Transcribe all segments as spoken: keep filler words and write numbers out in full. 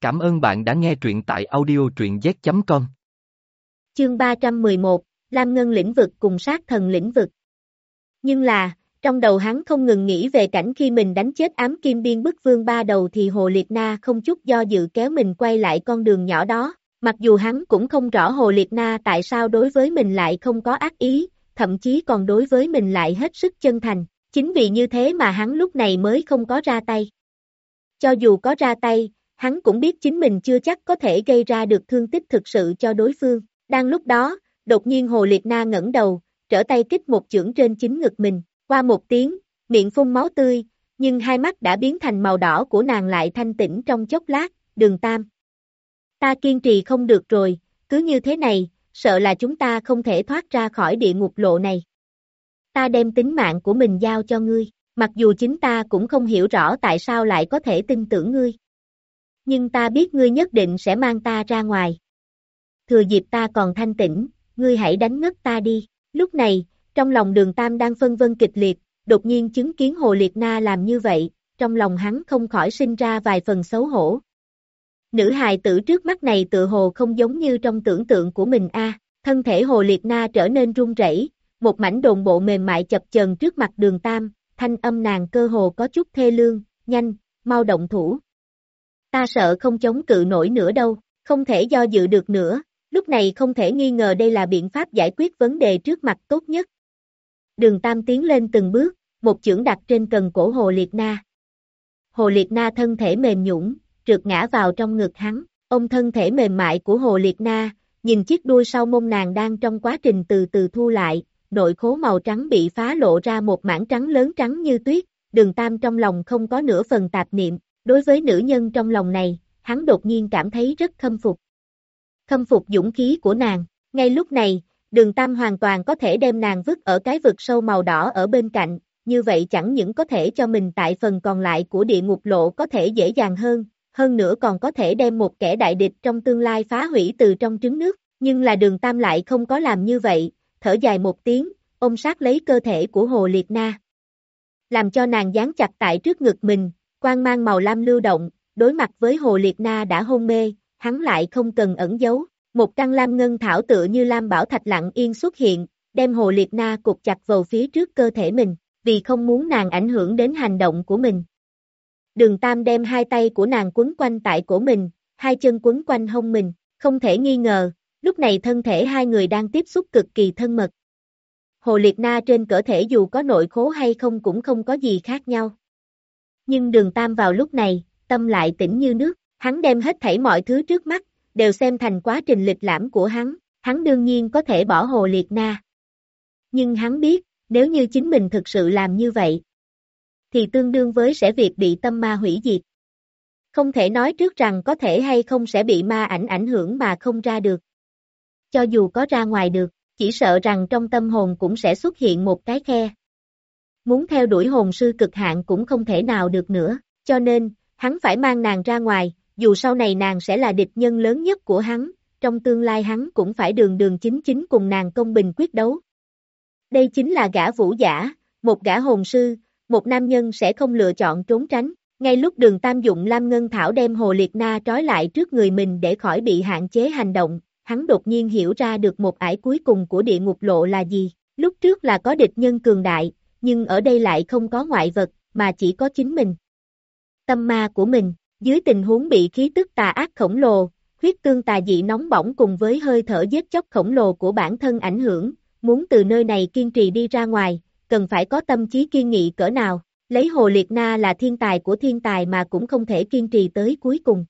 Cảm ơn bạn đã nghe truyện tại audio truyện z chấm com. Chương ba trăm mười một, Lam Ngân lĩnh vực cùng sát thần lĩnh vực. Nhưng là, trong đầu hắn không ngừng nghĩ về cảnh khi mình đánh chết ám kim biên bức vương ba đầu thì Hồ Liệt Na không chút do dự kéo mình quay lại con đường nhỏ đó. Mặc dù hắn cũng không rõ Hồ Liệt Na tại sao đối với mình lại không có ác ý, thậm chí còn đối với mình lại hết sức chân thành. Chính vì như thế mà hắn lúc này mới không có ra tay. Cho dù có ra tay, hắn cũng biết chính mình chưa chắc có thể gây ra được thương tích thực sự cho đối phương. Đang lúc đó, đột nhiên Hồ Liệt Na ngẩng đầu, trở tay kích một chưởng trên chính ngực mình. Qua một tiếng, miệng phun máu tươi, nhưng hai mắt đã biến thành màu đỏ của nàng lại thanh tĩnh trong chốc lát. Đường Tam, ta kiên trì không được rồi, cứ như thế này, sợ là chúng ta không thể thoát ra khỏi địa ngục lộ này. Ta đem tính mạng của mình giao cho ngươi, mặc dù chính ta cũng không hiểu rõ tại sao lại có thể tin tưởng ngươi. Nhưng ta biết ngươi nhất định sẽ mang ta ra ngoài. Thừa dịp ta còn thanh tĩnh, ngươi hãy đánh ngất ta đi. Lúc này, trong lòng Đường Tam đang phân vân kịch liệt, đột nhiên chứng kiến Hồ Liệt Na làm như vậy, trong lòng hắn không khỏi sinh ra vài phần xấu hổ. Nữ hài tử trước mắt này tự hồ không giống như trong tưởng tượng của mình a. À, thân thể Hồ Liệt Na trở nên run rẩy, một mảnh đồn bộ mềm mại chập chờn trước mặt Đường Tam, thanh âm nàng cơ hồ có chút thê lương, nhanh, mau động thủ. Ta sợ không chống cự nổi nữa đâu, không thể do dự được nữa, lúc này không thể nghi ngờ đây là biện pháp giải quyết vấn đề trước mặt tốt nhất. Đường Tam tiến lên từng bước, một chưởng đặt trên cần cổ Hồ Liệt Na. Hồ Liệt Na thân thể mềm nhũn, trượt ngã vào trong ngực hắn, ôm thân thể mềm mại của Hồ Liệt Na, nhìn chiếc đuôi sau mông nàng đang trong quá trình từ từ thu lại, nội khố màu trắng bị phá lộ ra một mảng trắng lớn trắng như tuyết, Đường Tam trong lòng không có nửa phần tạp niệm, đối với nữ nhân trong lòng này, hắn đột nhiên cảm thấy rất khâm phục. Khâm phục dũng khí của nàng, ngay lúc này, Đường Tam hoàn toàn có thể đem nàng vứt ở cái vực sâu màu đỏ ở bên cạnh, như vậy chẳng những có thể cho mình tại phần còn lại của địa ngục lộ có thể dễ dàng hơn, hơn nữa còn có thể đem một kẻ đại địch trong tương lai phá hủy từ trong trứng nước, nhưng là Đường Tam lại không có làm như vậy, thở dài một tiếng, ôm sát lấy cơ thể của Hồ Liệt Na. Làm cho nàng dán chặt tại trước ngực mình, quang mang màu lam lưu động, đối mặt với Hồ Liệt Na đã hôn mê, hắn lại không cần ẩn giấu. Một căn lam ngân thảo tựa như lam bảo thạch lặng yên xuất hiện, đem Hồ Liệt Na cột chặt vào phía trước cơ thể mình, vì không muốn nàng ảnh hưởng đến hành động của mình. Đường Tam đem hai tay của nàng quấn quanh tại cổ mình, hai chân quấn quanh hông mình, không thể nghi ngờ, lúc này thân thể hai người đang tiếp xúc cực kỳ thân mật. Hồ Liệt Na trên cơ thể dù có nội khố hay không cũng không có gì khác nhau. Nhưng Đường Tam vào lúc này, tâm lại tĩnh như nước, hắn đem hết thảy mọi thứ trước mắt, đều xem thành quá trình lịch lãm của hắn, hắn đương nhiên có thể bỏ Hồ Liệt Na. Nhưng hắn biết, nếu như chính mình thực sự làm như vậy, thì tương đương với sẽ việc bị tâm ma hủy diệt. Không thể nói trước rằng có thể hay không sẽ bị ma ảnh ảnh hưởng mà không ra được. Cho dù có ra ngoài được, chỉ sợ rằng trong tâm hồn cũng sẽ xuất hiện một cái khe. Muốn theo đuổi hồn sư cực hạn cũng không thể nào được nữa, cho nên, hắn phải mang nàng ra ngoài, dù sau này nàng sẽ là địch nhân lớn nhất của hắn, trong tương lai hắn cũng phải đường đường chính chính cùng nàng công bình quyết đấu. Đây chính là gã vũ giả, một gã hồn sư, một nam nhân sẽ không lựa chọn trốn tránh. Ngay lúc Đường Tam dụng Lam Ngân Thảo đem Hồ Liệt Na trói lại trước người mình để khỏi bị hạn chế hành động, hắn đột nhiên hiểu ra được một ải cuối cùng của địa ngục lộ là gì. Lúc trước là có địch nhân cường đại, nhưng ở đây lại không có ngoại vật, mà chỉ có chính mình. Tâm ma của mình, dưới tình huống bị khí tức tà ác khổng lồ, huyết tương tà dị nóng bỏng cùng với hơi thở giết chóc khổng lồ của bản thân ảnh hưởng, muốn từ nơi này kiên trì đi ra ngoài, cần phải có tâm trí kiên nghị cỡ nào. Lấy Hồ Liệt Na là thiên tài của thiên tài mà cũng không thể kiên trì tới cuối cùng.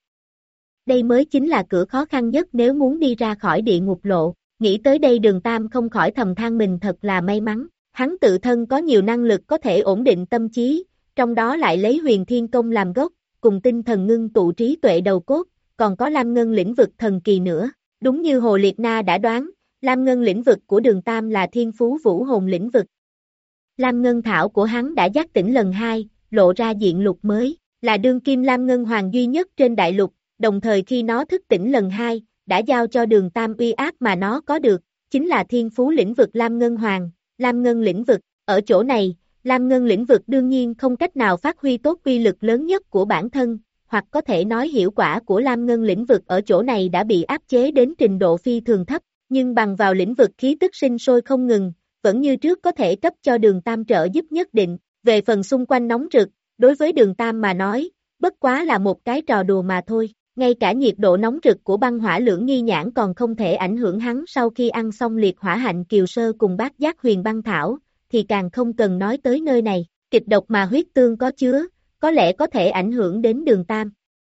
Đây mới chính là cửa khó khăn nhất nếu muốn đi ra khỏi địa ngục lộ. Nghĩ tới đây Đường Tam không khỏi thầm than mình thật là may mắn. Hắn tự thân có nhiều năng lực có thể ổn định tâm trí, trong đó lại lấy huyền thiên công làm gốc, cùng tinh thần ngưng tụ trí tuệ đầu cốt, còn có Lam Ngân lĩnh vực thần kỳ nữa. Đúng như Hồ Liệt Na đã đoán, Lam Ngân lĩnh vực của Đường Tam là thiên phú vũ hồn lĩnh vực. Lam Ngân Thảo của hắn đã giác tỉnh lần hai, lộ ra diện lục mới, là đương kim Lam Ngân Hoàng duy nhất trên đại lục, đồng thời khi nó thức tỉnh lần hai, đã giao cho Đường Tam uy áp mà nó có được, chính là thiên phú lĩnh vực Lam Ngân Hoàng, Lam Ngân lĩnh vực. Ở chỗ này, Lam Ngân lĩnh vực đương nhiên không cách nào phát huy tốt uy lực lớn nhất của bản thân, hoặc có thể nói hiệu quả của Lam Ngân lĩnh vực ở chỗ này đã bị áp chế đến trình độ phi thường thấp, nhưng bằng vào lĩnh vực khí tức sinh sôi không ngừng, vẫn như trước có thể cấp cho Đường Tam trợ giúp nhất định. Về phần xung quanh nóng rực, đối với Đường Tam mà nói, bất quá là một cái trò đùa mà thôi. Ngay cả nhiệt độ nóng rực của băng hỏa lưỡng nghi nhãn còn không thể ảnh hưởng hắn sau khi ăn xong liệt hỏa hạnh kiều sơ cùng bát giác huyền băng thảo, thì càng không cần nói tới nơi này. Kịch độc mà huyết tương có chứa, có lẽ có thể ảnh hưởng đến Đường Tam.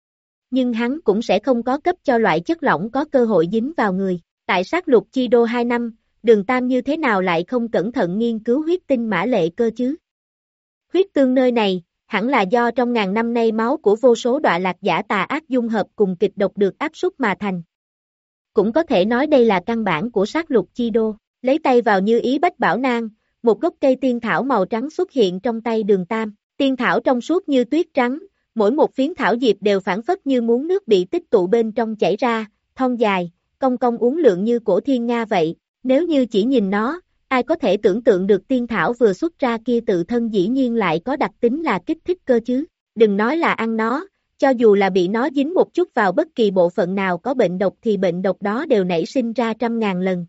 Nhưng hắn cũng sẽ không có cấp cho loại chất lỏng có cơ hội dính vào người. Tại sát lục chi đô hai năm, Đường Tam như thế nào lại không cẩn thận nghiên cứu huyết tinh mã lệ cơ chứ? Huyết tương nơi này, hẳn là do trong ngàn năm nay máu của vô số đọa lạc giả tà ác dung hợp cùng kịch độc được áp suất mà thành. Cũng có thể nói đây là căn bản của sát lục chi đô. Lấy tay vào như ý bách bảo nang, một gốc cây tiên thảo màu trắng xuất hiện trong tay Đường Tam. Tiên thảo trong suốt như tuyết trắng, mỗi một phiến thảo diệp đều phản phất như muốn nước bị tích tụ bên trong chảy ra, thon dài, cong cong uốn lượn như cổ thiên nga vậy. Nếu như chỉ nhìn nó, ai có thể tưởng tượng được tiên thảo vừa xuất ra kia tự thân dĩ nhiên lại có đặc tính là kích thích cơ chứ. Đừng nói là ăn nó, cho dù là bị nó dính một chút vào bất kỳ bộ phận nào có bệnh độc thì bệnh độc đó đều nảy sinh ra trăm ngàn lần.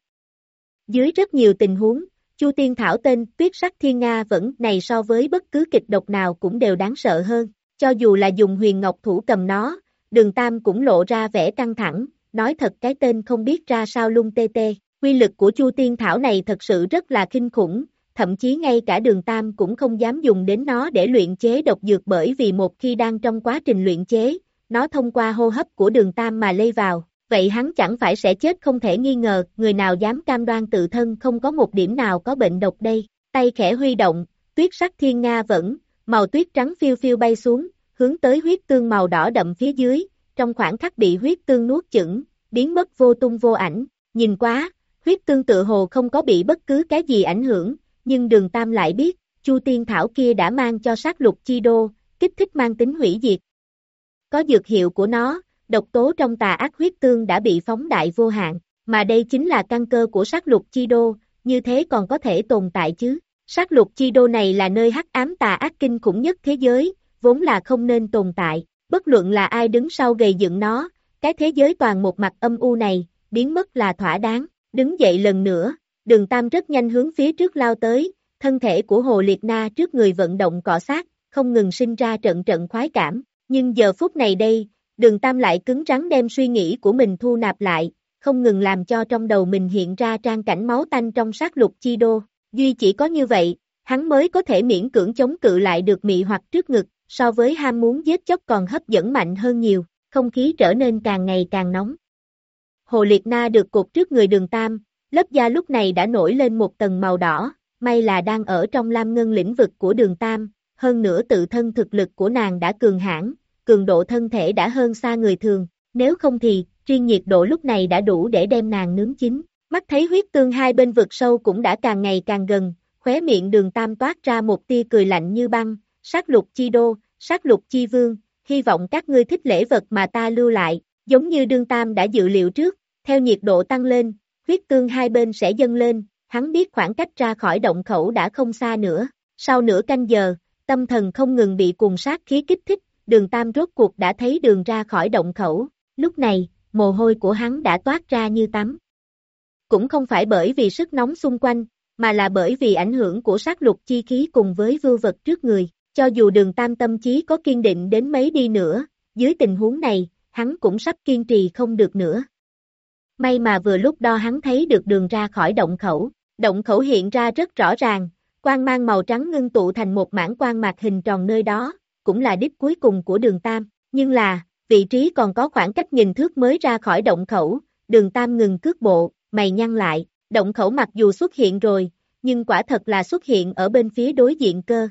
Dưới rất nhiều tình huống, Chu tiên thảo tên Tuyết Sắc Thiên Nga vẫn này so với bất cứ kịch độc nào cũng đều đáng sợ hơn. Cho dù là dùng huyền ngọc thủ cầm nó, Đường Tam cũng lộ ra vẻ căng thẳng, nói thật cái tên không biết ra sao lung tê tê. Quy lực của Chu tiên thảo này thật sự rất là kinh khủng, thậm chí ngay cả Đường Tam cũng không dám dùng đến nó để luyện chế độc dược, bởi vì một khi đang trong quá trình luyện chế, nó thông qua hô hấp của Đường Tam mà lây vào, vậy hắn chẳng phải sẽ chết không thể nghi ngờ. Người nào dám cam đoan tự thân không có một điểm nào có bệnh độc đây? Tay khẽ huy động, Tuyết Sắc Thiên Nga vẫn, màu tuyết trắng phiêu phiêu bay xuống, hướng tới huyết tương màu đỏ đậm phía dưới, trong khoảnh khắc bị huyết tương nuốt chửng, biến mất vô tung vô ảnh. Nhìn quá, huyết tương tự hồ không có bị bất cứ cái gì ảnh hưởng, nhưng Đường Tam lại biết, Chu tiên thảo kia đã mang cho sát lục chi đô, kích thích mang tính hủy diệt. Có dược hiệu của nó, độc tố trong tà ác huyết tương đã bị phóng đại vô hạn, mà đây chính là căn cơ của sát lục chi đô, như thế còn có thể tồn tại chứ? Sát lục chi đô này là nơi hắc ám tà ác kinh khủng nhất thế giới, vốn là không nên tồn tại, bất luận là ai đứng sau gầy dựng nó, cái thế giới toàn một mặt âm u này, biến mất là thỏa đáng. Đứng dậy lần nữa, Đường Tam rất nhanh hướng phía trước lao tới, thân thể của Hồ Liệt Na trước người vận động cọ sát, không ngừng sinh ra trận trận khoái cảm, nhưng giờ phút này đây, Đường Tam lại cứng rắn đem suy nghĩ của mình thu nạp lại, không ngừng làm cho trong đầu mình hiện ra trang cảnh máu tanh trong sát lục chi đô. Duy chỉ có như vậy, hắn mới có thể miễn cưỡng chống cự lại được mị hoặc trước ngực, so với ham muốn giết chóc còn hấp dẫn mạnh hơn nhiều, không khí trở nên càng ngày càng nóng. Hồ Liệt Na được cột trước người Đường Tam, lớp da lúc này đã nổi lên một tầng màu đỏ, may là đang ở trong Lam Ngân lĩnh vực của Đường Tam, hơn nữa tự thân thực lực của nàng đã cường hãn, cường độ thân thể đã hơn xa người thường, nếu không thì, riêng nhiệt độ lúc này đã đủ để đem nàng nướng chín. Mắt thấy huyết tương hai bên vực sâu cũng đã càng ngày càng gần, khóe miệng Đường Tam toát ra một tia cười lạnh như băng, sát lục chi đô, sát lục chi vương, hy vọng các ngươi thích lễ vật mà ta lưu lại, giống như Đường Tam đã dự liệu trước, theo nhiệt độ tăng lên, huyết tương hai bên sẽ dâng lên, hắn biết khoảng cách ra khỏi động khẩu đã không xa nữa, sau nửa canh giờ, tâm thần không ngừng bị cuồng sát khí kích thích, Đường Tam rốt cuộc đã thấy đường ra khỏi động khẩu, lúc này, mồ hôi của hắn đã toát ra như tắm. Cũng không phải bởi vì sức nóng xung quanh, mà là bởi vì ảnh hưởng của sát lục chi khí cùng với vưu vật trước người, cho dù Đường Tam tâm trí có kiên định đến mấy đi nữa, dưới tình huống này, hắn cũng sắp kiên trì không được nữa. May mà vừa lúc đó hắn thấy được đường ra khỏi động khẩu, động khẩu hiện ra rất rõ ràng, quang mang màu trắng ngưng tụ thành một mảng quang mạc hình tròn nơi đó, cũng là đích cuối cùng của Đường Tam, nhưng là, vị trí còn có khoảng cách nghìn thước mới ra khỏi động khẩu, Đường Tam ngừng cước bộ, mày nhăn lại, động khẩu mặc dù xuất hiện rồi, nhưng quả thật là xuất hiện ở bên phía đối diện cơ.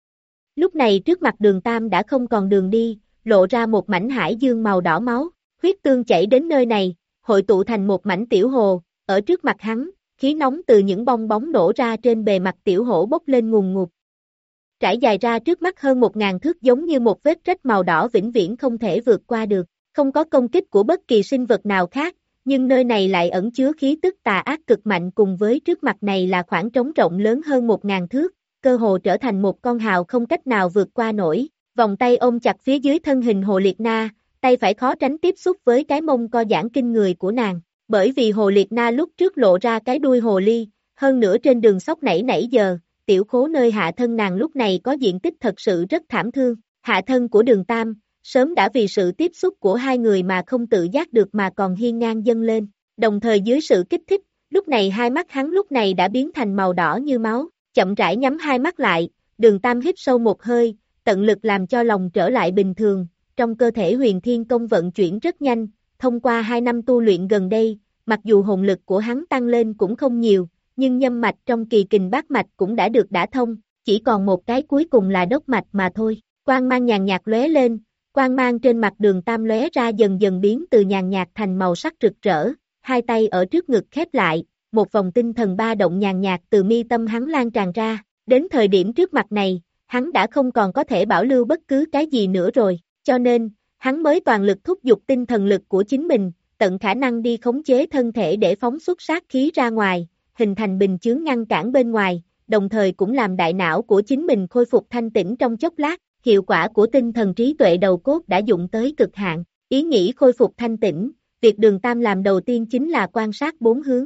Lúc này trước mặt Đường Tam đã không còn đường đi, lộ ra một mảnh hải dương màu đỏ máu, huyết tương chảy đến nơi này, hội tụ thành một mảnh tiểu hồ, ở trước mặt hắn, khí nóng từ những bong bóng nổ ra trên bề mặt tiểu hồ bốc lên ngùn ngụt. Trải dài ra trước mắt hơn một ngàn thước giống như một vết rách màu đỏ vĩnh viễn không thể vượt qua được, không có công kích của bất kỳ sinh vật nào khác, nhưng nơi này lại ẩn chứa khí tức tà ác cực mạnh, cùng với trước mặt này là khoảng trống rộng lớn hơn một ngàn thước, cơ hồ trở thành một con hào không cách nào vượt qua nổi, vòng tay ôm chặt phía dưới thân hình Hồ Liệt Na, tay phải khó tránh tiếp xúc với cái mông co giãn kinh người của nàng. Bởi vì Hồ Liệt Na lúc trước lộ ra cái đuôi hồ ly, hơn nữa trên đường sóc nảy nãy giờ, tiểu khố nơi hạ thân nàng lúc này có diện tích thật sự rất thảm thương. Hạ thân của Đường Tam, sớm đã vì sự tiếp xúc của hai người mà không tự giác được mà còn hiên ngang dâng lên. Đồng thời dưới sự kích thích, lúc này hai mắt hắn lúc này đã biến thành màu đỏ như máu, chậm rãi nhắm hai mắt lại, Đường Tam hít sâu một hơi, tận lực làm cho lòng trở lại bình thường, trong cơ thể Huyền Thiên Công vận chuyển rất nhanh, thông qua hai năm tu luyện gần đây, mặc dù hồn lực của hắn tăng lên cũng không nhiều, nhưng nhâm mạch trong kỳ kình bát mạch cũng đã được đả thông, chỉ còn một cái cuối cùng là đốc mạch mà thôi. Quang mang nhàn nhạt lóe lên, quang mang trên mặt Đường Tam lóe ra dần dần biến từ nhàn nhạt thành màu sắc rực rỡ, hai tay ở trước ngực khép lại, một vòng tinh thần ba động nhàn nhạt từ mi tâm hắn lan tràn ra, đến thời điểm trước mặt này, hắn đã không còn có thể bảo lưu bất cứ cái gì nữa rồi, cho nên, hắn mới toàn lực thúc giục tinh thần lực của chính mình, tận khả năng đi khống chế thân thể để phóng xuất sát khí ra ngoài, hình thành bình chướng ngăn cản bên ngoài, đồng thời cũng làm đại não của chính mình khôi phục thanh tĩnh trong chốc lát, hiệu quả của tinh thần trí tuệ đầu cốt đã dụng tới cực hạn, ý nghĩ khôi phục thanh tĩnh, việc Đường Tam làm đầu tiên chính là quan sát bốn hướng.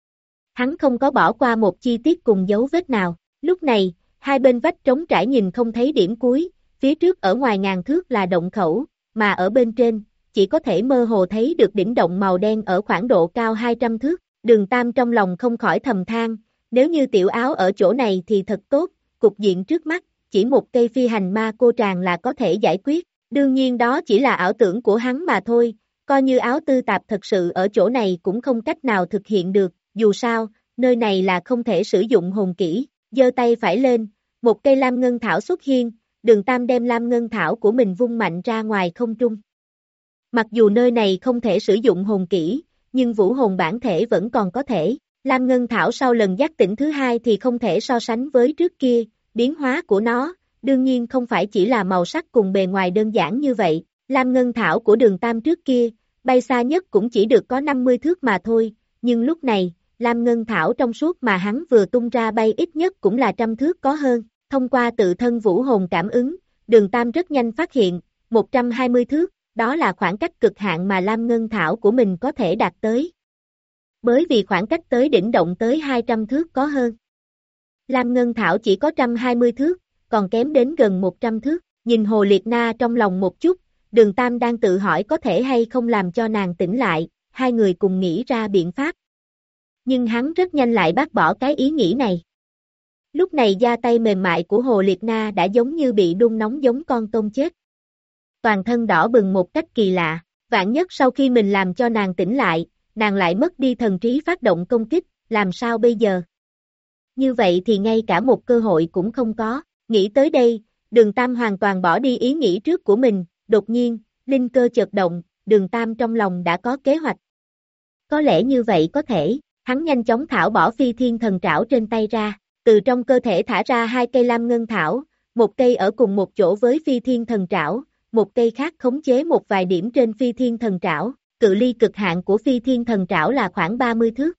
Hắn không có bỏ qua một chi tiết cùng dấu vết nào, lúc này, hai bên vách trống trải nhìn không thấy điểm cuối, phía trước ở ngoài ngàn thước là động khẩu, mà ở bên trên, chỉ có thể mơ hồ thấy được đỉnh động màu đen ở khoảng độ cao hai trăm thước, Đường Tam trong lòng không khỏi thầm than, nếu như tiểu áo ở chỗ này thì thật tốt, cục diện trước mắt, chỉ một cây phi hành ma cô tràng là có thể giải quyết, đương nhiên đó chỉ là ảo tưởng của hắn mà thôi, coi như áo tư tạp thật sự ở chỗ này cũng không cách nào thực hiện được, dù sao, nơi này là không thể sử dụng hồn kỹ, giơ tay phải lên, một cây lam ngân thảo xuất hiện, Đường Tam đem lam ngân thảo của mình vung mạnh ra ngoài không trung. Mặc dù nơi này không thể sử dụng hồn kỹ, nhưng vũ hồn bản thể vẫn còn có thể, lam ngân thảo sau lần giác tỉnh thứ hai thì không thể so sánh với trước kia, biến hóa của nó, đương nhiên không phải chỉ là màu sắc cùng bề ngoài đơn giản như vậy, lam ngân thảo của Đường Tam trước kia, bay xa nhất cũng chỉ được có năm mươi thước mà thôi, nhưng lúc này, lam ngân thảo trong suốt mà hắn vừa tung ra bay ít nhất cũng là trăm thước có hơn, thông qua tự thân vũ hồn cảm ứng, Đường Tam rất nhanh phát hiện, một trăm hai mươi thước, đó là khoảng cách cực hạn mà lam ngân thảo của mình có thể đạt tới. Bởi vì khoảng cách tới đỉnh động tới hai trăm thước có hơn. Lam ngân thảo chỉ có một trăm hai mươi thước, còn kém đến gần một trăm thước, nhìn Hồ Liệt Na trong lòng một chút, Đường Tam đang tự hỏi có thể hay không làm cho nàng tỉnh lại, hai người cùng nghĩ ra biện pháp. Nhưng hắn rất nhanh lại bác bỏ cái ý nghĩ này. Lúc này da tay mềm mại của Hồ Liệt Na đã giống như bị đun nóng giống con tôm chết. Toàn thân đỏ bừng một cách kỳ lạ, vạn nhất sau khi mình làm cho nàng tỉnh lại, nàng lại mất đi thần trí phát động công kích, làm sao bây giờ? Như vậy thì ngay cả một cơ hội cũng không có, nghĩ tới đây, Đường Tam hoàn toàn bỏ đi ý nghĩ trước của mình, đột nhiên, linh cơ chợt động, Đường Tam trong lòng đã có kế hoạch. Có lẽ như vậy có thể, hắn nhanh chóng thảo bỏ phi thiên thần trảo trên tay ra, từ trong cơ thể thả ra hai cây lam ngân thảo, một cây ở cùng một chỗ với phi thiên thần trảo, một cây khác khống chế một vài điểm trên phi thiên thần trảo, cự ly cực hạn của phi thiên thần trảo là khoảng ba mươi thước.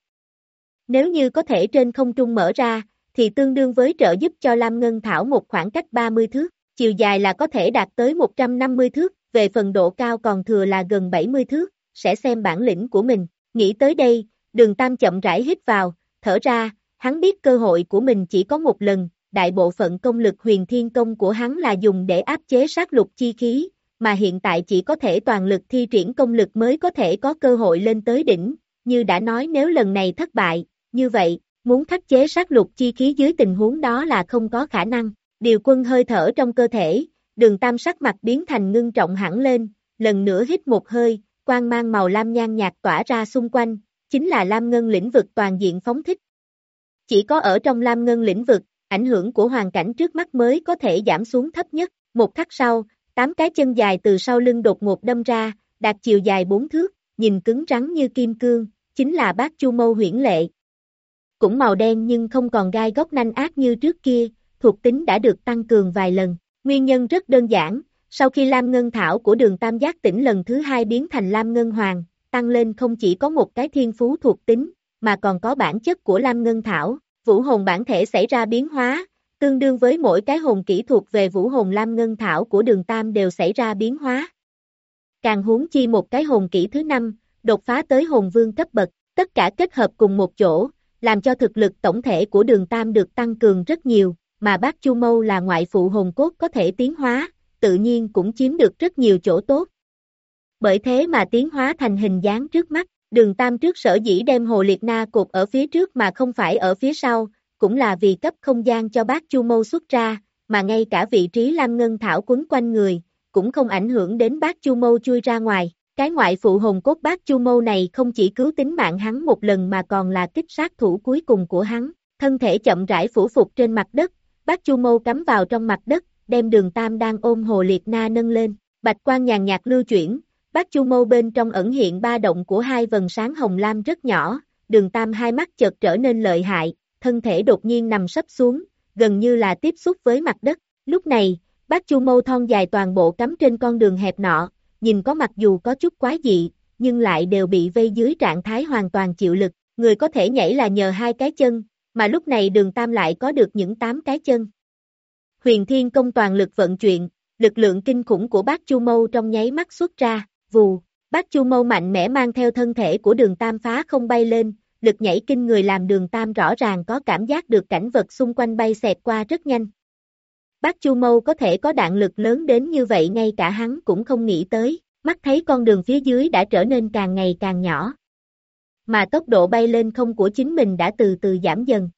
Nếu như có thể trên không trung mở ra, thì tương đương với trợ giúp cho lam ngân thảo một khoảng cách ba mươi thước, chiều dài là có thể đạt tới một trăm năm mươi thước, về phần độ cao còn thừa là gần bảy mươi thước, sẽ xem bản lĩnh của mình, nghĩ tới đây, Đường Tam chậm rãi hít vào, thở ra, hắn biết cơ hội của mình chỉ có một lần, đại bộ phận công lực huyền thiên công của hắn là dùng để áp chế sát lục chi khí, mà hiện tại chỉ có thể toàn lực thi triển công lực mới có thể có cơ hội lên tới đỉnh, như đã nói nếu lần này thất bại, như vậy, muốn khắc chế sát lục chi khí dưới tình huống đó là không có khả năng, điều quân hơi thở trong cơ thể, Đường Tam sắc mặt biến thành ngưng trọng hẳn lên, lần nữa hít một hơi, quang mang màu lam nhàn nhạt tỏa ra xung quanh, chính là lam ngân lĩnh vực toàn diện phóng thích. Chỉ có ở trong lam ngân lĩnh vực, ảnh hưởng của hoàn cảnh trước mắt mới có thể giảm xuống thấp nhất, một khắc sau, tám cái chân dài từ sau lưng đột ngột đâm ra, đạt chiều dài bốn thước, nhìn cứng rắn như kim cương, chính là bát chu mâu huyễn lệ. Cũng màu đen nhưng không còn gai góc nanh ác như trước kia, thuộc tính đã được tăng cường vài lần, nguyên nhân rất đơn giản, sau khi lam ngân thảo của Đường Tam giác tỉnh lần thứ hai biến thành lam ngân hoàng, tăng lên không chỉ có một cái thiên phú thuộc tính, mà còn có bản chất của lam ngân thảo, vũ hồn bản thể xảy ra biến hóa, tương đương với mỗi cái hồn kỹ thuộc về vũ hồn lam ngân thảo của Đường Tam đều xảy ra biến hóa. Càng huống chi một cái hồn kỹ thứ năm, đột phá tới hồn vương cấp bậc, tất cả kết hợp cùng một chỗ, làm cho thực lực tổng thể của Đường Tam được tăng cường rất nhiều, mà Bát Chu Mâu là ngoại phụ hồn cốt có thể tiến hóa, tự nhiên cũng chiếm được rất nhiều chỗ tốt. Bởi thế mà tiến hóa thành hình dáng trước mắt, Đường Tam trước sở dĩ đem Hồ Liệt Na cột ở phía trước mà không phải ở phía sau, cũng là vì cấp không gian cho Bát Chu Mâu xuất ra, mà ngay cả vị trí lam ngân thảo quấn quanh người, cũng không ảnh hưởng đến Bát Chu Mâu chui ra ngoài. Cái ngoại phụ hồn cốt Bát Chu Mâu này không chỉ cứu tính mạng hắn một lần mà còn là kích sát thủ cuối cùng của hắn. Thân thể chậm rãi phủ phục trên mặt đất, Bát Chu Mâu cắm vào trong mặt đất, đem Đường Tam đang ôm Hồ Liệt Na nâng lên. Bạch quang nhàn nhạt lưu chuyển, Bát Chu Mâu bên trong ẩn hiện ba động của hai vầng sáng hồng lam rất nhỏ. Đường Tam hai mắt chợt trở nên lợi hại, thân thể đột nhiên nằm sấp xuống, gần như là tiếp xúc với mặt đất. Lúc này, Bát Chu Mâu thon dài toàn bộ cắm trên con đường hẹp nọ, nhìn có mặc dù có chút quái dị, nhưng lại đều bị vây dưới trạng thái hoàn toàn chịu lực. Người có thể nhảy là nhờ hai cái chân, mà lúc này Đường Tam lại có được những tám cái chân. Huyền Thiên Công toàn lực vận chuyển, lực lượng kinh khủng của Bát Chu Mâu trong nháy mắt xuất ra, vù, Bát Chu Mâu mạnh mẽ mang theo thân thể của Đường Tam phá không bay lên, lực nhảy kinh người làm Đường Tam rõ ràng có cảm giác được cảnh vật xung quanh bay xẹt qua rất nhanh. Bát Chu Mâu có thể có đạn lực lớn đến như vậy ngay cả hắn cũng không nghĩ tới, mắt thấy con đường phía dưới đã trở nên càng ngày càng nhỏ. Mà tốc độ bay lên không của chính mình đã từ từ giảm dần.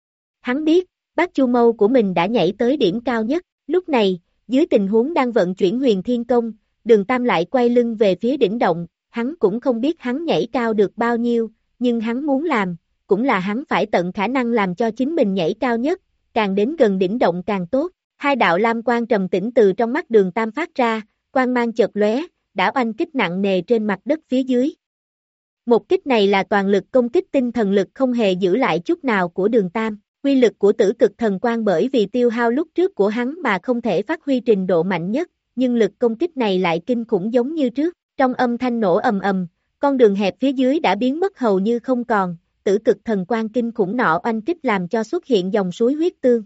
Hắn biết, Bát Chu Mâu của mình đã nhảy tới điểm cao nhất, lúc này, dưới tình huống đang vận chuyển Huyền Thiên Công, Đường Tam lại quay lưng về phía đỉnh động, hắn cũng không biết hắn nhảy cao được bao nhiêu, nhưng hắn muốn làm, cũng là hắn phải tận khả năng làm cho chính mình nhảy cao nhất, càng đến gần đỉnh động càng tốt. Hai đạo lam quang trầm tĩnh từ trong mắt Đường Tam phát ra, quang mang chợt lóe, đã oanh kích nặng nề trên mặt đất phía dưới. Một kích này là toàn lực công kích tinh thần lực không hề giữ lại chút nào của Đường Tam. Quy lực của tử cực thần quang bởi vì tiêu hao lúc trước của hắn mà không thể phát huy trình độ mạnh nhất, nhưng lực công kích này lại kinh khủng giống như trước. Trong âm thanh nổ ầm ầm, con đường hẹp phía dưới đã biến mất hầu như không còn, tử cực thần quang kinh khủng nọ oanh kích làm cho xuất hiện dòng suối huyết tương.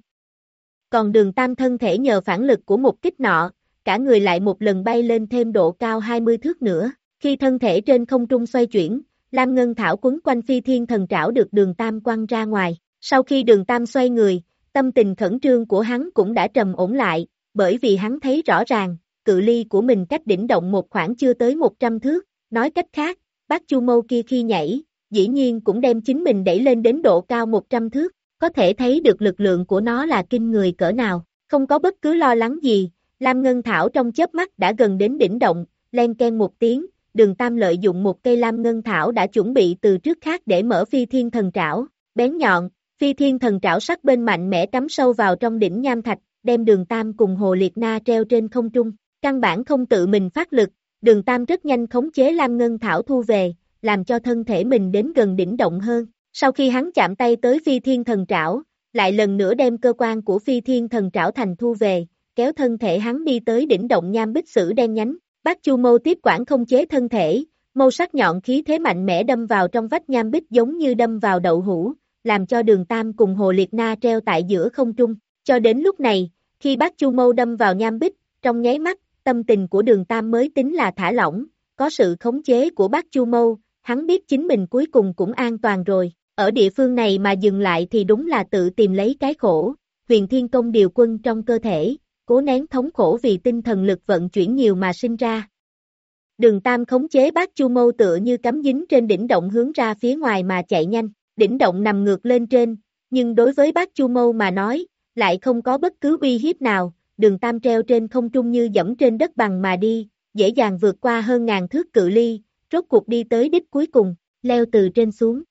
Còn Đường Tam thân thể nhờ phản lực của một kích nọ, cả người lại một lần bay lên thêm độ cao hai mươi thước nữa. Khi thân thể trên không trung xoay chuyển, lam ngân thảo quấn quanh phi thiên thần trảo được Đường Tam quăng ra ngoài. Sau khi Đường Tam xoay người, tâm tình khẩn trương của hắn cũng đã trầm ổn lại, bởi vì hắn thấy rõ ràng, cự ly của mình cách đỉnh động một khoảng chưa tới một trăm thước, nói cách khác, Bát Chu Mâu kia khi nhảy, dĩ nhiên cũng đem chính mình đẩy lên đến độ cao một trăm thước, có thể thấy được lực lượng của nó là kinh người cỡ nào, không có bất cứ lo lắng gì, lam ngân thảo trong chớp mắt đã gần đến đỉnh động, len ken một tiếng, Đường Tam lợi dụng một cây lam ngân thảo đã chuẩn bị từ trước khác để mở phi thiên thần trảo, bén nhọn. Phi thiên thần trảo sắc bên mạnh mẽ cắm sâu vào trong đỉnh nham thạch, đem Đường Tam cùng Hồ Liệt Na treo trên không trung, căn bản không tự mình phát lực, Đường Tam rất nhanh khống chế lam ngân thảo thu về, làm cho thân thể mình đến gần đỉnh động hơn. Sau khi hắn chạm tay tới phi thiên thần trảo, lại lần nữa đem cơ quan của phi thiên thần trảo thành thu về, kéo thân thể hắn đi tới đỉnh động nham bích sử đen nhánh. Bát Chu Mâu tiếp quản không chế thân thể, mâu sắc nhọn khí thế mạnh mẽ đâm vào trong vách nham bích giống như đâm vào đậu hũ, làm cho Đường Tam cùng Hồ Liệt Na treo tại giữa không trung. Cho đến lúc này, khi Bát Chu Mâu đâm vào nham bích, trong nháy mắt, tâm tình của Đường Tam mới tính là thả lỏng, có sự khống chế của Bát Chu Mâu, hắn biết chính mình cuối cùng cũng an toàn rồi. Ở địa phương này mà dừng lại thì đúng là tự tìm lấy cái khổ. Huyền Thiên Công điều quân trong cơ thể, cố nén thống khổ vì tinh thần lực vận chuyển nhiều mà sinh ra. Đường Tam khống chế Bát Chu Mâu tựa như cắm dính trên đỉnh động hướng ra phía ngoài mà chạy nhanh. Đỉnh động nằm ngược lên trên, nhưng đối với Bát Chu Mâu mà nói, lại không có bất cứ uy hiếp nào. Đường Tam treo trên không trung như dẫm trên đất bằng mà đi, dễ dàng vượt qua hơn ngàn thước cự ly, rốt cuộc đi tới đích cuối cùng, leo từ trên xuống.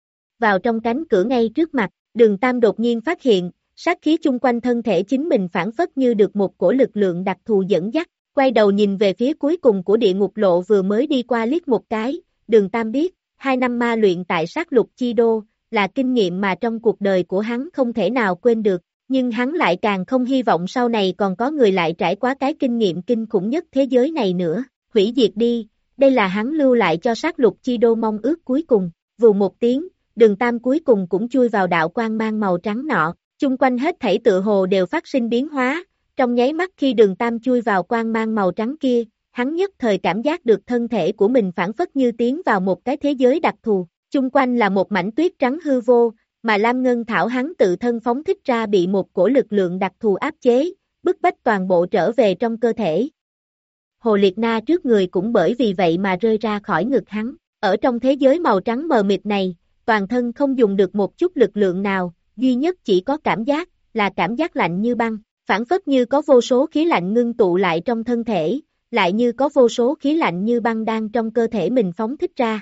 Vào trong cánh cửa ngay trước mặt, Đường Tam đột nhiên phát hiện, sát khí chung quanh thân thể chính mình phản phất như được một cổ lực lượng đặc thù dẫn dắt, quay đầu nhìn về phía cuối cùng của địa ngục lộ vừa mới đi qua liếc một cái, Đường Tam biết, hai năm ma luyện tại sát lục chi đô, là kinh nghiệm mà trong cuộc đời của hắn không thể nào quên được, nhưng hắn lại càng không hy vọng sau này còn có người lại trải qua cái kinh nghiệm kinh khủng nhất thế giới này nữa, hủy diệt đi, đây là hắn lưu lại cho sát lục chi đô mong ước cuối cùng, vù một tiếng, Đường Tam cuối cùng cũng chui vào đạo quang mang màu trắng nọ, Chung quanh hết thảy tự hồ đều phát sinh biến hóa, trong nháy mắt khi Đường Tam chui vào quang mang màu trắng kia, hắn nhất thời cảm giác được thân thể của mình phản phất như tiến vào một cái thế giới đặc thù, chung quanh là một mảnh tuyết trắng hư vô, mà Lam Ngân Thảo hắn tự thân phóng thích ra bị một cổ lực lượng đặc thù áp chế, bức bách toàn bộ trở về trong cơ thể. Hồ Liệt Na trước người cũng bởi vì vậy mà rơi ra khỏi ngực hắn, ở trong thế giới màu trắng mờ mịt này, toàn thân không dùng được một chút lực lượng nào, duy nhất chỉ có cảm giác, là cảm giác lạnh như băng, phản phất như có vô số khí lạnh ngưng tụ lại trong thân thể, lại như có vô số khí lạnh như băng đang trong cơ thể mình phóng thích ra.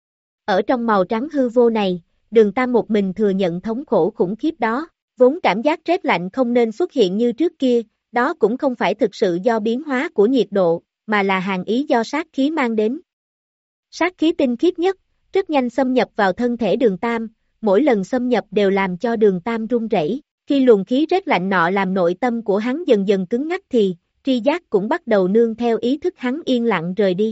Ở trong màu trắng hư vô này, Đường Tam một mình thừa nhận thống khổ khủng khiếp đó, vốn cảm giác rét lạnh không nên xuất hiện như trước kia, đó cũng không phải thực sự do biến hóa của nhiệt độ, mà là hàn ý do sát khí mang đến. Sát khí tinh khiết nhất, rất nhanh xâm nhập vào thân thể Đường Tam, mỗi lần xâm nhập đều làm cho Đường Tam run rẩy. Khi luồng khí rét lạnh nọ làm nội tâm của hắn dần dần cứng ngắc thì, tri giác cũng bắt đầu nương theo ý thức hắn yên lặng rời đi.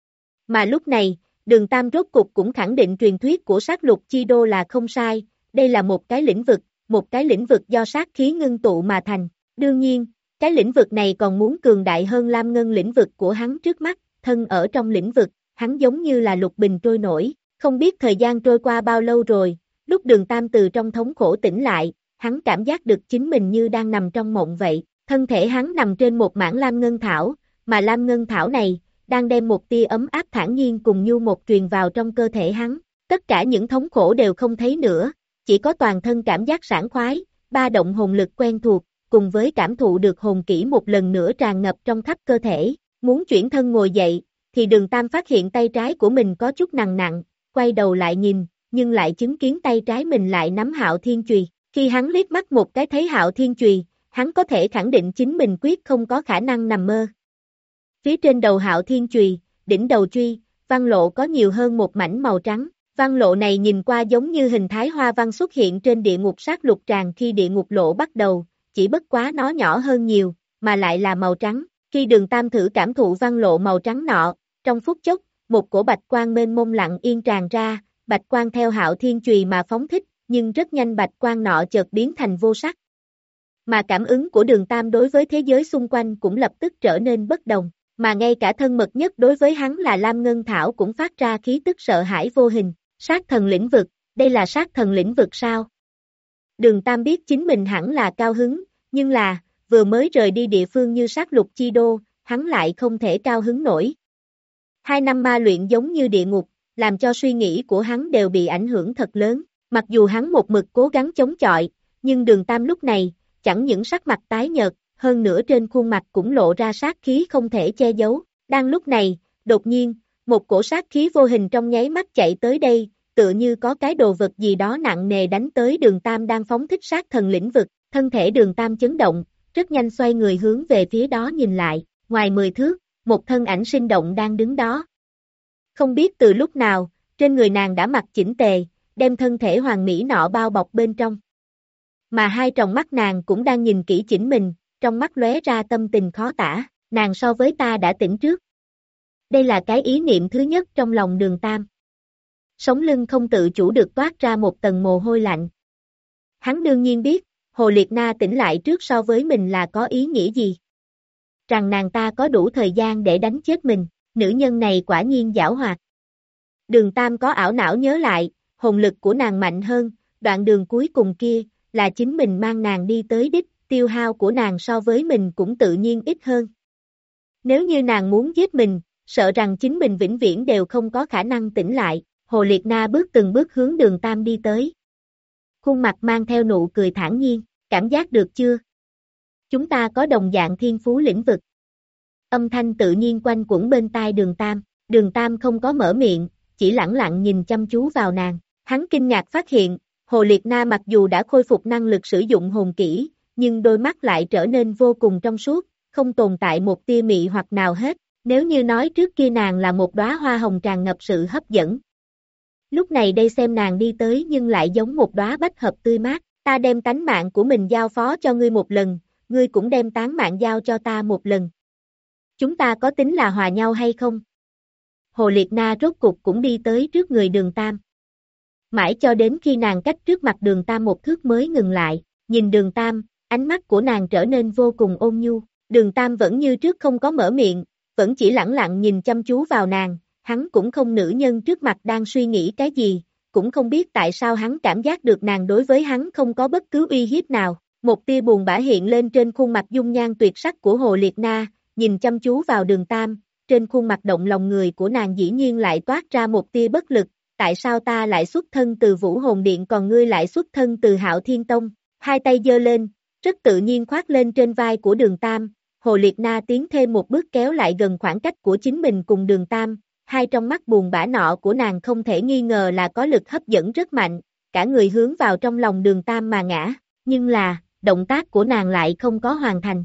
Mà lúc này, Đường Tam rốt cục cũng khẳng định truyền thuyết của sát lục chi đô là không sai, đây là một cái lĩnh vực, một cái lĩnh vực do sát khí ngưng tụ mà thành. Đương nhiên, cái lĩnh vực này còn muốn cường đại hơn Lam Ngân lĩnh vực của hắn trước mắt, thân ở trong lĩnh vực, hắn giống như là lục bình trôi nổi, không biết thời gian trôi qua bao lâu rồi, lúc Đường Tam từ trong thống khổ tỉnh lại, hắn cảm giác được chính mình như đang nằm trong mộng vậy, thân thể hắn nằm trên một mảng lam ngân thảo, mà lam ngân thảo này, đang đem một tia ấm áp thản nhiên cùng nhu một truyền vào trong cơ thể hắn, tất cả những thống khổ đều không thấy nữa, chỉ có toàn thân cảm giác sảng khoái, ba động hồn lực quen thuộc, cùng với cảm thụ được hồn kỹ một lần nữa tràn ngập trong khắp cơ thể, muốn chuyển thân ngồi dậy, thì Đường Tam phát hiện tay trái của mình có chút nặng nặng, quay đầu lại nhìn, nhưng lại chứng kiến tay trái mình lại nắm Hạo Thiên Chùy. Khi hắn liếc mắt một cái thấy Hạo Thiên Chùy, hắn có thể khẳng định chính mình quyết không có khả năng nằm mơ. Phía trên đầu Hạo Thiên Chùy, đỉnh đầu truy, văn lộ có nhiều hơn một mảnh màu trắng. Văn lộ này nhìn qua giống như hình thái hoa văn xuất hiện trên địa ngục sát lục tràng khi địa ngục lộ bắt đầu, chỉ bất quá nó nhỏ hơn nhiều, mà lại là màu trắng. Khi Đường Tam thử cảm thụ văn lộ màu trắng nọ, trong phút chốc, một cổ bạch quang mênh mông lặng yên tràn ra, bạch quang theo Hạo Thiên Chùy mà phóng thích, nhưng rất nhanh bạch quang nọ chợt biến thành vô sắc. Mà cảm ứng của Đường Tam đối với thế giới xung quanh cũng lập tức trở nên bất đồng, mà ngay cả thân mật nhất đối với hắn là Lam Ngân Thảo cũng phát ra khí tức sợ hãi vô hình. Sát thần lĩnh vực, đây là sát thần lĩnh vực sao? Đường Tam biết chính mình hẳn là cao hứng, nhưng là, vừa mới rời đi địa phương như sát lục chi đô, hắn lại không thể cao hứng nổi. Hai năm ma luyện giống như địa ngục, làm cho suy nghĩ của hắn đều bị ảnh hưởng thật lớn. Mặc dù hắn một mực cố gắng chống chọi, nhưng Đường Tam lúc này, chẳng những sắc mặt tái nhợt, hơn nữa trên khuôn mặt cũng lộ ra sát khí không thể che giấu. Đang lúc này, đột nhiên, một cổ sát khí vô hình trong nháy mắt chạy tới đây, tựa như có cái đồ vật gì đó nặng nề đánh tới Đường Tam đang phóng thích sát thần lĩnh vực, thân thể Đường Tam chấn động, rất nhanh xoay người hướng về phía đó nhìn lại, ngoài mười thước, một thân ảnh sinh động đang đứng đó. Không biết từ lúc nào, trên người nàng đã mặc chỉnh tề, đem thân thể hoàng mỹ nọ bao bọc bên trong. Mà hai tròng mắt nàng cũng đang nhìn kỹ chỉnh mình, trong mắt lóe ra tâm tình khó tả, nàng so với ta đã tỉnh trước. Đây là cái ý niệm thứ nhất trong lòng Đường Tam. Sống lưng không tự chủ được toát ra một tầng mồ hôi lạnh. Hắn đương nhiên biết, Hồ Liệt Na tỉnh lại trước so với mình là có ý nghĩa gì. Rằng nàng ta có đủ thời gian để đánh chết mình, nữ nhân này quả nhiên giảo hoạt. Đường Tam có ảo não nhớ lại, hồn lực của nàng mạnh hơn, đoạn đường cuối cùng kia, là chính mình mang nàng đi tới đích, tiêu hao của nàng so với mình cũng tự nhiên ít hơn. Nếu như nàng muốn giết mình, sợ rằng chính mình vĩnh viễn đều không có khả năng tỉnh lại, Hồ Liệt Na bước từng bước hướng Đường Tam đi tới. Khuôn mặt mang theo nụ cười thản nhiên, cảm giác được chưa? Chúng ta có đồng dạng thiên phú lĩnh vực. Âm thanh tự nhiên quanh quẩn bên tai Đường Tam, Đường Tam không có mở miệng, chỉ lẳng lặng nhìn chăm chú vào nàng, hắn kinh ngạc phát hiện, Hồ Liệt Na mặc dù đã khôi phục năng lực sử dụng hồn kỹ, nhưng đôi mắt lại trở nên vô cùng trong suốt, không tồn tại một tia mị hoặc nào hết, nếu như nói trước kia nàng là một đóa hoa hồng tràn ngập sự hấp dẫn. Lúc này đây xem nàng đi tới nhưng lại giống một đóa bách hợp tươi mát, ta đem tánh mạng của mình giao phó cho ngươi một lần, ngươi cũng đem tán mạng giao cho ta một lần. Chúng ta có tính là hòa nhau hay không? Hồ Liệt Na rốt cục cũng đi tới trước người Đường Tam. Mãi cho đến khi nàng cách trước mặt Đường Tam một thước mới ngừng lại, nhìn Đường Tam, ánh mắt của nàng trở nên vô cùng ôn nhu. Đường Tam vẫn như trước không có mở miệng, vẫn chỉ lẳng lặng nhìn chăm chú vào nàng, hắn cũng không nữ nhân trước mặt đang suy nghĩ cái gì, cũng không biết tại sao hắn cảm giác được nàng đối với hắn không có bất cứ uy hiếp nào. Một tia buồn bã hiện lên trên khuôn mặt dung nhan tuyệt sắc của Hồ Liệt Na, nhìn chăm chú vào Đường Tam, trên khuôn mặt động lòng người của nàng dĩ nhiên lại toát ra một tia bất lực, tại sao ta lại xuất thân từ Vũ Hồn Điện còn ngươi lại xuất thân từ Hạo Thiên Tông, hai tay giơ lên, rất tự nhiên khoác lên trên vai của Đường Tam, Hồ Liệt Na tiến thêm một bước kéo lại gần khoảng cách của chính mình cùng Đường Tam, hai trong mắt buồn bã nọ của nàng không thể nghi ngờ là có lực hấp dẫn rất mạnh, cả người hướng vào trong lòng Đường Tam mà ngã, nhưng là, động tác của nàng lại không có hoàn thành.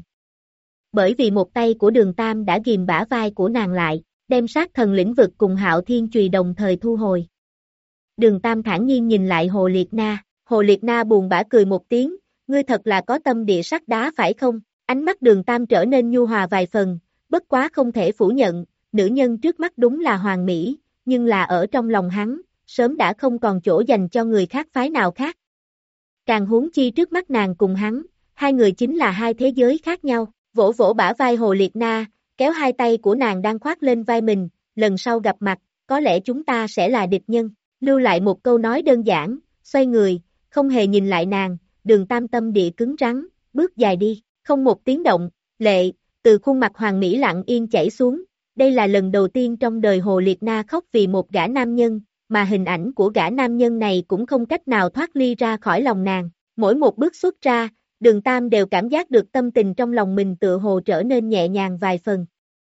Bởi vì một tay của Đường Tam đã ghìm bả vai của nàng lại, đem sát thần lĩnh vực cùng Hạo Thiên chùy đồng thời thu hồi. Đường Tam thản nhiên nhìn lại Hồ Liệt Na, Hồ Liệt Na buồn bã cười một tiếng, ngươi thật là có tâm địa sắt đá phải không? Ánh mắt Đường Tam trở nên nhu hòa vài phần, bất quá không thể phủ nhận, nữ nhân trước mắt đúng là hoàn mỹ, nhưng là ở trong lòng hắn, sớm đã không còn chỗ dành cho người khác phái nào khác. Càng huống chi trước mắt nàng cùng hắn, hai người chính là hai thế giới khác nhau, vỗ vỗ bả vai Hồ Liệt Na, kéo hai tay của nàng đang khoác lên vai mình, lần sau gặp mặt, có lẽ chúng ta sẽ là địch nhân, lưu lại một câu nói đơn giản, xoay người, không hề nhìn lại nàng, Đường Tam tâm địa cứng rắn, bước dài đi, không một tiếng động, lệ, từ khuôn mặt hoàng mỹ lặng yên chảy xuống, đây là lần đầu tiên trong đời Hồ Liệt Na khóc vì một gã nam nhân, mà hình ảnh của gã nam nhân này cũng không cách nào thoát ly ra khỏi lòng nàng, mỗi một bước xuất ra, Đường Tam đều cảm giác được tâm tình trong lòng mình tựa hồ trở nên nhẹ nhàng vài phần.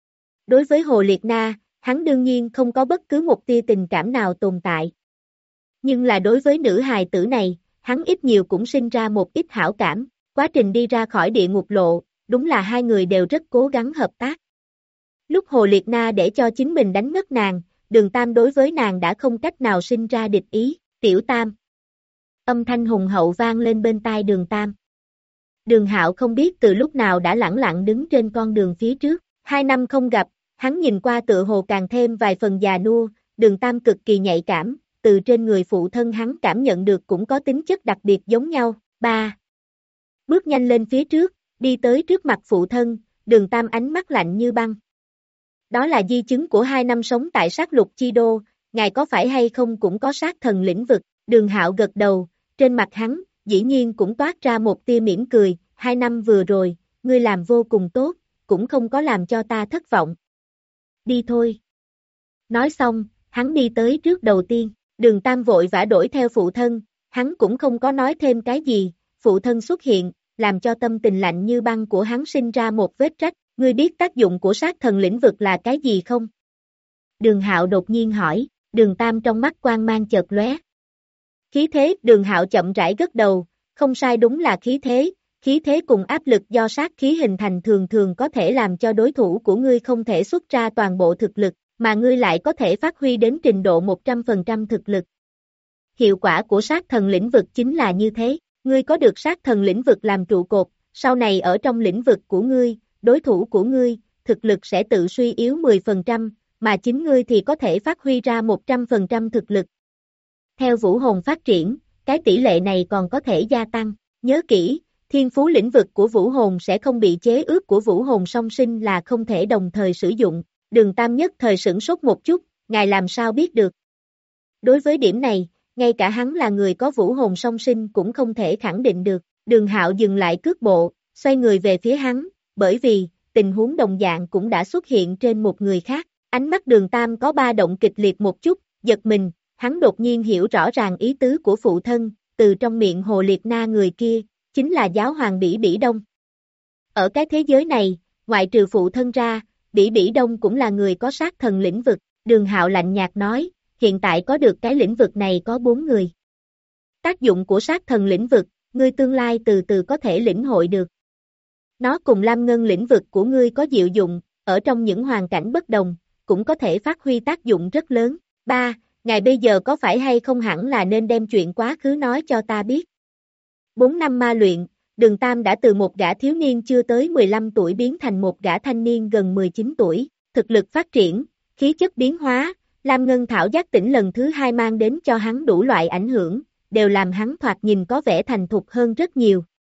Đối với Hồ Liệt Na, hắn đương nhiên không có bất cứ một tia tình cảm nào tồn tại. Nhưng là đối với nữ hài tử này, hắn ít nhiều cũng sinh ra một ít hảo cảm, quá trình đi ra khỏi địa ngục lộ, đúng là hai người đều rất cố gắng hợp tác. Lúc Hồ Liệt Na để cho chính mình đánh ngất nàng, Đường Tam đối với nàng đã không cách nào sinh ra địch ý, tiểu Tam. Âm thanh hùng hậu vang lên bên tai Đường Tam. Đường Hạo không biết từ lúc nào đã lẳng lặng đứng trên con đường phía trước, hai năm không gặp, hắn nhìn qua tựa hồ càng thêm vài phần già nua, Đường Tam cực kỳ nhạy cảm, từ trên người phụ thân hắn cảm nhận được cũng có tính chất đặc biệt giống nhau, ba. Bước nhanh lên phía trước, đi tới trước mặt phụ thân, Đường Tam ánh mắt lạnh như băng. Đó là di chứng của hai năm sống tại sát lục chi đô, ngài có phải hay không cũng có sát thần lĩnh vực, Đường Hạo gật đầu, trên mặt hắn, dĩ nhiên cũng toát ra một tia mỉm cười, hai năm vừa rồi, ngươi làm vô cùng tốt, cũng không có làm cho ta thất vọng. Đi thôi. Nói xong, hắn đi tới trước đầu tiên, Đường Tam vội vã đuổi theo phụ thân, hắn cũng không có nói thêm cái gì, phụ thân xuất hiện, làm cho tâm tình lạnh như băng của hắn sinh ra một vết rách, ngươi biết tác dụng của sát thần lĩnh vực là cái gì không? Đường Hạo đột nhiên hỏi, Đường Tam trong mắt quang mang chợt lóe. Khí thế, Đường Hạo chậm rãi gật đầu, không sai đúng là khí thế, khí thế cùng áp lực do sát khí hình thành thường thường có thể làm cho đối thủ của ngươi không thể xuất ra toàn bộ thực lực, mà ngươi lại có thể phát huy đến trình độ một trăm phần trăm thực lực. Hiệu quả của sát thần lĩnh vực chính là như thế, ngươi có được sát thần lĩnh vực làm trụ cột, sau này ở trong lĩnh vực của ngươi, đối thủ của ngươi, thực lực sẽ tự suy yếu mười phần trăm, mà chính ngươi thì có thể phát huy ra một trăm phần trăm thực lực. Theo vũ hồn phát triển, cái tỷ lệ này còn có thể gia tăng, nhớ kỹ, thiên phú lĩnh vực của vũ hồn sẽ không bị chế ước của vũ hồn song sinh là không thể đồng thời sử dụng, Đường Tam nhất thời sửng sốt một chút, ngài làm sao biết được. Đối với điểm này, ngay cả hắn là người có vũ hồn song sinh cũng không thể khẳng định được, Đường Hạo dừng lại cước bộ, xoay người về phía hắn, bởi vì, tình huống đồng dạng cũng đã xuất hiện trên một người khác, ánh mắt Đường Tam có ba động kịch liệt một chút, giật mình, hắn đột nhiên hiểu rõ ràng ý tứ của phụ thân, từ trong miệng Hồ Liệt Na người kia, chính là giáo hoàng Bỉ Bỉ Đông. Ở cái thế giới này, ngoại trừ phụ thân ra, Bỉ Bỉ Đông cũng là người có sát thần lĩnh vực, Đường Hạo lạnh nhạt nói, hiện tại có được cái lĩnh vực này có bốn người. Tác dụng của sát thần lĩnh vực, ngươi tương lai từ từ có thể lĩnh hội được. Nó cùng Lam Ngân lĩnh vực của ngươi có diệu dụng, ở trong những hoàn cảnh bất đồng, cũng có thể phát huy tác dụng rất lớn. ba. Ngài bây giờ có phải hay không hẳn là nên đem chuyện quá khứ nói cho ta biết. bốn năm ma luyện, Đường Tam đã từ một gã thiếu niên chưa tới mười lăm tuổi biến thành một gã thanh niên gần mười chín tuổi, thực lực phát triển, khí chất biến hóa, Lam Ngân Thảo giác tỉnh lần thứ hai mang đến cho hắn đủ loại ảnh hưởng, đều làm hắn thoạt nhìn có vẻ thành thục hơn rất nhiều.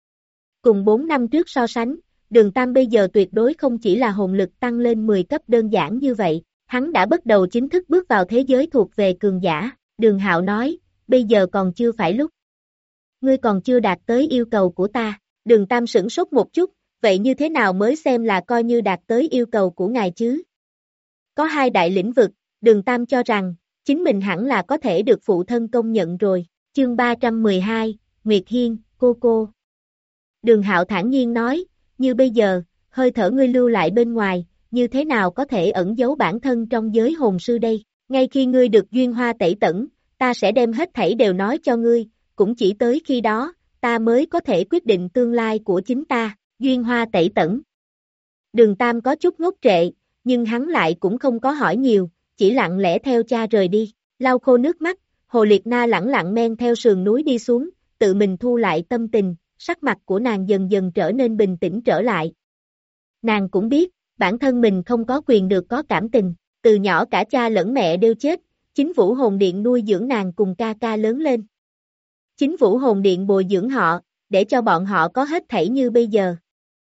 Cùng bốn năm trước so sánh, Đường Tam bây giờ tuyệt đối không chỉ là hồn lực tăng lên mười cấp đơn giản như vậy, hắn đã bắt đầu chính thức bước vào thế giới thuộc về cường giả. Đường Hạo nói, bây giờ còn chưa phải lúc. Ngươi còn chưa đạt tới yêu cầu của ta. Đường Tam sửng sốt một chút, vậy như thế nào mới xem là coi như đạt tới yêu cầu của ngài chứ? Có hai đại lĩnh vực, Đường Tam cho rằng, chính mình hẳn là có thể được phụ thân công nhận rồi. Chương ba trăm mười hai, Nguyệt Hiên, cô cô. Đường Hạo thản nhiên nói, như bây giờ, hơi thở ngươi lưu lại bên ngoài, như thế nào có thể ẩn giấu bản thân trong giới hồn sư đây? Ngay khi ngươi được duyên hoa tẩy tẩn, ta sẽ đem hết thảy đều nói cho ngươi, cũng chỉ tới khi đó, ta mới có thể quyết định tương lai của chính ta, duyên hoa tẩy tẩn. Đường Tam có chút ngốc trệ, nhưng hắn lại cũng không có hỏi nhiều, chỉ lặng lẽ theo cha rời đi, lau khô nước mắt, Hồ Liệt Na lẳng lặng men theo sườn núi đi xuống, tự mình thu lại tâm tình, sắc mặt của nàng dần dần trở nên bình tĩnh trở lại. Nàng cũng biết, bản thân mình không có quyền được có cảm tình, từ nhỏ cả cha lẫn mẹ đều chết, chính Vũ Hồn Điện nuôi dưỡng nàng cùng ca ca lớn lên. Chính Vũ Hồn Điện bồi dưỡng họ, để cho bọn họ có hết thảy như bây giờ.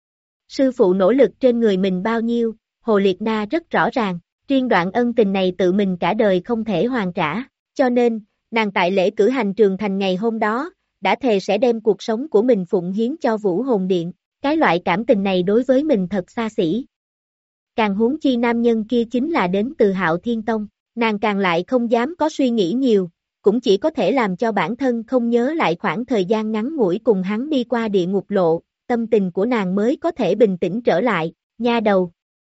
Sư phụ nỗ lực trên người mình bao nhiêu, Hồ Liệt Na rất rõ ràng, riêng đoạn ân tình này tự mình cả đời không thể hoàn trả, cho nên, nàng tại lễ cử hành trường thành ngày hôm đó, đã thề sẽ đem cuộc sống của mình phụng hiến cho Vũ Hồn Điện, cái loại cảm tình này đối với mình thật xa xỉ. Càng huống chi nam nhân kia chính là đến từ Hạo Thiên Tông, nàng càng lại không dám có suy nghĩ nhiều, cũng chỉ có thể làm cho bản thân không nhớ lại khoảng thời gian ngắn ngủi cùng hắn đi qua địa ngục lộ, tâm tình của nàng mới có thể bình tĩnh trở lại, nha đầu.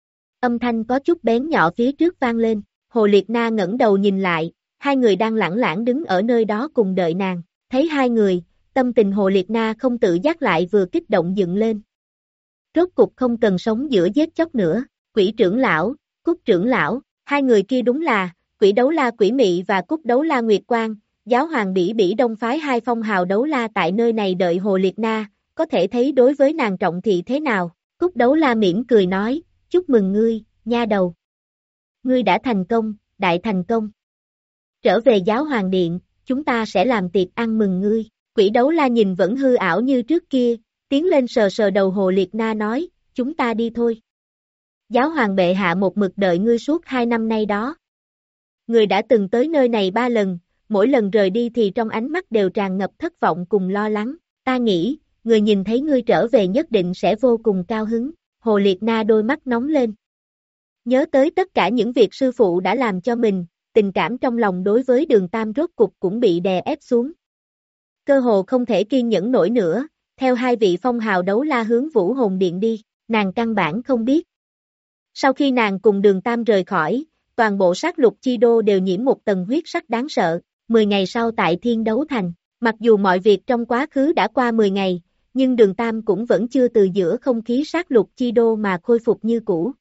Âm thanh có chút bén nhọ phía trước vang lên, Hồ Liệt Na ngẩng đầu nhìn lại, hai người đang lẳng lảng đứng ở nơi đó cùng đợi nàng, thấy hai người, tâm tình Hồ Liệt Na không tự giác lại vừa kích động dựng lên. Rốt cục không cần sống giữa giết chóc nữa, Quỷ trưởng lão, Cúc trưởng lão, hai người kia đúng là, Quỷ Đấu La Quỷ Mị và Cúc Đấu La Nguyệt Quang, giáo hoàng Bỉ Bỉ Đông phái hai phong hào đấu la tại nơi này đợi Hồ Liệt Na, có thể thấy đối với nàng trọng thị thế nào, Cúc Đấu La mỉm cười nói, chúc mừng ngươi, nha đầu. Ngươi đã thành công, đại thành công. Trở về giáo hoàng điện, chúng ta sẽ làm tiệc ăn mừng ngươi, Quỷ Đấu La nhìn vẫn hư ảo như trước kia, tiến lên sờ sờ đầu Hồ Liệt Na nói, chúng ta đi thôi. Giáo hoàng bệ hạ một mực đợi ngươi suốt hai năm nay đó. Ngươi đã từng tới nơi này ba lần, mỗi lần rời đi thì trong ánh mắt đều tràn ngập thất vọng cùng lo lắng, ta nghĩ, người nhìn thấy ngươi trở về nhất định sẽ vô cùng cao hứng, Hồ Liệt Na đôi mắt nóng lên. Nhớ tới tất cả những việc sư phụ đã làm cho mình, tình cảm trong lòng đối với Đường Tam rốt cục cũng bị đè ép xuống. Cơ hồ không thể kiên nhẫn nổi nữa, theo hai vị phong hào đấu la hướng Vũ Hồn Điện đi, nàng căn bản không biết. Sau khi nàng cùng Đường Tam rời khỏi, toàn bộ sát lục chi đô đều nhiễm một tầng huyết sắc đáng sợ, mười ngày sau tại Thiên Đấu Thành, mặc dù mọi việc trong quá khứ đã qua mười ngày, nhưng Đường Tam cũng vẫn chưa từ giữa không khí sát lục chi đô mà khôi phục như cũ.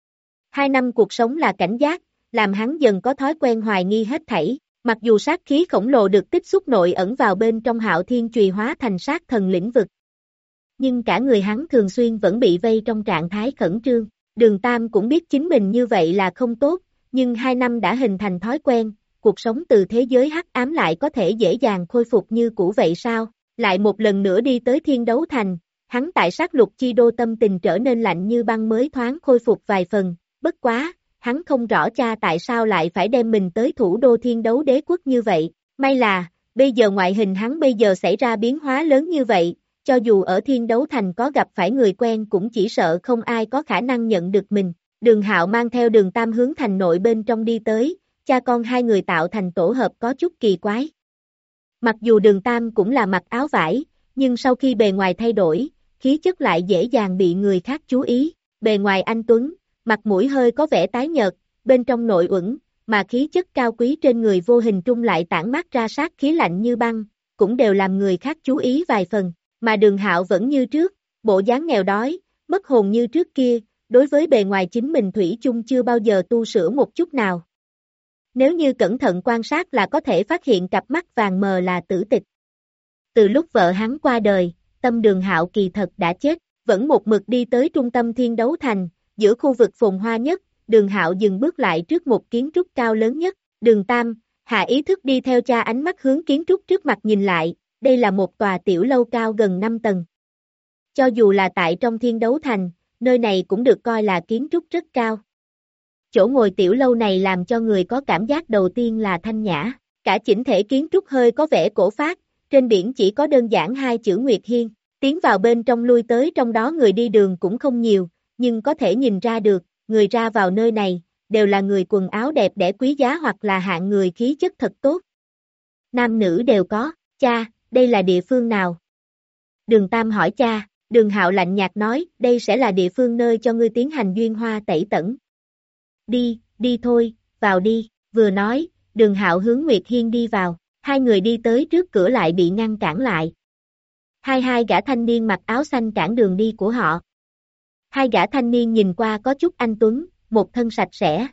Hai năm cuộc sống là cảnh giác, làm hắn dần có thói quen hoài nghi hết thảy, mặc dù sát khí khổng lồ được tích xúc nội ẩn vào bên trong Hạo Thiên chùy hóa thành sát thần lĩnh vực. Nhưng cả người hắn thường xuyên vẫn bị vây trong trạng thái khẩn trương, Đường Tam cũng biết chính mình như vậy là không tốt, nhưng hai năm đã hình thành thói quen, cuộc sống từ thế giới hắc ám lại có thể dễ dàng khôi phục như cũ vậy sao? Lại một lần nữa đi tới Thiên Đấu Thành, hắn tại sát lục chi đô tâm tình trở nên lạnh như băng mới thoáng khôi phục vài phần, bất quá, hắn không rõ cha tại sao lại phải đem mình tới thủ đô Thiên Đấu Đế quốc như vậy, may là, bây giờ ngoại hình hắn bây giờ xảy ra biến hóa lớn như vậy, cho dù ở Thiên Đấu Thành có gặp phải người quen cũng chỉ sợ không ai có khả năng nhận được mình. Đường Hạo mang theo Đường Tam hướng thành nội bên trong đi tới, cha con hai người tạo thành tổ hợp có chút kỳ quái. Mặc dù Đường Tam cũng là mặc áo vải, nhưng sau khi bề ngoài thay đổi, khí chất lại dễ dàng bị người khác chú ý, bề ngoài anh tuấn, mặt mũi hơi có vẻ tái nhợt, bên trong nội uẩn, mà khí chất cao quý trên người vô hình trung lại tản mát ra sát khí lạnh như băng, cũng đều làm người khác chú ý vài phần, mà Đường Hạo vẫn như trước, bộ dáng nghèo đói, mất hồn như trước kia, đối với bề ngoài chính mình thủy chung chưa bao giờ tu sửa một chút nào. Nếu như cẩn thận quan sát là có thể phát hiện cặp mắt vàng mờ là Tử Tịch. Từ lúc vợ hắn qua đời, tâm Đường Hạo kỳ thật đã chết, vẫn một mực đi tới trung tâm Thiên Đấu Thành, giữa khu vực phồn hoa nhất, Đường Hạo dừng bước lại trước một kiến trúc cao lớn nhất, Đường Tam, hạ ý thức đi theo cha ánh mắt hướng kiến trúc trước mặt nhìn lại, đây là một tòa tiểu lâu cao gần năm tầng. cho dù là tại trong Thiên Đấu Thành, nơi này cũng được coi là kiến trúc rất cao. Chỗ ngồi tiểu lâu này làm cho người có cảm giác đầu tiên là thanh nhã, cả chỉnh thể kiến trúc hơi có vẻ cổ phác, trên biển chỉ có đơn giản hai chữ Nguyệt Hiên, tiến vào bên trong lui tới trong đó người đi đường cũng không nhiều, nhưng có thể nhìn ra được, người ra vào nơi này, đều là người quần áo đẹp đẽ quý giá hoặc là hạng người khí chất thật tốt. Nam nữ đều có, cha, đây là địa phương nào? Đường Tam hỏi cha, Đường Hạo lạnh nhạt nói, đây sẽ là địa phương nơi cho ngươi tiến hành duyên hoa tẩy tẩn. Đi, đi thôi, vào đi, vừa nói, Đường Hạo hướng Nguyệt Hiên đi vào, hai người đi tới trước cửa lại bị ngăn cản lại. Hai hai gã thanh niên mặc áo xanh cản đường đi của họ. Hai gã thanh niên nhìn qua có chút anh tuấn, một thân sạch sẽ.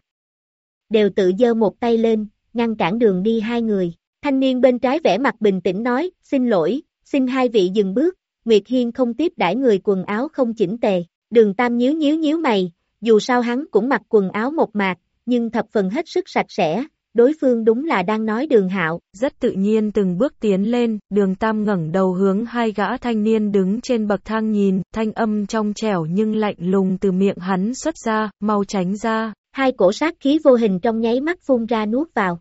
Đều tự giơ một tay lên, ngăn cản đường đi hai người. Thanh niên bên trái vẻ mặt bình tĩnh nói, xin lỗi, xin hai vị dừng bước. Nguyệt Hiên không tiếp đãi người quần áo không chỉnh tề. Đường Tam nhíu nhíu nhíu mày, dù sao hắn cũng mặc quần áo một mạc, nhưng thập phần hết sức sạch sẽ. Đối phương đúng là đang nói Đường Hạo. Rất tự nhiên từng bước tiến lên, Đường Tam ngẩng đầu hướng hai gã thanh niên đứng trên bậc thang nhìn, thanh âm trong trẻo nhưng lạnh lùng từ miệng hắn xuất ra, mau tránh ra. Hai cổ sát khí vô hình trong nháy mắt phun ra nuốt vào.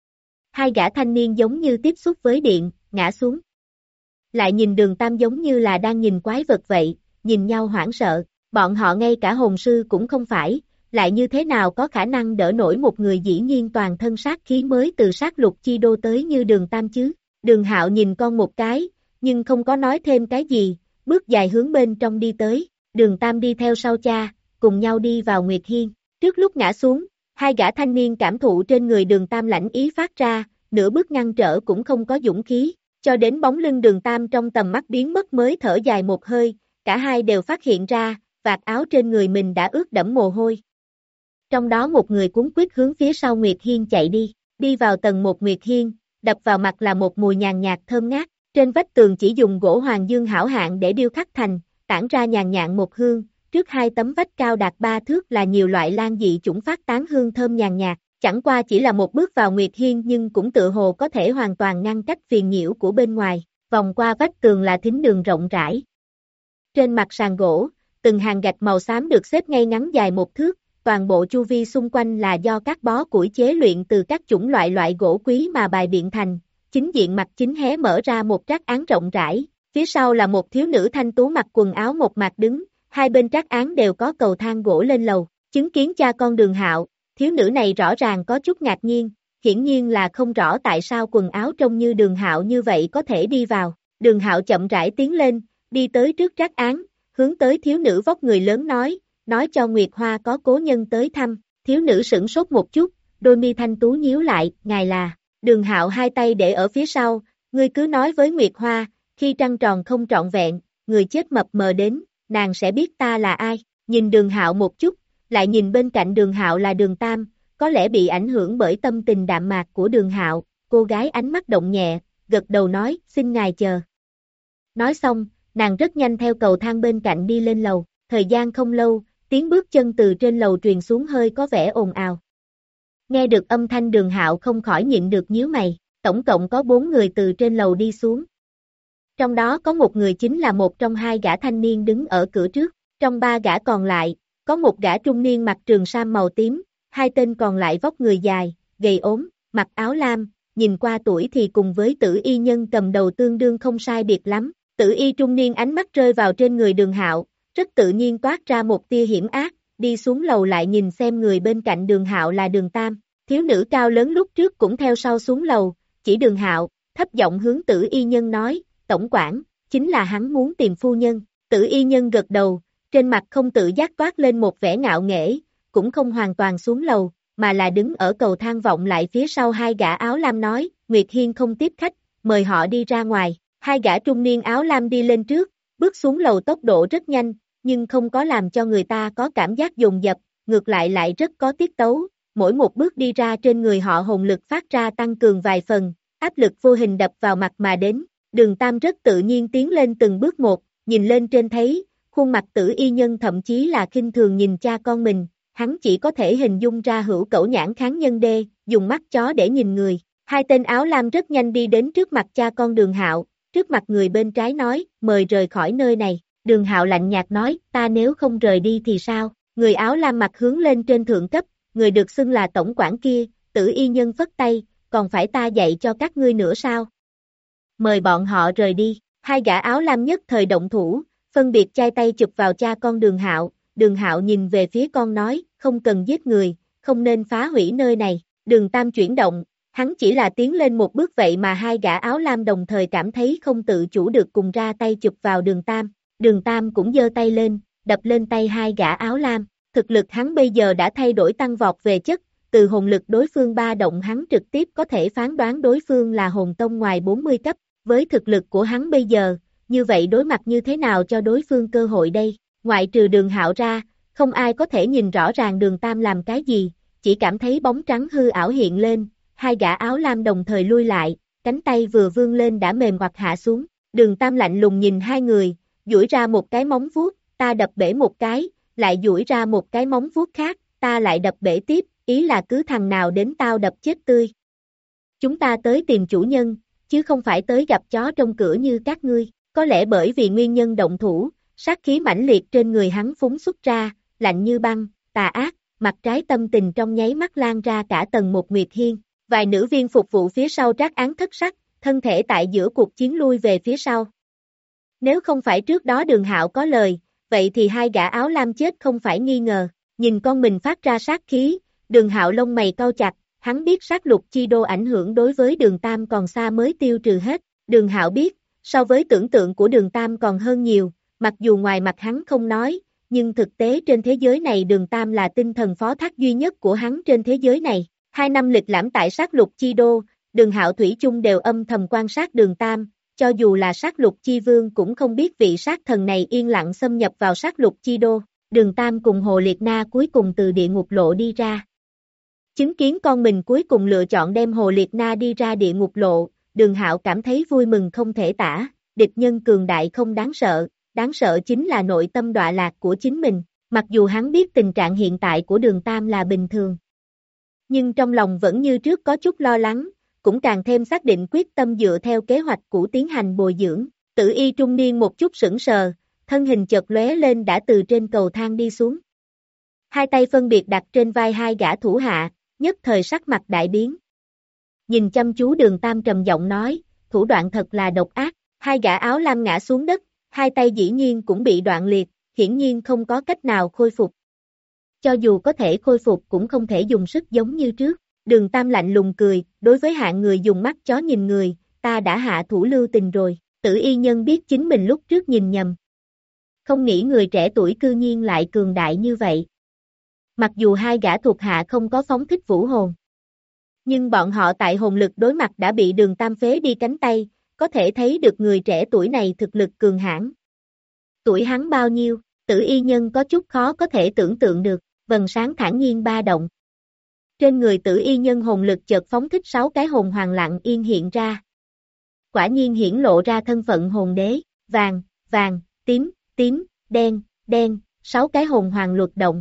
Hai gã thanh niên giống như tiếp xúc với điện, ngã xuống. Lại nhìn Đường Tam giống như là đang nhìn quái vật vậy, nhìn nhau hoảng sợ, bọn họ ngay cả hồn sư cũng không phải, lại như thế nào có khả năng đỡ nổi một người dĩ nhiên toàn thân sát khí mới từ sát lục chi đô tới như Đường Tam chứ. Đường Hạo nhìn con một cái, nhưng không có nói thêm cái gì, bước dài hướng bên trong đi tới, Đường Tam đi theo sau cha, cùng nhau đi vào Nguyệt Hiên. Trước lúc ngã xuống, hai gã thanh niên cảm thụ trên người Đường Tam lãnh ý phát ra, nửa bước ngăn trở cũng không có dũng khí, cho đến bóng lưng Đường Tam trong tầm mắt biến mất mới thở dài một hơi, cả hai đều phát hiện ra, vạt áo trên người mình đã ướt đẫm mồ hôi. Trong đó một người cuống quýt hướng phía sau Nguyệt Hiên chạy đi, đi vào tầng một Nguyệt Hiên, đập vào mặt là một mùi nhàn nhạt thơm ngát, trên vách tường chỉ dùng gỗ hoàng dương hảo hạng để điêu khắc thành, tản ra nhàn nhạt một hương, trước hai tấm vách cao đạt ba thước là nhiều loại lan dị chủng phát tán hương thơm nhàn nhạt, chẳng qua chỉ là một bước vào Nguyệt Hiên nhưng cũng tự hồ có thể hoàn toàn ngăn cách phiền nhiễu của bên ngoài, vòng qua vách tường là thính đường rộng rãi. Trên mặt sàn gỗ, từng hàng gạch màu xám được xếp ngay ngắn dài một thước, toàn bộ chu vi xung quanh là do các bó củi chế luyện từ các chủng loại loại gỗ quý mà bài biện thành, chính diện mặt chính hé mở ra một trác án rộng rãi, phía sau là một thiếu nữ thanh tú mặc quần áo một mạc đứng, hai bên trác án đều có cầu thang gỗ lên lầu, chứng kiến cha con Đường Hạo, thiếu nữ này rõ ràng có chút ngạc nhiên, hiển nhiên là không rõ tại sao quần áo trông như Đường Hạo như vậy có thể đi vào, Đường Hạo chậm rãi tiến lên, đi tới trước trác án, hướng tới thiếu nữ vóc người lớn nói, nói cho Nguyệt Hoa có cố nhân tới thăm, thiếu nữ sửng sốt một chút, đôi mi thanh tú nhíu lại, ngài là, Đường Hạo hai tay để ở phía sau, ngươi cứ nói với Nguyệt Hoa, khi trăng tròn không trọn vẹn, người chết mập mờ đến, nàng sẽ biết ta là ai, nhìn Đường Hạo một chút, lại nhìn bên cạnh Đường Hạo là Đường Tam, có lẽ bị ảnh hưởng bởi tâm tình đạm mạc của Đường Hạo, cô gái ánh mắt động nhẹ, gật đầu nói, xin ngài chờ. Nói xong, nàng rất nhanh theo cầu thang bên cạnh đi lên lầu, thời gian không lâu, tiếng bước chân từ trên lầu truyền xuống hơi có vẻ ồn ào. Nghe được âm thanh Đường Hạo không khỏi nhịn được nhíu mày, tổng cộng có bốn người từ trên lầu đi xuống. Trong đó có một người chính là một trong hai gã thanh niên đứng ở cửa trước, trong ba gã còn lại, có một gã trung niên mặc trường sam màu tím, hai tên còn lại vóc người dài, gầy ốm, mặc áo lam, nhìn qua tuổi thì cùng với Tử Y nhân cầm đầu tương đương không sai biệt lắm. Tử Y trung niên ánh mắt rơi vào trên người Đường Hạo, rất tự nhiên toát ra một tia hiểm ác, đi xuống lầu lại nhìn xem người bên cạnh Đường Hạo là Đường Tam. Thiếu nữ cao lớn lúc trước cũng theo sau xuống lầu, chỉ Đường Hạo, thấp giọng hướng Tử Y nhân nói, tổng quản, chính là hắn muốn tìm phu nhân. Tử Y nhân gật đầu, trên mặt không tự giác toát lên một vẻ ngạo nghễ, cũng không hoàn toàn xuống lầu, mà là đứng ở cầu thang vọng lại phía sau hai gã áo lam nói, Nguyệt Hiên không tiếp khách, mời họ đi ra ngoài. Hai gã trung niên áo lam đi lên trước, bước xuống lầu tốc độ rất nhanh, nhưng không có làm cho người ta có cảm giác dồn dập, ngược lại lại rất có tiết tấu, mỗi một bước đi ra trên người họ hồn lực phát ra tăng cường vài phần, áp lực vô hình đập vào mặt mà đến, Đường Tam rất tự nhiên tiến lên từng bước một, nhìn lên trên thấy, khuôn mặt Tử Y nhân thậm chí là khinh thường nhìn cha con mình, hắn chỉ có thể hình dung ra hữu cẩu nhãn kháng nhân đê, dùng mắt chó để nhìn người, hai tên áo lam rất nhanh đi đến trước mặt cha con Đường Hạo, trước mặt người bên trái nói, mời rời khỏi nơi này, Đường Hạo lạnh nhạt nói, ta nếu không rời đi thì sao? Người áo lam mặt hướng lên trên thượng cấp, người được xưng là tổng quản kia, Tử Y Nhân phất tay, còn phải ta dạy cho các ngươi nữa sao? Mời bọn họ rời đi. Hai gã áo lam nhất thời động thủ, phân biệt chai tay chụp vào cha con Đường Hạo. Đường Hạo nhìn về phía con nói, không cần giết người, không nên phá hủy nơi này. Đường Tam chuyển động, hắn chỉ là tiến lên một bước vậy mà hai gã áo lam đồng thời cảm thấy không tự chủ được cùng ra tay chụp vào Đường Tam. Đường Tam cũng giơ tay lên, đập lên tay hai gã áo lam. Thực lực hắn bây giờ đã thay đổi tăng vọt về chất, từ hồn lực đối phương ba động hắn trực tiếp có thể phán đoán đối phương là hồn tông ngoài bốn mươi cấp. Với thực lực của hắn bây giờ, như vậy đối mặt như thế nào cho đối phương cơ hội đây? Ngoại trừ Đường Hạo ra, không ai có thể nhìn rõ ràng Đường Tam làm cái gì, chỉ cảm thấy bóng trắng hư ảo hiện lên, hai gã áo lam đồng thời lui lại, cánh tay vừa vươn lên đã mềm hoặc hạ xuống. Đường Tam lạnh lùng nhìn hai người, duỗi ra một cái móng vuốt, ta đập bể một cái, lại duỗi ra một cái móng vuốt khác, ta lại đập bể tiếp, ý là cứ thằng nào đến tao đập chết tươi. Chúng ta tới tìm chủ nhân, chứ không phải tới gặp chó trong cửa như các ngươi. Có lẽ bởi vì nguyên nhân động thủ, sát khí mãnh liệt trên người hắn phúng xuất ra, lạnh như băng, tà ác, mặt trái tâm tình trong nháy mắt lan ra cả tầng một Nguyệt Hiên. Vài nữ viên phục vụ phía sau trác án thất sắc, thân thể tại giữa cuộc chiến lui về phía sau. Nếu không phải trước đó Đường Hạo có lời, vậy thì hai gã áo lam chết không phải nghi ngờ. Nhìn con mình phát ra sát khí, Đường Hạo lông mày cau chặt, hắn biết sát lục chi đô ảnh hưởng đối với Đường Tam còn xa mới tiêu trừ hết. Đường Hạo biết, so với tưởng tượng của Đường Tam còn hơn nhiều, mặc dù ngoài mặt hắn không nói, nhưng thực tế trên thế giới này Đường Tam là tinh thần phó thác duy nhất của hắn trên thế giới này. Hai năm lịch lãm tại sát lục chi đô, Đường Hạo thủy chung đều âm thầm quan sát Đường Tam, cho dù là sát lục chi vương cũng không biết vị sát thần này yên lặng xâm nhập vào sát lục chi đô. Đường Tam cùng Hồ Liệt Na cuối cùng từ địa ngục lộ đi ra. Chứng kiến con mình cuối cùng lựa chọn đem Hồ Liệt Na đi ra địa ngục lộ, Đường Hạo cảm thấy vui mừng không thể tả, địch nhân cường đại không đáng sợ, đáng sợ chính là nội tâm đọa lạc của chính mình, mặc dù hắn biết tình trạng hiện tại của Đường Tam là bình thường. Nhưng trong lòng vẫn như trước có chút lo lắng, cũng càng thêm xác định quyết tâm dựa theo kế hoạch cũ tiến hành bồi dưỡng. Tử Y trung niên một chút sững sờ, thân hình chợt lóe lên đã từ trên cầu thang đi xuống. Hai tay phân biệt đặt trên vai hai gã thủ hạ, nhất thời sắc mặt đại biến. Nhìn chăm chú Đường Tam trầm giọng nói, thủ đoạn thật là độc ác. Hai gã áo lam ngã xuống đất, hai tay dĩ nhiên cũng bị đoạn liệt, hiển nhiên không có cách nào khôi phục. Cho dù có thể khôi phục cũng không thể dùng sức giống như trước. Đường Tam lạnh lùng cười, đối với hạng người dùng mắt chó nhìn người, ta đã hạ thủ lưu tình rồi. Tử Y Nhân biết chính mình lúc trước nhìn nhầm. Không nghĩ người trẻ tuổi cư nhiên lại cường đại như vậy. Mặc dù hai gã thuộc hạ không có phóng thích vũ hồn, nhưng bọn họ tại hồn lực đối mặt đã bị Đường Tam phế đi cánh tay, có thể thấy được người trẻ tuổi này thực lực cường hãn. Tuổi hắn bao nhiêu, Tử Y Nhân có chút khó có thể tưởng tượng được, vầng sáng thản nhiên ba động. Trên người Tử Y Nhân hồn lực chợt phóng thích sáu cái hồn hoàng lặng yên hiện ra. Quả nhiên hiển lộ ra thân phận hồn đế, vàng, vàng, tím, tím, đen, đen, sáu cái hồn hoàng luật động.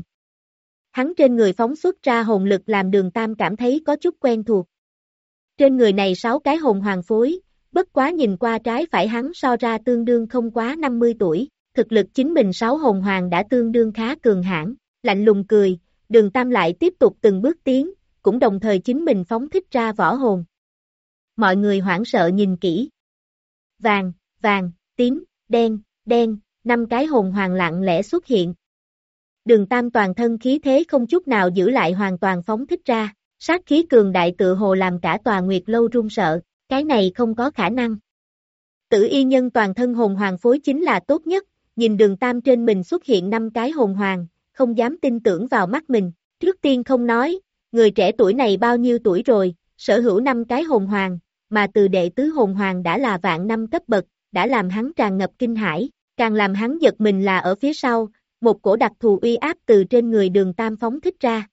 Hắn trên người phóng xuất ra hồn lực làm Đường Tam cảm thấy có chút quen thuộc. Trên người này sáu cái hồn hoàng phối, bất quá nhìn qua trái phải hắn so ra tương đương không quá năm mươi tuổi, thực lực chính mình sáu hồn hoàng đã tương đương khá cường hãn. Lạnh lùng cười, Đường Tam lại tiếp tục từng bước tiến, cũng đồng thời chính mình phóng thích ra võ hồn. Mọi người hoảng sợ nhìn kỹ. Vàng, vàng, tím, đen, đen, năm cái hồn hoàng lặng lẽ xuất hiện. Đường Tam toàn thân khí thế không chút nào giữ lại hoàn toàn phóng thích ra, sát khí cường đại tự hồ làm cả tòa Nguyệt Lâu run sợ, cái này không có khả năng. Tử Y Nhân toàn thân hồn hoàng phối chính là tốt nhất, nhìn Đường Tam trên mình xuất hiện năm cái hồn hoàng, không dám tin tưởng vào mắt mình. Trước tiên không nói, người trẻ tuổi này bao nhiêu tuổi rồi, sở hữu năm cái hồn hoàng, mà từ đệ tứ hồn hoàng đã là vạn năm cấp bậc, đã làm hắn tràn ngập kinh hãi, càng làm hắn giật mình là ở phía sau, một cổ đặc thù uy áp từ trên người Đường Tam phóng thích ra.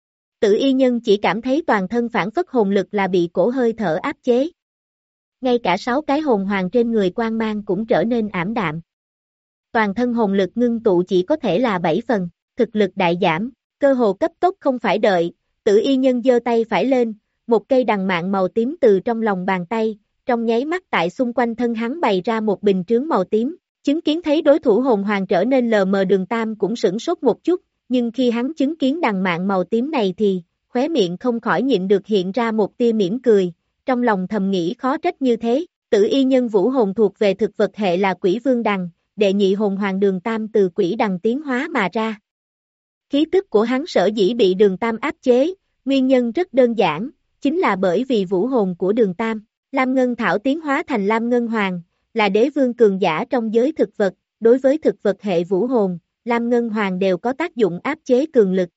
Tử Y Nhân chỉ cảm thấy toàn thân phản phất hồn lực là bị cổ hơi thở áp chế. Ngay cả sáu cái hồn hoàng trên người quang mang cũng trở nên ảm đạm. Toàn thân hồn lực ngưng tụ chỉ có thể là bảy phần, thực lực đại giảm, cơ hồ cấp tốc không phải đợi, Tử Y Nhân giơ tay phải lên, một cây đằng mạn màu tím từ trong lòng bàn tay, trong nháy mắt tại xung quanh thân hắn bày ra một bình trướng màu tím, Chứng kiến thấy đối thủ hồn hoàng trở nên lờ mờ, Đường Tam cũng sửng sốt một chút, nhưng khi hắn chứng kiến đằng mạn màu tím này thì, khóe miệng không khỏi nhịn được hiện ra một tia mỉm cười, trong lòng thầm nghĩ khó trách như thế, Tử Y nhân vũ hồn thuộc về thực vật hệ là Quỷ Vương Đằng, đệ nhị hồn hoàng Đường Tam từ Quỷ Đằng tiến hóa mà ra. Khí tức của hắn sở dĩ bị Đường Tam áp chế, nguyên nhân rất đơn giản, chính là bởi vì vũ hồn của Đường Tam, Lam Ngân Thảo tiến hóa thành Lam Ngân Hoàng, là đế vương cường giả trong giới thực vật, đối với thực vật hệ vũ hồn, Lam Ngân Hoàng đều có tác dụng áp chế cường lực.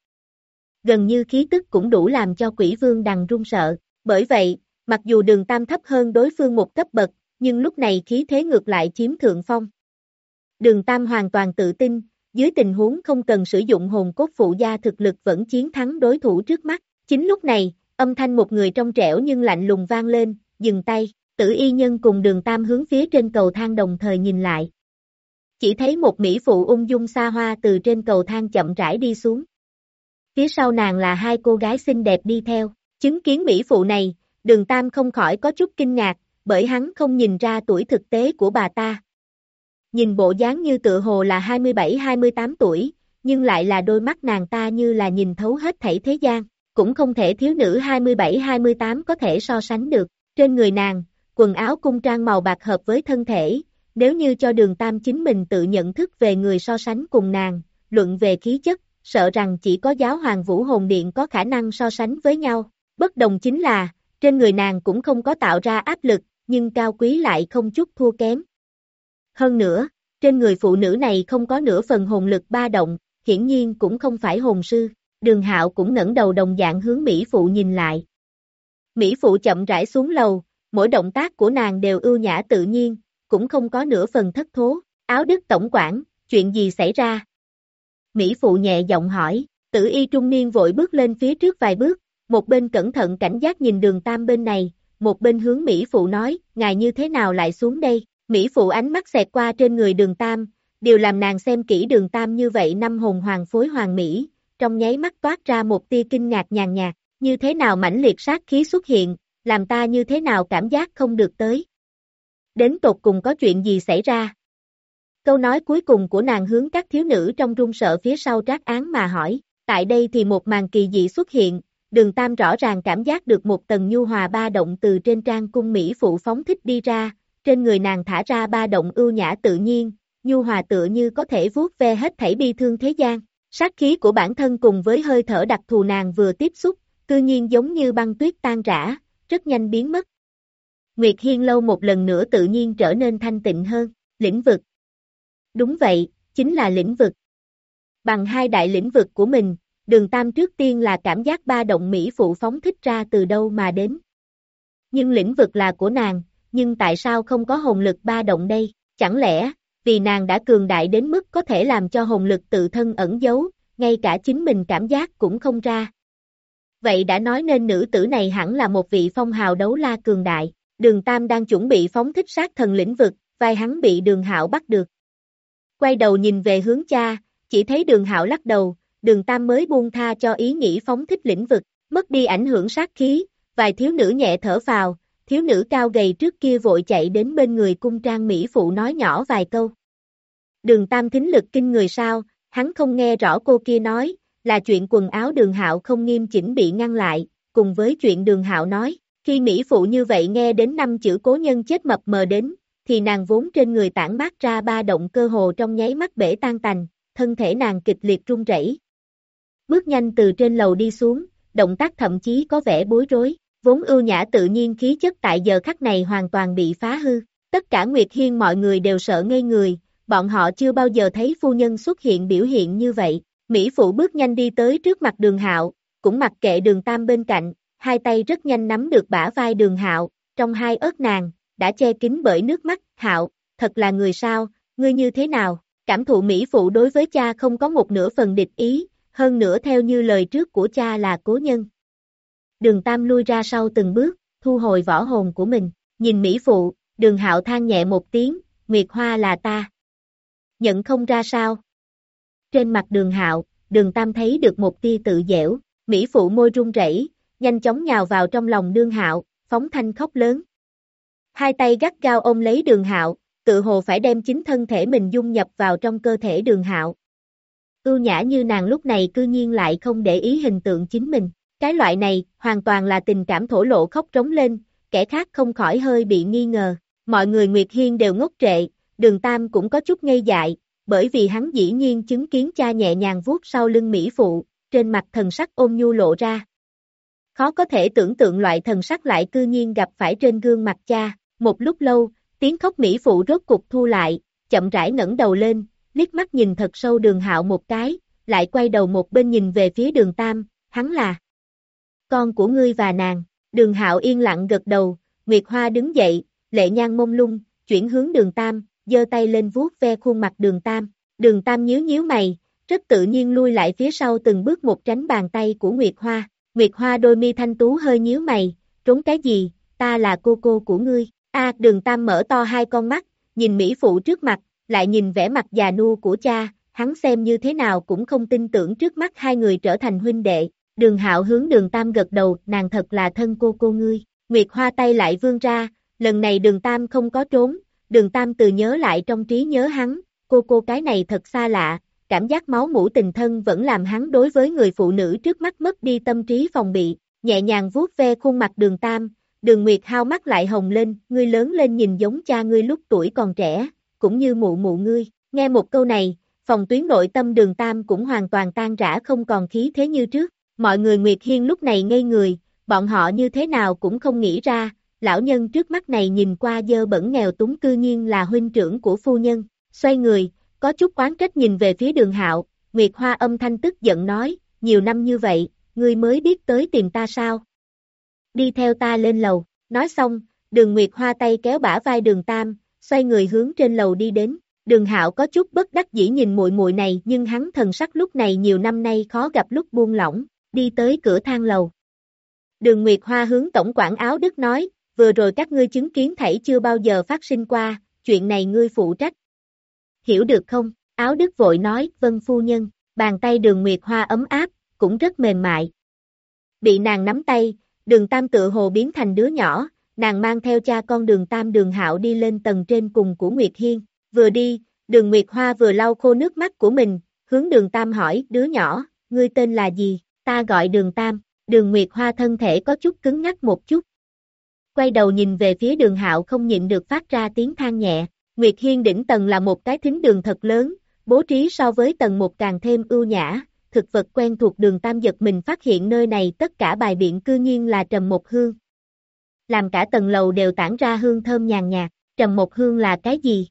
Gần như khí tức cũng đủ làm cho Quỷ Vương Đằng run sợ, bởi vậy, mặc dù Đường Tam thấp hơn đối phương một cấp bậc, nhưng lúc này khí thế ngược lại chiếm thượng phong. Đường Tam hoàn toàn tự tin, dưới tình huống không cần sử dụng hồn cốt phụ gia thực lực vẫn chiến thắng đối thủ trước mắt. Chính lúc này, âm thanh một người trong trẻo nhưng lạnh lùng vang lên, dừng tay, Tử Y nhân cùng Đường Tam hướng phía trên cầu thang đồng thời nhìn lại. Chỉ thấy một mỹ phụ ung dung xa hoa từ trên cầu thang chậm rãi đi xuống. Phía sau nàng là hai cô gái xinh đẹp đi theo, chứng kiến mỹ phụ này, Đường Tam không khỏi có chút kinh ngạc, bởi hắn không nhìn ra tuổi thực tế của bà ta. Nhìn bộ dáng như tựa hồ là hai mươi bảy hai mươi tám tuổi, nhưng lại là đôi mắt nàng ta như là nhìn thấu hết thảy thế gian, cũng không thể thiếu nữ hai mươi bảy hai mươi tám có thể so sánh được. Trên người nàng, quần áo cung trang màu bạc hợp với thân thể, nếu như cho Đường Tam chính mình tự nhận thức về người so sánh cùng nàng, luận về khí chất, sợ rằng chỉ có giáo hoàng Vũ Hồn Điện có khả năng so sánh với nhau. Bất đồng chính là, trên người nàng cũng không có tạo ra áp lực, nhưng cao quý lại không chút thua kém. Hơn nữa, trên người phụ nữ này không có nửa phần hồn lực ba động, hiển nhiên cũng không phải hồn sư. Đường Hạo cũng ngẩng đầu đồng dạng hướng mỹ phụ nhìn lại. Mỹ phụ chậm rãi xuống lầu, mỗi động tác của nàng đều ưu nhã tự nhiên, cũng không có nửa phần thất thố. Áo Đức tổng quản, chuyện gì xảy ra? Mỹ phụ nhẹ giọng hỏi, Tử Y trung niên vội bước lên phía trước vài bước, một bên cẩn thận cảnh giác nhìn Đường Tam bên này, một bên hướng Mỹ phụ nói, ngài như thế nào lại xuống đây? Mỹ phụ ánh mắt xẹt qua trên người Đường Tam, điều làm nàng xem kỹ Đường Tam như vậy năm hồn hoàng phối hoàng mỹ, trong nháy mắt toát ra một tia kinh ngạc nhàn nhạt, như thế nào mãnh liệt sát khí xuất hiện, làm ta như thế nào cảm giác không được tới. Đến tột cùng có chuyện gì xảy ra? Câu nói cuối cùng của nàng hướng các thiếu nữ trong run sợ phía sau Trác Án mà hỏi, tại đây thì một màn kỳ dị xuất hiện, Đường Tam rõ ràng cảm giác được một tầng nhu hòa ba động từ trên trang cung Mỹ phụ phóng thích đi ra, trên người nàng thả ra ba động ưu nhã tự nhiên, nhu hòa tựa như có thể vuốt ve hết thảy bi thương thế gian. Sát khí của bản thân cùng với hơi thở đặc thù nàng vừa tiếp xúc, tự nhiên giống như băng tuyết tan rã, rất nhanh biến mất. Nguyệt Hiên Lâu một lần nữa tự nhiên trở nên thanh tịnh hơn, lĩnh vực. Đúng vậy, chính là lĩnh vực. Bằng hai đại lĩnh vực của mình, Đường Tam trước tiên là cảm giác ba động mỹ phụ phóng thích ra từ đâu mà đến. Nhưng lĩnh vực là của nàng, nhưng tại sao không có hồn lực ba động đây? Chẳng lẽ, vì nàng đã cường đại đến mức có thể làm cho hồn lực tự thân ẩn giấu, ngay cả chính mình cảm giác cũng không ra. Vậy đã nói nên nữ tử này hẳn là một vị phong hào đấu la cường đại. Đường Tam đang chuẩn bị phóng thích sát thần lĩnh vực, vai hắn bị Đường Hạo bắt được. Quay đầu nhìn về hướng cha, chỉ thấy Đường Hạo lắc đầu, Đường Tam mới buông tha cho ý nghĩ phóng thích lĩnh vực, mất đi ảnh hưởng sát khí, vài thiếu nữ nhẹ thở phào, thiếu nữ cao gầy trước kia vội chạy đến bên người cung trang mỹ phụ nói nhỏ vài câu. Đường Tam thính lực kinh người sao, hắn không nghe rõ cô kia nói, là chuyện quần áo Đường Hạo không nghiêm chỉnh bị ngăn lại, cùng với chuyện Đường Hạo nói, khi mỹ phụ như vậy nghe đến năm chữ cố nhân chết mập mờ đến, thì nàng vốn trên người tản mát ra ba động cơ hồ trong nháy mắt bể tan tành, thân thể nàng kịch liệt run rẩy. Bước nhanh từ trên lầu đi xuống, động tác thậm chí có vẻ bối rối, vốn ưu nhã tự nhiên khí chất tại giờ khắc này hoàn toàn bị phá hư, tất cả Nguyệt Hiên mọi người đều sợ ngây người, bọn họ chưa bao giờ thấy phu nhân xuất hiện biểu hiện như vậy. Mỹ phụ bước nhanh đi tới trước mặt Đường Hạo, cũng mặc kệ Đường Tam bên cạnh, hai tay rất nhanh nắm được bả vai Đường Hạo, trong hai ớt nàng, đã che kín bởi nước mắt, Hạo, thật là người sao, ngươi như thế nào, cảm thụ Mỹ phụ đối với cha không có một nửa phần địch ý, hơn nữa theo như lời trước của cha là cố nhân. Đường Tam lui ra sau từng bước, thu hồi võ hồn của mình, nhìn Mỹ phụ, Đường Hạo than nhẹ một tiếng, Nguyệt Hoa là ta. Nhận không ra sao? Trên mặt Đường Hạo, Đường Tam thấy được một tia tự dẻo, Mỹ phụ môi run rẩy, nhanh chóng nhào vào trong lòng Đường Hạo, phóng thanh khóc lớn. Hai tay gắt gao ôm lấy Đường Hạo, tự hồ phải đem chính thân thể mình dung nhập vào trong cơ thể Đường Hạo. Ưu nhã như nàng lúc này cư nhiên lại không để ý hình tượng chính mình. Cái loại này, hoàn toàn là tình cảm thổ lộ khóc trống lên, kẻ khác không khỏi hơi bị nghi ngờ. Mọi người Nguyệt Hiên đều ngốc trệ, Đường Tam cũng có chút ngây dại, bởi vì hắn dĩ nhiên chứng kiến cha nhẹ nhàng vuốt sau lưng mỹ phụ, trên mặt thần sắc ôn nhu lộ ra. Khó có thể tưởng tượng loại thần sắc lại cư nhiên gặp phải trên gương mặt cha. Một lúc lâu, tiếng khóc mỹ phụ rốt cục thu lại, chậm rãi ngẩng đầu lên, liếc mắt nhìn thật sâu Đường Hạo một cái, lại quay đầu một bên nhìn về phía Đường Tam, hắn là con của ngươi và nàng. Đường Hạo yên lặng gật đầu, Nguyệt Hoa đứng dậy, lệ nhan mông lung, chuyển hướng Đường Tam, giơ tay lên vuốt ve khuôn mặt Đường Tam. Đường Tam nhíu nhíu mày, rất tự nhiên lui lại phía sau từng bước một tránh bàn tay của Nguyệt Hoa. Nguyệt Hoa đôi mi thanh tú hơi nhíu mày, trốn cái gì, ta là cô cô của ngươi. A, Đường Tam mở to hai con mắt, nhìn mỹ phụ trước mặt, lại nhìn vẻ mặt già nua của cha, hắn xem như thế nào cũng không tin tưởng trước mắt hai người trở thành huynh đệ. Đường Hạo hướng Đường Tam gật đầu, nàng thật là thân cô cô ngươi. Nguyệt Hoa tay lại vươn ra, lần này Đường Tam không có trốn, Đường Tam từ nhớ lại trong trí nhớ hắn, cô cô cái này thật xa lạ, cảm giác máu mủ tình thân vẫn làm hắn đối với người phụ nữ trước mắt mất đi tâm trí phòng bị, nhẹ nhàng vuốt ve khuôn mặt Đường Tam. Đường Nguyệt hao mắt lại hồng lên, ngươi lớn lên nhìn giống cha ngươi lúc tuổi còn trẻ, cũng như mụ mụ ngươi. Nghe một câu này, phòng tuyến nội tâm Đường Tam cũng hoàn toàn tan rã không còn khí thế như trước. Mọi người Nguyệt Hiên lúc này ngây người, bọn họ như thế nào cũng không nghĩ ra, lão nhân trước mắt này nhìn qua dơ bẩn nghèo túng cư nhiên là huynh trưởng của phu nhân. Xoay người, có chút oán trách nhìn về phía Đường Hạo, Nguyệt Hoa âm thanh tức giận nói, nhiều năm như vậy, ngươi mới biết tới tìm ta sao? Đi theo ta lên lầu. Nói xong, Đường Nguyệt Hoa tay kéo bả vai Đường Tam, xoay người hướng trên lầu đi đến. Đường Hạo có chút bất đắc dĩ nhìn muội muội này, nhưng hắn thần sắc lúc này nhiều năm nay khó gặp lúc buông lỏng, đi tới cửa thang lầu. Đường Nguyệt Hoa hướng tổng quản Áo Đức nói, vừa rồi các ngươi chứng kiến thảy chưa bao giờ phát sinh qua, chuyện này ngươi phụ trách. Hiểu được không? Áo Đức vội nói, vâng phu nhân. Bàn tay Đường Nguyệt Hoa ấm áp, cũng rất mềm mại. Bị nàng nắm tay, Đường Tam tự hồ biến thành đứa nhỏ, nàng mang theo cha con Đường Tam Đường Hạo đi lên tầng trên cùng của Nguyệt Hiên. Vừa đi, Đường Nguyệt Hoa vừa lau khô nước mắt của mình, hướng Đường Tam hỏi, đứa nhỏ, ngươi tên là gì? Ta gọi Đường Tam. Đường Nguyệt Hoa thân thể có chút cứng ngắc một chút. Quay đầu nhìn về phía Đường Hạo không nhịn được phát ra tiếng than nhẹ. Nguyệt Hiên đỉnh tầng là một cái thính đường thật lớn, bố trí so với tầng một càng thêm ưu nhã, thực vật quen thuộc. Đường Tam giật mình phát hiện nơi này tất cả bài biện cư nhiên là trầm một hương. Làm cả tầng lầu đều tản ra hương thơm nhàn nhạt. Trầm một hương là cái gì?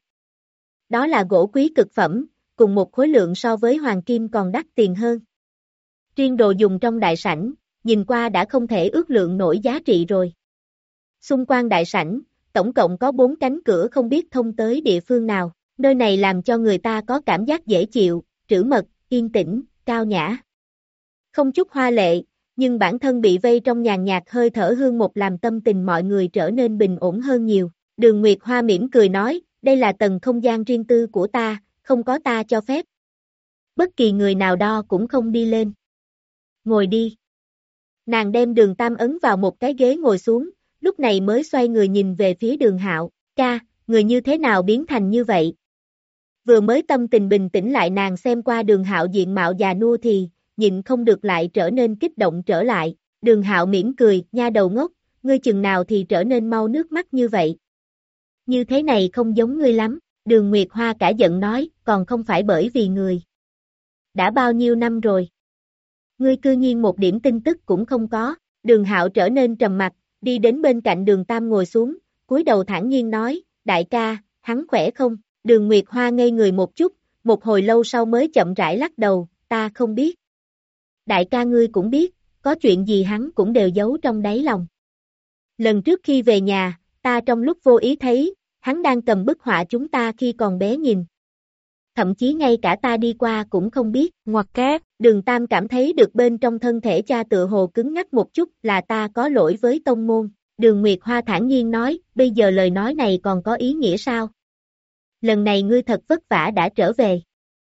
Đó là gỗ quý cực phẩm, cùng một khối lượng so với hoàng kim còn đắt tiền hơn. Riêng đồ dùng trong đại sảnh, nhìn qua đã không thể ước lượng nổi giá trị rồi. Xung quanh đại sảnh, tổng cộng có bốn cánh cửa không biết thông tới địa phương nào. Nơi này làm cho người ta có cảm giác dễ chịu, trữ mật, yên tĩnh, cao nhã. Không chút hoa lệ, nhưng bản thân bị vây trong nhàn nhạt hơi thở hương một làm tâm tình mọi người trở nên bình ổn hơn nhiều. Đường Nguyệt Hoa mỉm cười nói, đây là tầng không gian riêng tư của ta, không có ta cho phép. Bất kỳ người nào đo cũng không đi lên. Ngồi đi. Nàng đem Đường Tam ấn vào một cái ghế ngồi xuống, lúc này mới xoay người nhìn về phía Đường Hạo, ca, người như thế nào biến thành như vậy? Vừa mới tâm tình bình tĩnh lại nàng xem qua Đường Hạo diện mạo già nua thì, nhịn không được lại trở nên kích động trở lại. Đường Hạo mỉm cười, nha đầu ngốc, ngươi chừng nào thì trở nên mau nước mắt như vậy? Như thế này không giống ngươi lắm. Đường Nguyệt Hoa cả giận nói, còn không phải bởi vì người. Đã bao nhiêu năm rồi? Ngươi cư nhiên một điểm tin tức cũng không có. Đường Hạo trở nên trầm mặc, đi đến bên cạnh Đường Tam ngồi xuống, cúi đầu thản nhiên nói, đại ca, hắn khỏe không? Đường Nguyệt Hoa ngây người một chút, một hồi lâu sau mới chậm rãi lắc đầu, ta không biết. Đại ca ngươi cũng biết, có chuyện gì hắn cũng đều giấu trong đáy lòng. Lần trước khi về nhà, ta trong lúc vô ý thấy, hắn đang cầm bức họa chúng ta khi còn bé nhìn. Thậm chí ngay cả ta đi qua cũng không biết, ngoặc kép. Đường Tam cảm thấy được bên trong thân thể cha tựa hồ cứng ngắc một chút, là ta có lỗi với tông môn. Đường Nguyệt Hoa thản nhiên nói, bây giờ lời nói này còn có ý nghĩa sao? Lần này ngươi thật vất vả đã trở về.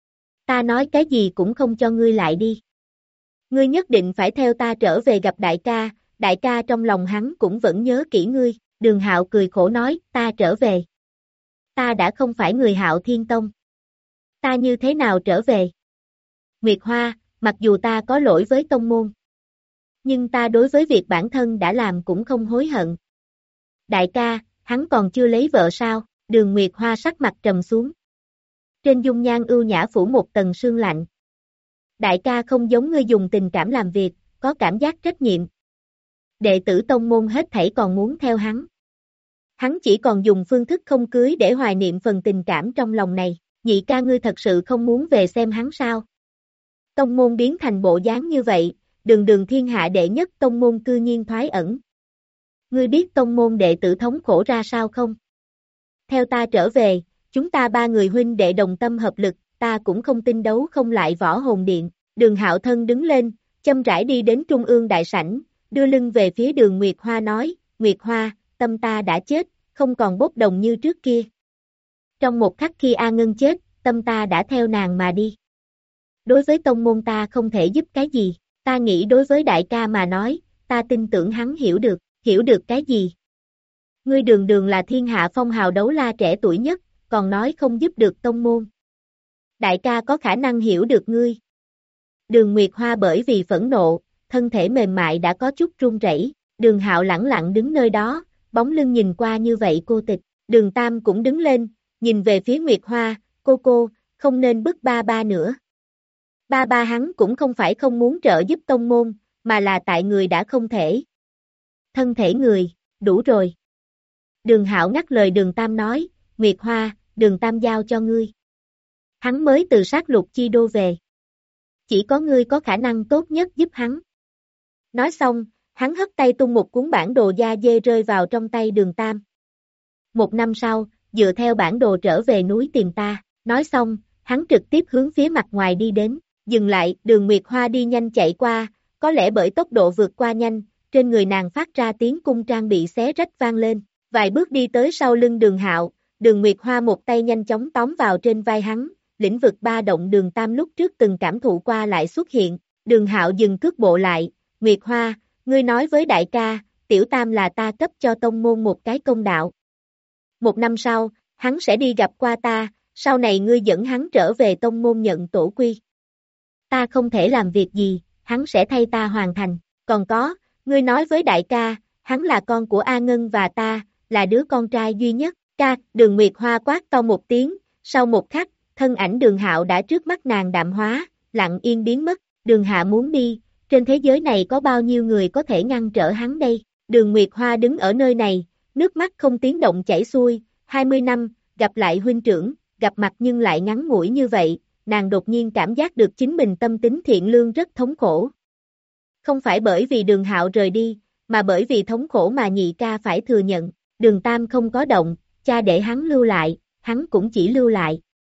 Ta nói cái gì cũng không cho ngươi lại đi. Ngươi nhất định phải theo ta trở về gặp đại ca, đại ca trong lòng hắn cũng vẫn nhớ kỹ ngươi. Đường Hạo cười khổ nói, ta trở về. ta đã không phải người Hạo Thiên Tông. Ta như thế nào trở về? Nguyệt Hoa, mặc dù ta có lỗi với tông môn, nhưng ta đối với việc bản thân đã làm cũng không hối hận. Đại ca, hắn còn chưa lấy vợ sao? Đường Nguyệt Hoa sắc mặt trầm xuống. Trên dung nhan ưu nhã phủ một tầng sương lạnh. Đại ca không giống ngươi dùng tình cảm làm việc, có cảm giác trách nhiệm. Đệ tử tông môn hết thảy còn muốn theo hắn. Hắn chỉ còn dùng phương thức không cưới để hoài niệm phần tình cảm trong lòng này. Nhị ca ngươi thật sự không muốn về xem hắn sao? Tông môn biến thành bộ dáng như vậy, đường đường thiên hạ đệ nhất tông môn cư nhiên thoái ẩn. Ngươi biết tông môn đệ tử thống khổ ra sao không? Theo ta trở về, chúng ta ba người huynh đệ đồng tâm hợp lực, ta cũng không tin đấu không lại Võ Hồn Điện. Đường Hạo Thân đứng lên, chậm rãi đi đến trung ương đại sảnh, đưa lưng về phía đường Nguyệt Hoa nói, Nguyệt Hoa, tâm ta đã chết, không còn bốc đồng như trước kia. Trong một khắc khi A Ngân chết, tâm ta đã theo nàng mà đi. Đối với tông môn ta không thể giúp cái gì, ta nghĩ đối với đại ca mà nói, ta tin tưởng hắn hiểu được, hiểu được cái gì. Ngươi đường đường là thiên hạ phong hào đấu la trẻ tuổi nhất, còn nói không giúp được tông môn. Đại ca có khả năng hiểu được ngươi. Đường Nguyệt Hoa bởi vì phẫn nộ, thân thể mềm mại đã có chút run rẩy. Đường Hạo lẳng lặng đứng nơi đó, bóng lưng nhìn qua như vậy cô tịch. Đường Tam cũng đứng lên, nhìn về phía Nguyệt Hoa, cô cô, không nên bức ba ba nữa. Ba ba hắn cũng không phải không muốn trợ giúp tông môn, mà là tại người đã không thể. Thân thể người, đủ rồi. Đường Hạo ngắt lời Đường Tam nói, Nguyệt Hoa, Đường Tam giao cho ngươi. Hắn mới từ sát lục chi đô về. Chỉ có ngươi có khả năng tốt nhất giúp hắn. Nói xong, hắn hất tay tung một cuốn bản đồ da dê rơi vào trong tay Đường Tam. Một năm sau, dựa theo bản đồ trở về núi tìm ta. Nói xong, hắn trực tiếp hướng phía mặt ngoài đi đến. Dừng lại, Đường Nguyệt Hoa đi nhanh chạy qua, có lẽ bởi tốc độ vượt qua nhanh, trên người nàng phát ra tiếng cung trang bị xé rách vang lên. Vài bước đi tới sau lưng Đường Hạo, Đường Nguyệt Hoa một tay nhanh chóng tóm vào trên vai hắn, lĩnh vực ba động Đường Tam lúc trước từng cảm thụ qua lại xuất hiện. Đường Hạo dừng cước bộ lại, Nguyệt Hoa, ngươi nói với đại ca, Tiểu Tam là ta cấp cho tông môn một cái công đạo. Một năm sau, hắn sẽ đi gặp qua ta, sau này ngươi dẫn hắn trở về tông môn nhận tổ quy. Ta không thể làm việc gì, hắn sẽ thay ta hoàn thành. Còn có, ngươi nói với đại ca, hắn là con của A Ngân và ta, là đứa con trai duy nhất. Ca, Đường Nguyệt Hoa quát to một tiếng, sau một khắc, thân ảnh Đường Hạo đã trước mắt nàng đạm hóa, lặng yên biến mất. Đường Hạ muốn đi, trên thế giới này có bao nhiêu người có thể ngăn trở hắn đây? Đường Nguyệt Hoa đứng ở nơi này, nước mắt không tiếng động chảy xuôi, hai mươi năm, gặp lại huynh trưởng, gặp mặt nhưng lại ngắn ngủi như vậy, nàng đột nhiên cảm giác được chính mình tâm tính thiện lương rất thống khổ. Không phải bởi vì Đường Hạo rời đi, mà bởi vì thống khổ mà nhị ca phải thừa nhận. Đường Tam không có động, cha để hắn lưu lại, hắn cũng chỉ lưu lại.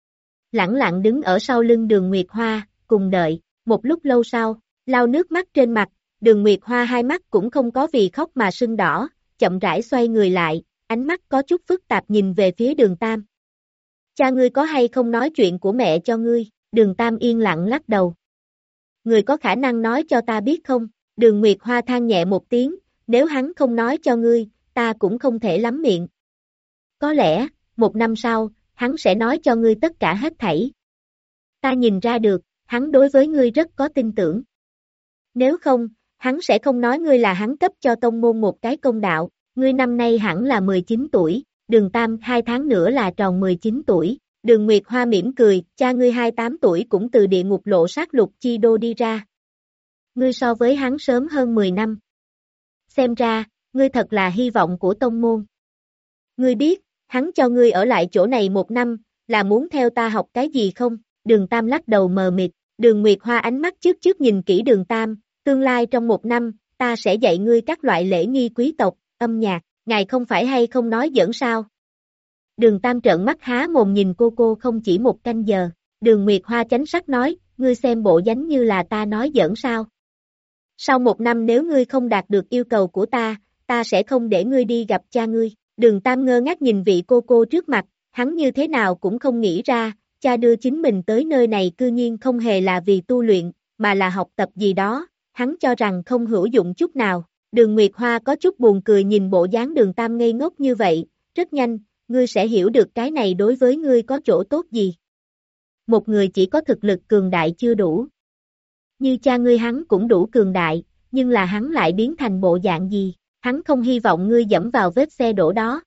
Lẳng lặng đứng ở sau lưng Đường Nguyệt Hoa, cùng đợi. Một lúc lâu sau, lau nước mắt trên mặt, Đường Nguyệt Hoa hai mắt cũng không có vì khóc mà sưng đỏ, chậm rãi xoay người lại, ánh mắt có chút phức tạp nhìn về phía Đường Tam. Cha ngươi có hay không nói chuyện của mẹ cho ngươi? Đường Tam yên lặng lắc đầu. Ngươi có khả năng nói cho ta biết không? Đường Nguyệt Hoa than nhẹ một tiếng, nếu hắn không nói cho ngươi, ta cũng không thể lắm miệng. Có lẽ, một năm sau, hắn sẽ nói cho ngươi tất cả hết thảy. Ta nhìn ra được, hắn đối với ngươi rất có tin tưởng. Nếu không, hắn sẽ không nói ngươi là hắn cấp cho tông môn một cái công đạo. Ngươi năm nay hẳn là mười chín tuổi, Đường Tam hai tháng nữa là tròn mười chín tuổi. Đường Nguyệt Hoa mỉm cười, cha ngươi hai mươi tám tuổi cũng từ địa ngục lộ sát lục chi đô đi ra. Ngươi so với hắn sớm hơn mười năm. Xem ra, ngươi thật là hy vọng của tông môn. Ngươi biết, hắn cho ngươi ở lại chỗ này một năm, là muốn theo ta học cái gì không? Đường Tam lắc đầu mờ mịt, Đường Nguyệt Hoa ánh mắt chớp chớp nhìn kỹ Đường Tam, tương lai trong một năm, ta sẽ dạy ngươi các loại lễ nghi quý tộc, âm nhạc, ngài không phải hay không nói giỡn sao? Đường Tam trợn mắt há mồm nhìn cô cô không chỉ một canh giờ, Đường Nguyệt Hoa chánh sắc nói, ngươi xem bộ dáng như là ta nói giỡn sao? Sau một năm nếu ngươi không đạt được yêu cầu của ta, ta sẽ không để ngươi đi gặp cha ngươi. Đường Tam ngơ ngác nhìn vị cô cô trước mặt, hắn như thế nào cũng không nghĩ ra, cha đưa chính mình tới nơi này cư nhiên không hề là vì tu luyện, mà là học tập gì đó, hắn cho rằng không hữu dụng chút nào. Đường Nguyệt Hoa có chút buồn cười nhìn bộ dáng Đường Tam ngây ngốc như vậy, rất nhanh, ngươi sẽ hiểu được cái này đối với ngươi có chỗ tốt gì. Một người chỉ có thực lực cường đại chưa đủ. Như cha ngươi hắn cũng đủ cường đại, nhưng là hắn lại biến thành bộ dạng gì, hắn không hy vọng ngươi dẫm vào vết xe đổ đó.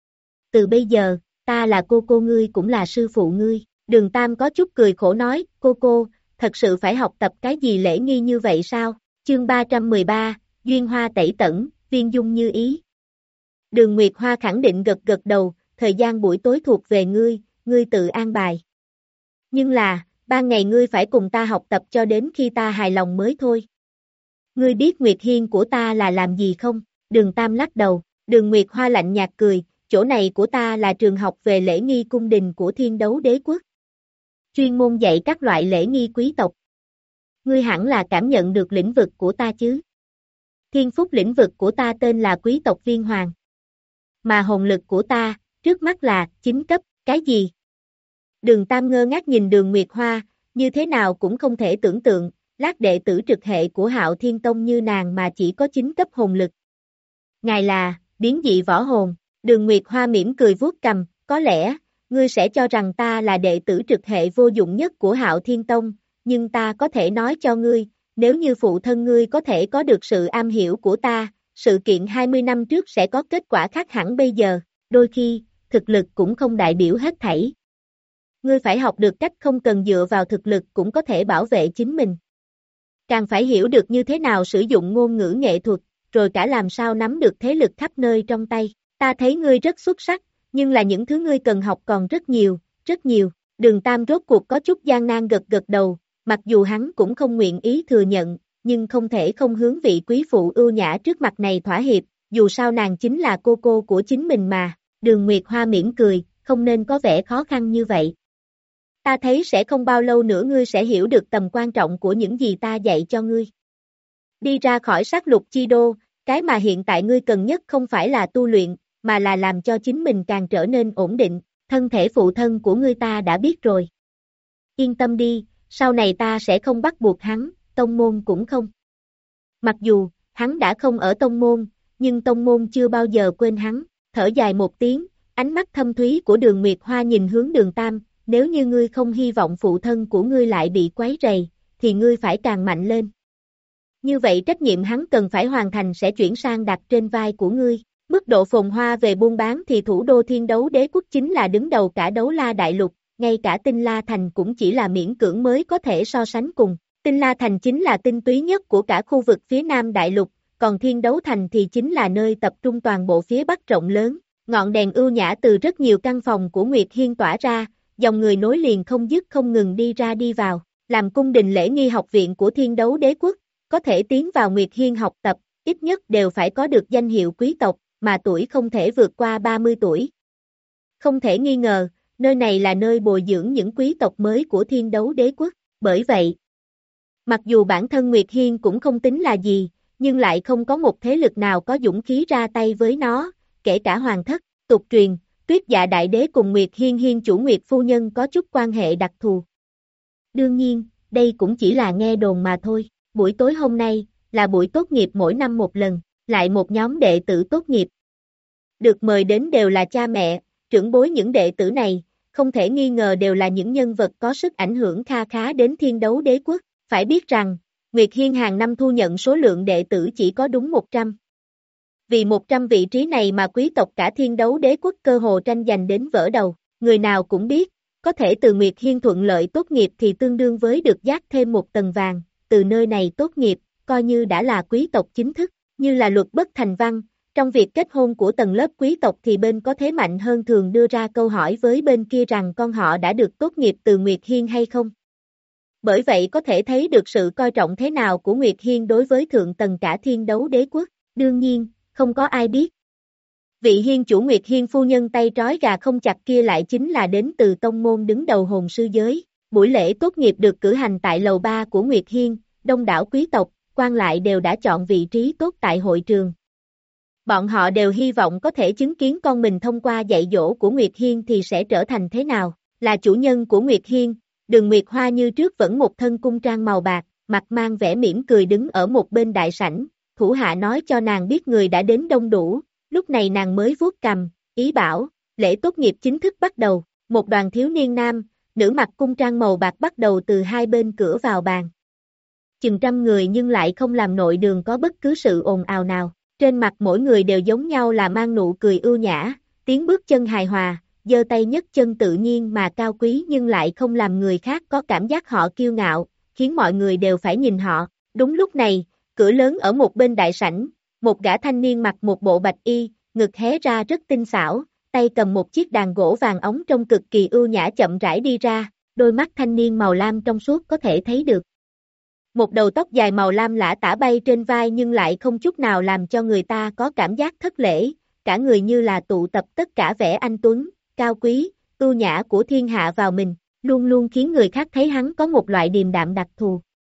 Từ bây giờ, ta là cô cô ngươi cũng là sư phụ ngươi. Đường Tam có chút cười khổ nói, cô cô, thật sự phải học tập cái gì lễ nghi như vậy sao? Chương ba trăm mười ba, Duyên Hoa Tẩy Tẩn, Viên Dung như ý. Đường Nguyệt Hoa khẳng định gật gật đầu, thời gian buổi tối thuộc về ngươi, ngươi tự an bài. Nhưng là, ban ngày ngươi phải cùng ta học tập cho đến khi ta hài lòng mới thôi. Ngươi biết Nguyệt Hiên của ta là làm gì không? Đường Tam lắc đầu, Đường Nguyệt Hoa lạnh nhạt cười, chỗ này của ta là trường học về lễ nghi cung đình của Thiên Đấu Đế Quốc. Chuyên môn dạy các loại lễ nghi quý tộc. Ngươi hẳn là cảm nhận được lĩnh vực của ta chứ? Thiên phúc lĩnh vực của ta tên là quý tộc viên hoàng. Mà hồn lực của ta, trước mắt là, chín cấp, cái gì? Đường Tam ngơ ngác nhìn Đường Nguyệt Hoa, như thế nào cũng không thể tưởng tượng, lát đệ tử trực hệ của Hạo Thiên Tông như nàng mà chỉ có chín cấp hồn lực. Ngài là, biến dị võ hồn, Đường Nguyệt Hoa mỉm cười vuốt cằm, có lẽ, ngươi sẽ cho rằng ta là đệ tử trực hệ vô dụng nhất của Hạo Thiên Tông, nhưng ta có thể nói cho ngươi, nếu như phụ thân ngươi có thể có được sự am hiểu của ta, sự kiện hai mươi năm trước sẽ có kết quả khác hẳn bây giờ, đôi khi, thực lực cũng không đại biểu hết thảy. Ngươi phải học được cách không cần dựa vào thực lực cũng có thể bảo vệ chính mình. Càng phải hiểu được như thế nào sử dụng ngôn ngữ nghệ thuật, rồi cả làm sao nắm được thế lực khắp nơi trong tay. Ta thấy ngươi rất xuất sắc, nhưng là những thứ ngươi cần học còn rất nhiều, rất nhiều. Đường Tam rốt cuộc có chút gian nan gật gật đầu, mặc dù hắn cũng không nguyện ý thừa nhận, nhưng không thể không hướng vị quý phụ ưu nhã trước mặt này thỏa hiệp, dù sao nàng chính là cô cô của chính mình mà. Đường Nguyệt Hoa mỉm cười, không nên có vẻ khó khăn như vậy. Ta thấy sẽ không bao lâu nữa ngươi sẽ hiểu được tầm quan trọng của những gì ta dạy cho ngươi. Đi ra khỏi sát lục chi đô, cái mà hiện tại ngươi cần nhất không phải là tu luyện, mà là làm cho chính mình càng trở nên ổn định, thân thể phụ thân của ngươi ta đã biết rồi. Yên tâm đi, sau này ta sẽ không bắt buộc hắn, tông môn cũng không. Mặc dù, hắn đã không ở tông môn, nhưng tông môn chưa bao giờ quên hắn, thở dài một tiếng, ánh mắt thâm thúy của Đường Nguyệt Hoa nhìn hướng Đường Tam, nếu như ngươi không hy vọng phụ thân của ngươi lại bị quấy rầy, thì ngươi phải càng mạnh lên. Như vậy trách nhiệm hắn cần phải hoàn thành sẽ chuyển sang đặt trên vai của ngươi. Mức độ phồn hoa về buôn bán thì thủ đô Thiên Đấu Đế Quốc chính là đứng đầu cả Đấu La Đại Lục, ngay cả Tinh La Thành cũng chỉ là miễn cưỡng mới có thể so sánh cùng. Tinh La Thành chính là tinh túy nhất của cả khu vực phía Nam Đại Lục, còn Thiên Đấu Thành thì chính là nơi tập trung toàn bộ phía Bắc rộng lớn. Ngọn đèn ưu nhã từ rất nhiều căn phòng của Nguyệt Hiên tỏa ra, dòng người nối liền không dứt không ngừng đi ra đi vào. Làm cung đình lễ nghi học viện của Thiên Đấu Đế Quốc, có thể tiến vào Nguyệt Hiên học tập, ít nhất đều phải có được danh hiệu quý tộc, mà tuổi không thể vượt qua ba mươi tuổi. Không thể nghi ngờ, nơi này là nơi bồi dưỡng những quý tộc mới của Thiên Đấu Đế Quốc, bởi vậy, mặc dù bản thân Nguyệt Hiên cũng không tính là gì, nhưng lại không có một thế lực nào có dũng khí ra tay với nó, kể cả hoàng thất. Tục truyền, Tuyết Dạ Đại Đế cùng Nguyệt Hiên Hiên chủ Nguyệt Phu Nhân có chút quan hệ đặc thù. Đương nhiên, đây cũng chỉ là nghe đồn mà thôi. Buổi tối hôm nay, là buổi tốt nghiệp mỗi năm một lần, lại một nhóm đệ tử tốt nghiệp. Được mời đến đều là cha mẹ, trưởng bối những đệ tử này, không thể nghi ngờ đều là những nhân vật có sức ảnh hưởng kha khá đến Thiên Đấu Đế Quốc. Phải biết rằng, Nguyệt Hiên hàng năm thu nhận số lượng đệ tử chỉ có đúng một trăm. Vì một trăm vị trí này mà quý tộc cả Thiên Đấu Đế Quốc cơ hồ tranh giành đến vỡ đầu, người nào cũng biết, có thể từ Nguyệt Hiên thuận lợi tốt nghiệp thì tương đương với được dát thêm một tầng vàng, từ nơi này tốt nghiệp, coi như đã là quý tộc chính thức, như là luật bất thành văn, trong việc kết hôn của tầng lớp quý tộc thì bên có thế mạnh hơn thường đưa ra câu hỏi với bên kia rằng con họ đã được tốt nghiệp từ Nguyệt Hiên hay không. Bởi vậy có thể thấy được sự coi trọng thế nào của Nguyệt Hiên đối với thượng tầng cả Thiên Đấu Đế Quốc, đương nhiên, không có ai biết. Vị Hiên chủ Nguyệt Hiên phu nhân tay trói gà không chặt kia lại chính là đến từ tông môn đứng đầu hồn sư giới. Buổi lễ tốt nghiệp được cử hành tại lầu ba của Nguyệt Hiên, đông đảo quý tộc, quan lại đều đã chọn vị trí tốt tại hội trường. Bọn họ đều hy vọng có thể chứng kiến con mình thông qua dạy dỗ của Nguyệt Hiên thì sẽ trở thành thế nào. Là chủ nhân của Nguyệt Hiên, Đường Nguyệt Hoa như trước vẫn một thân cung trang màu bạc, mặt mang vẻ mỉm cười đứng ở một bên đại sảnh, thủ hạ nói cho nàng biết người đã đến đông đủ, lúc này nàng mới vuốt cằm, ý bảo, Lễ tốt nghiệp chính thức bắt đầu, một đoàn thiếu niên nam, nữ mặc cung trang màu bạc bắt đầu từ hai bên cửa vào bàn. Chừng trăm người nhưng lại không làm nội đường có bất cứ sự ồn ào nào, trên mặt mỗi người đều giống nhau là mang nụ cười ưu nhã, tiếng bước chân hài hòa, giơ tay nhấc chân tự nhiên mà cao quý nhưng lại không làm người khác có cảm giác họ kiêu ngạo, khiến mọi người đều phải nhìn họ. Đúng lúc này, cửa lớn ở một bên đại sảnh, một gã thanh niên mặc một bộ bạch y, ngực hé ra rất tinh xảo, tay cầm một chiếc đàn gỗ vàng óng trông cực kỳ ưu nhã chậm rãi đi ra, đôi mắt thanh niên màu lam trong suốt có thể thấy được. Một đầu tóc dài màu lam lả tả bay trên vai nhưng lại không chút nào làm cho người ta có cảm giác thất lễ, cả người như là tụ tập tất cả vẻ anh tuấn, cao quý, ưu nhã của thiên hạ vào mình, luôn luôn khiến người khác thấy hắn có một loại điềm đạm đặc thù.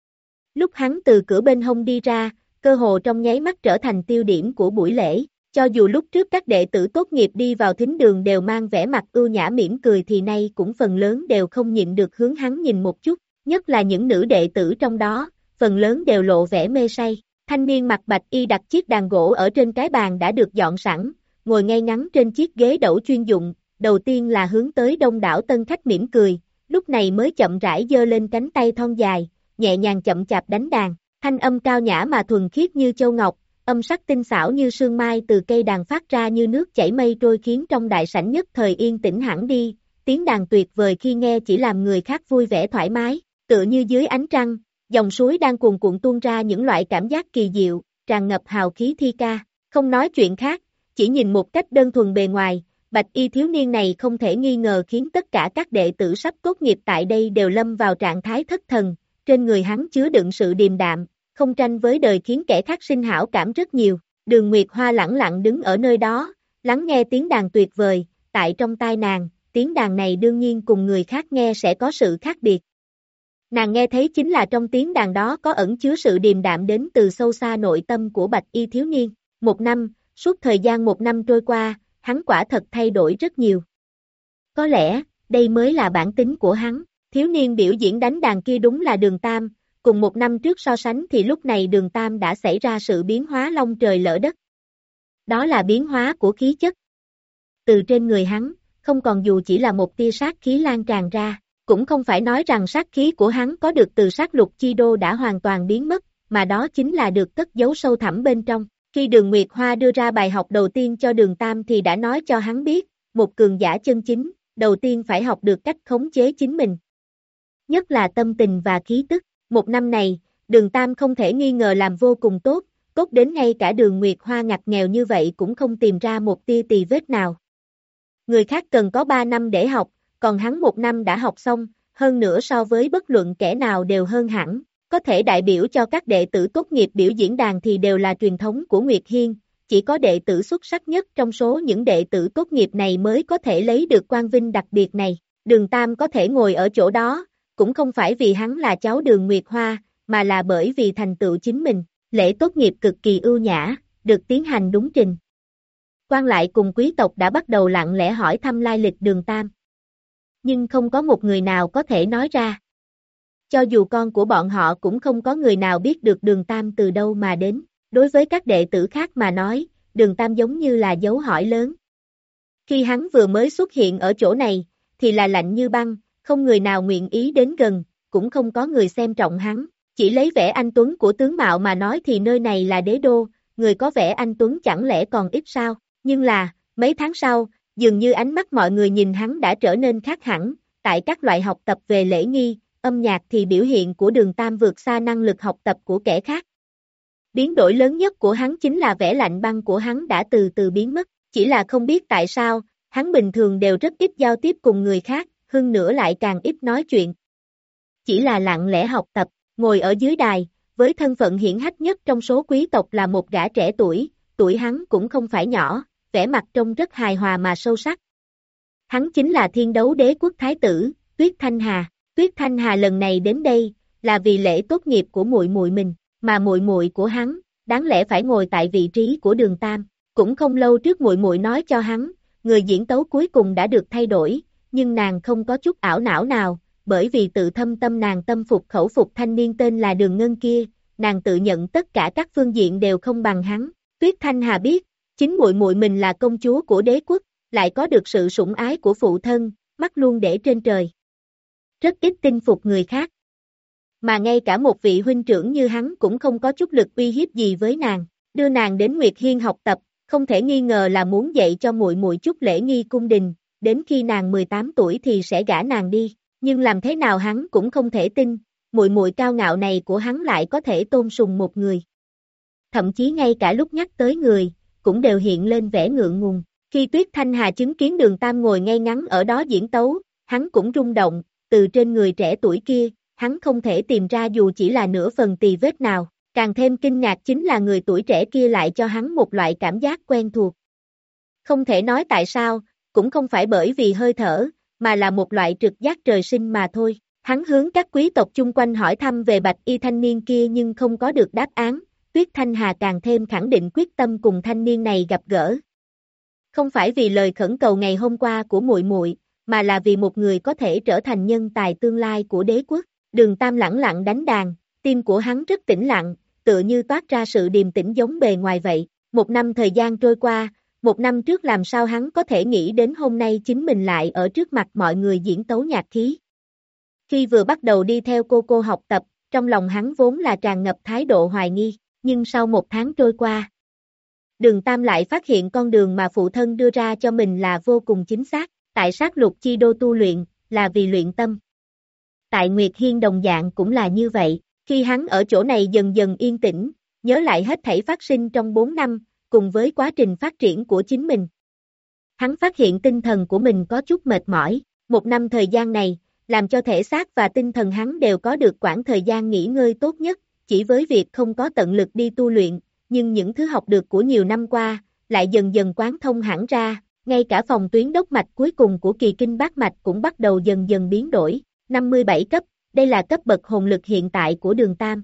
Lúc hắn từ cửa bên hông đi ra, cơ hồ trong nháy mắt trở thành tiêu điểm của buổi lễ, cho dù lúc trước các đệ tử tốt nghiệp đi vào thính đường đều mang vẻ mặt ưu nhã mỉm cười thì nay cũng phần lớn đều không nhịn được hướng hắn nhìn một chút, nhất là những nữ đệ tử trong đó, phần lớn đều lộ vẻ mê say. Thanh niên mặc bạch y đặt chiếc đàn gỗ ở trên cái bàn đã được dọn sẵn, ngồi ngay ngắn trên chiếc ghế đẩu chuyên dụng, đầu tiên là hướng tới đông đảo tân khách mỉm cười, lúc này mới chậm rãi giơ lên cánh tay thon dài, nhẹ nhàng chậm chạp đánh đàn, thanh âm cao nhã mà thuần khiết như châu ngọc, âm sắc tinh xảo như sương mai từ cây đàn phát ra như nước chảy mây trôi khiến trong đại sảnh nhất thời yên tĩnh hẳn đi, tiếng đàn tuyệt vời khi nghe chỉ làm người khác vui vẻ thoải mái, tựa như dưới ánh trăng, dòng suối đang cuồn cuộn tuôn ra những loại cảm giác kỳ diệu, tràn ngập hào khí thi ca, không nói chuyện khác, chỉ nhìn một cách đơn thuần bề ngoài, bạch y thiếu niên này không thể nghi ngờ khiến tất cả các đệ tử sắp tốt nghiệp tại đây đều lâm vào trạng thái thất thần, trên người hắn chứa đựng sự điềm đạm, không tranh với đời khiến kẻ khác sinh hảo cảm rất nhiều. Đường Nguyệt Hoa lẳng lặng đứng ở nơi đó, lắng nghe tiếng đàn tuyệt vời, tại trong tai nàng, tiếng đàn này đương nhiên cùng người khác nghe sẽ có sự khác biệt. Nàng nghe thấy chính là trong tiếng đàn đó có ẩn chứa sự điềm đạm đến từ sâu xa nội tâm của bạch y thiếu niên. Một năm, suốt thời gian một năm trôi qua, hắn quả thật thay đổi rất nhiều. Có lẽ, đây mới là bản tính của hắn, thiếu niên biểu diễn đánh đàn kia đúng là Đường Tam, cùng một năm trước so sánh thì lúc này Đường Tam đã xảy ra sự biến hóa long trời lỡ đất. Đó là biến hóa của khí chất. Từ trên người hắn, không còn dù chỉ là một tia sát khí lan tràn ra, cũng không phải nói rằng sát khí của hắn có được từ sát lục chi đô đã hoàn toàn biến mất, mà đó chính là được cất giấu sâu thẳm bên trong. Khi Đường Nguyệt Hoa đưa ra bài học đầu tiên cho Đường Tam thì đã nói cho hắn biết, một cường giả chân chính, đầu tiên phải học được cách khống chế chính mình. Nhất là tâm tình và khí tức. Một năm này, Đường Tam không thể nghi ngờ làm vô cùng tốt, tốt đến ngay cả Đường Nguyệt Hoa ngặt nghèo như vậy cũng không tìm ra một tia tì vết nào. Người khác cần có ba năm để học, còn hắn một năm đã học xong, hơn nữa so với bất luận kẻ nào đều hơn hẳn, có thể đại biểu cho các đệ tử tốt nghiệp biểu diễn đàn thì đều là truyền thống của Nguyệt Hiên, chỉ có đệ tử xuất sắc nhất trong số những đệ tử tốt nghiệp này mới có thể lấy được quang vinh đặc biệt này. Đường Tam có thể ngồi ở chỗ đó, cũng không phải vì hắn là cháu Đường Nguyệt Hoa, mà là bởi vì thành tựu chính mình. Lễ tốt nghiệp cực kỳ ưu nhã, được tiến hành đúng trình. Quan lại cùng quý tộc đã bắt đầu lặng lẽ hỏi thăm lai lịch Đường Tam. Nhưng không có một người nào có thể nói ra. Cho dù con của bọn họ cũng không có người nào biết được Đường Tam từ đâu mà đến. Đối với các đệ tử khác mà nói, Đường Tam giống như là dấu hỏi lớn. Khi hắn vừa mới xuất hiện ở chỗ này, thì là lạnh như băng, không người nào nguyện ý đến gần, cũng không có người xem trọng hắn. Chỉ lấy vẻ anh tuấn của tướng mạo mà nói thì nơi này là đế đô, người có vẻ anh tuấn chẳng lẽ còn ít sao? Nhưng là, mấy tháng sau, dường như ánh mắt mọi người nhìn hắn đã trở nên khác hẳn, tại các loại học tập về lễ nghi, âm nhạc thì biểu hiện của Đường Tam vượt xa năng lực học tập của kẻ khác. Biến đổi lớn nhất của hắn chính là vẻ lạnh băng của hắn đã từ từ biến mất, chỉ là không biết tại sao, hắn bình thường đều rất ít giao tiếp cùng người khác, hơn nữa lại càng ít nói chuyện. Chỉ là lặng lẽ học tập, ngồi ở dưới đài, với thân phận hiển hách nhất trong số quý tộc là một gã trẻ tuổi, tuổi hắn cũng không phải nhỏ, vẻ mặt trông rất hài hòa mà sâu sắc. Hắn chính là Thiên Đấu Đế quốc thái tử, Tuyết Thanh Hà. Tuyết Thanh Hà lần này đến đây là vì lễ tốt nghiệp của muội muội mình, mà muội muội của hắn đáng lẽ phải ngồi tại vị trí của Đường Tam. Cũng không lâu trước muội muội nói cho hắn, người diễn tấu cuối cùng đã được thay đổi, nhưng nàng không có chút ảo não nào, bởi vì tự thâm tâm nàng tâm phục khẩu phục thanh niên tên là Đường Ngân kia, nàng tự nhận tất cả các phương diện đều không bằng hắn. Tuyết Thanh Hà biết, chính muội muội mình là công chúa của đế quốc, lại có được sự sủng ái của phụ thân, mắt luôn để trên trời. Rất ít tin phục người khác. Mà ngay cả một vị huynh trưởng như hắn cũng không có chút lực uy hiếp gì với nàng, đưa nàng đến Nguyệt Hiên học tập, không thể nghi ngờ là muốn dạy cho muội muội chút lễ nghi cung đình, đến khi nàng mười tám tuổi thì sẽ gả nàng đi, nhưng làm thế nào hắn cũng không thể tin, muội muội cao ngạo này của hắn lại có thể tôn sùng một người. Thậm chí ngay cả lúc nhắc tới người, cũng đều hiện lên vẻ ngượng ngùng. Khi Tuyết Thanh Hà chứng kiến Đường Tam ngồi ngay ngắn ở đó diễn tấu, hắn cũng rung động, từ trên người trẻ tuổi kia, hắn không thể tìm ra dù chỉ là nửa phần tì vết nào, càng thêm kinh ngạc chính là người tuổi trẻ kia lại cho hắn một loại cảm giác quen thuộc. Không thể nói tại sao, cũng không phải bởi vì hơi thở, mà là một loại trực giác trời sinh mà thôi. Hắn hướng các quý tộc chung quanh hỏi thăm về bạch y thanh niên kia nhưng không có được đáp án, Tuyết Thanh Hà càng thêm khẳng định quyết tâm cùng thanh niên này gặp gỡ. Không phải vì lời khẩn cầu ngày hôm qua của muội muội, mà là vì một người có thể trở thành nhân tài tương lai của đế quốc. Đường Tam lẳng lặng đánh đàn, tim của hắn rất tĩnh lặng, tựa như toát ra sự điềm tĩnh giống bề ngoài vậy. Một năm thời gian trôi qua, một năm trước làm sao hắn có thể nghĩ đến hôm nay chính mình lại ở trước mặt mọi người diễn tấu nhạc khí. Khi vừa bắt đầu đi theo cô cô học tập, trong lòng hắn vốn là tràn ngập thái độ hoài nghi, nhưng sau một tháng trôi qua, Đường Tam lại phát hiện con đường mà phụ thân đưa ra cho mình là vô cùng chính xác, tại sát lục chi đô tu luyện, là vì luyện tâm. Tại Nguyệt Hiên đồng dạng cũng là như vậy, khi hắn ở chỗ này dần dần yên tĩnh, nhớ lại hết thảy phát sinh trong bốn năm, cùng với quá trình phát triển của chính mình. Hắn phát hiện tinh thần của mình có chút mệt mỏi, một năm thời gian này, làm cho thể xác và tinh thần hắn đều có được quãng thời gian nghỉ ngơi tốt nhất, chỉ với việc không có tận lực đi tu luyện, nhưng những thứ học được của nhiều năm qua, lại dần dần quán thông hẳn ra, ngay cả phòng tuyến đốc mạch cuối cùng của kỳ kinh bát mạch cũng bắt đầu dần dần biến đổi, năm mươi bảy cấp, đây là cấp bậc hồn lực hiện tại của Đường Tam.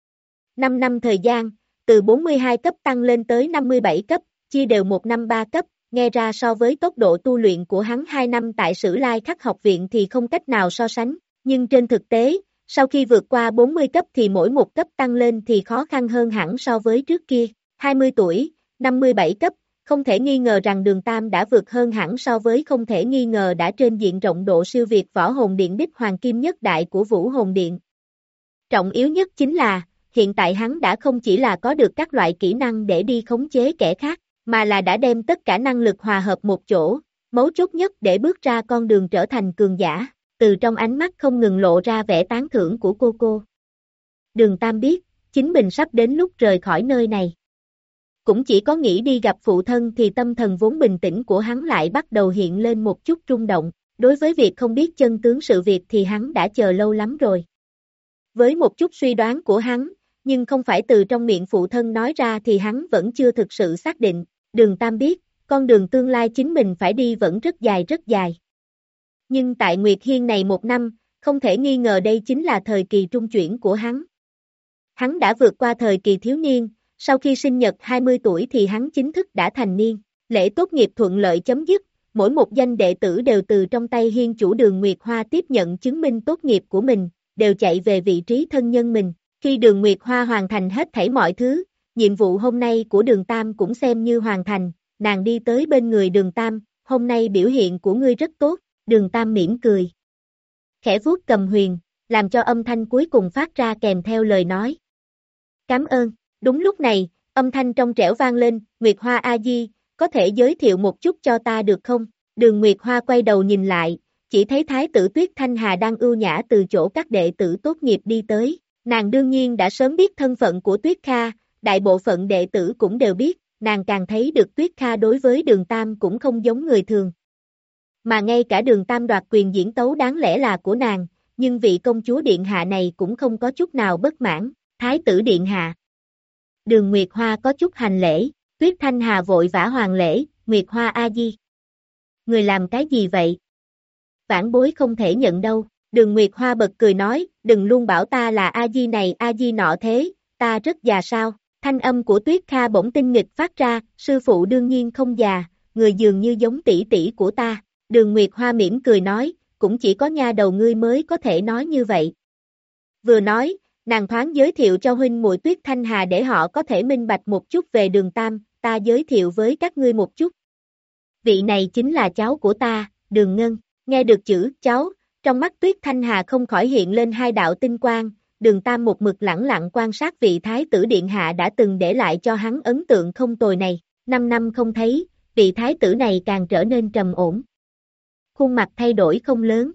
năm năm thời gian, từ bốn mươi hai cấp tăng lên tới năm mươi bảy cấp, chia đều một năm ba cấp, nghe ra so với tốc độ tu luyện của hắn hai năm tại Sử Lai Khắc học viện thì không cách nào so sánh, nhưng trên thực tế, sau khi vượt qua bốn mươi cấp thì mỗi một cấp tăng lên thì khó khăn hơn hẳn so với trước kia, hai mươi tuổi, năm mươi bảy cấp, không thể nghi ngờ rằng Đường Tam đã vượt hơn hẳn so với không thể nghi ngờ đã trên diện rộng độ siêu việt Võ Hồn Điện đích hoàng kim nhất đại của Vũ Hồn Điện. Trọng yếu nhất chính là, hiện tại hắn đã không chỉ là có được các loại kỹ năng để đi khống chế kẻ khác, mà là đã đem tất cả năng lực hòa hợp một chỗ, mấu chốt nhất để bước ra con đường trở thành cường giả, từ trong ánh mắt không ngừng lộ ra vẻ tán thưởng của cô cô. Đường Tam biết, chính mình sắp đến lúc rời khỏi nơi này. Cũng chỉ có nghĩ đi gặp phụ thân thì tâm thần vốn bình tĩnh của hắn lại bắt đầu hiện lên một chút rung động, đối với việc không biết chân tướng sự việc thì hắn đã chờ lâu lắm rồi. Với một chút suy đoán của hắn, nhưng không phải từ trong miệng phụ thân nói ra thì hắn vẫn chưa thực sự xác định, Đường Tam biết, con đường tương lai chính mình phải đi vẫn rất dài rất dài. Nhưng tại Nguyệt Hiên này một năm, không thể nghi ngờ đây chính là thời kỳ trung chuyển của hắn. Hắn đã vượt qua thời kỳ thiếu niên, sau khi sinh nhật hai mươi tuổi thì hắn chính thức đã thành niên, lễ tốt nghiệp thuận lợi chấm dứt, mỗi một danh đệ tử đều từ trong tay Hiên chủ Đường Nguyệt Hoa tiếp nhận chứng minh tốt nghiệp của mình, đều chạy về vị trí thân nhân mình. Khi Đường Nguyệt Hoa hoàn thành hết thảy mọi thứ, nhiệm vụ hôm nay của Đường Tam cũng xem như hoàn thành, nàng đi tới bên người Đường Tam, hôm nay biểu hiện của ngươi rất tốt, Đường Tam mỉm cười. Khẽ vuốt cầm huyền, làm cho âm thanh cuối cùng phát ra kèm theo lời nói. Cảm ơn, đúng lúc này, âm thanh trong trẻo vang lên, Nguyệt Hoa A Di, có thể giới thiệu một chút cho ta được không? Đường Nguyệt Hoa quay đầu nhìn lại, chỉ thấy Thái tử Tuyết Thanh Hà đang ưu nhã từ chỗ các đệ tử tốt nghiệp đi tới. Nàng đương nhiên đã sớm biết thân phận của Tuyết Kha, đại bộ phận đệ tử cũng đều biết, nàng càng thấy được Tuyết Kha đối với Đường Tam cũng không giống người thường. Mà ngay cả Đường Tam đoạt quyền diễn tấu đáng lẽ là của nàng, nhưng vị công chúa điện hạ này cũng không có chút nào bất mãn, Thái tử điện hạ. Đường Nguyệt Hoa có chút hành lễ, Tuyết Thanh Hà vội vã hoàn lễ, Nguyệt Hoa A Di. Người làm cái gì vậy? Vãn bối không thể nhận đâu. Đường Nguyệt Hoa bật cười nói, đừng luôn bảo ta là A-di này A-di nọ thế, ta rất già sao, thanh âm của Tuyết Kha bỗng tinh nghịch phát ra, sư phụ đương nhiên không già, người dường như giống tỷ tỷ của ta, Đường Nguyệt Hoa mỉm cười nói, cũng chỉ có nha đầu ngươi mới có thể nói như vậy. Vừa nói, nàng thoáng giới thiệu cho huynh muội Tuyết Thanh Hà để họ có thể minh bạch một chút về Đường Tam, ta giới thiệu với các ngươi một chút. vị này chính là cháu của ta, Đường Ngân. Nghe được chữ cháu, trong mắt Tuyết Thanh Hà không khỏi hiện lên hai đạo tinh quang. Đường Tam một mực lẳng lặng quan sát vị thái tử điện hạ đã từng để lại cho hắn ấn tượng không tồi này. Năm năm không thấy, vị thái tử này càng trở nên trầm ổn. Khuôn mặt thay đổi không lớn,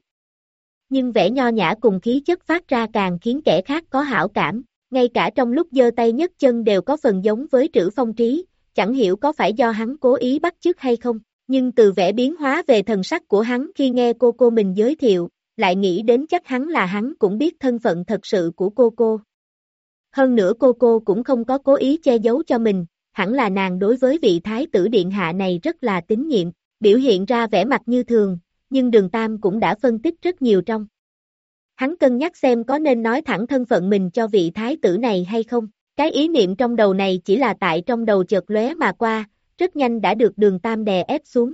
nhưng vẻ nho nhã cùng khí chất phát ra càng khiến kẻ khác có hảo cảm. Ngay cả trong lúc giơ tay nhấc chân đều có phần giống với Trữ Phong Trí, chẳng hiểu có phải do hắn cố ý bắt chước hay không. Nhưng từ vẻ biến hóa về thần sắc của hắn khi nghe cô cô mình giới thiệu, lại nghĩ đến chắc hắn là hắn cũng biết thân phận thật sự của cô cô. Hơn nữa cô cô cũng không có cố ý che giấu cho mình, hẳn là nàng đối với vị thái tử điện hạ này rất là tín nhiệm, biểu hiện ra vẻ mặt như thường, nhưng Đường Tam cũng đã phân tích rất nhiều trong. Hắn cân nhắc xem có nên nói thẳng thân phận mình cho vị thái tử này hay không. Cái ý niệm trong đầu này chỉ là tại trong đầu chợt lóe mà qua, rất nhanh đã được Đường Tam đè ép xuống.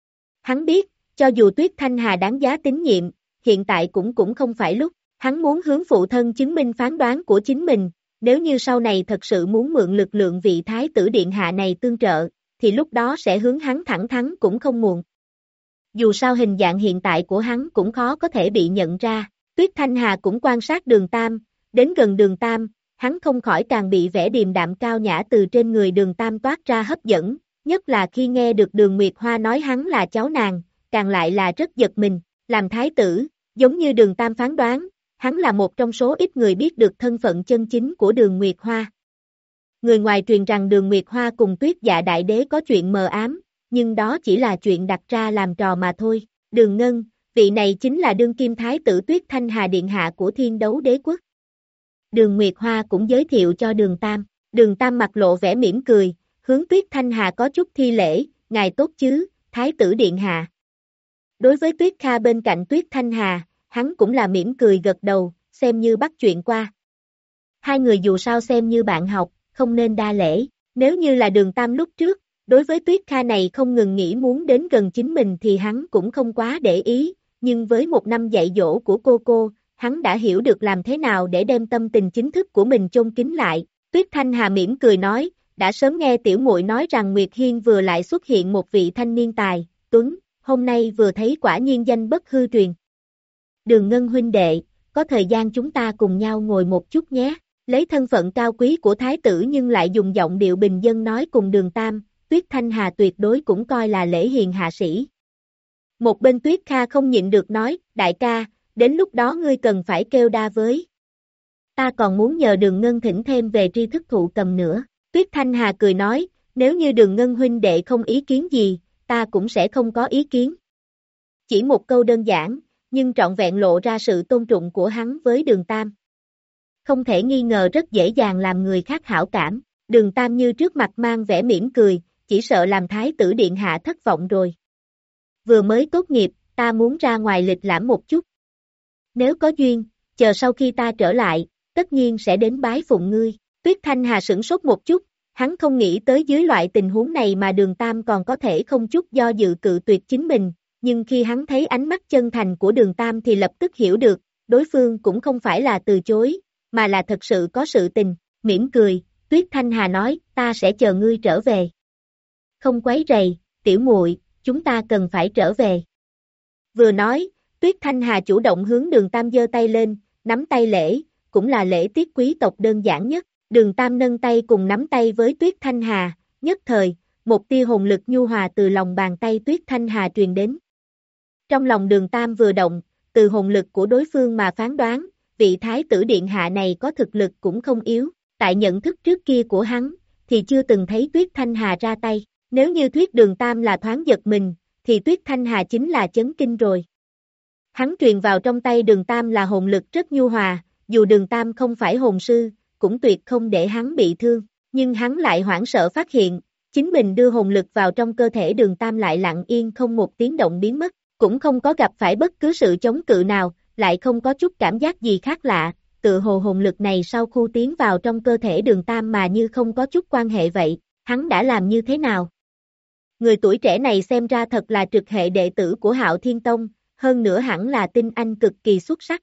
Hắn biết, cho dù Tuyết Thanh Hà đáng giá tín nhiệm, hiện tại cũng cũng không phải lúc. Hắn muốn hướng phụ thân chứng minh phán đoán của chính mình, nếu như sau này thật sự muốn mượn lực lượng vị thái tử điện hạ này tương trợ, thì lúc đó sẽ hướng hắn thẳng thắn cũng không muộn. Dù sao hình dạng hiện tại của hắn cũng khó có thể bị nhận ra. Tuyết Thanh Hà cũng quan sát Đường Tam, đến gần Đường Tam, hắn không khỏi càng bị vẻ điềm đạm cao nhã từ trên người Đường Tam toát ra hấp dẫn, nhất là khi nghe được Đường Nguyệt Hoa nói hắn là cháu nàng, càng lại là rất giật mình. Làm thái tử, giống như Đường Tam phán đoán, hắn là một trong số ít người biết được thân phận chân chính của Đường Nguyệt Hoa. Người ngoài truyền rằng Đường Nguyệt Hoa cùng Tuyết Dạ Đại Đế có chuyện mờ ám, nhưng đó chỉ là chuyện đặt ra làm trò mà thôi. Đường Ngân, vị này chính là đương kim thái tử Tuyết Thanh Hà điện hạ của Thiên Đấu Đế quốc. Đường Nguyệt Hoa cũng giới thiệu cho Đường Tam. Đường Tam mặt lộ vẻ mỉm cười, hướng Tuyết Thanh Hà có chút thi lễ, ngài tốt chứ, thái tử điện hạ. Đối với Tuyết Kha bên cạnh Tuyết Thanh Hà, hắn cũng là mỉm cười gật đầu, xem như bắt chuyện qua. Hai người dù sao xem như bạn học, không nên đa lễ. Nếu như là Đường Tam lúc trước, đối với Tuyết Kha này không ngừng nghĩ muốn đến gần chính mình thì hắn cũng không quá để ý, nhưng với một năm dạy dỗ của cô cô, hắn đã hiểu được làm thế nào để đem tâm tình chính thức của mình chôn kín lại. Tuyết Thanh Hà mỉm cười nói, đã sớm nghe tiểu muội nói rằng Nguyệt Hiên vừa lại xuất hiện một vị thanh niên tài, tuấn, hôm nay vừa thấy quả nhiên danh bất hư truyền. Đường Ngân huynh đệ, có thời gian chúng ta cùng nhau ngồi một chút nhé. Lấy thân phận cao quý của thái tử nhưng lại dùng giọng điệu bình dân nói cùng Đường Tam, Tuyết Thanh Hà tuyệt đối cũng coi là lễ hiền hạ sĩ. Một bên Tuyết Kha không nhịn được nói, đại ca, đến lúc đó ngươi cần phải kêu đa với. Ta còn muốn nhờ Đường Ngân thỉnh thêm về tri thức thụ cầm nữa. Tuyết Thanh Hà cười nói, nếu như Đường Ngân huynh đệ không ý kiến gì, ta cũng sẽ không có ý kiến. Chỉ một câu đơn giản, nhưng trọn vẹn lộ ra sự tôn trọng của hắn với Đường Tam. Không thể nghi ngờ rất dễ dàng làm người khác hảo cảm. Đường Tam như trước mặt mang vẻ mỉm cười, chỉ sợ làm thái tử điện hạ thất vọng rồi. Vừa mới tốt nghiệp, ta muốn ra ngoài lịch lãm một chút. Nếu có duyên, chờ sau khi ta trở lại, tất nhiên sẽ đến bái phụng ngươi. Tuyết Thanh Hà sửng sốt một chút, hắn không nghĩ tới dưới loại tình huống này mà Đường Tam còn có thể không chút do dự cự tuyệt chính mình, nhưng khi hắn thấy ánh mắt chân thành của Đường Tam thì lập tức hiểu được, đối phương cũng không phải là từ chối, mà là thật sự có sự tình. Mỉm cười, Tuyết Thanh Hà nói, ta sẽ chờ ngươi trở về. Không quấy rầy, tiểu muội, chúng ta cần phải trở về. Vừa nói, Tuyết Thanh Hà chủ động hướng Đường Tam giơ tay lên, nắm tay lễ, cũng là lễ tiết quý tộc đơn giản nhất. Đường Tam nâng tay cùng nắm tay với Tuyết Thanh Hà, nhất thời, một tia hồn lực nhu hòa từ lòng bàn tay Tuyết Thanh Hà truyền đến. Trong lòng Đường Tam vừa động, từ hồn lực của đối phương mà phán đoán, vị thái tử điện hạ này có thực lực cũng không yếu, tại nhận thức trước kia của hắn, thì chưa từng thấy Tuyết Thanh Hà ra tay. Nếu như thuyết Đường Tam là thoáng giật mình, thì Tuyết Thanh Hà chính là chấn kinh rồi. Hắn truyền vào trong tay Đường Tam là hồn lực rất nhu hòa, dù Đường Tam không phải hồn sư, cũng tuyệt không để hắn bị thương, nhưng hắn lại hoảng sợ phát hiện, chính mình đưa hồn lực vào trong cơ thể Đường Tam lại lặng yên không một tiếng động biến mất, cũng không có gặp phải bất cứ sự chống cự nào, lại không có chút cảm giác gì khác lạ, tự hồ hồn lực này sau khu tiến vào trong cơ thể Đường Tam mà như không có chút quan hệ vậy, hắn đã làm như thế nào? Người tuổi trẻ này xem ra thật là trực hệ đệ tử của Hạo Thiên Tông, hơn nữa hẳn là tinh anh cực kỳ xuất sắc.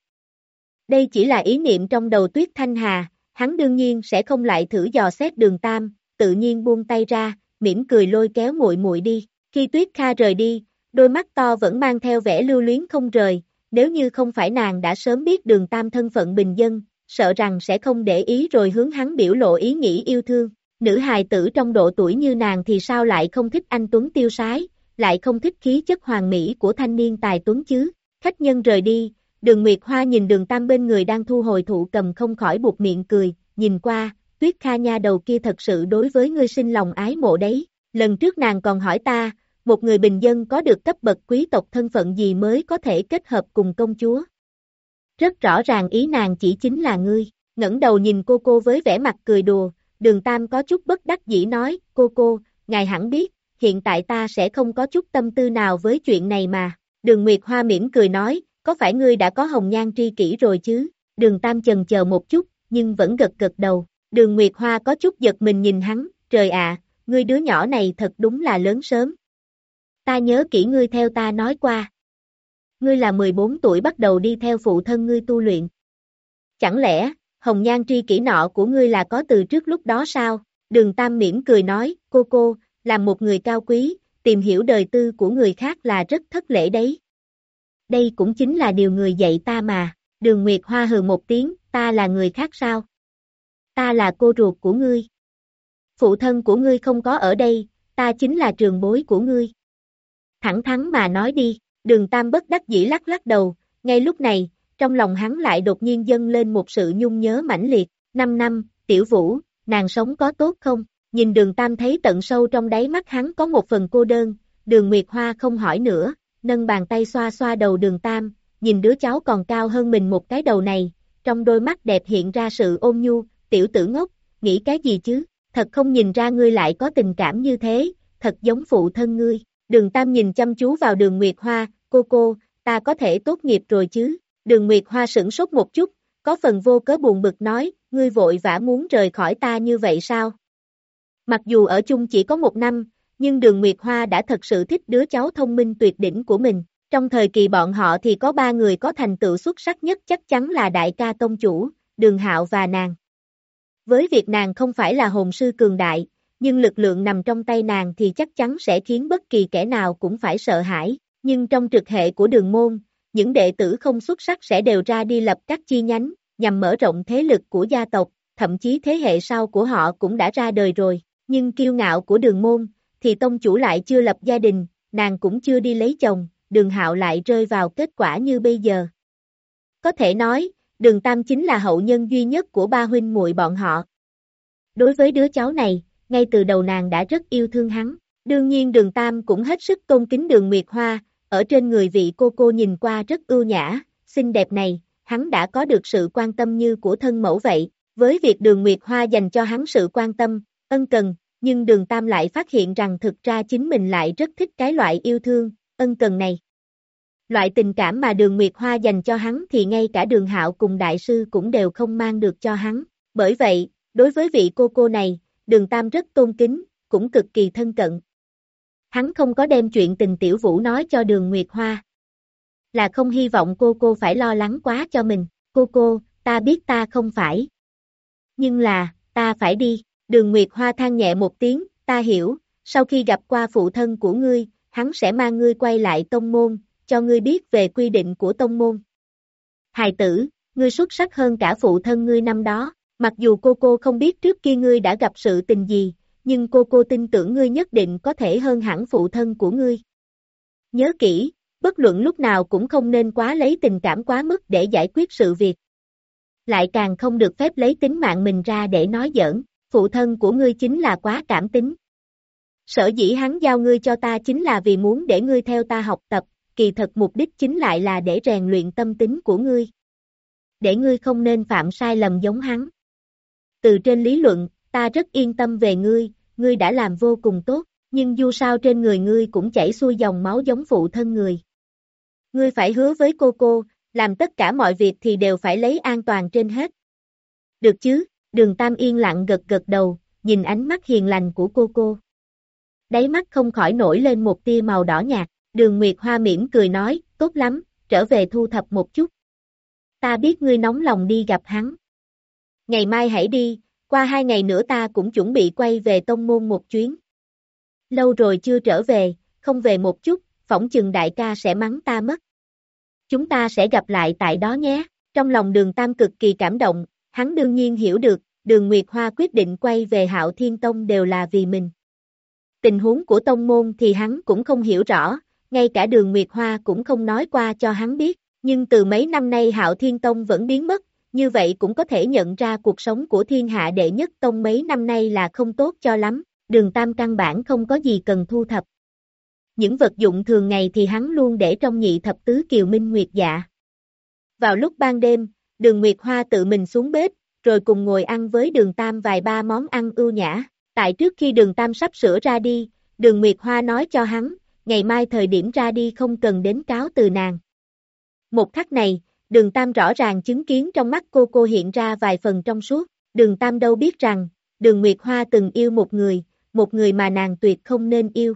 Đây chỉ là ý niệm trong đầu Tuyết Thanh Hà, hắn đương nhiên sẽ không lại thử dò xét Đường Tam, tự nhiên buông tay ra, mỉm cười lôi kéo muội muội đi. Khi Tuyết Kha rời đi, đôi mắt to vẫn mang theo vẻ lưu luyến không rời, nếu như không phải nàng đã sớm biết Đường Tam thân phận bình dân, sợ rằng sẽ không để ý rồi hướng hắn biểu lộ ý nghĩ yêu thương. Nữ hài tử trong độ tuổi như nàng thì sao lại không thích anh tuấn tiêu sái, lại không thích khí chất hoàn mỹ của thanh niên tài tuấn chứ. Khách nhân rời đi, Đường Nguyệt Hoa nhìn Đường Tam bên người đang thu hồi thụ cầm không khỏi buột miệng cười, nhìn qua, Tuyết Kha nha đầu kia thật sự đối với ngươi sinh lòng ái mộ đấy. Lần trước nàng còn hỏi ta, một người bình dân có được cấp bậc quý tộc thân phận gì mới có thể kết hợp cùng công chúa. Rất rõ ràng ý nàng chỉ chính là ngươi. Ngẩng đầu nhìn cô cô với vẻ mặt cười đùa, Đường Tam có chút bất đắc dĩ nói, cô cô, ngài hẳn biết, hiện tại ta sẽ không có chút tâm tư nào với chuyện này mà. Đường Nguyệt Hoa mỉm cười nói, có phải ngươi đã có hồng nhan tri kỷ rồi chứ? Đường Tam chần chờ một chút, nhưng vẫn gật gật đầu. Đường Nguyệt Hoa có chút giật mình nhìn hắn, trời ạ, ngươi đứa nhỏ này thật đúng là lớn sớm. Ta nhớ kỹ ngươi theo ta nói qua. Ngươi là mười bốn tuổi bắt đầu đi theo phụ thân ngươi tu luyện. Chẳng lẽ, hồng nhan tri kỷ nọ của ngươi là có từ trước lúc đó sao? Đường Tam mỉm cười nói, cô cô, là một người cao quý, tìm hiểu đời tư của người khác là rất thất lễ đấy. Đây cũng chính là điều người dạy ta mà. Đường Nguyệt Hoa hừ một tiếng, ta là người khác sao? Ta là cô ruột của ngươi. Phụ thân của ngươi không có ở đây, ta chính là trường bối của ngươi. Thẳng thắn mà nói đi. Đường Tam bất đắc dĩ lắc lắc đầu, ngay lúc này, trong lòng hắn lại đột nhiên dâng lên một sự nhung nhớ mãnh liệt. Năm năm, Tiểu Vũ, nàng sống có tốt không? Nhìn Đường Tam thấy tận sâu trong đáy mắt hắn có một phần cô đơn, Đường Nguyệt Hoa không hỏi nữa, nâng bàn tay xoa xoa đầu Đường Tam, nhìn đứa cháu còn cao hơn mình một cái đầu này, trong đôi mắt đẹp hiện ra sự ôn nhu, tiểu tử ngốc, nghĩ cái gì chứ, thật không nhìn ra ngươi lại có tình cảm như thế, thật giống phụ thân ngươi. Đường Tam nhìn chăm chú vào Đường Nguyệt Hoa, cô cô, ta có thể tốt nghiệp rồi chứ? Đường Nguyệt Hoa sửng sốt một chút, có phần vô cớ buồn bực nói, ngươi vội vã muốn rời khỏi ta như vậy sao? Mặc dù ở chung chỉ có một năm, nhưng Đường Nguyệt Hoa đã thật sự thích đứa cháu thông minh tuyệt đỉnh của mình. Trong thời kỳ bọn họ thì có ba người có thành tựu xuất sắc nhất chắc chắn là đại ca tông chủ, Đường Hạo và nàng. Với việc nàng không phải là hồn sư cường đại, nhưng lực lượng nằm trong tay nàng thì chắc chắn sẽ khiến bất kỳ kẻ nào cũng phải sợ hãi. Nhưng trong trực hệ của Đường môn, những đệ tử không xuất sắc sẽ đều ra đi lập các chi nhánh, nhằm mở rộng thế lực của gia tộc, thậm chí thế hệ sau của họ cũng đã ra đời rồi. Nhưng kiêu ngạo của Đường môn, thì tông chủ lại chưa lập gia đình, nàng cũng chưa đi lấy chồng, Đường Hạo lại rơi vào kết quả như bây giờ. Có thể nói, Đường Tam chính là hậu nhân duy nhất của ba huynh muội bọn họ. Đối với đứa cháu này, ngay từ đầu nàng đã rất yêu thương hắn. Đương nhiên Đường Tam cũng hết sức tôn kính Đường Nguyệt Hoa, ở trên người vị cô cô nhìn qua rất ưu nhã, xinh đẹp này, hắn đã có được sự quan tâm như của thân mẫu vậy. Với việc Đường Nguyệt Hoa dành cho hắn sự quan tâm, ân cần, nhưng Đường Tam lại phát hiện rằng thực ra chính mình lại rất thích cái loại yêu thương, ân cần này. Loại tình cảm mà Đường Nguyệt Hoa dành cho hắn thì ngay cả Đường Hạo cùng đại sư cũng đều không mang được cho hắn. Bởi vậy, đối với vị cô cô này, Đường Tam rất tôn kính, cũng cực kỳ thân cận. Hắn không có đem chuyện tình Tiểu Vũ nói cho Đường Nguyệt Hoa. Là không hy vọng cô cô phải lo lắng quá cho mình. Cô cô, ta biết ta không phải. Nhưng là, ta phải đi. Đường Nguyệt Hoa than nhẹ một tiếng, ta hiểu, sau khi gặp qua phụ thân của ngươi, hắn sẽ mang ngươi quay lại tông môn, cho ngươi biết về quy định của tông môn. Hài tử, ngươi xuất sắc hơn cả phụ thân ngươi năm đó, mặc dù cô cô không biết trước kia ngươi đã gặp sự tình gì, nhưng cô cô tin tưởng ngươi nhất định có thể hơn hẳn phụ thân của ngươi. Nhớ kỹ, bất luận lúc nào cũng không nên quá lấy tình cảm quá mức để giải quyết sự việc. Lại càng không được phép lấy tính mạng mình ra để nói giỡn, phụ thân của ngươi chính là quá cảm tính. Sở dĩ hắn giao ngươi cho ta chính là vì muốn để ngươi theo ta học tập, kỳ thật mục đích chính lại là để rèn luyện tâm tính của ngươi. Để ngươi không nên phạm sai lầm giống hắn. Từ trên lý luận, ta rất yên tâm về ngươi, ngươi đã làm vô cùng tốt, nhưng dù sao trên người ngươi cũng chảy xuôi dòng máu giống phụ thân người. Ngươi phải hứa với cô cô, làm tất cả mọi việc thì đều phải lấy an toàn trên hết. Được chứ? Đường Tam yên lặng gật gật đầu, nhìn ánh mắt hiền lành của cô cô. Đáy mắt không khỏi nổi lên một tia màu đỏ nhạt, Đường Nguyệt Hoa mỉm cười nói, tốt lắm, trở về thu thập một chút. Ta biết ngươi nóng lòng đi gặp hắn. Ngày mai hãy đi, qua hai ngày nữa ta cũng chuẩn bị quay về tông môn một chuyến. Lâu rồi chưa trở về, không về một chút, phỏng chừng đại ca sẽ mắng ta mất. Chúng ta sẽ gặp lại tại đó nhé. Trong lòng Đường Tam cực kỳ cảm động, hắn đương nhiên hiểu được, Đường Nguyệt Hoa quyết định quay về Hạo Thiên Tông đều là vì mình. Tình huống của tông môn thì hắn cũng không hiểu rõ, ngay cả Đường Nguyệt Hoa cũng không nói qua cho hắn biết, nhưng từ mấy năm nay Hạo Thiên Tông vẫn biến mất, như vậy cũng có thể nhận ra cuộc sống của thiên hạ đệ nhất tông mấy năm nay là không tốt cho lắm, Đường Tam căn bản không có gì cần thu thập. Những vật dụng thường ngày thì hắn luôn để trong nhị thập tứ kiều minh nguyệt dạ. Vào lúc ban đêm, Đường Nguyệt Hoa tự mình xuống bếp, rồi cùng ngồi ăn với Đường Tam vài ba món ăn ưu nhã. Tại trước khi Đường Tam sắp sửa ra đi, Đường Nguyệt Hoa nói cho hắn, ngày mai thời điểm ra đi không cần đến cáo từ nàng. Một khắc này, Đường Tam rõ ràng chứng kiến trong mắt cô cô hiện ra vài phần trong suốt. Đường Tam đâu biết rằng, Đường Nguyệt Hoa từng yêu một người, một người mà nàng tuyệt không nên yêu.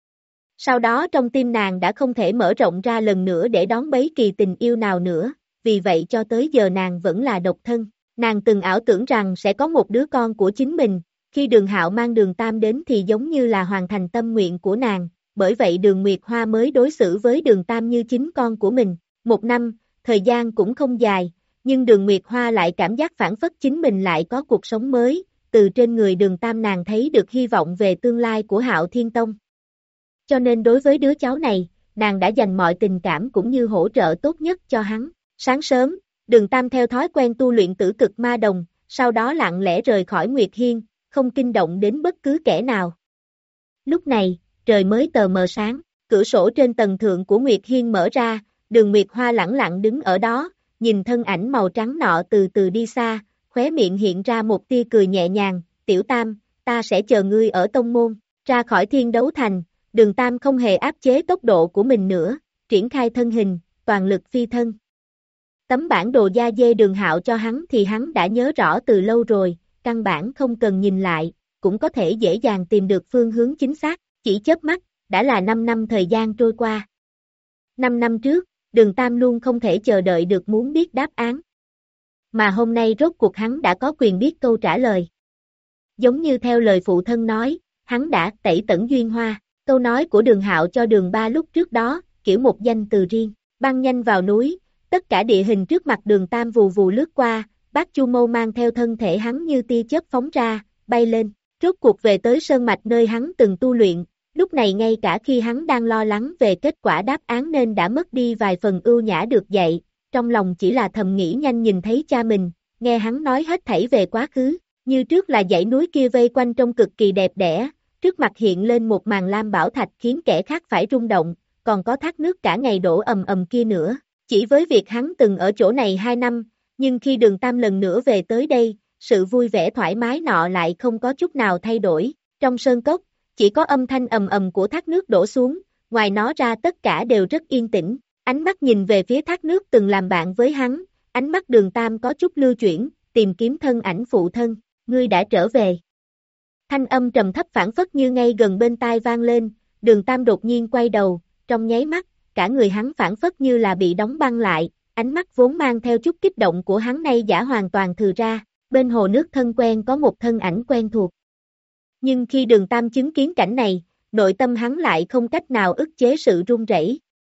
Sau đó trong tim nàng đã không thể mở rộng ra lần nữa để đón bấy kỳ tình yêu nào nữa, vì vậy cho tới giờ nàng vẫn là độc thân. Nàng từng ảo tưởng rằng sẽ có một đứa con của chính mình, khi Đường Hạo mang Đường Tam đến thì giống như là hoàn thành tâm nguyện của nàng, bởi vậy Đường Nguyệt Hoa mới đối xử với Đường Tam như chính con của mình. Một năm, thời gian cũng không dài, nhưng Đường Nguyệt Hoa lại cảm giác phản phất chính mình lại có cuộc sống mới, từ trên người Đường Tam nàng thấy được hy vọng về tương lai của Hạo Thiên Tông. Cho nên đối với đứa cháu này, nàng đã dành mọi tình cảm cũng như hỗ trợ tốt nhất cho hắn. Sáng sớm, Đường Tam theo thói quen tu luyện tử cực ma đồng, sau đó lặng lẽ rời khỏi Nguyệt Hiên, không kinh động đến bất cứ kẻ nào. Lúc này, trời mới tờ mờ sáng, cửa sổ trên tầng thượng của Nguyệt Hiên mở ra, Đường Nguyệt Hoa lẳng lặng đứng ở đó, nhìn thân ảnh màu trắng nọ từ từ đi xa, khóe miệng hiện ra một tia cười nhẹ nhàng, "Tiểu Tam, ta sẽ chờ ngươi ở tông môn." Ra khỏi Thiên Đấu Thành, Đường Tam không hề áp chế tốc độ của mình nữa, triển khai thân hình, toàn lực phi thân. Tấm bản đồ da dê Đường Hạo cho hắn thì hắn đã nhớ rõ từ lâu rồi, căn bản không cần nhìn lại, cũng có thể dễ dàng tìm được phương hướng chính xác, chỉ chớp mắt, đã là năm năm thời gian trôi qua. Năm năm trước, Đường Tam luôn không thể chờ đợi được muốn biết đáp án. Mà hôm nay rốt cuộc hắn đã có quyền biết câu trả lời. Giống như theo lời phụ thân nói, hắn đã tẩy tẩn duyên hoa. Câu nói của Đường Hạo cho Đường Ba lúc trước đó, kiểu một danh từ riêng, băng nhanh vào núi, tất cả địa hình trước mặt Đường Tam vù vù lướt qua, Bác Chu Mâu mang theo thân thể hắn như tia chớp phóng ra, bay lên, rốt cuộc về tới sơn mạch nơi hắn từng tu luyện, lúc này ngay cả khi hắn đang lo lắng về kết quả đáp án nên đã mất đi vài phần ưu nhã được dạy, trong lòng chỉ là thầm nghĩ nhanh nhìn thấy cha mình, nghe hắn nói hết thảy về quá khứ, như trước là dãy núi kia vây quanh trông cực kỳ đẹp đẽ. Trước mặt hiện lên một màn lam bảo thạch khiến kẻ khác phải rung động, còn có thác nước cả ngày đổ ầm ầm kia nữa. Chỉ với việc hắn từng ở chỗ này hai năm, nhưng khi Đường Tam lần nữa về tới đây, sự vui vẻ thoải mái nọ lại không có chút nào thay đổi. Trong sơn cốc, chỉ có âm thanh ầm ầm của thác nước đổ xuống, ngoài nó ra tất cả đều rất yên tĩnh. Ánh mắt nhìn về phía thác nước từng làm bạn với hắn, ánh mắt Đường Tam có chút lưu chuyển, tìm kiếm thân ảnh phụ thân, "Ngươi đã trở về." Thanh âm trầm thấp phảng phất như ngay gần bên tai vang lên, Đường Tam đột nhiên quay đầu, trong nháy mắt, cả người hắn phảng phất như là bị đóng băng lại, ánh mắt vốn mang theo chút kích động của hắn nay giả hoàn toàn thừa ra, bên hồ nước thân quen có một thân ảnh quen thuộc. Nhưng khi Đường Tam chứng kiến cảnh này, nội tâm hắn lại không cách nào ức chế sự run rẩy.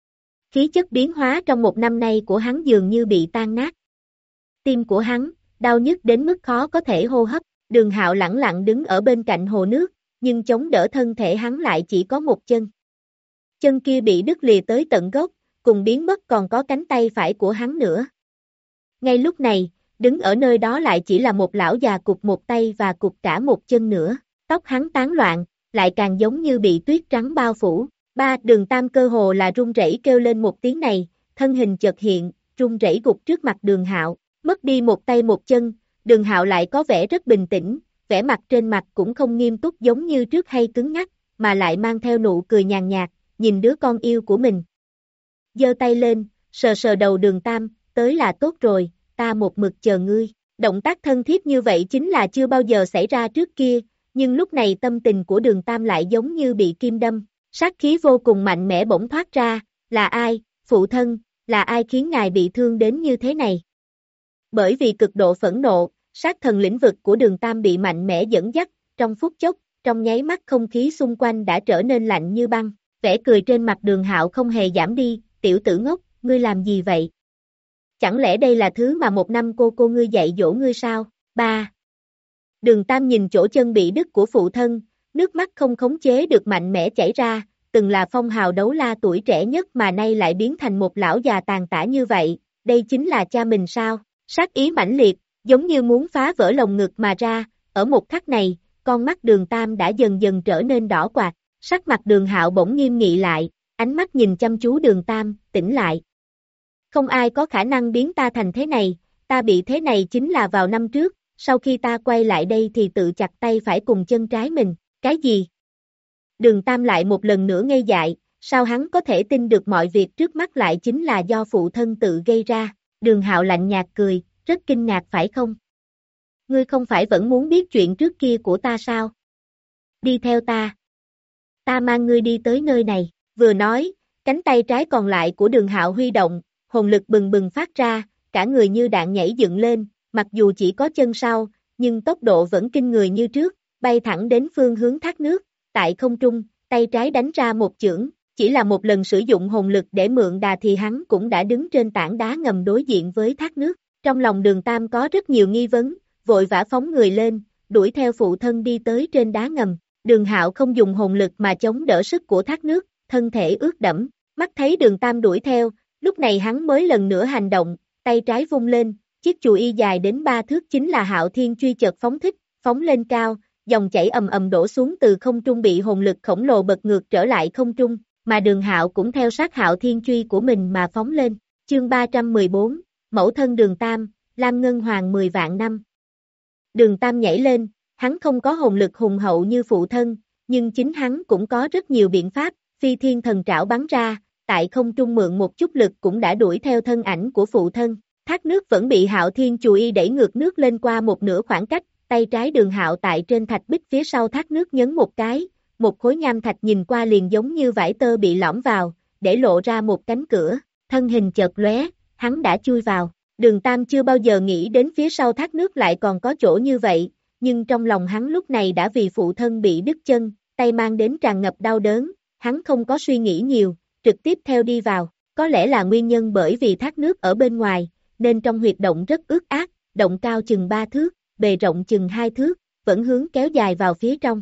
Khí chất biến hóa trong một năm nay của hắn dường như bị tan nát. Tim của hắn, đau nhức đến mức khó có thể hô hấp. Đường Hạo lẳng lặng đứng ở bên cạnh hồ nước, nhưng chống đỡ thân thể hắn lại chỉ có một chân. Chân kia bị đứt lìa tới tận gốc, cùng biến mất còn có cánh tay phải của hắn nữa. Ngay lúc này, đứng ở nơi đó lại chỉ là một lão già cụt một tay và cụt cả một chân nữa. Tóc hắn tán loạn, lại càng giống như bị tuyết trắng bao phủ. Ba, Đường Tam cơ hồ là run rẩy kêu lên một tiếng này, thân hình chợt hiện, run rẩy gục trước mặt Đường Hạo, mất đi một tay một chân. Đường Hạo lại có vẻ rất bình tĩnh, vẻ mặt trên mặt cũng không nghiêm túc giống như trước hay cứng ngắc, mà lại mang theo nụ cười nhàn nhạt, nhìn đứa con yêu của mình. Giơ tay lên, sờ sờ đầu Đường Tam, "Tới là tốt rồi, ta một mực chờ ngươi." Động tác thân thiết như vậy chính là chưa bao giờ xảy ra trước kia, nhưng lúc này tâm tình của Đường Tam lại giống như bị kim đâm, sát khí vô cùng mạnh mẽ bỗng thoát ra, "Là ai, phụ thân, là ai khiến ngài bị thương đến như thế này?" Bởi vì cực độ phẫn nộ, sát thần lĩnh vực của Đường Tam bị mạnh mẽ dẫn dắt, trong phút chốc, trong nháy mắt không khí xung quanh đã trở nên lạnh như băng, Vẻ cười trên mặt Đường Hạo không hề giảm đi, tiểu tử ngốc, ngươi làm gì vậy? Chẳng lẽ đây là thứ mà một năm cô cô ngươi dạy dỗ ngươi sao? Ba. Đường Tam nhìn chỗ chân bị đứt của phụ thân, nước mắt không khống chế được mạnh mẽ chảy ra, từng là phong hào đấu la tuổi trẻ nhất mà nay lại biến thành một lão già tàn tả như vậy, đây chính là cha mình sao? Sát ý mãnh liệt, giống như muốn phá vỡ lồng ngực mà ra, ở một khắc này, con mắt Đường Tam đã dần dần trở nên đỏ quạt, sắc mặt Đường Hạo bỗng nghiêm nghị lại, ánh mắt nhìn chăm chú Đường Tam, tỉnh lại. Không ai có khả năng biến ta thành thế này, ta bị thế này chính là vào năm trước, sau khi ta quay lại đây thì tự chặt tay phải cùng chân trái mình, cái gì? Đường Tam lại một lần nữa ngây dại, sao hắn có thể tin được mọi việc trước mắt lại chính là do phụ thân tự gây ra, Đường Hạo lạnh nhạt cười, rất kinh ngạc phải không? Ngươi không phải vẫn muốn biết chuyện trước kia của ta sao? Đi theo ta. Ta mang ngươi đi tới nơi này, vừa nói, cánh tay trái còn lại của Đường Hạo huy động, hồn lực bừng bừng phát ra, cả người như đạn nhảy dựng lên, mặc dù chỉ có chân sau, nhưng tốc độ vẫn kinh người như trước, bay thẳng đến phương hướng thác nước, tại không trung, tay trái đánh ra một chưởng, chỉ là một lần sử dụng hồn lực để mượn đà thì hắn cũng đã đứng trên tảng đá ngầm đối diện với thác nước, trong lòng Đường Tam có rất nhiều nghi vấn, vội vã phóng người lên, đuổi theo phụ thân đi tới trên đá ngầm, Đường Hạo không dùng hồn lực mà chống đỡ sức của thác nước, thân thể ướt đẫm, mắt thấy Đường Tam đuổi theo, lúc này hắn mới lần nữa hành động, tay trái vung lên, chiếc chùy y dài đến ba thước chính là Hạo Thiên Truy chợt phóng thích, phóng lên cao, dòng chảy ầm ầm đổ xuống từ không trung bị hồn lực khổng lồ bật ngược trở lại không trung, mà Đường Hạo cũng theo sát Hạo Thiên Truy của mình mà phóng lên. Chương ba trăm mười bốn, Mẫu thân Đường Tam, Lam Ngân Hoàng mười vạn năm. Đường Tam nhảy lên, hắn không có hồn lực hùng hậu như phụ thân, nhưng chính hắn cũng có rất nhiều biện pháp, phi thiên thần trảo bắn ra, tại không trung mượn một chút lực cũng đã đuổi theo thân ảnh của phụ thân. Thác nước vẫn bị Hạo Thiên chùy y đẩy ngược nước lên qua một nửa khoảng cách, tay trái Đường Hạo tại trên thạch bích phía sau thác nước nhấn một cái, một khối nham thạch nhìn qua liền giống như vải tơ bị lõm vào, để lộ ra một cánh cửa, thân hình chợt lóe, hắn đã chui vào. Đường Tam chưa bao giờ nghĩ đến phía sau thác nước lại còn có chỗ như vậy, nhưng trong lòng hắn lúc này đã vì phụ thân bị đứt chân, tay mang đến tràn ngập đau đớn, hắn không có suy nghĩ nhiều, trực tiếp theo đi vào, có lẽ là nguyên nhân bởi vì thác nước ở bên ngoài, nên trong huyệt động rất ướt át, động cao chừng ba thước, bề rộng chừng hai thước, vẫn hướng kéo dài vào phía trong.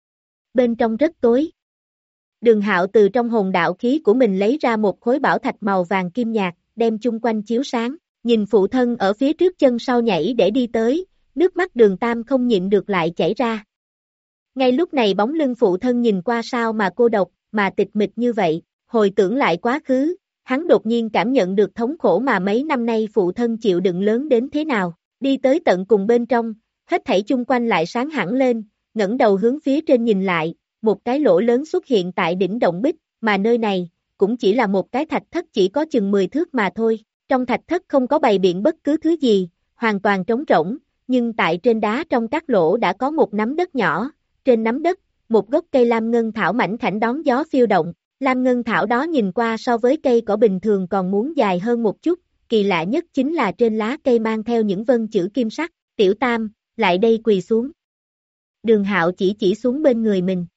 Bên trong rất tối. Đường Hạo từ trong hồn đạo khí của mình lấy ra một khối bảo thạch màu vàng kim nhạt, đem chung quanh chiếu sáng, nhìn phụ thân ở phía trước chân sau nhảy để đi tới, nước mắt Đường Tam không nhịn được lại chảy ra. Ngay lúc này bóng lưng phụ thân nhìn qua sao mà cô độc, mà tịch mịch như vậy, hồi tưởng lại quá khứ, hắn đột nhiên cảm nhận được thống khổ mà mấy năm nay phụ thân chịu đựng lớn đến thế nào, đi tới tận cùng bên trong, hết thảy chung quanh lại sáng hẳn lên, ngẩng đầu hướng phía trên nhìn lại, một cái lỗ lớn xuất hiện tại đỉnh động bích, mà nơi này, cũng chỉ là một cái thạch thất chỉ có chừng mười thước mà thôi, trong thạch thất không có bày biện bất cứ thứ gì, hoàn toàn trống rỗng, nhưng tại trên đá trong các lỗ đã có một nắm đất nhỏ, trên nắm đất, một gốc cây lam ngân thảo mảnh khảnh đón gió phiêu động. Lam ngân thảo đó nhìn qua so với cây cỏ bình thường còn muốn dài hơn một chút, kỳ lạ nhất chính là trên lá cây mang theo những vân chữ kim sắc, tiểu Tam, lại đây quỳ xuống. Đường Hạo chỉ chỉ xuống bên người mình.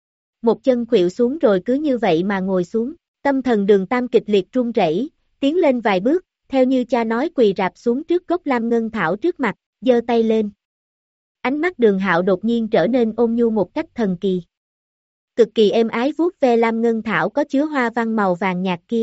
Một chân khuỵu xuống rồi cứ như vậy mà ngồi xuống, tâm thần Đường Tam kịch liệt run rẩy, tiến lên vài bước, theo như cha nói quỳ rạp xuống trước gốc lam ngân thảo trước mặt, giơ tay lên. Ánh mắt Đường Hạo đột nhiên trở nên ôn nhu một cách thần kỳ. Cực kỳ êm ái vuốt ve lam ngân thảo có chứa hoa văn màu vàng nhạt kia.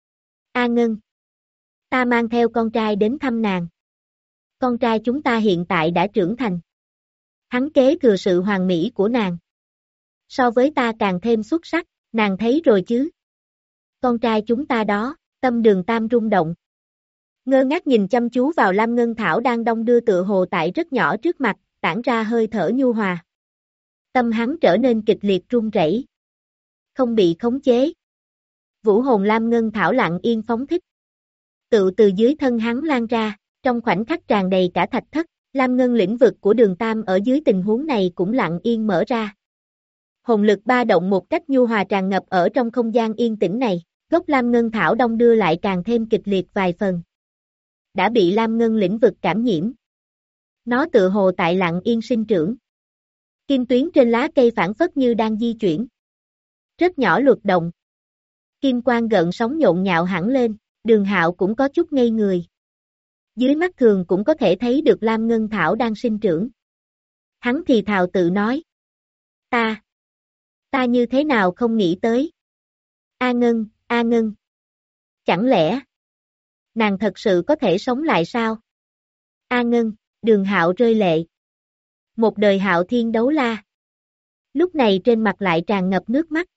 A Ngân, ta mang theo con trai đến thăm nàng. Con trai chúng ta hiện tại đã trưởng thành. Hắn kế thừa sự hoàn mỹ của nàng. So với ta càng thêm xuất sắc, nàng thấy rồi chứ. Con trai chúng ta đó, tâm Đường Tam rung động. Ngơ ngác nhìn chăm chú vào lam ngân thảo đang đong đưa tựa hồ tại rất nhỏ trước mặt, tản ra hơi thở nhu hòa. Tâm hắn trở nên kịch liệt run rẩy, không bị khống chế. Vũ hồn lam ngân thảo lặng yên phóng thích. Tự từ dưới thân hắn lan ra, trong khoảnh khắc tràn đầy cả thạch thất, lam ngân lĩnh vực của Đường Tam ở dưới tình huống này cũng lặng yên mở ra. Hồn lực ba động một cách nhu hòa tràn ngập ở trong không gian yên tĩnh này, gốc lam ngân thảo đong đưa lại càng thêm kịch liệt vài phần. Đã bị lam ngân lĩnh vực cảm nhiễm. Nó tự hồ tại lặng yên sinh trưởng. Kim tuyến trên lá cây phản phất như đang di chuyển. rất nhỏ luật động. Kim quang gợn sóng nhộn nhạo hẳn lên, Đường Hạo cũng có chút ngây người. Dưới mắt thường cũng có thể thấy được Lam Ngân Thảo đang sinh trưởng. Hắn thì thào tự nói. Ta, ta như thế nào không nghĩ tới. A Ngân, A Ngân. Chẳng lẽ, nàng thật sự có thể sống lại sao? A Ngân, Đường Hạo rơi lệ. Một đời Hạo Thiên đấu la. Lúc này trên mặt lại tràn ngập nước mắt.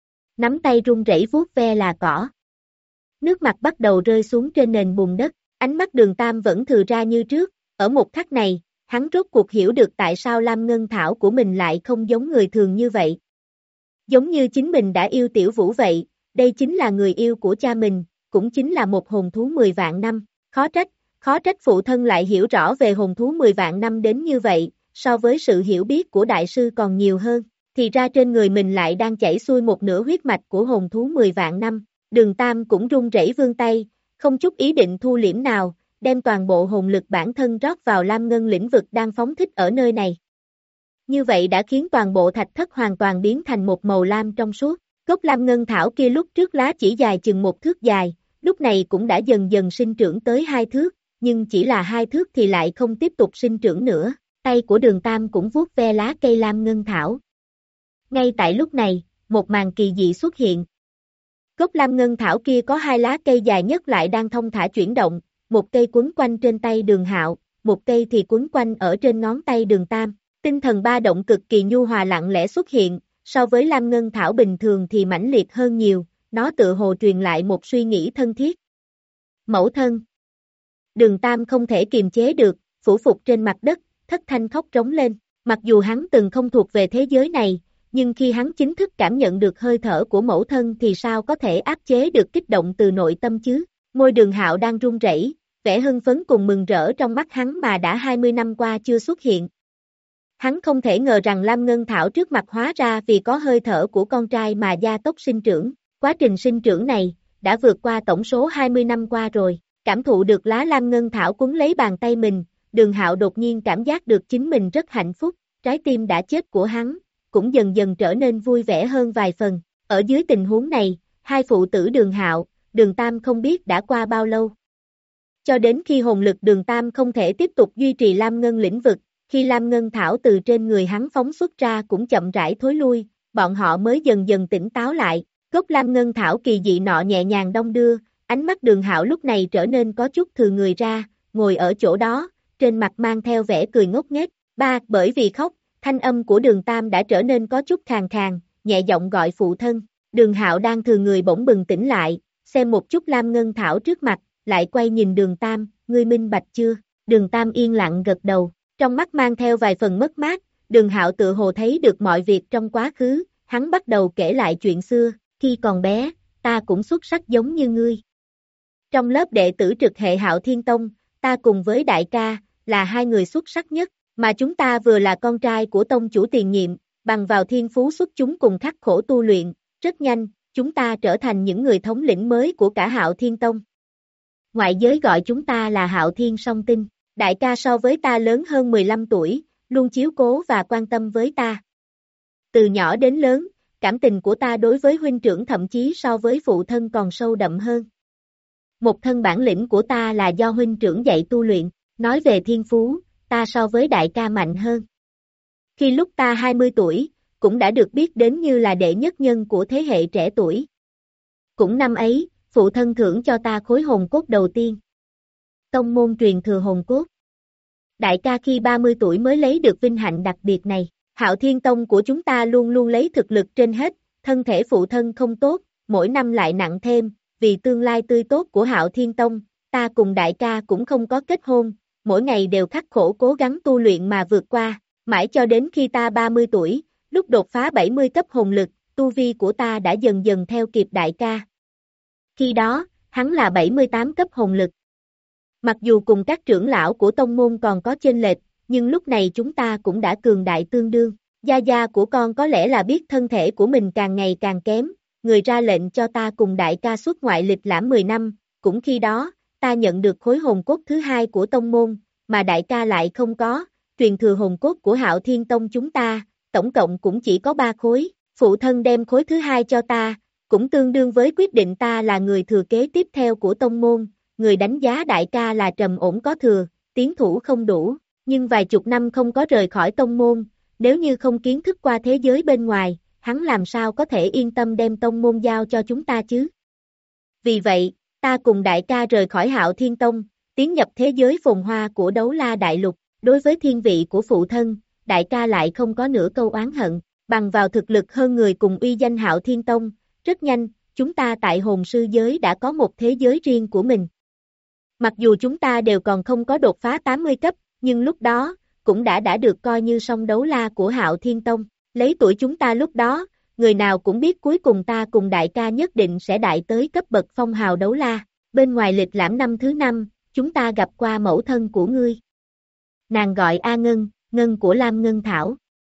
Nắm tay run rẩy vuốt ve là cỏ. Nước mặt bắt đầu rơi xuống trên nền bùn đất, ánh mắt Đường Tam vẫn thừa ra như trước, ở một khắc này, hắn rốt cuộc hiểu được tại sao Lam Ngân Thảo của mình lại không giống người thường như vậy. Giống như chính mình đã yêu Tiểu Vũ vậy, đây chính là người yêu của cha mình, cũng chính là một hồn thú mười vạn năm, khó trách, khó trách phụ thân lại hiểu rõ về hồn thú mười vạn năm đến như vậy, so với sự hiểu biết của đại sư còn nhiều hơn, thì ra trên người mình lại đang chảy xuôi một nửa huyết mạch của hồn thú mười vạn năm. Đường Tam cũng run rẩy vươn tay, không chút ý định thu liễm nào, đem toàn bộ hồn lực bản thân rót vào Lam Ngân lĩnh vực đang phóng thích ở nơi này. Như vậy đã khiến toàn bộ thạch thất hoàn toàn biến thành một màu lam trong suốt. Gốc Lam Ngân Thảo kia lúc trước lá chỉ dài chừng một thước dài, lúc này cũng đã dần dần sinh trưởng tới hai thước, nhưng chỉ là hai thước thì lại không tiếp tục sinh trưởng nữa. Tay của Đường Tam cũng vuốt ve lá cây Lam Ngân Thảo. Ngay tại lúc này, một màn kỳ dị xuất hiện. Gốc Lam Ngân Thảo kia có hai lá cây dài nhất lại đang thông thả chuyển động, một cây quấn quanh trên tay Đường Hạo, một cây thì quấn quanh ở trên ngón tay Đường Tam. Tinh thần ba động cực kỳ nhu hòa lặng lẽ xuất hiện, so với Lam Ngân Thảo bình thường thì mãnh liệt hơn nhiều, nó tự hồ truyền lại một suy nghĩ thân thiết. Mẫu thân. Đường Tam không thể kiềm chế được, phủ phục trên mặt đất, thất thanh khóc trống lên. Mặc dù hắn từng không thuộc về thế giới này, nhưng khi hắn chính thức cảm nhận được hơi thở của mẫu thân thì sao có thể áp chế được kích động từ nội tâm chứ? Môi Đường Hạo đang run rẩy, vẻ hưng phấn cùng mừng rỡ trong mắt hắn mà đã hai mươi năm qua chưa xuất hiện. Hắn không thể ngờ rằng Lam Ngân Thảo trước mặt hóa ra vì có hơi thở của con trai mà gia tốc sinh trưởng. Quá trình sinh trưởng này đã vượt qua tổng số hai mươi năm qua rồi. Cảm thụ được lá Lam Ngân Thảo quấn lấy bàn tay mình, Đường Hạo đột nhiên cảm giác được chính mình rất hạnh phúc, trái tim đã chết của hắn cũng dần dần trở nên vui vẻ hơn vài phần. Ở dưới tình huống này, hai phụ tử Đường Hạo, Đường Tam không biết đã qua bao lâu. Cho đến khi hồn lực Đường Tam không thể tiếp tục duy trì Lam Ngân lĩnh vực, khi Lam Ngân Thảo từ trên người hắn phóng xuất ra cũng chậm rãi thối lui, bọn họ mới dần dần tỉnh táo lại. Gốc Lam Ngân Thảo kỳ dị nọ nhẹ nhàng đong đưa, ánh mắt Đường Hạo lúc này trở nên có chút thừa người ra, ngồi ở chỗ đó, trên mặt mang theo vẻ cười ngốc nghếch. Ba, bởi vì khóc, thanh âm của Đường Tam đã trở nên có chút khàn khàn, nhẹ giọng gọi phụ thân. Đường Hạo đang thừa người bỗng bừng tỉnh lại, xem một chút Lam Ngân Thảo trước mặt, lại quay nhìn Đường Tam, ngươi minh bạch chưa? Đường Tam yên lặng gật đầu, trong mắt mang theo vài phần mất mát. Đường Hạo tự hồ thấy được mọi việc trong quá khứ, hắn bắt đầu kể lại chuyện xưa. Khi còn bé, ta cũng xuất sắc giống như ngươi. Trong lớp đệ tử trực hệ Hạo Thiên Tông, ta cùng với đại ca, là hai người xuất sắc nhất, mà chúng ta vừa là con trai của tông chủ tiền nhiệm, bằng vào thiên phú xuất chúng cùng khắc khổ tu luyện, rất nhanh, chúng ta trở thành những người thống lĩnh mới của cả Hạo Thiên Tông. Ngoại giới gọi chúng ta là Hạo Thiên Song Tinh, đại ca so với ta lớn hơn mười lăm tuổi, luôn chiếu cố và quan tâm với ta. Từ nhỏ đến lớn, cảm tình của ta đối với huynh trưởng thậm chí so với phụ thân còn sâu đậm hơn. Một thân bản lĩnh của ta là do huynh trưởng dạy tu luyện, nói về thiên phú, ta so với đại ca mạnh hơn. Khi lúc ta hai mươi tuổi, cũng đã được biết đến như là đệ nhất nhân của thế hệ trẻ tuổi. Cũng năm ấy, phụ thân thưởng cho ta khối hồn cốt đầu tiên. Tông môn truyền thừa hồn cốt. Đại ca khi ba mươi tuổi mới lấy được vinh hạnh đặc biệt này. Hạo Thiên Tông của chúng ta luôn luôn lấy thực lực trên hết, thân thể phụ thân không tốt, mỗi năm lại nặng thêm, vì tương lai tươi tốt của Hạo Thiên Tông, ta cùng đại ca cũng không có kết hôn, mỗi ngày đều khắc khổ cố gắng tu luyện mà vượt qua, mãi cho đến khi ta ba mươi tuổi, lúc đột phá bảy mươi cấp hồn lực, tu vi của ta đã dần dần theo kịp đại ca. Khi đó, hắn là bảy mươi tám cấp hồn lực. Mặc dù cùng các trưởng lão của tông môn còn có chênh lệch, nhưng lúc này chúng ta cũng đã cường đại tương đương. Gia gia của con có lẽ là biết thân thể của mình càng ngày càng kém, người ra lệnh cho ta cùng đại ca xuất ngoại lịch lãm mười năm, cũng khi đó, ta nhận được khối hồn cốt thứ hai của tông môn, mà đại ca lại không có, truyền thừa hồn cốt của Hạo Thiên Tông chúng ta, tổng cộng cũng chỉ có ba khối, Phụ thân đem khối thứ hai cho ta, cũng tương đương với quyết định ta là người thừa kế tiếp theo của tông môn, người đánh giá đại ca là trầm ổn có thừa, tiến thủ không đủ, nhưng vài chục năm không có rời khỏi tông môn, nếu như không kiến thức qua thế giới bên ngoài, hắn làm sao có thể yên tâm đem tông môn giao cho chúng ta chứ? Vì vậy, ta cùng đại ca rời khỏi Hạo Thiên Tông, tiến nhập thế giới phồn hoa của Đấu La Đại Lục, đối với thiên vị của phụ thân, đại ca lại không có nửa câu oán hận, bằng vào thực lực hơn người cùng uy danh Hạo Thiên Tông, rất nhanh, chúng ta tại hồn sư giới đã có một thế giới riêng của mình. Mặc dù chúng ta đều còn không có đột phá tám mươi cấp, nhưng lúc đó, cũng đã đã được coi như song đấu la của Hạo Thiên Tông, lấy tuổi chúng ta lúc đó, người nào cũng biết cuối cùng ta cùng đại ca nhất định sẽ đại tới cấp bậc phong hào đấu la, bên ngoài lịch lãm năm thứ năm, chúng ta gặp qua mẫu thân của ngươi. Nàng gọi A Ngân, Ngân của Lam Ngân Thảo.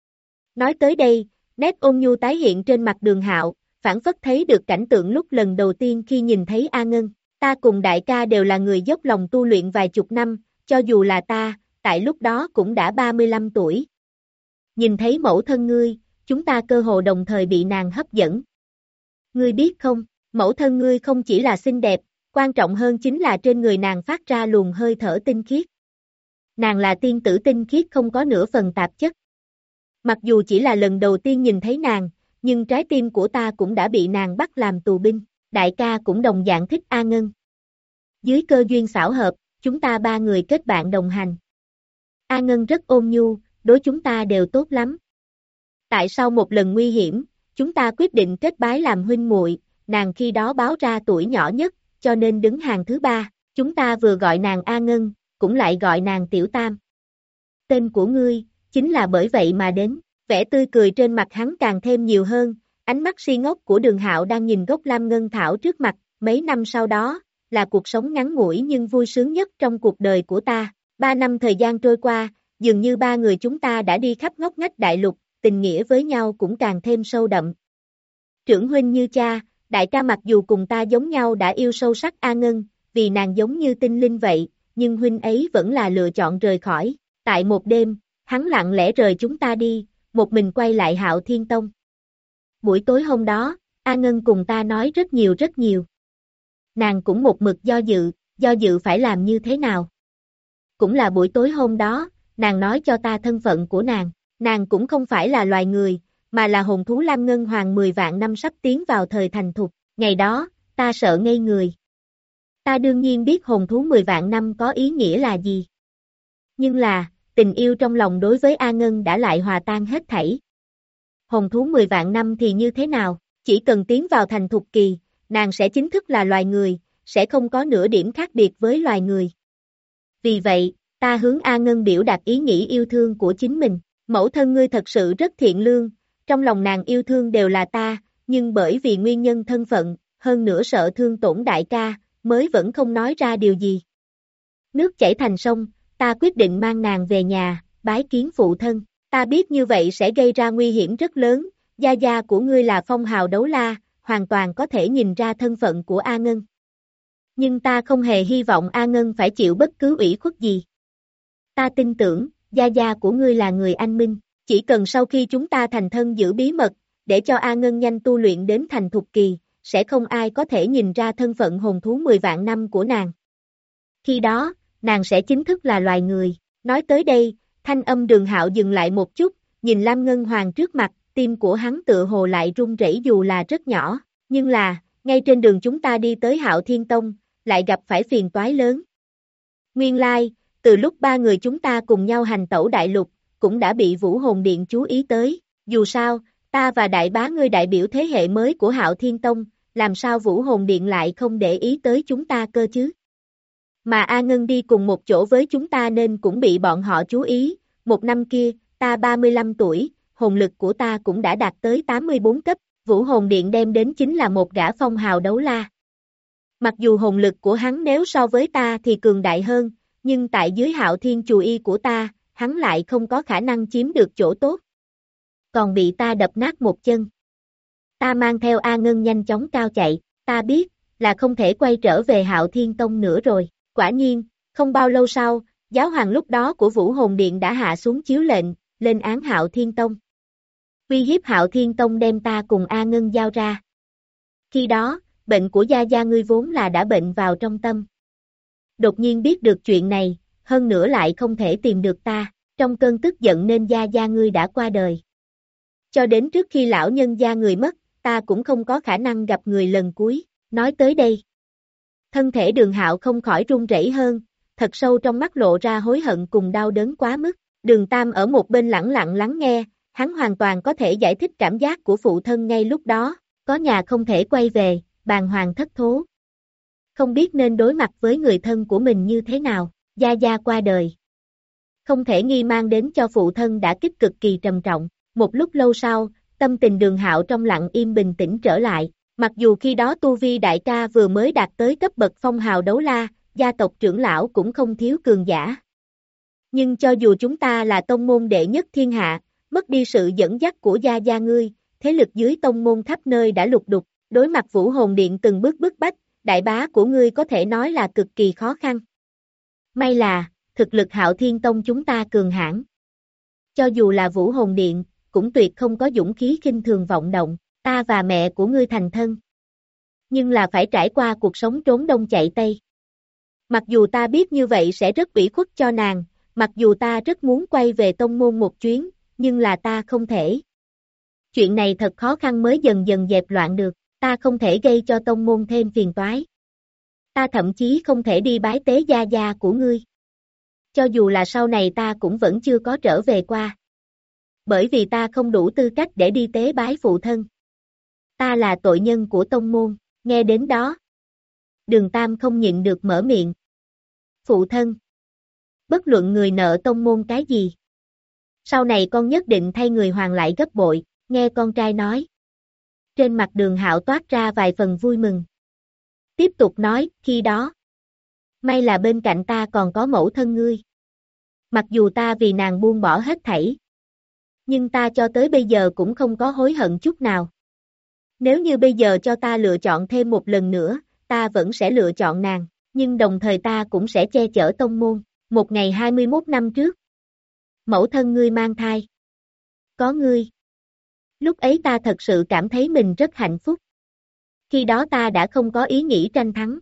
Nói tới đây, nét ôn nhu tái hiện trên mặt Đường Hạo, phảng phất thấy được cảnh tượng lúc lần đầu tiên khi nhìn thấy A Ngân, ta cùng đại ca đều là người dốc lòng tu luyện vài chục năm, cho dù là ta, tại lúc đó cũng đã ba mươi lăm tuổi. Nhìn thấy mẫu thân ngươi, chúng ta cơ hồ đồng thời bị nàng hấp dẫn. Ngươi biết không, mẫu thân ngươi không chỉ là xinh đẹp, quan trọng hơn chính là trên người nàng phát ra luồng hơi thở tinh khiết. Nàng là tiên tử tinh khiết không có nửa phần tạp chất. Mặc dù chỉ là lần đầu tiên nhìn thấy nàng, nhưng trái tim của ta cũng đã bị nàng bắt làm tù binh, đại ca cũng đồng dạng thích A Ngân. Dưới cơ duyên xảo hợp, chúng ta ba người kết bạn đồng hành. A Ngân rất ôn nhu, đối chúng ta đều tốt lắm. Tại sau một lần nguy hiểm, chúng ta quyết định kết bái làm huynh muội, nàng khi đó báo ra tuổi nhỏ nhất, cho nên đứng hàng thứ ba, chúng ta vừa gọi nàng A Ngân, cũng lại gọi nàng Tiểu Tam. Tên của ngươi, chính là bởi vậy mà đến, vẻ tươi cười trên mặt hắn càng thêm nhiều hơn, ánh mắt si ngốc của Đường Hạo đang nhìn gốc Lam Ngân Thảo trước mặt, mấy năm sau đó, là cuộc sống ngắn ngủi nhưng vui sướng nhất trong cuộc đời của ta, ba năm thời gian trôi qua, dường như ba người chúng ta đã đi khắp ngóc ngách đại lục, tình nghĩa với nhau cũng càng thêm sâu đậm. Trưởng huynh như cha, đại ca mặc dù cùng ta giống nhau đã yêu sâu sắc A Ngân, vì nàng giống như tinh linh vậy, nhưng huynh ấy vẫn là lựa chọn rời khỏi, tại một đêm, hắn lặng lẽ rời chúng ta đi, một mình quay lại Hạo Thiên Tông. Buổi tối hôm đó, A Ngân cùng ta nói rất nhiều rất nhiều. Nàng cũng một mực do dự, do dự phải làm như thế nào. Cũng là buổi tối hôm đó, nàng nói cho ta thân phận của nàng, nàng cũng không phải là loài người, mà là hồn thú Lam Ngân Hoàng mười vạn năm sắp tiến vào thời thành thục, ngày đó, ta sợ ngây người. Ta đương nhiên biết hồn thú mười vạn năm có ý nghĩa là gì. Nhưng là, tình yêu trong lòng đối với A Ngân đã lại hòa tan hết thảy. Hồn thú mười vạn năm thì như thế nào, chỉ cần tiến vào thành thục kỳ, nàng sẽ chính thức là loài người, sẽ không có nửa điểm khác biệt với loài người. Vì vậy, ta hướng A Ngân biểu đạt ý nghĩ yêu thương của chính mình, mẫu thân ngươi thật sự rất thiện lương, trong lòng nàng yêu thương đều là ta, nhưng bởi vì nguyên nhân thân phận, hơn nữa sợ thương tổn đại ca, mới vẫn không nói ra điều gì. Nước chảy thành sông, ta quyết định mang nàng về nhà, bái kiến phụ thân, ta biết như vậy sẽ gây ra nguy hiểm rất lớn, gia gia của ngươi là phong hào đấu la, hoàn toàn có thể nhìn ra thân phận của A Ngân. Nhưng ta không hề hy vọng A Ngân phải chịu bất cứ ủy khuất gì. Ta tin tưởng, gia gia của ngươi là người anh minh, chỉ cần sau khi chúng ta thành thân giữ bí mật, để cho A Ngân nhanh tu luyện đến thành thục kỳ, sẽ không ai có thể nhìn ra thân phận hồn thú mười vạn năm của nàng. Khi đó, nàng sẽ chính thức là loài người. Nói tới đây, thanh âm Đường Hạo dừng lại một chút, nhìn Lam Ngân Hoàng trước mặt, tim của hắn tựa hồ lại run rẩy dù là rất nhỏ, nhưng là, ngay trên đường chúng ta đi tới Hạo Thiên Tông, lại gặp phải phiền toái lớn. Nguyên lai, từ lúc ba người chúng ta cùng nhau hành tẩu đại lục, cũng đã bị Vũ Hồn Điện chú ý tới, dù sao, ta và đại bá ngươi đại biểu thế hệ mới của Hạo Thiên Tông, làm sao Vũ Hồn Điện lại không để ý tới chúng ta cơ chứ? Mà A Ngân đi cùng một chỗ với chúng ta nên cũng bị bọn họ chú ý, một năm kia, ta ba mươi lăm tuổi, hồn lực của ta cũng đã đạt tới tám mươi bốn cấp, Vũ Hồn Điện đem đến chính là một gã phong hào đấu la. Mặc dù hồn lực của hắn nếu so với ta thì cường đại hơn, nhưng tại dưới Hạo Thiên Chù Y của ta, hắn lại không có khả năng chiếm được chỗ tốt. Còn bị ta đập nát một chân. Ta mang theo A Ngân nhanh chóng cao chạy, ta biết, là không thể quay trở về Hạo Thiên Tông nữa rồi. Quả nhiên, không bao lâu sau, giáo hoàng lúc đó của Vũ Hồn Điện đã hạ xuống chiếu lệnh, lên án Hạo Thiên Tông. uy hiếp Hạo Thiên Tông đem ta cùng A Ngân giao ra. Khi đó, bệnh của gia gia ngươi vốn là đã bệnh vào trong tâm. Đột nhiên biết được chuyện này, hơn nữa lại không thể tìm được ta, trong cơn tức giận nên gia gia ngươi đã qua đời. Cho đến trước khi lão nhân gia người mất, ta cũng không có khả năng gặp người lần cuối, nói tới đây. Thân thể Đường Hạo không khỏi run rẩy hơn, thật sâu trong mắt lộ ra hối hận cùng đau đớn quá mức. Đường Tam ở một bên lẳng lặng lắng nghe, hắn hoàn toàn có thể giải thích cảm giác của phụ thân ngay lúc đó, có nhà không thể quay về, bàng hoàng thất thố. Không biết nên đối mặt với người thân của mình như thế nào, gia gia qua đời. Không thể nghi mang đến cho phụ thân đã kích cực kỳ trầm trọng. Một lúc lâu sau, tâm tình Đường Hạo trong lặng im bình tĩnh trở lại, mặc dù khi đó tu vi đại ca vừa mới đạt tới cấp bậc phong hào đấu la, gia tộc trưởng lão cũng không thiếu cường giả. Nhưng cho dù chúng ta là tông môn đệ nhất thiên hạ, mất đi sự dẫn dắt của gia gia ngươi, thế lực dưới tông môn khắp nơi đã lục đục, đối mặt Vũ Hồn Điện từng bước bức bách, đại bá của ngươi có thể nói là cực kỳ khó khăn. May là, thực lực Hạo Thiên Tông chúng ta cường hãn. Cho dù là Vũ Hồn Điện, cũng tuyệt không có dũng khí khinh thường vọng động, ta và mẹ của ngươi thành thân. Nhưng là phải trải qua cuộc sống trốn đông chạy tây. Mặc dù ta biết như vậy sẽ rất ủy khuất cho nàng, mặc dù ta rất muốn quay về tông môn một chuyến, nhưng là ta không thể. Chuyện này thật khó khăn mới dần dần dẹp loạn được, ta không thể gây cho tông môn thêm phiền toái. Ta thậm chí không thể đi bái tế gia gia của ngươi. Cho dù là sau này ta cũng vẫn chưa có trở về qua. Bởi vì ta không đủ tư cách để đi tế bái phụ thân. Ta là tội nhân của tông môn, nghe đến đó. Đường Tam không nhịn được mở miệng. Phụ thân. Bất luận người nợ tông môn cái gì. Sau này con nhất định thay người hoàn lại gấp bội, nghe con trai nói. Trên mặt Đường Hạo toát ra vài phần vui mừng. Tiếp tục nói, khi đó. May là bên cạnh ta còn có mẫu thân ngươi. Mặc dù ta vì nàng buông bỏ hết thảy. Nhưng ta cho tới bây giờ cũng không có hối hận chút nào. Nếu như bây giờ cho ta lựa chọn thêm một lần nữa, ta vẫn sẽ lựa chọn nàng, nhưng đồng thời ta cũng sẽ che chở tông môn. Một ngày hai mươi mốt năm trước, mẫu thân ngươi mang thai. Có ngươi. Lúc ấy ta thật sự cảm thấy mình rất hạnh phúc. Khi đó ta đã không có ý nghĩ tranh thắng.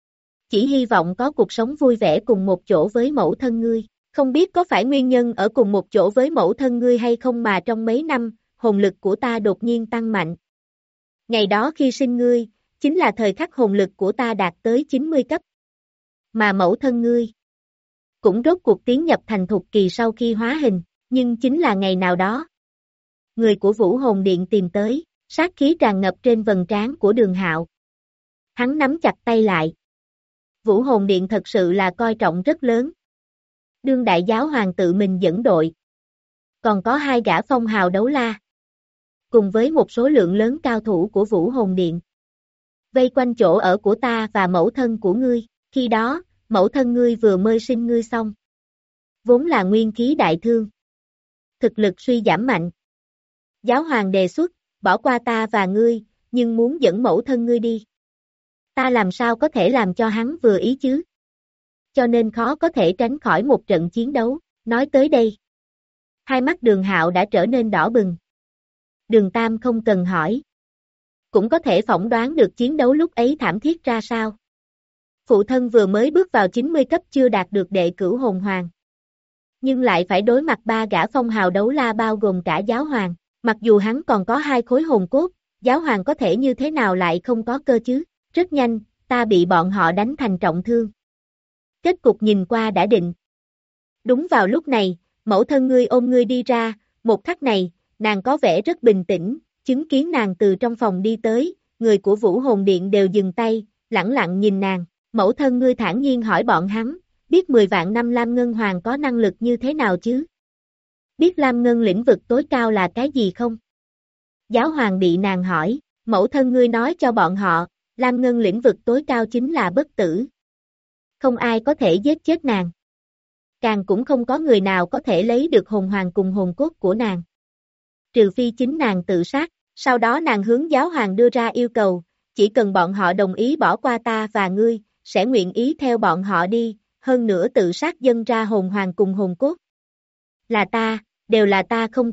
Chỉ hy vọng có cuộc sống vui vẻ cùng một chỗ với mẫu thân ngươi. Không biết có phải nguyên nhân ở cùng một chỗ với mẫu thân ngươi hay không mà trong mấy năm, hồn lực của ta đột nhiên tăng mạnh. Ngày đó khi sinh ngươi, chính là thời khắc hồn lực của ta đạt tới chín mươi cấp. Mà mẫu thân ngươi cũng rốt cuộc tiến nhập thành thục kỳ sau khi hóa hình, nhưng chính là ngày nào đó. Người của Vũ Hồn Điện tìm tới, sát khí tràn ngập trên vầng trán của Đường Hạo. Hắn nắm chặt tay lại. Vũ Hồn Điện thật sự là coi trọng rất lớn. Đương đại giáo hoàng tự mình dẫn đội. Còn có hai gã phong hào đấu la. Cùng với một số lượng lớn cao thủ của Vũ Hồn Điện. Vây quanh chỗ ở của ta và mẫu thân của ngươi, khi đó, mẫu thân ngươi vừa mới sinh ngươi xong. Vốn là nguyên khí đại thương. Thực lực suy giảm mạnh. Giáo hoàng đề xuất, bỏ qua ta và ngươi, nhưng muốn dẫn mẫu thân ngươi đi. Ta làm sao có thể làm cho hắn vừa ý chứ? Cho nên khó có thể tránh khỏi một trận chiến đấu, nói tới đây. Hai mắt Đường Hạo đã trở nên đỏ bừng. Đường Tam không cần hỏi. Cũng có thể phỏng đoán được chiến đấu lúc ấy thảm thiết ra sao. Phụ thân vừa mới bước vào chín mươi cấp chưa đạt được đệ cửu hồn hoàng. Nhưng lại phải đối mặt ba gã phong hào đấu la bao gồm cả giáo hoàng. Mặc dù hắn còn có hai khối hồn cốt, giáo hoàng có thể như thế nào lại không có cơ chứ. Rất nhanh, ta bị bọn họ đánh thành trọng thương. Kết cục nhìn qua đã định. Đúng vào lúc này, mẫu thân ngươi ôm ngươi đi ra, một khắc này, nàng có vẻ rất bình tĩnh, chứng kiến nàng từ trong phòng đi tới, người của Vũ Hồn Điện đều dừng tay, lẳng lặng nhìn nàng, mẫu thân ngươi thản nhiên hỏi bọn hắn, biết mười vạn năm Lam Ngân Hoàng có năng lực như thế nào chứ? Biết Lam Ngân lĩnh vực tối cao là cái gì không? Giáo hoàng bị nàng hỏi, mẫu thân ngươi nói cho bọn họ, Lam Ngân lĩnh vực tối cao chính là bất tử. Không ai có thể giết chết nàng. Càng cũng không có người nào có thể lấy được hồn hoàng cùng hồn cốt của nàng. Trừ phi chính nàng tự sát, sau đó nàng hướng giáo hoàng đưa ra yêu cầu, chỉ cần bọn họ đồng ý bỏ qua ta và ngươi, sẽ nguyện ý theo bọn họ đi, hơn nữa tự sát dâng ra hồn hoàng cùng hồn cốt. Là ta, đều là ta không tốt,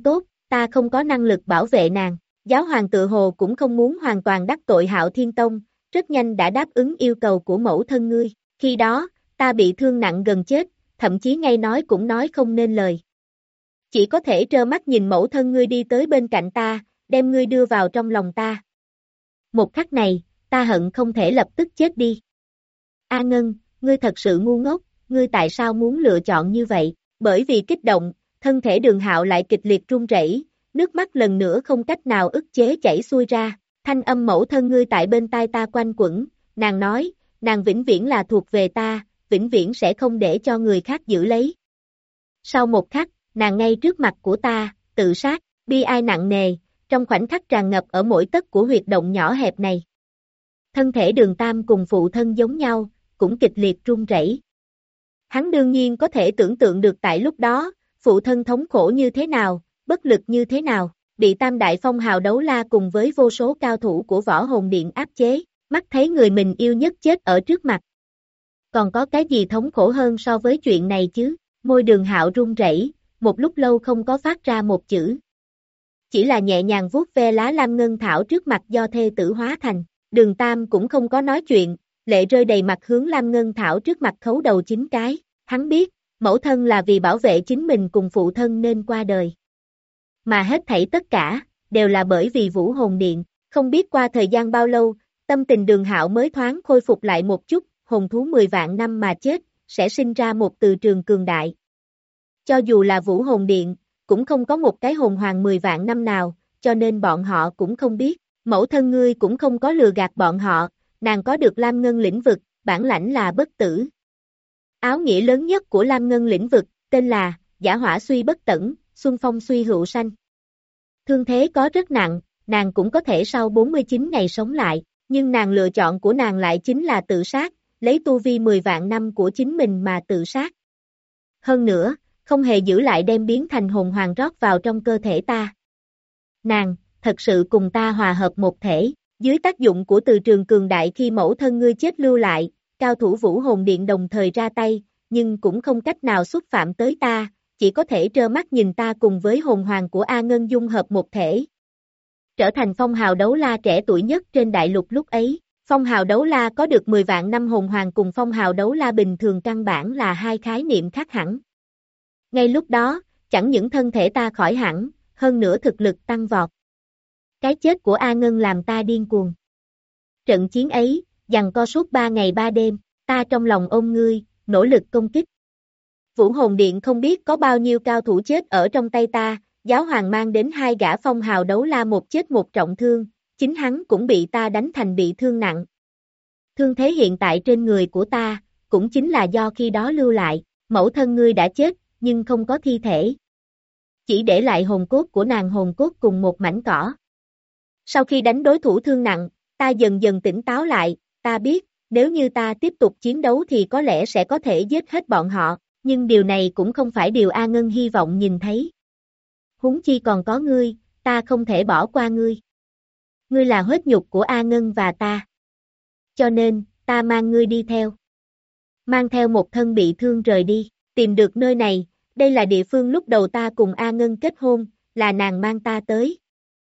ta không có năng lực bảo vệ nàng. Giáo hoàng tự hồ cũng không muốn hoàn toàn đắc tội Hạo Thiên Tông, rất nhanh đã đáp ứng yêu cầu của mẫu thân ngươi. Khi đó, ta bị thương nặng gần chết, thậm chí ngay nói cũng nói không nên lời. Chỉ có thể trơ mắt nhìn mẫu thân ngươi đi tới bên cạnh ta, đem ngươi đưa vào trong lòng ta. Một khắc này, ta hận không thể lập tức chết đi. A Ngân, ngươi thật sự ngu ngốc, ngươi tại sao muốn lựa chọn như vậy? Bởi vì kích động, thân thể Đường Hạo lại kịch liệt run rẩy, nước mắt lần nữa không cách nào ức chế chảy xuôi ra. Thanh âm mẫu thân ngươi tại bên tai ta quanh quẩn, nàng nói, nàng vĩnh viễn là thuộc về ta, vĩnh viễn sẽ không để cho người khác giữ lấy. Sau một khắc, nàng ngay trước mặt của ta, tự sát, bi ai nặng nề, trong khoảnh khắc tràn ngập ở mỗi tấc của huyệt động nhỏ hẹp này. Thân thể Đường Tam cùng phụ thân giống nhau, cũng kịch liệt run rẩy. Hắn đương nhiên có thể tưởng tượng được tại lúc đó, phụ thân thống khổ như thế nào, bất lực như thế nào, bị Tam Đại Phong Hào Đấu La cùng với vô số cao thủ của Võ Hồn Điện áp chế, mắt thấy người mình yêu nhất chết ở trước mặt. Còn có cái gì thống khổ hơn so với chuyện này chứ? Môi Đường Hạo run rẩy, một lúc lâu không có phát ra một chữ. Chỉ là nhẹ nhàng vuốt ve lá lam ngân thảo trước mặt do thê tử hóa thành. Đường Tam cũng không có nói chuyện, lệ rơi đầy mặt hướng lam ngân thảo trước mặt khấu đầu chín cái. Hắn biết, mẫu thân là vì bảo vệ chính mình cùng phụ thân nên qua đời. Mà hết thảy tất cả, đều là bởi vì Vũ Hồn Điện. Không biết qua thời gian bao lâu, tâm tình Đường Hạo mới thoáng khôi phục lại một chút, hồn thú mười vạn năm mà chết, sẽ sinh ra một từ trường cường đại. Cho dù là Vũ Hồn Điện, cũng không có một cái hồn hoàng mười vạn năm nào, cho nên bọn họ cũng không biết. Mẫu thân ngươi cũng không có lừa gạt bọn họ, nàng có được Lam Ngân lĩnh vực, bản lãnh là bất tử. Áo nghĩa lớn nhất của Lam Ngân lĩnh vực, tên là, giả hỏa suy bất tẩn, xuân phong suy hữu sanh. Thương thế có rất nặng, nàng cũng có thể sau bốn mươi chín ngày sống lại, nhưng nàng lựa chọn của nàng lại chính là tự sát, lấy tu vi mười vạn năm của chính mình mà tự sát. Hơn nữa, không hề giữ lại đem biến thành hồn hoàng rót vào trong cơ thể ta. Nàng, thật sự cùng ta hòa hợp một thể, dưới tác dụng của từ trường cường đại khi mẫu thân ngươi chết lưu lại, cao thủ Vũ Hồn Điện đồng thời ra tay, nhưng cũng không cách nào xúc phạm tới ta, chỉ có thể trơ mắt nhìn ta cùng với hồn hoàng của A Ngân dung hợp một thể. Trở thành phong hào đấu la trẻ tuổi nhất trên đại lục lúc ấy, phong hào đấu la có được mười vạn năm hồn hoàng cùng phong hào đấu la bình thường căn bản là hai khái niệm khác hẳn. Ngay lúc đó, chẳng những thân thể ta khỏi hẳn, hơn nữa thực lực tăng vọt. Cái chết của A Ngân làm ta điên cuồng. Trận chiến ấy, giằng co suốt ba ngày ba đêm, ta trong lòng ôm ngươi, nỗ lực công kích. Vũ Hồn Điện không biết có bao nhiêu cao thủ chết ở trong tay ta, giáo hoàng mang đến hai gã phong hào đấu la một chết một trọng thương, chính hắn cũng bị ta đánh thành bị thương nặng. Thương thế hiện tại trên người của ta, cũng chính là do khi đó lưu lại, mẫu thân ngươi đã chết, nhưng không có thi thể. Chỉ để lại hồn cốt của nàng hồn cốt cùng một mảnh cỏ. Sau khi đánh đối thủ thương nặng, ta dần dần tỉnh táo lại, ta biết, nếu như ta tiếp tục chiến đấu thì có lẽ sẽ có thể giết hết bọn họ, nhưng điều này cũng không phải điều A Ngân hy vọng nhìn thấy. Huống chi còn có ngươi, ta không thể bỏ qua ngươi. Ngươi là huyết nhục của A Ngân và ta. Cho nên, ta mang ngươi đi theo. Mang theo một thân bị thương rời đi, tìm được nơi này, đây là địa phương lúc đầu ta cùng A Ngân kết hôn, là nàng mang ta tới.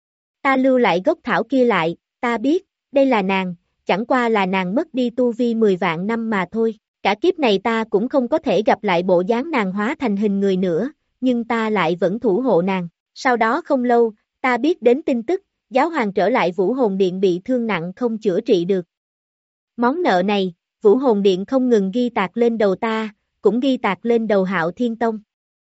Ta lưu lại gốc thảo kia lại, ta biết, đây là nàng, chẳng qua là nàng mất đi tu vi mười vạn năm mà thôi. Cả kiếp này ta cũng không có thể gặp lại bộ dáng nàng hóa thành hình người nữa, nhưng ta lại vẫn thủ hộ nàng. Sau đó không lâu, ta biết đến tin tức, giáo hoàng trở lại Vũ Hồn Điện bị thương nặng không chữa trị được. Món nợ này, Vũ Hồn Điện không ngừng ghi tạc lên đầu ta, cũng ghi tạc lên đầu Hạo Thiên Tông.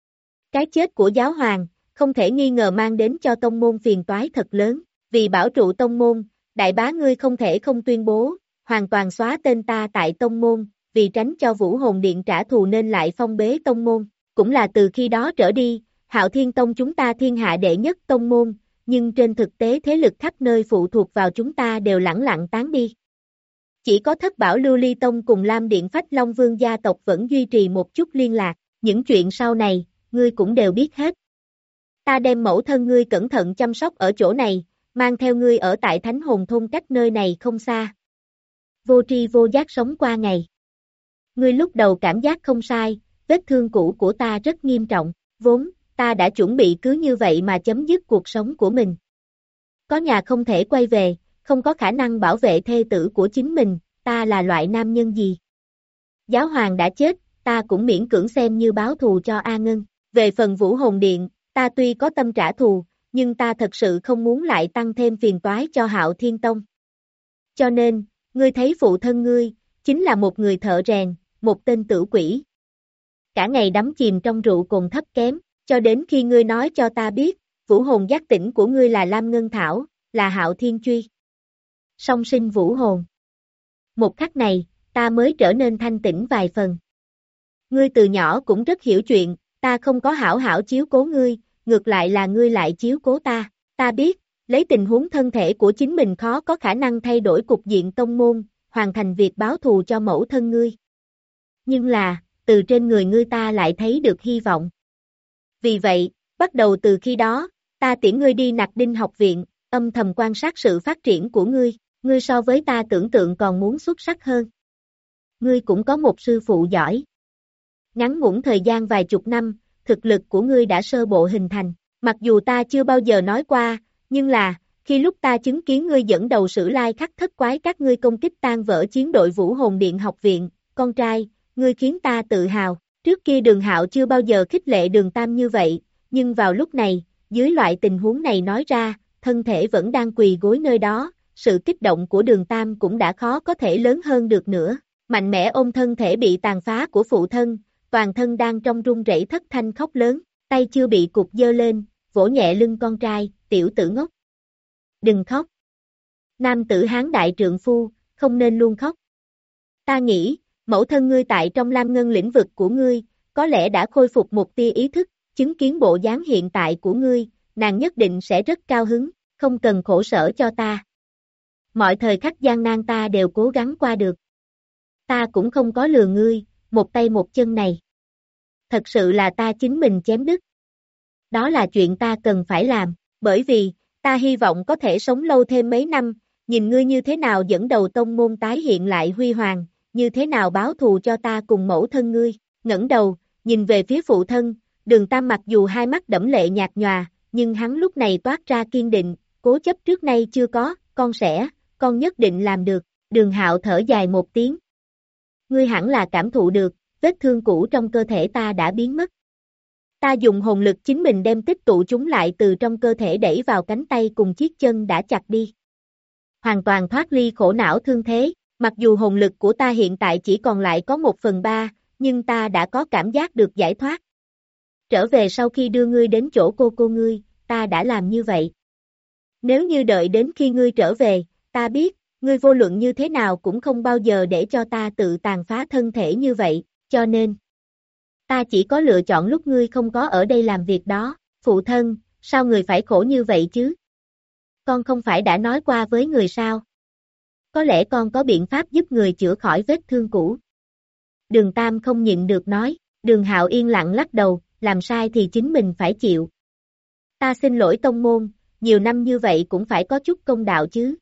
Cái chết của giáo hoàng, không thể nghi ngờ mang đến cho tông môn phiền toái thật lớn, vì bảo trụ tông môn, đại bá ngươi không thể không tuyên bố, hoàn toàn xóa tên ta tại tông môn, vì tránh cho Vũ Hồn Điện trả thù nên lại phong bế tông môn, cũng là từ khi đó trở đi, Hạo Thiên Tông chúng ta thiên hạ đệ nhất tông môn, nhưng trên thực tế thế lực khắp nơi phụ thuộc vào chúng ta đều lẳng lặng tán đi. Chỉ có Thất Bảo Lưu Ly Tông cùng Lam Điện Phách Long Vương gia tộc vẫn duy trì một chút liên lạc, những chuyện sau này, ngươi cũng đều biết hết. Ta đem mẫu thân ngươi cẩn thận chăm sóc ở chỗ này, mang theo ngươi ở tại Thánh Hồn Thôn cách nơi này không xa. Vô tri vô giác sống qua ngày. Ngươi lúc đầu cảm giác không sai, vết thương cũ của ta rất nghiêm trọng, vốn, ta đã chuẩn bị cứ như vậy mà chấm dứt cuộc sống của mình. Có nhà không thể quay về, không có khả năng bảo vệ thê tử của chính mình, ta là loại nam nhân gì? Giáo hoàng đã chết, ta cũng miễn cưỡng xem như báo thù cho A Ngân. Về phần Vũ Hồn Điện, ta tuy có tâm trả thù, nhưng ta thật sự không muốn lại tăng thêm phiền toái cho Hạo Thiên Tông. Cho nên, ngươi thấy phụ thân ngươi, chính là một người thợ rèn, một tên tử quỷ. Cả ngày đắm chìm trong rượu cồn thấp kém, cho đến khi ngươi nói cho ta biết, vũ hồn giác tỉnh của ngươi là Lam Ngân Thảo, là Hạo Thiên Truy. Song sinh vũ hồn. Một khắc này, ta mới trở nên thanh tĩnh vài phần. Ngươi từ nhỏ cũng rất hiểu chuyện, ta không có hảo hảo chiếu cố ngươi, ngược lại là ngươi lại chiếu cố ta. Ta biết, lấy tình huống thân thể của chính mình khó có khả năng thay đổi cục diện tông môn, hoàn thành việc báo thù cho mẫu thân ngươi. Nhưng là, từ trên người ngươi ta lại thấy được hy vọng. Vì vậy, bắt đầu từ khi đó, ta tiễn ngươi đi Nặc Đinh học viện, âm thầm quan sát sự phát triển của ngươi, ngươi so với ta tưởng tượng còn muốn xuất sắc hơn. Ngươi cũng có một sư phụ giỏi. Ngắn ngủn thời gian vài chục năm, thực lực của ngươi đã sơ bộ hình thành, mặc dù ta chưa bao giờ nói qua, nhưng là, khi lúc ta chứng kiến ngươi dẫn đầu Sử Lai Khắc thất quái các ngươi công kích tan vỡ chiến đội Vũ Hồn Điện học viện, con trai, ngươi khiến ta tự hào, trước kia Đường Hạo chưa bao giờ khích lệ Đường Tam như vậy, nhưng vào lúc này, dưới loại tình huống này nói ra, thân thể vẫn đang quỳ gối nơi đó, sự kích động của Đường Tam cũng đã khó có thể lớn hơn được nữa, mạnh mẽ ôm thân thể bị tàn phá của phụ thân, toàn thân đang trong run rẩy thất thanh khóc lớn, tay chưa bị cục giơ lên, vỗ nhẹ lưng con trai, tiểu tử ngốc. Đừng khóc. Nam tử hán đại trượng phu, không nên luôn khóc. Ta nghĩ, mẫu thân ngươi tại trong Lam Ngân lĩnh vực của ngươi, có lẽ đã khôi phục một tia ý thức, chứng kiến bộ dáng hiện tại của ngươi, nàng nhất định sẽ rất cao hứng, không cần khổ sở cho ta. Mọi thời khắc gian nan ta đều cố gắng qua được. Ta cũng không có lừa ngươi, một tay một chân này. Thật sự là ta chính mình chém đứt. Đó là chuyện ta cần phải làm, bởi vì, ta hy vọng có thể sống lâu thêm mấy năm, nhìn ngươi như thế nào dẫn đầu tông môn tái hiện lại huy hoàng, như thế nào báo thù cho ta cùng mẫu thân ngươi, ngẩng đầu, nhìn về phía phụ thân, Đường Tam mặc dù hai mắt đẫm lệ nhạt nhòa, nhưng hắn lúc này toát ra kiên định, cố chấp trước nay chưa có, con sẽ, con nhất định làm được, Đường Hạo thở dài một tiếng. Ngươi hẳn là cảm thụ được, vết thương cũ trong cơ thể ta đã biến mất. Ta dùng hồn lực chính mình đem tích tụ chúng lại từ trong cơ thể đẩy vào cánh tay cùng chiếc chân đã chặt đi. Hoàn toàn thoát ly khổ não thương thế, mặc dù hồn lực của ta hiện tại chỉ còn lại có một phần ba, nhưng ta đã có cảm giác được giải thoát. Trở về sau khi đưa ngươi đến chỗ cô cô ngươi, ta đã làm như vậy. Nếu như đợi đến khi ngươi trở về, ta biết, ngươi vô luận như thế nào cũng không bao giờ để cho ta tự tàn phá thân thể như vậy, cho nên ta chỉ có lựa chọn lúc ngươi không có ở đây làm việc đó, phụ thân, sao người phải khổ như vậy chứ? Con không phải đã nói qua với người sao? Có lẽ con có biện pháp giúp người chữa khỏi vết thương cũ. Đường Tam không nhịn được nói, Đường Hạo yên lặng lắc đầu, làm sai thì chính mình phải chịu. Ta xin lỗi tông môn, nhiều năm như vậy cũng phải có chút công đạo chứ.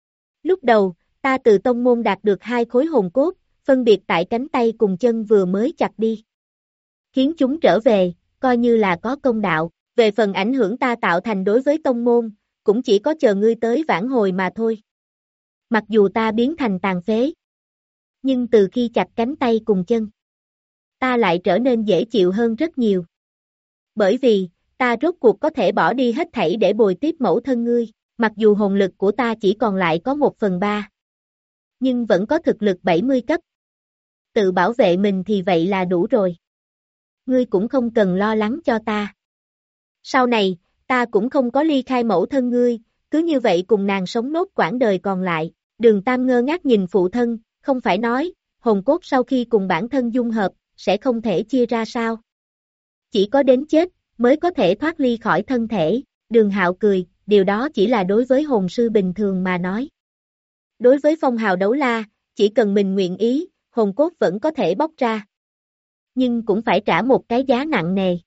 Lúc đầu, ta từ tông môn đạt được hai khối hồn cốt, phân biệt tại cánh tay cùng chân vừa mới chặt đi. Khiến chúng trở về, coi như là có công đạo, về phần ảnh hưởng ta tạo thành đối với tông môn, cũng chỉ có chờ ngươi tới vãn hồi mà thôi. Mặc dù ta biến thành tàn phế, nhưng từ khi chặt cánh tay cùng chân, ta lại trở nên dễ chịu hơn rất nhiều. Bởi vì, ta rốt cuộc có thể bỏ đi hết thảy để bồi tiếp mẫu thân ngươi, mặc dù hồn lực của ta chỉ còn lại có một phần ba, nhưng vẫn có thực lực bảy mươi cấp. Tự bảo vệ mình thì vậy là đủ rồi. Ngươi cũng không cần lo lắng cho ta. Sau này, ta cũng không có ly khai mẫu thân ngươi, cứ như vậy cùng nàng sống nốt quãng đời còn lại. Đường Tam ngơ ngác nhìn phụ thân, không phải nói, hồn cốt sau khi cùng bản thân dung hợp, sẽ không thể chia ra sao? Chỉ có đến chết, mới có thể thoát ly khỏi thân thể. Đường Hạo cười, điều đó chỉ là đối với hồn sư bình thường mà nói. Đối với phong hào đấu la, chỉ cần mình nguyện ý, hồn cốt vẫn có thể bóc ra. Nhưng cũng phải trả một cái giá nặng nề.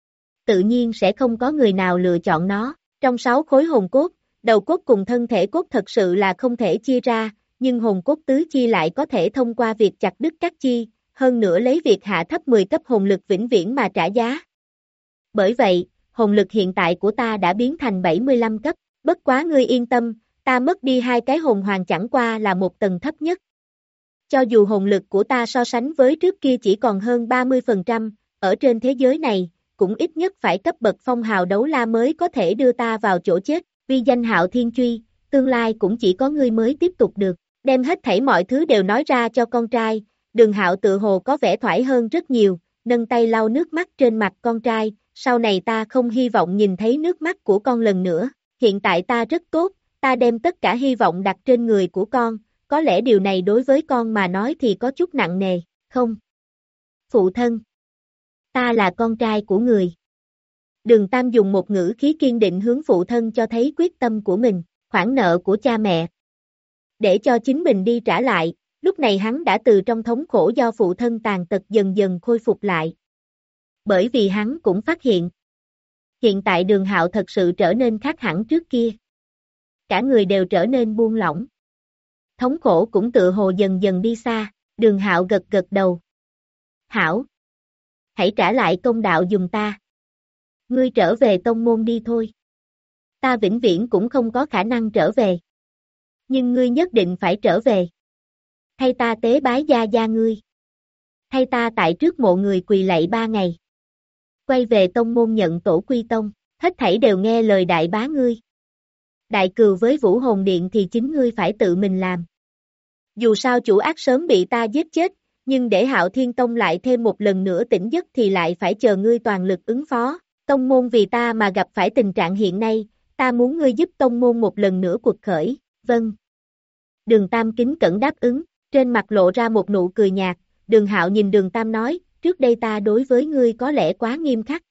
Tự nhiên sẽ không có người nào lựa chọn nó. Trong sáu khối hồn cốt, đầu cốt cùng thân thể cốt thật sự là không thể chia ra, nhưng hồn cốt tứ chi lại có thể thông qua việc chặt đứt các chi, hơn nữa lấy việc hạ thấp mười cấp hồn lực vĩnh viễn mà trả giá. Bởi vậy, hồn lực hiện tại của ta đã biến thành bảy mươi lăm cấp, bất quá ngươi yên tâm, ta mất đi hai cái hồn hoàng chẳng qua là một tầng thấp nhất. Cho dù hồn lực của ta so sánh với trước kia chỉ còn hơn ba mươi phần trăm, ở trên thế giới này, cũng ít nhất phải cấp bậc phong hào đấu la mới có thể đưa ta vào chỗ chết, vì danh Hạo Thiên Truy, tương lai cũng chỉ có ngươi mới tiếp tục được. Đem hết thảy mọi thứ đều nói ra cho con trai, Đường Hạo tự hồ có vẻ thoải hơn rất nhiều, nâng tay lau nước mắt trên mặt con trai, sau này ta không hy vọng nhìn thấy nước mắt của con lần nữa, hiện tại ta rất tốt, ta đem tất cả hy vọng đặt trên người của con, có lẽ điều này đối với con mà nói thì có chút nặng nề, không? Phụ thân, ta là con trai của người. Đường Tam dùng một ngữ khí kiên định hướng phụ thân cho thấy quyết tâm của mình, khoản nợ của cha mẹ. Để cho chính mình đi trả lại, lúc này hắn đã từ trong thống khổ do phụ thân tàn tật dần dần khôi phục lại. Bởi vì hắn cũng phát hiện, hiện tại Đường Hạo thật sự trở nên khác hẳn trước kia. Cả người đều trở nên buông lỏng. Thống khổ cũng tự hồ dần dần đi xa, Đường Hạo gật gật đầu. Hảo! Hãy trả lại công đạo dùng ta. Ngươi trở về tông môn đi thôi. Ta vĩnh viễn cũng không có khả năng trở về. Nhưng ngươi nhất định phải trở về. Thay ta tế bái gia gia ngươi. Thay ta tại trước mộ người quỳ lạy ba ngày. Quay về tông môn nhận tổ quy tông, hết thảy đều nghe lời đại bá ngươi. Đại cừu với Vũ Hồn Điện thì chính ngươi phải tự mình làm. Dù sao chủ ác sớm bị ta giết chết, nhưng để Hạo Thiên Tông lại thêm một lần nữa tỉnh giấc thì lại phải chờ ngươi toàn lực ứng phó. Tông môn vì ta mà gặp phải tình trạng hiện nay, ta muốn ngươi giúp tông môn một lần nữa cuộc khởi, vâng. Đường Tam kính cẩn đáp ứng, trên mặt lộ ra một nụ cười nhạt, Đường Hạo nhìn Đường Tam nói, trước đây ta đối với ngươi có lẽ quá nghiêm khắc.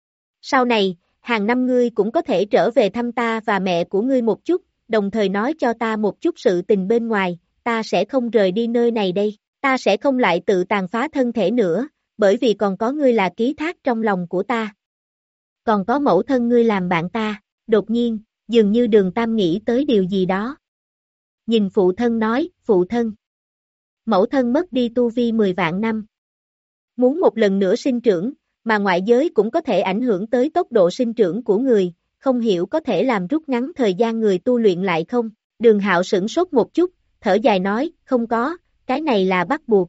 Sau này, hàng năm ngươi cũng có thể trở về thăm ta và mẹ của ngươi một chút, đồng thời nói cho ta một chút sự tình bên ngoài, ta sẽ không rời đi nơi này đây, ta sẽ không lại tự tàn phá thân thể nữa, bởi vì còn có ngươi là ký thác trong lòng của ta. Còn có mẫu thân ngươi làm bạn ta, đột nhiên, dường như Đường Tam nghĩ tới điều gì đó. Nhìn phụ thân nói, phụ thân. Mẫu thân mất đi tu vi mười vạn năm. Muốn một lần nữa sinh trưởng, mà ngoại giới cũng có thể ảnh hưởng tới tốc độ sinh trưởng của người, không hiểu có thể làm rút ngắn thời gian người tu luyện lại không? Đường Hạo sửng sốt một chút, thở dài nói, không có, cái này là bắt buộc.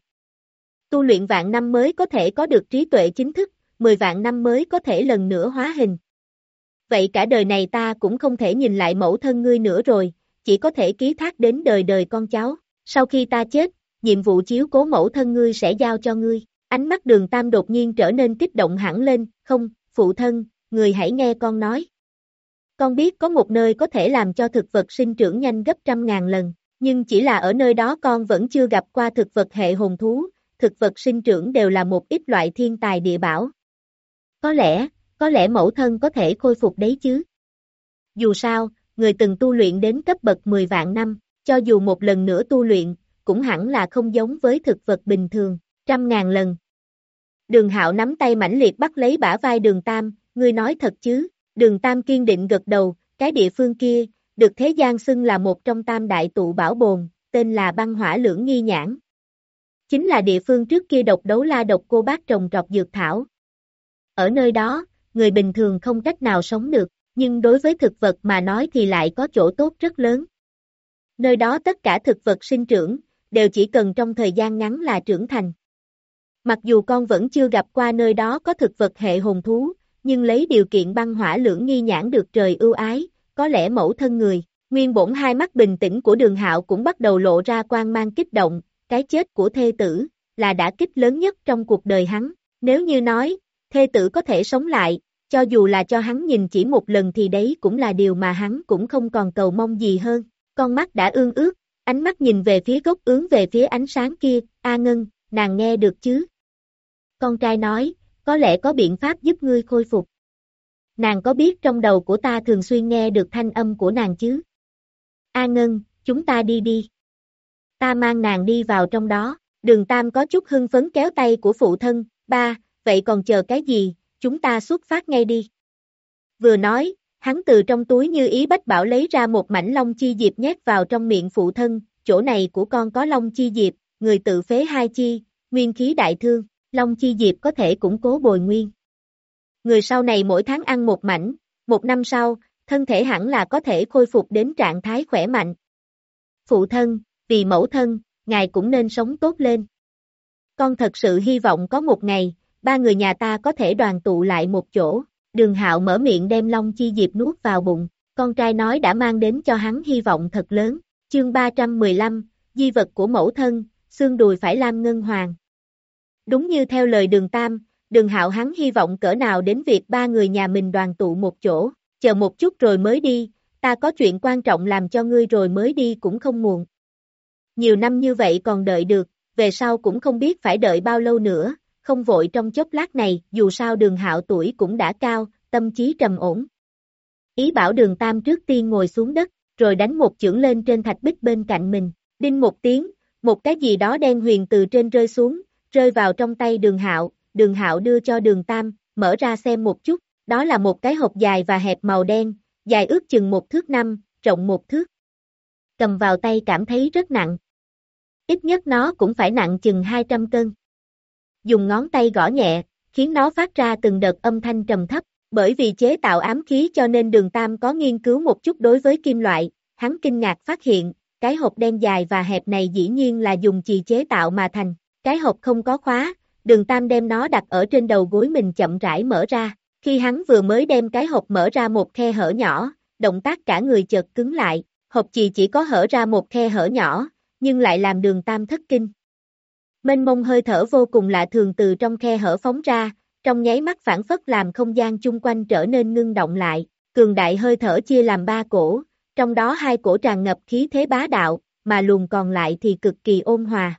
Tu luyện vạn năm mới có thể có được trí tuệ chính thức, mười vạn năm mới có thể lần nữa hóa hình. Vậy cả đời này ta cũng không thể nhìn lại mẫu thân ngươi nữa rồi, chỉ có thể ký thác đến đời đời con cháu. Sau khi ta chết, nhiệm vụ chiếu cố mẫu thân ngươi sẽ giao cho ngươi. Ánh mắt Đường Tam đột nhiên trở nên kích động hẳn lên, không, phụ thân, người hãy nghe con nói. Con biết có một nơi có thể làm cho thực vật sinh trưởng nhanh gấp trăm ngàn lần, nhưng chỉ là ở nơi đó con vẫn chưa gặp qua thực vật hệ hồn thú, thực vật sinh trưởng đều là một ít loại thiên tài địa bảo. Có lẽ, có lẽ mẫu thân có thể khôi phục đấy chứ. Dù sao, người từng tu luyện đến cấp bậc mười vạn năm, cho dù một lần nữa tu luyện, cũng hẳn là không giống với thực vật bình thường, trăm ngàn lần. Đường Hạo nắm tay mãnh liệt bắt lấy bả vai Đường Tam, ngươi nói thật chứ? Đường Tam kiên định gật đầu, cái địa phương kia, được thế gian xưng là một trong tam đại tụ bảo bồn, tên là băng hỏa lưỡng nghi nhãn. Chính là địa phương trước kia độc đấu la độc cô bác trồng trọt dược thảo. Ở nơi đó, người bình thường không cách nào sống được, nhưng đối với thực vật mà nói thì lại có chỗ tốt rất lớn. Nơi đó tất cả thực vật sinh trưởng, đều chỉ cần trong thời gian ngắn là trưởng thành. Mặc dù con vẫn chưa gặp qua nơi đó có thực vật hệ hồn thú, nhưng lấy điều kiện băng hỏa lưỡng nghi nhãn được trời ưu ái, có lẽ mẫu thân người, nguyên bổn hai mắt bình tĩnh của Đường Hạo cũng bắt đầu lộ ra quang mang kích động, cái chết của thê tử, là đả kích lớn nhất trong cuộc đời hắn, nếu như nói, thê tử có thể sống lại, cho dù là cho hắn nhìn chỉ một lần thì đấy cũng là điều mà hắn cũng không còn cầu mong gì hơn, con mắt đã ương ướt, ánh mắt nhìn về phía gốc ướng về phía ánh sáng kia, A Ngân, nàng nghe được chứ? Con trai nói, có lẽ có biện pháp giúp ngươi khôi phục. Nàng có biết trong đầu của ta thường xuyên nghe được thanh âm của nàng chứ? A Ngân, chúng ta đi đi. Ta mang nàng đi vào trong đó, Đường Tam có chút hưng phấn kéo tay của phụ thân, ba, vậy còn chờ cái gì, chúng ta xuất phát ngay đi. Vừa nói, hắn từ trong túi như ý bách bảo lấy ra một mảnh long chi diệp nhét vào trong miệng phụ thân, chỗ này của con có long chi diệp, người tự phế hai chi, nguyên khí đại thương, long chi diệp có thể củng cố bồi nguyên. người sau này mỗi tháng ăn một mảnh, một năm sau, thân thể hẳn là có thể khôi phục đến trạng thái khỏe mạnh. Phụ thân, vì mẫu thân, ngài cũng nên sống tốt lên. Con thật sự hy vọng có một ngày, ba người nhà ta có thể đoàn tụ lại một chỗ. Đường Hạo mở miệng đem Long Chi Diệp nuốt vào bụng, con trai nói đã mang đến cho hắn hy vọng thật lớn. Chương ba trăm mười lăm, di vật của mẫu thân, xương đùi phải lam ngân hoàng. Đúng như theo lời Đường Tam, Đường Hạo hắn hy vọng cỡ nào đến việc ba người nhà mình đoàn tụ một chỗ, chờ một chút rồi mới đi, ta có chuyện quan trọng làm cho ngươi rồi mới đi cũng không muộn. Nhiều năm như vậy còn đợi được, về sau cũng không biết phải đợi bao lâu nữa, không vội trong chốc lát này, dù sao Đường Hạo tuổi cũng đã cao, tâm trí trầm ổn. Ý bảo Đường Tam trước tiên ngồi xuống đất, rồi đánh một chưởng lên trên thạch bích bên cạnh mình, đinh một tiếng, một cái gì đó đen huyền từ trên rơi xuống, rơi vào trong tay Đường Hạo. Đường Hạo đưa cho Đường Tam, mở ra xem một chút, đó là một cái hộp dài và hẹp màu đen, dài ước chừng một thước năm, rộng một thước. Cầm vào tay cảm thấy rất nặng. Ít nhất nó cũng phải nặng chừng hai trăm cân. Dùng ngón tay gõ nhẹ, khiến nó phát ra từng đợt âm thanh trầm thấp, bởi vì chế tạo ám khí cho nên Đường Tam có nghiên cứu một chút đối với kim loại, hắn kinh ngạc phát hiện, cái hộp đen dài và hẹp này dĩ nhiên là dùng chì chế tạo mà thành, cái hộp không có khóa. Đường Tam đem nó đặt ở trên đầu gối mình chậm rãi mở ra, khi hắn vừa mới đem cái hộp mở ra một khe hở nhỏ, động tác cả người chợt cứng lại, hộp chì chỉ có hở ra một khe hở nhỏ, nhưng lại làm Đường Tam thất kinh. Mênh mông hơi thở vô cùng lạ thường từ trong khe hở phóng ra, trong nháy mắt phản phất làm không gian chung quanh trở nên ngưng động lại, cường đại hơi thở chia làm ba cổ, trong đó hai cổ tràn ngập khí thế bá đạo, mà luồng còn lại thì cực kỳ ôn hòa.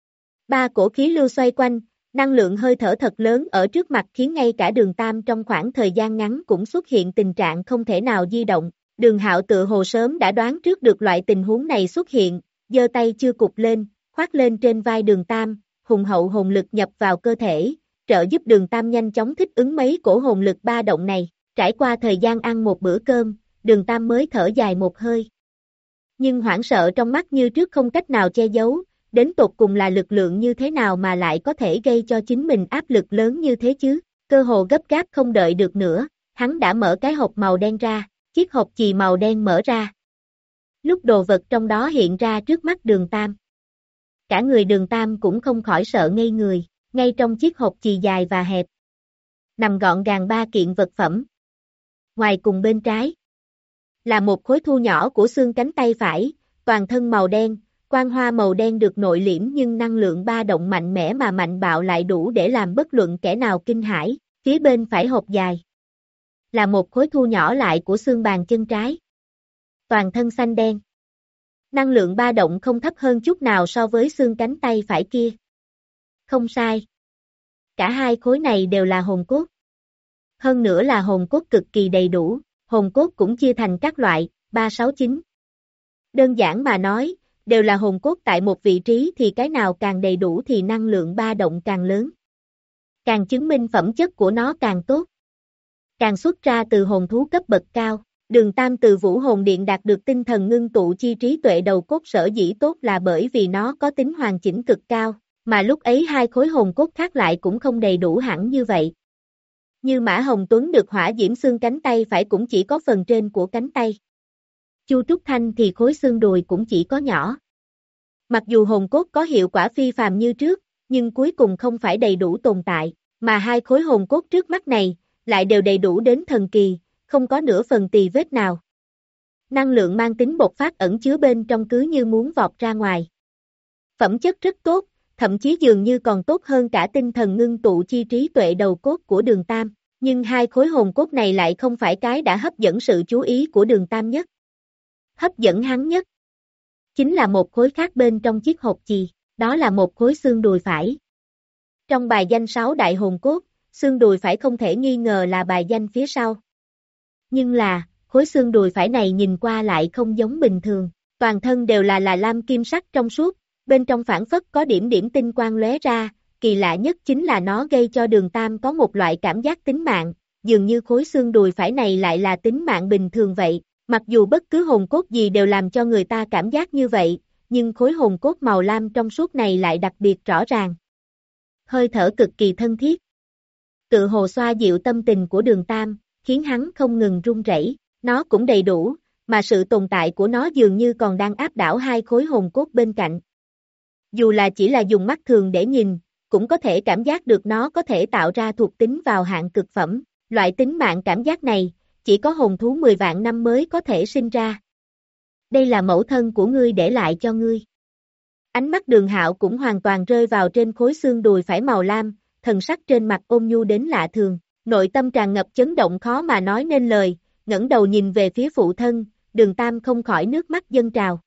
Ba cổ khí lưu xoay quanh, năng lượng hơi thở thật lớn ở trước mặt khiến ngay cả Đường Tam trong khoảng thời gian ngắn cũng xuất hiện tình trạng không thể nào di động. Đường Hạo tự hồ sớm đã đoán trước được loại tình huống này xuất hiện, giơ tay chưa cụp lên, khoác lên trên vai Đường Tam, hùng hậu hồn lực nhập vào cơ thể, trợ giúp Đường Tam nhanh chóng thích ứng mấy cổ hồn lực ba động này. Trải qua thời gian ăn một bữa cơm, Đường Tam mới thở dài một hơi. Nhưng hoảng sợ trong mắt như trước không cách nào che giấu. Đến tột cùng là lực lượng như thế nào mà lại có thể gây cho chính mình áp lực lớn như thế chứ, cơ hồ gấp gáp không đợi được nữa, hắn đã mở cái hộp màu đen ra, chiếc hộp chì màu đen mở ra. Lúc đồ vật trong đó hiện ra trước mắt Đường Tam. Cả người Đường Tam cũng không khỏi sợ ngây người, ngay trong chiếc hộp chì dài và hẹp. Nằm gọn gàng ba kiện vật phẩm. Ngoài cùng bên trái, là một khối thu nhỏ của xương cánh tay phải, toàn thân màu đen. Quang hoa màu đen được nội liễm nhưng năng lượng ba động mạnh mẽ mà mạnh bạo lại đủ để làm bất luận kẻ nào kinh hãi. Phía bên phải hộp dài là một khối thu nhỏ lại của xương bàn chân trái. Toàn thân xanh đen. Năng lượng ba động không thấp hơn chút nào so với xương cánh tay phải kia. Không sai. Cả hai khối này đều là hồn cốt. Hơn nữa là hồn cốt cực kỳ đầy đủ, hồn cốt cũng chia thành các loại, ba sáu chín. Đơn giản mà nói, đều là hồn cốt tại một vị trí thì cái nào càng đầy đủ thì năng lượng ba động càng lớn. Càng chứng minh phẩm chất của nó càng tốt. Càng xuất ra từ hồn thú cấp bậc cao. Đường Tam từ Vũ Hồn Điện đạt được tinh thần ngưng tụ chi trí tuệ đầu cốt sở dĩ tốt là bởi vì nó có tính hoàn chỉnh cực cao, mà lúc ấy hai khối hồn cốt khác lại cũng không đầy đủ hẳn như vậy. Như Mã Hồng Tuấn được hỏa diễm xương cánh tay phải cũng chỉ có phần trên của cánh tay. Chu Trúc Thanh thì khối xương đùi cũng chỉ có nhỏ. Mặc dù hồn cốt có hiệu quả phi phàm như trước, nhưng cuối cùng không phải đầy đủ tồn tại, mà hai khối hồn cốt trước mắt này, lại đều đầy đủ đến thần kỳ, không có nửa phần tì vết nào. Năng lượng mang tính bộc phát ẩn chứa bên trong cứ như muốn vọt ra ngoài. Phẩm chất rất tốt, thậm chí dường như còn tốt hơn cả tinh thần ngưng tụ chi trí tuệ đầu cốt của Đường Tam, nhưng hai khối hồn cốt này lại không phải cái đã hấp dẫn sự chú ý của Đường Tam nhất. Hấp dẫn hắn nhất chính là một khối khác bên trong chiếc hộp chì, đó là một khối xương đùi phải. Trong bài danh sáu đại hồn cốt, xương đùi phải không thể nghi ngờ là bài danh phía sau. Nhưng là, khối xương đùi phải này nhìn qua lại không giống bình thường, toàn thân đều là là lam kim sắc trong suốt, bên trong phản phất có điểm điểm tinh quang lóe ra, kỳ lạ nhất chính là nó gây cho Đường Tam có một loại cảm giác tính mạng, dường như khối xương đùi phải này lại là tính mạng bình thường vậy. Mặc dù bất cứ hồn cốt gì đều làm cho người ta cảm giác như vậy, nhưng khối hồn cốt màu lam trong suốt này lại đặc biệt rõ ràng. Hơi thở cực kỳ thân thiết. tự hồ xoa dịu tâm tình của Đường Tam, khiến hắn không ngừng run rẩy. Nó cũng đầy đủ, mà sự tồn tại của nó dường như còn đang áp đảo hai khối hồn cốt bên cạnh. Dù là chỉ là dùng mắt thường để nhìn, cũng có thể cảm giác được nó có thể tạo ra thuộc tính vào hạng cực phẩm. Loại tính mạng cảm giác này, chỉ có hồn thú mười vạn năm mới có thể sinh ra. Đây là mẫu thân của ngươi để lại cho ngươi. Ánh mắt Đường Hạo cũng hoàn toàn rơi vào trên khối xương đùi phải màu lam, thần sắc trên mặt ôn nhu đến lạ thường, nội tâm tràn ngập chấn động khó mà nói nên lời, ngẩng đầu nhìn về phía phụ thân, Đường Tam không khỏi nước mắt dâng trào.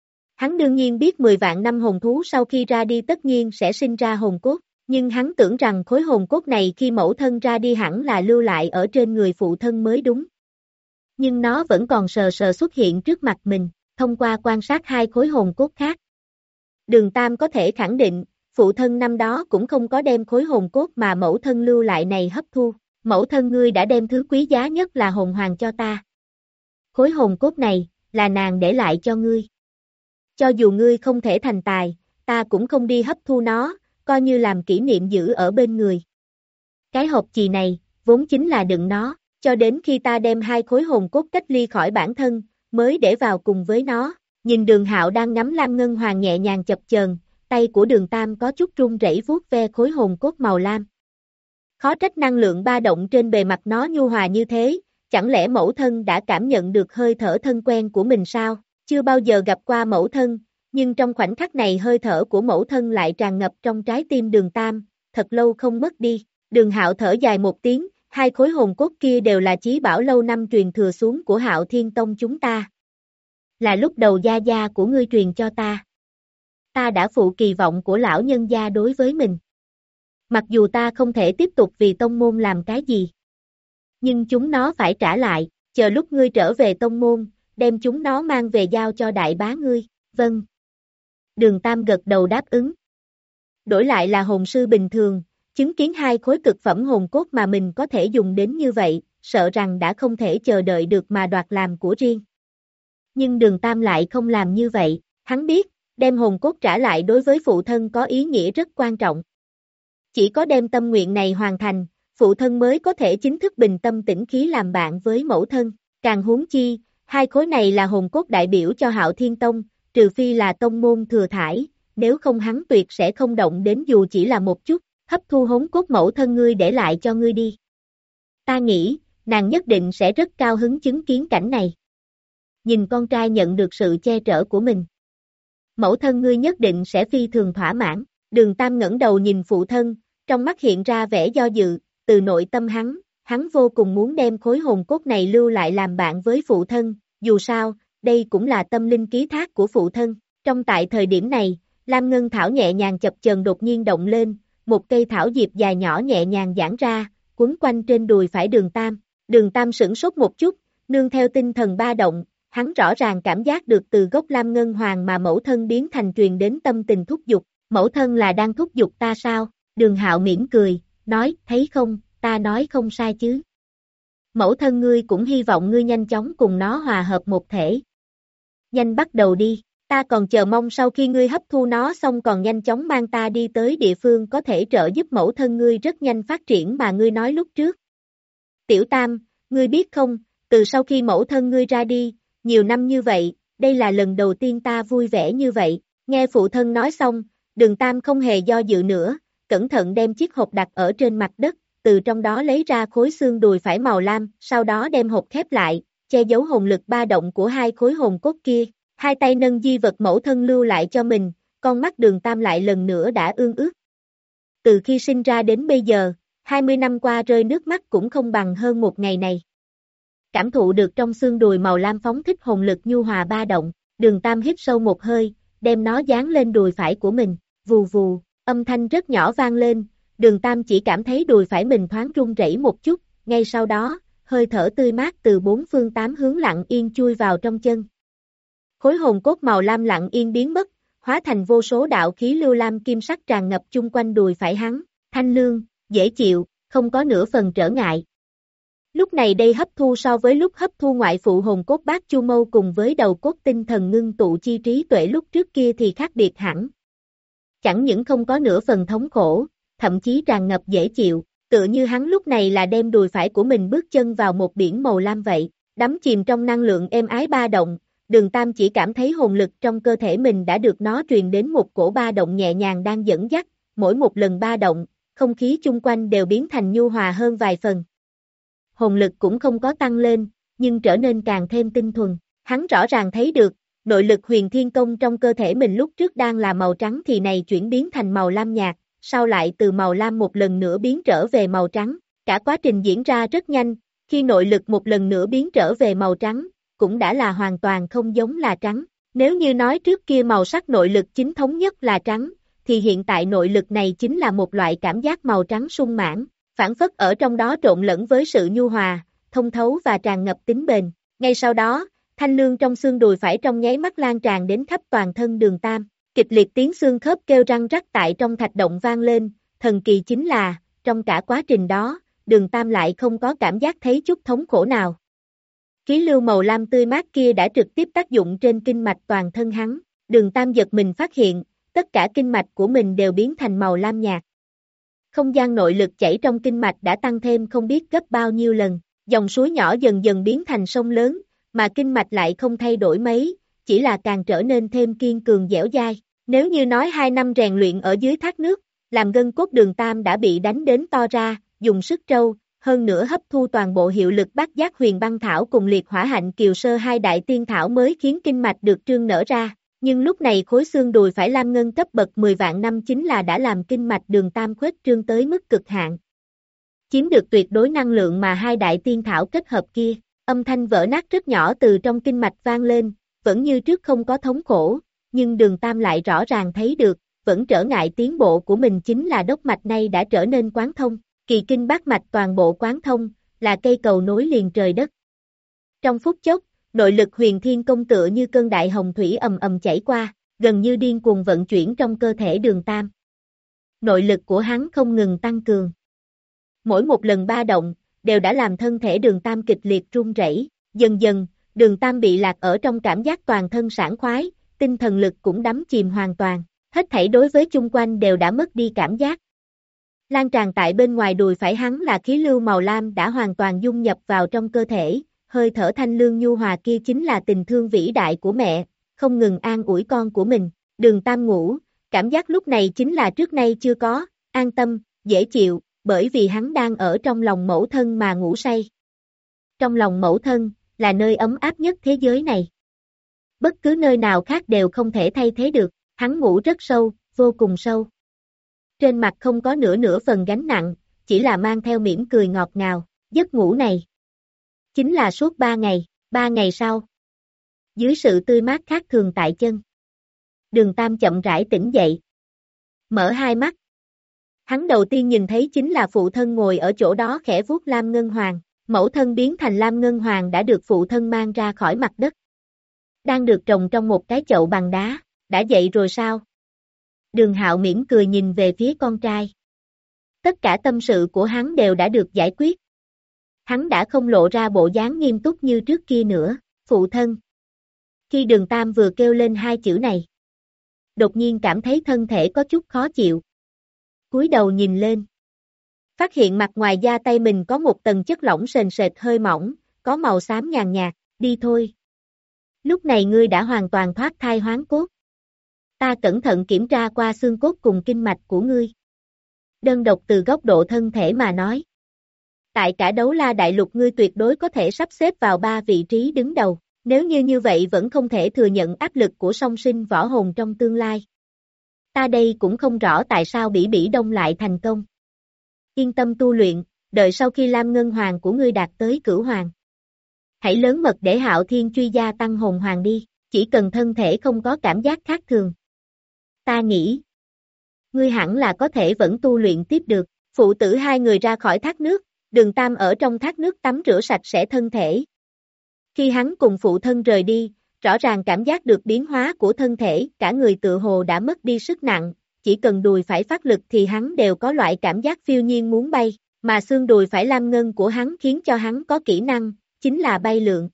Hắn đương nhiên biết mười vạn năm hồn thú sau khi ra đi tất nhiên sẽ sinh ra hồn cốt, nhưng hắn tưởng rằng khối hồn cốt này khi mẫu thân ra đi hẳn là lưu lại ở trên người phụ thân mới đúng. Nhưng nó vẫn còn sờ sờ xuất hiện trước mặt mình, thông qua quan sát hai khối hồn cốt khác. Đường Tam có thể khẳng định, phụ thân năm đó cũng không có đem khối hồn cốt mà mẫu thân lưu lại này hấp thu, mẫu thân ngươi đã đem thứ quý giá nhất là hồn hoàng cho ta. Khối hồn cốt này, là nàng để lại cho ngươi. Cho dù ngươi không thể thành tài, ta cũng không đi hấp thu nó, coi như làm kỷ niệm giữ ở bên người. Cái hộp chì này, vốn chính là đựng nó, cho đến khi ta đem hai khối hồn cốt cách ly khỏi bản thân, mới để vào cùng với nó. Nhìn Đường Hạo đang ngắm lam ngân hoàng nhẹ nhàng chập chờn, tay của Đường Tam có chút run rẩy vuốt ve khối hồn cốt màu lam. Khó trách năng lượng ba động trên bề mặt nó nhu hòa như thế, chẳng lẽ mẫu thân đã cảm nhận được hơi thở thân quen của mình sao? Chưa bao giờ gặp qua mẫu thân, nhưng trong khoảnh khắc này hơi thở của mẫu thân lại tràn ngập trong trái tim Đường Tam, thật lâu không mất đi. Đường Hạo thở dài một tiếng, hai khối hồn cốt kia đều là chí bảo lâu năm truyền thừa xuống của Hạo Thiên Tông chúng ta. Là lúc đầu gia gia của ngươi truyền cho ta. Ta đã phụ kỳ vọng của lão nhân gia đối với mình. Mặc dù ta không thể tiếp tục vì tông môn làm cái gì, nhưng chúng nó phải trả lại, chờ lúc ngươi trở về tông môn, đem chúng nó mang về giao cho đại bá ngươi. Vâng. Đường Tam gật đầu đáp ứng. Đổi lại là hồn sư bình thường, chứng kiến hai khối cực phẩm hồn cốt mà mình có thể dùng đến như vậy, sợ rằng đã không thể chờ đợi được mà đoạt làm của riêng. Nhưng Đường Tam lại không làm như vậy, hắn biết, đem hồn cốt trả lại đối với phụ thân có ý nghĩa rất quan trọng. Chỉ có đem tâm nguyện này hoàn thành, phụ thân mới có thể chính thức bình tâm tĩnh khí làm bạn với mẫu thân, càng huống chi, hai khối này là hồn cốt đại biểu cho Hạo Thiên Tông, trừ phi là tông môn thừa thải, nếu không hắn tuyệt sẽ không động đến dù chỉ là một chút, hấp thu hồn cốt mẫu thân ngươi để lại cho ngươi đi. Ta nghĩ, nàng nhất định sẽ rất cao hứng chứng kiến cảnh này. Nhìn con trai nhận được sự che chở của mình. Mẫu thân ngươi nhất định sẽ phi thường thỏa mãn. Đường Tam ngẩng đầu nhìn phụ thân, trong mắt hiện ra vẻ do dự, từ nội tâm hắn, hắn vô cùng muốn đem khối hồn cốt này lưu lại làm bạn với phụ thân, dù sao, đây cũng là tâm linh ký thác của phụ thân. Trong tại thời điểm này, Lam Ngân Thảo nhẹ nhàng chập chờn đột nhiên động lên, một cây thảo diệp dài nhỏ nhẹ nhàng giãn ra, quấn quanh trên đùi phải Đường Tam. Đường Tam sửng sốt một chút, nương theo tinh thần ba động, hắn rõ ràng cảm giác được từ gốc Lam Ngân Hoàng mà mẫu thân biến thành truyền đến tâm tình thúc giục. Mẫu thân là đang thúc giục ta sao? Đường Hạo mỉm cười, nói, thấy không, ta nói không sai chứ. Mẫu thân ngươi cũng hy vọng ngươi nhanh chóng cùng nó hòa hợp một thể. Nhanh bắt đầu đi, ta còn chờ mong sau khi ngươi hấp thu nó xong còn nhanh chóng mang ta đi tới địa phương có thể trợ giúp mẫu thân ngươi rất nhanh phát triển mà ngươi nói lúc trước. Tiểu Tam, ngươi biết không, từ sau khi mẫu thân ngươi ra đi, nhiều năm như vậy, đây là lần đầu tiên ta vui vẻ như vậy. Nghe phụ thân nói xong, Đường Tam không hề do dự nữa, cẩn thận đem chiếc hộp đặt ở trên mặt đất, từ trong đó lấy ra khối xương đùi phải màu lam, sau đó đem hộp khép lại, che giấu hồn lực ba động của hai khối hồn cốt kia. Hai tay nâng di vật mẫu thân lưu lại cho mình, con mắt Đường Tam lại lần nữa đã ương ướt. Từ khi sinh ra đến bây giờ, hai mươi năm qua rơi nước mắt cũng không bằng hơn một ngày này. Cảm thụ được trong xương đùi màu lam phóng thích hồn lực nhu hòa ba động, Đường Tam hít sâu một hơi, đem nó dán lên đùi phải của mình, vù vù, âm thanh rất nhỏ vang lên, Đường Tam chỉ cảm thấy đùi phải mình thoáng run rẩy một chút, ngay sau đó, hơi thở tươi mát từ bốn phương tám hướng lặng yên chui vào trong chân. Khối hồn cốt màu lam lặng yên biến mất, hóa thành vô số đạo khí lưu lam kim sắc tràn ngập chung quanh đùi phải hắn, thanh lương, dễ chịu, không có nửa phần trở ngại. Lúc này đây hấp thu so với lúc hấp thu ngoại phụ hồn cốt bát chu mâu cùng với đầu cốt tinh thần ngưng tụ chi trí tuệ lúc trước kia thì khác biệt hẳn. Chẳng những không có nửa phần thống khổ, thậm chí tràn ngập dễ chịu, tựa như hắn lúc này là đem đùi phải của mình bước chân vào một biển màu lam vậy, đắm chìm trong năng lượng êm ái ba động, Đường Tam chỉ cảm thấy hồn lực trong cơ thể mình đã được nó truyền đến một cổ ba động nhẹ nhàng đang dẫn dắt, mỗi một lần ba động, không khí chung quanh đều biến thành nhu hòa hơn vài phần. Hồn lực cũng không có tăng lên, nhưng trở nên càng thêm tinh thuần, hắn rõ ràng thấy được, nội lực huyền thiên công trong cơ thể mình lúc trước đang là màu trắng thì này chuyển biến thành màu lam nhạt, sau lại từ màu lam một lần nữa biến trở về màu trắng, cả quá trình diễn ra rất nhanh, khi nội lực một lần nữa biến trở về màu trắng, cũng đã là hoàn toàn không giống là trắng, nếu như nói trước kia màu sắc nội lực chính thống nhất là trắng, thì hiện tại nội lực này chính là một loại cảm giác màu trắng sung mãn, phản phất ở trong đó trộn lẫn với sự nhu hòa, thông thấu và tràn ngập tính bền, ngay sau đó, thanh lương trong xương đùi phải trong nháy mắt lan tràn đến khắp toàn thân Đường Tam. Kịch liệt tiếng xương khớp kêu răng rắc tại trong thạch động vang lên, thần kỳ chính là, trong cả quá trình đó, Đường Tam lại không có cảm giác thấy chút thống khổ nào. Khí lưu màu lam tươi mát kia đã trực tiếp tác dụng trên kinh mạch toàn thân hắn, Đường Tam giật mình phát hiện, tất cả kinh mạch của mình đều biến thành màu lam nhạt. Không gian nội lực chảy trong kinh mạch đã tăng thêm không biết gấp bao nhiêu lần, dòng suối nhỏ dần dần biến thành sông lớn, mà kinh mạch lại không thay đổi mấy, chỉ là càng trở nên thêm kiên cường dẻo dai. Nếu như nói hai năm rèn luyện ở dưới thác nước, làm gân cốt Đường Tam đã bị đánh đến to ra, dùng sức trâu, hơn nữa hấp thu toàn bộ hiệu lực bát giác huyền băng thảo cùng liệt hỏa hạnh kiều sơ hai đại tiên thảo mới khiến kinh mạch được trương nở ra, nhưng lúc này khối xương đùi phải lam ngân cấp bậc mười vạn năm chính là đã làm kinh mạch Đường Tam khuếch trương tới mức cực hạn. Chiếm được tuyệt đối năng lượng mà hai đại tiên thảo kết hợp kia, âm thanh vỡ nát rất nhỏ từ trong kinh mạch vang lên, vẫn như trước không có thống khổ, nhưng Đường Tam lại rõ ràng thấy được, vẫn trở ngại tiến bộ của mình chính là đốc mạch này đã trở nên quán thông, kỳ kinh bát mạch toàn bộ quán thông, là cây cầu nối liền trời đất. Trong phút chốc, nội lực huyền thiên công tựa như cơn đại hồng thủy ầm ầm chảy qua, gần như điên cuồng vận chuyển trong cơ thể Đường Tam. Nội lực của hắn không ngừng tăng cường. Mỗi một lần ba động, đều đã làm thân thể Đường Tam kịch liệt run rẩy. Dần dần, Đường Tam bị lạc ở trong cảm giác toàn thân sảng khoái, tinh thần lực cũng đắm chìm hoàn toàn, hết thảy đối với chung quanh đều đã mất đi cảm giác. Lan tràn tại bên ngoài đùi phải hắn là khí lưu màu lam đã hoàn toàn dung nhập vào trong cơ thể, hơi thở thanh lương nhu hòa kia chính là tình thương vĩ đại của mẹ, không ngừng an ủi con của mình. Đường Tam ngủ, cảm giác lúc này chính là trước nay chưa có, an tâm, dễ chịu, bởi vì hắn đang ở trong lòng mẫu thân mà ngủ say. Trong lòng mẫu thân, là nơi ấm áp nhất thế giới này. Bất cứ nơi nào khác đều không thể thay thế được, hắn ngủ rất sâu, vô cùng sâu. Trên mặt không có nửa nửa phần gánh nặng, chỉ là mang theo mỉm cười ngọt ngào, giấc ngủ này. Chính là suốt ba ngày, ba ngày sau. Dưới sự tươi mát khác thường tại chân. Đường Tam chậm rãi tỉnh dậy. Mở hai mắt. Hắn đầu tiên nhìn thấy chính là phụ thân ngồi ở chỗ đó khẽ vuốt lam ngân hoàng, mẫu thân biến thành lam ngân hoàng đã được phụ thân mang ra khỏi mặt đất. Đang được trồng trong một cái chậu bằng đá, đã dậy rồi sao? Đường Hạo mỉm cười nhìn về phía con trai. Tất cả tâm sự của hắn đều đã được giải quyết. Hắn đã không lộ ra bộ dáng nghiêm túc như trước kia nữa, phụ thân. Khi Đường Tam vừa kêu lên hai chữ này, đột nhiên cảm thấy thân thể có chút khó chịu. Cúi đầu nhìn lên. Phát hiện mặt ngoài da tay mình có một tầng chất lỏng sền sệt hơi mỏng, có màu xám nhàn nhạt, đi thôi. Lúc này ngươi đã hoàn toàn thoát thai hoán cốt. Ta cẩn thận kiểm tra qua xương cốt cùng kinh mạch của ngươi. Đơn độc từ góc độ thân thể mà nói. Tại cả đấu la đại lục ngươi tuyệt đối có thể sắp xếp vào ba vị trí đứng đầu, nếu như như vậy vẫn không thể thừa nhận áp lực của song sinh võ hồn trong tương lai. Ta đây cũng không rõ tại sao bỉ bỉ đông lại thành công. Yên tâm tu luyện, đợi sau khi Lam Ngân Hoàng của ngươi đạt tới cửu hoàng. Hãy lớn mật để Hạo Thiên truy gia tăng hồn hoàng đi, chỉ cần thân thể không có cảm giác khác thường. Ta nghĩ, ngươi hẳn là có thể vẫn tu luyện tiếp được. Phụ tử hai người ra khỏi thác nước, Đường Tam ở trong thác nước tắm rửa sạch sẽ thân thể. Khi hắn cùng phụ thân rời đi, rõ ràng cảm giác được biến hóa của thân thể, cả người tự hồ đã mất đi sức nặng, chỉ cần đùi phải phát lực thì hắn đều có loại cảm giác phiêu nhiên muốn bay, mà xương đùi phải lam ngân của hắn khiến cho hắn có kỹ năng, chính là bay lượn.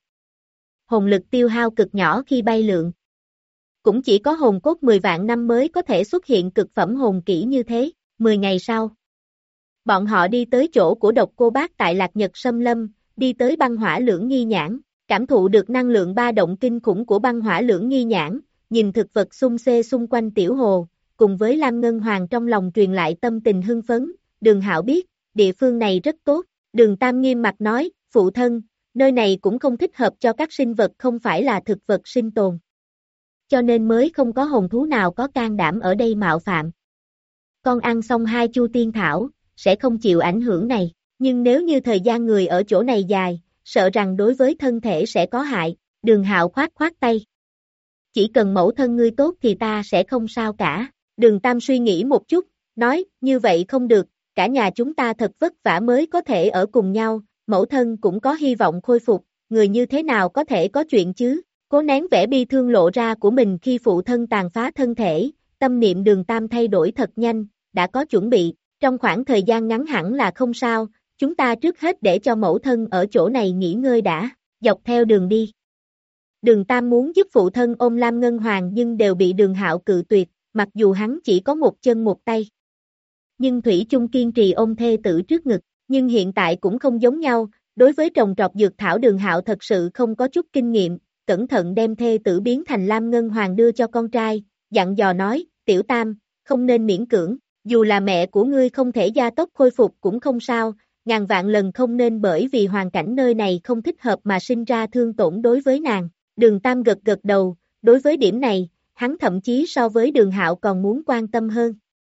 Hồn lực tiêu hao cực nhỏ khi bay lượn. Cũng chỉ có hồn cốt mười vạn năm mới có thể xuất hiện cực phẩm hồn kỹ như thế, mười ngày sau. Bọn họ đi tới chỗ của độc cô bác tại Lạc Nhật Sâm Lâm, đi tới băng hỏa lưỡng nghi nhãn, cảm thụ được năng lượng ba động kinh khủng của băng hỏa lưỡng nghi nhãn, nhìn thực vật xung xê xung quanh tiểu hồ, cùng với Lam Ngân Hoàng trong lòng truyền lại tâm tình hưng phấn, Đường Hạo biết, địa phương này rất tốt, Đường Tam nghiêm mặt nói, phụ thân, nơi này cũng không thích hợp cho các sinh vật không phải là thực vật sinh tồn. Cho nên mới không có hồn thú nào có can đảm ở đây mạo phạm. Con ăn xong hai chu tiên thảo, sẽ không chịu ảnh hưởng này, nhưng nếu như thời gian người ở chỗ này dài, sợ rằng đối với thân thể sẽ có hại, Đường Hạo khoát khoát tay. Chỉ cần mẫu thân ngươi tốt thì ta sẽ không sao cả, Đường Tam suy nghĩ một chút, nói, như vậy không được, cả nhà chúng ta thật vất vả mới có thể ở cùng nhau, mẫu thân cũng có hy vọng khôi phục, người như thế nào có thể có chuyện chứ, cố nén vẻ bi thương lộ ra của mình khi phụ thân tàn phá thân thể, tâm niệm Đường Tam thay đổi thật nhanh, đã có chuẩn bị, trong khoảng thời gian ngắn hẳn là không sao, chúng ta trước hết để cho mẫu thân ở chỗ này nghỉ ngơi đã, dọc theo đường đi. Đường Tam muốn giúp phụ thân ôm Lam Ngân Hoàng nhưng đều bị Đường Hạo cự tuyệt, mặc dù hắn chỉ có một chân một tay. Nhưng Thủy chung kiên trì ôm thê tử trước ngực, nhưng hiện tại cũng không giống nhau, đối với trồng trọt dược thảo Đường Hạo thật sự không có chút kinh nghiệm, cẩn thận đem thê tử biến thành Lam Ngân Hoàng đưa cho con trai, dặn dò nói, Tiểu Tam, không nên miễn cưỡng, dù là mẹ của ngươi không thể gia tốc khôi phục cũng không sao, ngàn vạn lần không nên bởi vì hoàn cảnh nơi này không thích hợp mà sinh ra thương tổn đối với nàng. Đường Tam gật gật đầu, đối với điểm này, hắn thậm chí so với Đường Hạo còn muốn quan tâm hơn.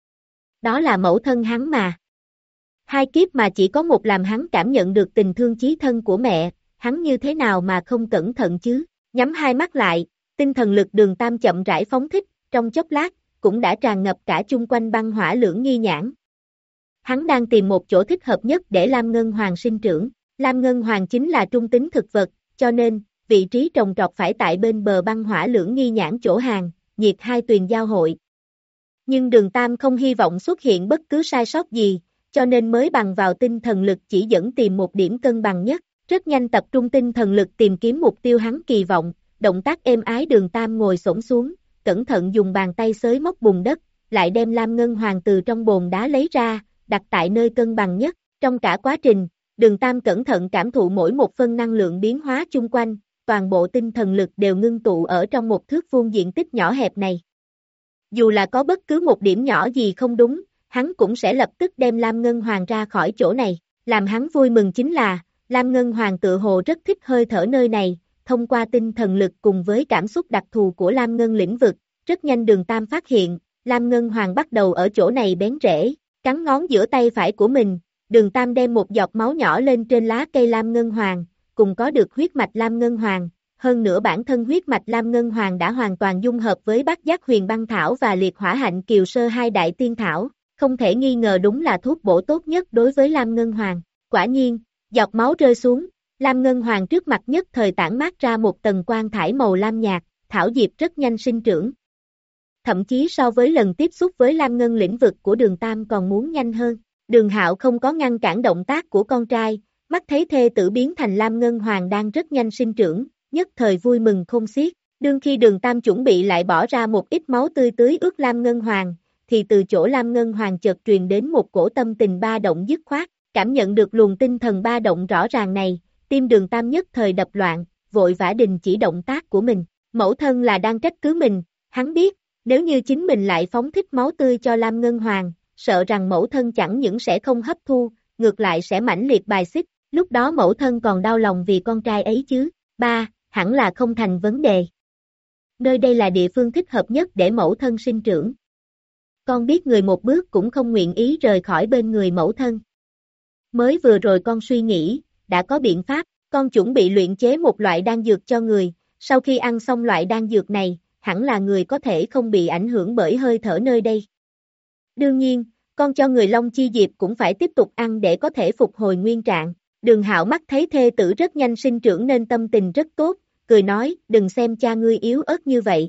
Đó là mẫu thân hắn mà. Hai kiếp mà chỉ có một làm hắn cảm nhận được tình thương chí thân của mẹ, hắn như thế nào mà không cẩn thận chứ, nhắm hai mắt lại, tinh thần lực Đường Tam chậm rãi phóng thích, trong chốc lát, cũng đã tràn ngập cả chung quanh băng hỏa lưỡng nghi nhãn. Hắn đang tìm một chỗ thích hợp nhất để Lam Ngân Hoàng sinh trưởng, Lam Ngân Hoàng chính là trung tính thực vật, cho nên, vị trí trồng trọt phải tại bên bờ băng hỏa lưỡng nghi nhãn chỗ hàng, nhiệt hai tuyền giao hội. Nhưng Đường Tam không hy vọng xuất hiện bất cứ sai sót gì, cho nên mới bằng vào tinh thần lực chỉ dẫn tìm một điểm cân bằng nhất, rất nhanh tập trung tinh thần lực tìm kiếm mục tiêu hắn kỳ vọng, động tác êm ái Đường Tam ngồi xổm xuống, cẩn thận dùng bàn tay xới móc bùn đất, lại đem Lam Ngân Hoàng từ trong bồn đá lấy ra, đặt tại nơi cân bằng nhất, trong cả quá trình, Đường Tam cẩn thận cảm thụ mỗi một phân năng lượng biến hóa chung quanh, toàn bộ tinh thần lực đều ngưng tụ ở trong một thước vuông diện tích nhỏ hẹp này. Dù là có bất cứ một điểm nhỏ gì không đúng, hắn cũng sẽ lập tức đem Lam Ngân Hoàng ra khỏi chỗ này, làm hắn vui mừng chính là, Lam Ngân Hoàng tự hồ rất thích hơi thở nơi này, thông qua tinh thần lực cùng với cảm xúc đặc thù của Lam Ngân lĩnh vực, rất nhanh Đường Tam phát hiện, Lam Ngân Hoàng bắt đầu ở chỗ này bén rễ, cắn ngón giữa tay phải của mình, Đường Tam đem một giọt máu nhỏ lên trên lá cây Lam Ngân Hoàng, cùng có được huyết mạch Lam Ngân Hoàng, hơn nữa bản thân huyết mạch Lam Ngân Hoàng đã hoàn toàn dung hợp với Bát Giác Huyền Băng Thảo và Liệt Hỏa Hạnh Kiều Sơ hai đại tiên thảo, không thể nghi ngờ đúng là thuốc bổ tốt nhất đối với Lam Ngân Hoàng. Quả nhiên, giọt máu rơi xuống, Lam Ngân Hoàng trước mặt nhất thời tản mát ra một tầng quang thải màu lam nhạt, thảo diệp rất nhanh sinh trưởng. Thậm chí so với lần tiếp xúc với Lam Ngân lĩnh vực của Đường Tam còn muốn nhanh hơn. Đường Hạo không có ngăn cản động tác của con trai, mắt thấy thê tử biến thành Lam Ngân Hoàng đang rất nhanh sinh trưởng, nhất thời vui mừng khôn xiết. Đương khi Đường Tam chuẩn bị lại bỏ ra một ít máu tươi tưới ướt Lam Ngân Hoàng, thì từ chỗ Lam Ngân Hoàng chợt truyền đến một cổ tâm tình ba động dứt khoát, cảm nhận được luồng tinh thần ba động rõ ràng này, tim Đường Tam nhất thời đập loạn, vội vã đình chỉ động tác của mình. Mẫu thân là đang trách cứ mình, hắn biết, nếu như chính mình lại phóng thích máu tươi cho Lam Ngân Hoàng, sợ rằng mẫu thân chẳng những sẽ không hấp thu, ngược lại sẽ mãnh liệt bài xích, lúc đó mẫu thân còn đau lòng vì con trai ấy chứ. Ba, hẳn là không thành vấn đề. Nơi đây là địa phương thích hợp nhất để mẫu thân sinh trưởng. Con biết người một bước cũng không nguyện ý rời khỏi bên người mẫu thân. Mới vừa rồi con suy nghĩ, đã có biện pháp, con chuẩn bị luyện chế một loại đan dược cho người, sau khi ăn xong loại đan dược này, hẳn là người có thể không bị ảnh hưởng bởi hơi thở nơi đây. Đương nhiên, con cho người Long Chi Diệp cũng phải tiếp tục ăn để có thể phục hồi nguyên trạng. Đường Hạo mắt thấy thê tử rất nhanh sinh trưởng nên tâm tình rất tốt, cười nói, đừng xem cha ngươi yếu ớt như vậy.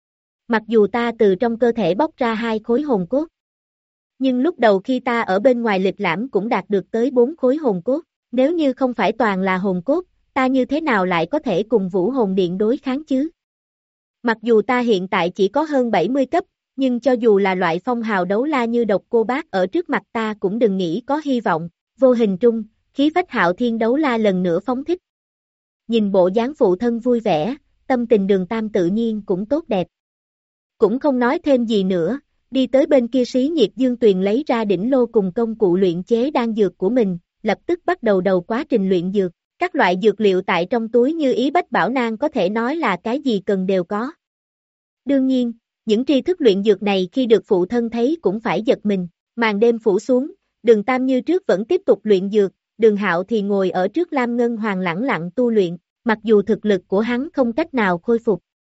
Mặc dù ta từ trong cơ thể bóc ra hai khối hồn cốt, nhưng lúc đầu khi ta ở bên ngoài lịch lãm cũng đạt được tới bốn khối hồn cốt, nếu như không phải toàn là hồn cốt, ta như thế nào lại có thể cùng Vũ Hồn Điện đối kháng chứ? Mặc dù ta hiện tại chỉ có hơn bảy mươi cấp, nhưng cho dù là loại phong hào đấu la như độc cô bác ở trước mặt ta cũng đừng nghĩ có hy vọng. Vô hình trung, khí phách hạo thiên đấu la lần nữa phóng thích. Nhìn bộ dáng phụ thân vui vẻ, tâm tình Đường Tam tự nhiên cũng tốt đẹp. Cũng không nói thêm gì nữa, đi tới bên kia xí nhiệt dương tuyền lấy ra đỉnh lô cùng công cụ luyện chế đan dược của mình, lập tức bắt đầu đầu quá trình luyện dược. Các loại dược liệu tại trong túi như ý bách bảo nang có thể nói là cái gì cần đều có. Đương nhiên, những tri thức luyện dược này khi được phụ thân thấy cũng phải giật mình. Màn đêm phủ xuống, Đường Tam như trước vẫn tiếp tục luyện dược, Đường Hạo thì ngồi ở trước Lam Ngân Hoàng lẳng lặng tu luyện, mặc dù thực lực của hắn không cách nào khôi phục.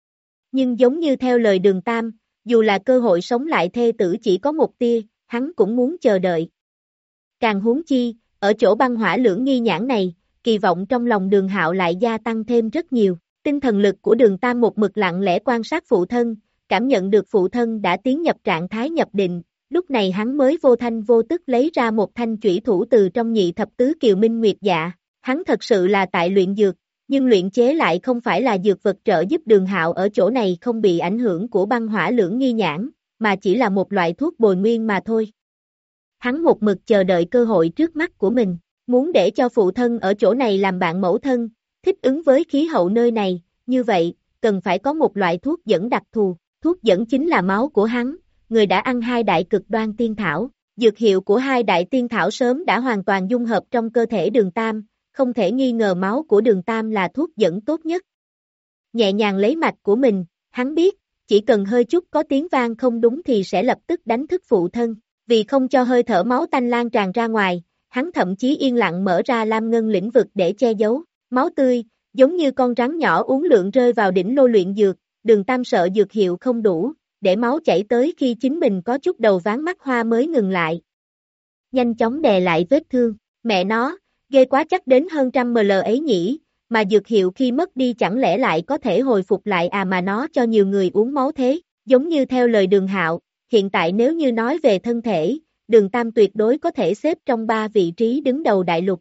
Nhưng giống như theo lời Đường Tam, dù là cơ hội sống lại thê tử chỉ có một tia, hắn cũng muốn chờ đợi. Càng huống chi, ở chỗ băng hỏa lưỡng nghi nhãn này, kỳ vọng trong lòng Đường Hạo lại gia tăng thêm rất nhiều. Tinh thần lực của Đường Tam một mực lặng lẽ quan sát phụ thân, cảm nhận được phụ thân đã tiến nhập trạng thái nhập định, lúc này hắn mới vô thanh vô tức lấy ra một thanh chủy thủ từ trong nhị thập tứ kiều minh nguyệt dạ. Hắn thật sự là tại luyện dược, nhưng luyện chế lại không phải là dược vật trợ giúp Đường Hạo ở chỗ này không bị ảnh hưởng của băng hỏa lưỡng nghi nhãn, mà chỉ là một loại thuốc bồi nguyên mà thôi. Hắn một mực chờ đợi cơ hội trước mắt của mình, muốn để cho phụ thân ở chỗ này làm bạn mẫu thân, thích ứng với khí hậu nơi này, như vậy, cần phải có một loại thuốc dẫn đặc thù, thuốc dẫn chính là máu của hắn, người đã ăn hai đại cực đoan tiên thảo, dược hiệu của hai đại tiên thảo sớm đã hoàn toàn dung hợp trong cơ thể Đường Tam, không thể nghi ngờ máu của Đường Tam là thuốc dẫn tốt nhất. Nhẹ nhàng lấy mạch của mình, hắn biết, chỉ cần hơi chút có tiếng vang không đúng thì sẽ lập tức đánh thức phụ thân, vì không cho hơi thở máu tanh lan tràn ra ngoài, hắn thậm chí yên lặng mở ra lam ngân lĩnh vực để che giấu, máu tươi, giống như con rắn nhỏ uốn lượn rơi vào đỉnh lô luyện dược, Đường Tam sợ dược hiệu không đủ, để máu chảy tới khi chính mình có chút đầu ván mắt hoa mới ngừng lại. Nhanh chóng đè lại vết thương, mẹ nó, ghê quá chắc đến hơn trăm ml ấy nhỉ, mà dược hiệu khi mất đi chẳng lẽ lại có thể hồi phục lại à mà nó cho nhiều người uống máu thế, giống như theo lời Đường Hạo, hiện tại nếu như nói về thân thể, Đường Tam tuyệt đối có thể xếp trong ba vị trí đứng đầu đại lục.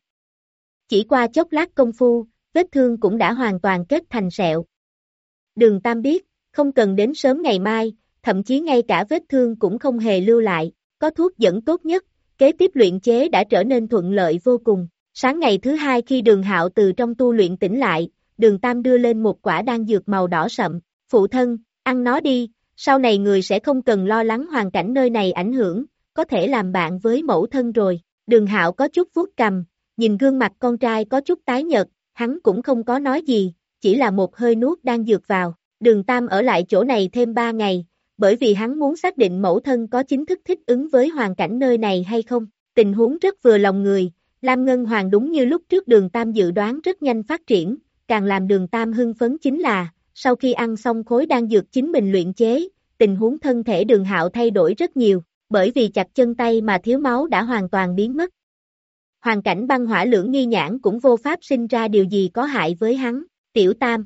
Chỉ qua chốc lát công phu, vết thương cũng đã hoàn toàn kết thành sẹo. Đường Tam biết, không cần đến sớm ngày mai, thậm chí ngay cả vết thương cũng không hề lưu lại, có thuốc dẫn tốt nhất, kế tiếp luyện chế đã trở nên thuận lợi vô cùng. Sáng ngày thứ hai khi Đường Hạo từ trong tu luyện tỉnh lại, Đường Tam đưa lên một quả đan dược màu đỏ sậm, phụ thân, ăn nó đi, sau này người sẽ không cần lo lắng hoàn cảnh nơi này ảnh hưởng, có thể làm bạn với mẫu thân rồi. Đường Hạo có chút vuốt cằm, nhìn gương mặt con trai có chút tái nhợt, hắn cũng không có nói gì, chỉ là một hơi nuốt đan dược vào. Đường Tam ở lại chỗ này thêm ba ngày, bởi vì hắn muốn xác định mẫu thân có chính thức thích ứng với hoàn cảnh nơi này hay không. Tình huống rất vừa lòng người, Lam Ngân Hoàng đúng như lúc trước Đường Tam dự đoán rất nhanh phát triển, càng làm Đường Tam hưng phấn chính là, sau khi ăn xong khối đan dược chính mình luyện chế, tình huống thân thể Đường Hạo thay đổi rất nhiều, bởi vì chặt chân tay mà thiếu máu đã hoàn toàn biến mất. Hoàn cảnh băng hỏa lưỡng nghi nhãn cũng vô pháp sinh ra điều gì có hại với hắn. Tiểu Tam,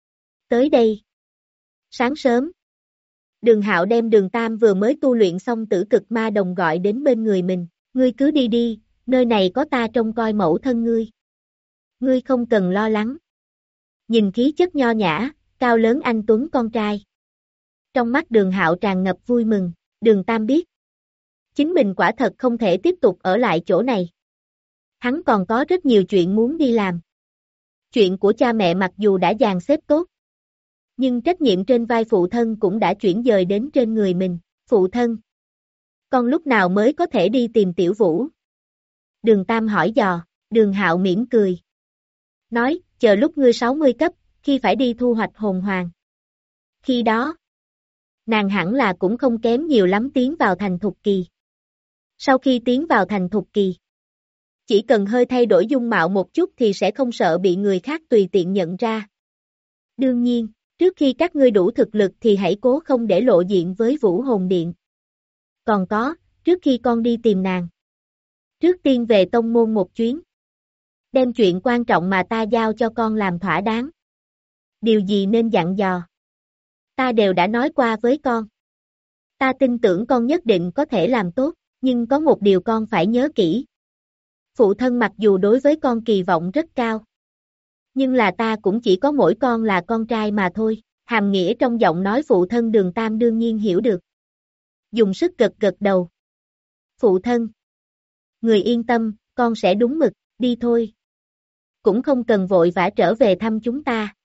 tới đây. Sáng sớm, Đường Hạo đem Đường Tam vừa mới tu luyện xong tử cực ma đồng gọi đến bên người mình, ngươi cứ đi đi, nơi này có ta trông coi mẫu thân ngươi. Ngươi không cần lo lắng. Nhìn khí chất nho nhã, cao lớn anh tuấn con trai. Trong mắt Đường Hạo tràn ngập vui mừng, Đường Tam biết. Chính mình quả thật không thể tiếp tục ở lại chỗ này. Hắn còn có rất nhiều chuyện muốn đi làm. Chuyện của cha mẹ mặc dù đã dàn xếp tốt, nhưng trách nhiệm trên vai phụ thân cũng đã chuyển dời đến trên người mình. Phụ thân, con lúc nào mới có thể đi tìm Tiểu Vũ? Đường Tam hỏi dò, Đường Hạo mỉm cười. Nói, chờ lúc ngươi sáu mươi cấp, khi phải đi thu hoạch hồn hoàng. Khi đó, nàng hẳn là cũng không kém nhiều lắm tiến vào thành thục kỳ. Sau khi tiến vào thành thục kỳ, chỉ cần hơi thay đổi dung mạo một chút thì sẽ không sợ bị người khác tùy tiện nhận ra. Đương nhiên, trước khi các ngươi đủ thực lực thì hãy cố không để lộ diện với Vũ Hồn Điện. Còn có, trước khi con đi tìm nàng, trước tiên về tông môn một chuyến. Đem chuyện quan trọng mà ta giao cho con làm thỏa đáng. Điều gì nên dặn dò, ta đều đã nói qua với con. Ta tin tưởng con nhất định có thể làm tốt, nhưng có một điều con phải nhớ kỹ. Phụ thân mặc dù đối với con kỳ vọng rất cao, nhưng là ta cũng chỉ có mỗi con là con trai mà thôi. Hàm nghĩa trong giọng nói phụ thân Đường Tam đương nhiên hiểu được. dùng sức gật gật đầu. Phụ thân. Người yên tâm, con sẽ đúng mực, đi thôi. Cũng không cần vội vã trở về thăm chúng ta.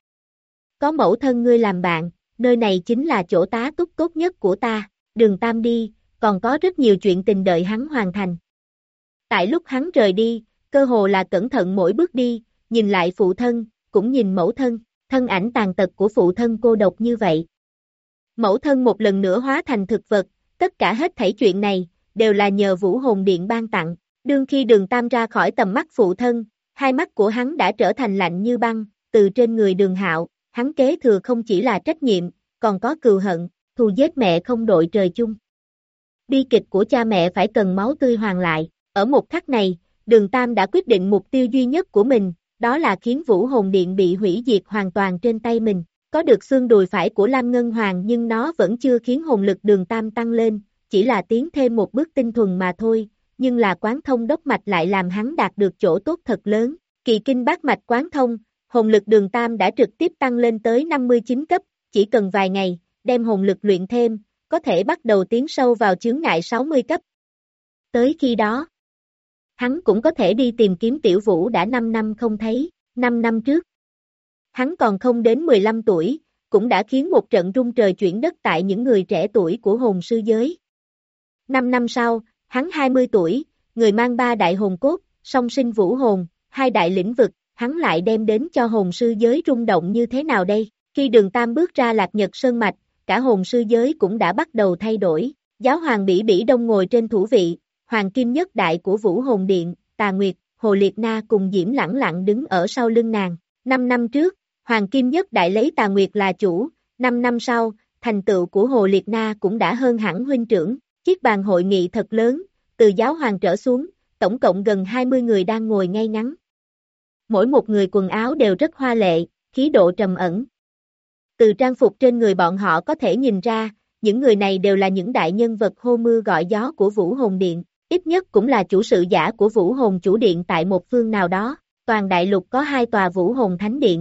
Có mẫu thân ngươi làm bạn, nơi này chính là chỗ tá túc tốt nhất của ta, Đường Tam đi, còn có rất nhiều chuyện tình đợi hắn hoàn thành. Tại lúc hắn rời đi, cơ hồ là cẩn thận mỗi bước đi, nhìn lại phụ thân, cũng nhìn mẫu thân, thân ảnh tàn tật của phụ thân cô độc như vậy. Mẫu thân một lần nữa hóa thành thực vật, tất cả hết thảy chuyện này, đều là nhờ Vũ Hồn Điện ban tặng. Đương khi Đường Tam ra khỏi tầm mắt phụ thân, hai mắt của hắn đã trở thành lạnh như băng, từ trên người Đường Hạo, hắn kế thừa không chỉ là trách nhiệm, còn có cừu hận, thù giết mẹ không đội trời chung. Bi kịch của cha mẹ phải cần máu tươi hoàn lại, ở một khắc này, Đường Tam đã quyết định mục tiêu duy nhất của mình, đó là khiến Vũ Hồn Điện bị hủy diệt hoàn toàn trên tay mình. Có được xương đùi phải của Lam Ngân Hoàng nhưng nó vẫn chưa khiến hồn lực Đường Tam tăng lên, chỉ là tiến thêm một bước tinh thuần mà thôi, nhưng là quán thông đốc mạch lại làm hắn đạt được chỗ tốt thật lớn. Kỳ kinh bát mạch quán thông, hồn lực Đường Tam đã trực tiếp tăng lên tới năm mươi chín cấp, chỉ cần vài ngày, đem hồn lực luyện thêm, có thể bắt đầu tiến sâu vào chướng ngại sáu mươi cấp. Tới khi đó, hắn cũng có thể đi tìm kiếm Tiểu Vũ đã năm năm không thấy, năm năm trước. Hắn còn không đến mười lăm tuổi, cũng đã khiến một trận rung trời chuyển đất tại những người trẻ tuổi của hồn sư giới. Năm năm sau, hắn hai mươi tuổi, người mang ba đại hồn cốt, song sinh vũ hồn, hai đại lĩnh vực, hắn lại đem đến cho hồn sư giới rung động như thế nào đây? Khi Đường Tam bước ra Lạc Nhật Sơn Mạch, cả hồn sư giới cũng đã bắt đầu thay đổi. Giáo hoàng Bỉ Bỉ Đông ngồi trên thủ vị, hoàng kim nhất đại của Vũ Hồn Điện, Tà Nguyệt, Hồ Liệt Na cùng Diễm lẳng lặng đứng ở sau lưng nàng. Năm năm trước, hoàng kim nhất đại lấy Tà Nguyệt là chủ, năm năm sau, thành tựu của Hồ Liệt Na cũng đã hơn hẳn huynh trưởng. Chiếc bàn hội nghị thật lớn, từ giáo hoàng trở xuống, tổng cộng gần hai mươi người đang ngồi ngay ngắn. Mỗi một người quần áo đều rất hoa lệ, khí độ trầm ẩn. Từ trang phục trên người bọn họ có thể nhìn ra, những người này đều là những đại nhân vật hô mưa gọi gió của Vũ Hồn Điện, ít nhất cũng là chủ sự giả của Vũ Hồn Chủ Điện tại một phương nào đó. Toàn đại lục có hai tòa Vũ Hồn Thánh Điện.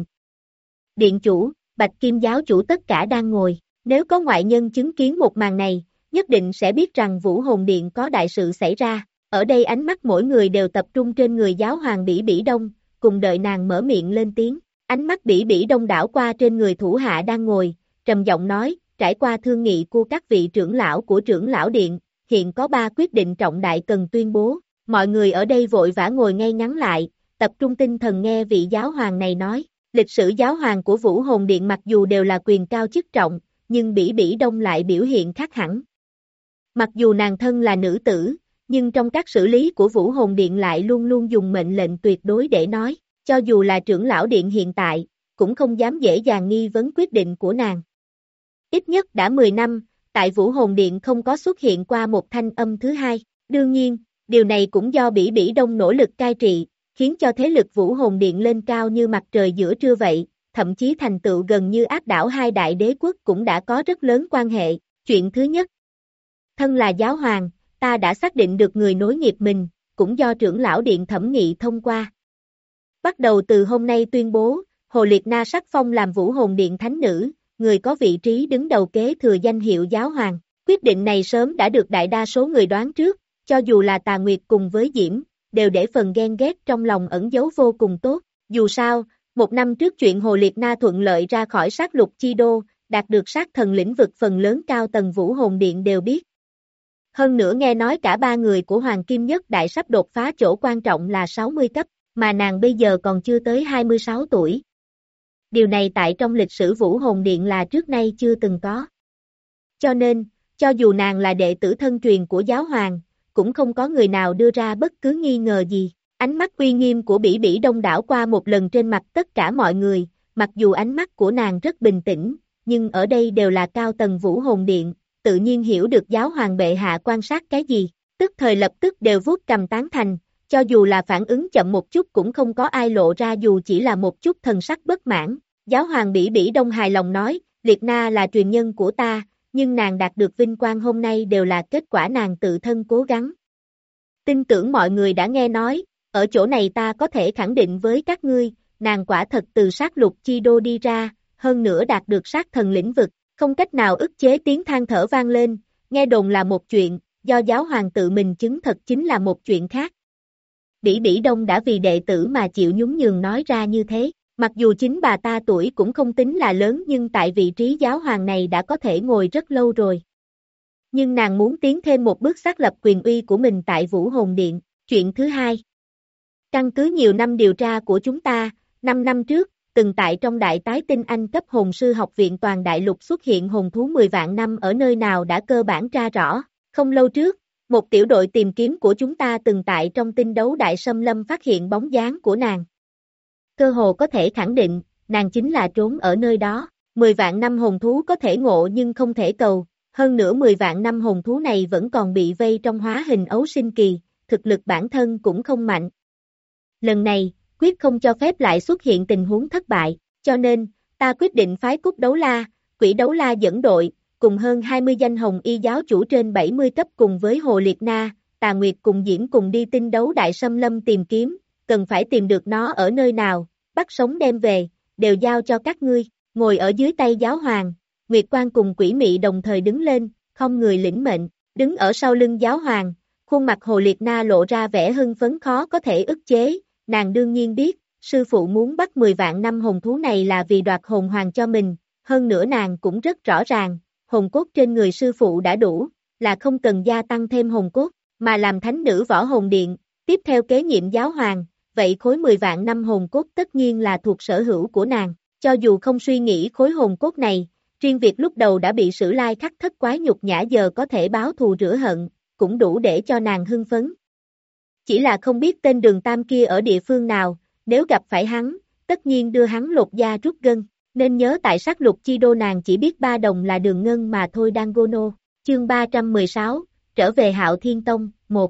Điện chủ, Bạch Kim giáo chủ tất cả đang ngồi, nếu có ngoại nhân chứng kiến một màn này, nhất định sẽ biết rằng Vũ Hồn Điện có đại sự xảy ra. Ở đây ánh mắt mỗi người đều tập trung trên người giáo hoàng Bỉ Bỉ Đông, cùng đợi nàng mở miệng lên tiếng. Ánh mắt Bỉ Bỉ Đông đảo qua trên người thủ hạ đang ngồi, trầm giọng nói, trải qua thương nghị của các vị trưởng lão của trưởng lão điện, hiện có ba quyết định trọng đại cần tuyên bố. Mọi người ở đây vội vã ngồi ngay ngắn lại, tập trung tinh thần nghe vị giáo hoàng này nói. Lịch sử giáo hoàng của Vũ Hồn Điện mặc dù đều là quyền cao chức trọng, nhưng Bỉ Bỉ Đông lại biểu hiện khác hẳn. Mặc dù nàng thân là nữ tử, nhưng trong các xử lý của Vũ Hồn Điện lại luôn luôn dùng mệnh lệnh tuyệt đối để nói, cho dù là trưởng lão điện hiện tại, cũng không dám dễ dàng nghi vấn quyết định của nàng. Ít nhất đã mười năm, tại Vũ Hồn Điện không có xuất hiện qua một thanh âm thứ hai. Đương nhiên, điều này cũng do Bỉ Bỉ Đông nỗ lực cai trị, khiến cho thế lực Vũ Hồn Điện lên cao như mặt trời giữa trưa vậy, thậm chí thành tựu gần như áp đảo hai đại đế quốc cũng đã có rất lớn quan hệ. Chuyện thứ nhất, thân là giáo hoàng, ta đã xác định được người nối nghiệp mình, cũng do trưởng lão điện thẩm nghị thông qua. Bắt đầu từ hôm nay tuyên bố, Hồ Liệt Na sắc phong làm Vũ Hồn Điện thánh nữ, người có vị trí đứng đầu kế thừa danh hiệu giáo hoàng. Quyết định này sớm đã được đại đa số người đoán trước, cho dù là Tà Nguyệt cùng với Diễm, đều để phần ghen ghét trong lòng ẩn giấu vô cùng tốt. Dù sao, một năm trước chuyện Hồ Liệt Na thuận lợi ra khỏi sát lục chi đô, đạt được sát thần lĩnh vực phần lớn cao tầng Vũ Hồn Điện đều biết. Hơn nữa nghe nói cả ba người của Hoàng Kim Nhất Đại sắp đột phá chỗ quan trọng là sáu mươi cấp, mà nàng bây giờ còn chưa tới hai mươi sáu tuổi. Điều này tại trong lịch sử Vũ Hồn Điện là trước nay chưa từng có. Cho nên, cho dù nàng là đệ tử thân truyền của giáo hoàng, cũng không có người nào đưa ra bất cứ nghi ngờ gì. Ánh mắt uy nghiêm của Bỉ Bỉ Đông đảo qua một lần trên mặt tất cả mọi người, mặc dù ánh mắt của nàng rất bình tĩnh, nhưng ở đây đều là cao tầng Vũ Hồn Điện, tự nhiên hiểu được giáo hoàng bệ hạ quan sát cái gì, tức thời lập tức đều vuốt cầm tán thành, cho dù là phản ứng chậm một chút cũng không có ai lộ ra dù chỉ là một chút thần sắc bất mãn. Giáo hoàng Bỉ Bỉ Đông hài lòng nói, Liệt Na là truyền nhân của ta, nhưng nàng đạt được vinh quang hôm nay đều là kết quả nàng tự thân cố gắng. Tin tưởng mọi người đã nghe nói, ở chỗ này ta có thể khẳng định với các ngươi, nàng quả thật từ sát lục chi đô đi ra, hơn nữa đạt được sát thần lĩnh vực, không cách nào ức chế tiếng than thở vang lên, nghe đồn là một chuyện, do giáo hoàng tự mình chứng thật chính là một chuyện khác. Bỉ Bỉ Đông đã vì đệ tử mà chịu nhún nhường nói ra như thế, mặc dù chính bà ta tuổi cũng không tính là lớn nhưng tại vị trí giáo hoàng này đã có thể ngồi rất lâu rồi. Nhưng nàng muốn tiến thêm một bước xác lập quyền uy của mình tại Vũ Hồn Điện. Chuyện thứ hai. Căn cứ nhiều năm điều tra của chúng ta, năm năm trước, từng tại trong đại tái tinh Anh cấp hồn sư học viện toàn đại lục xuất hiện hồn thú mười vạn năm ở nơi nào đã cơ bản tra rõ. Không lâu trước, một tiểu đội tìm kiếm của chúng ta từng tại trong tinh đấu đại xâm lâm phát hiện bóng dáng của nàng. Cơ hồ có thể khẳng định, nàng chính là trốn ở nơi đó. Mười vạn năm hồn thú có thể ngộ nhưng không thể cầu, hơn nữa mười vạn năm hồn thú này vẫn còn bị vây trong hóa hình ấu sinh kỳ, thực lực bản thân cũng không mạnh. Lần này, quyết không cho phép lại xuất hiện tình huống thất bại, cho nên, ta quyết định phái Cúc Đấu La, Quỷ Đấu La dẫn đội, cùng hơn hai mươi danh hồng y giáo chủ trên bảy mươi cấp cùng với Hồ Liệt Na, Tà Nguyệt cùng Diễm cùng đi tinh đấu đại xâm lâm tìm kiếm, cần phải tìm được nó ở nơi nào, bắt sống đem về, đều giao cho các ngươi, ngồi ở dưới tay giáo hoàng, Nguyệt Quan cùng Quỷ Mị đồng thời đứng lên, không người lĩnh mệnh, đứng ở sau lưng giáo hoàng, khuôn mặt Hồ Liệt Na lộ ra vẻ hưng phấn khó có thể ức chế, nàng đương nhiên biết, sư phụ muốn bắt mười vạn năm hồn thú này là vì đoạt hồn hoàng cho mình, hơn nữa nàng cũng rất rõ ràng, hồn cốt trên người sư phụ đã đủ, là không cần gia tăng thêm hồn cốt, mà làm thánh nữ võ hồn điện, tiếp theo kế nhiệm giáo hoàng, vậy khối mười vạn năm hồn cốt tất nhiên là thuộc sở hữu của nàng, cho dù không suy nghĩ khối hồn cốt này, riêng việc lúc đầu đã bị Sử Lai Khắc thất quái nhục nhã giờ có thể báo thù rửa hận, cũng đủ để cho nàng hưng phấn. Chỉ là không biết tên Đường Tam kia ở địa phương nào, nếu gặp phải hắn, tất nhiên đưa hắn lột da rút gân, nên nhớ tại sát lục chi đô nàng chỉ biết ba đồng là Đường Ngân mà thôi. Dangono, chương ba trăm mười sáu, trở về Hạo Thiên Tông, một.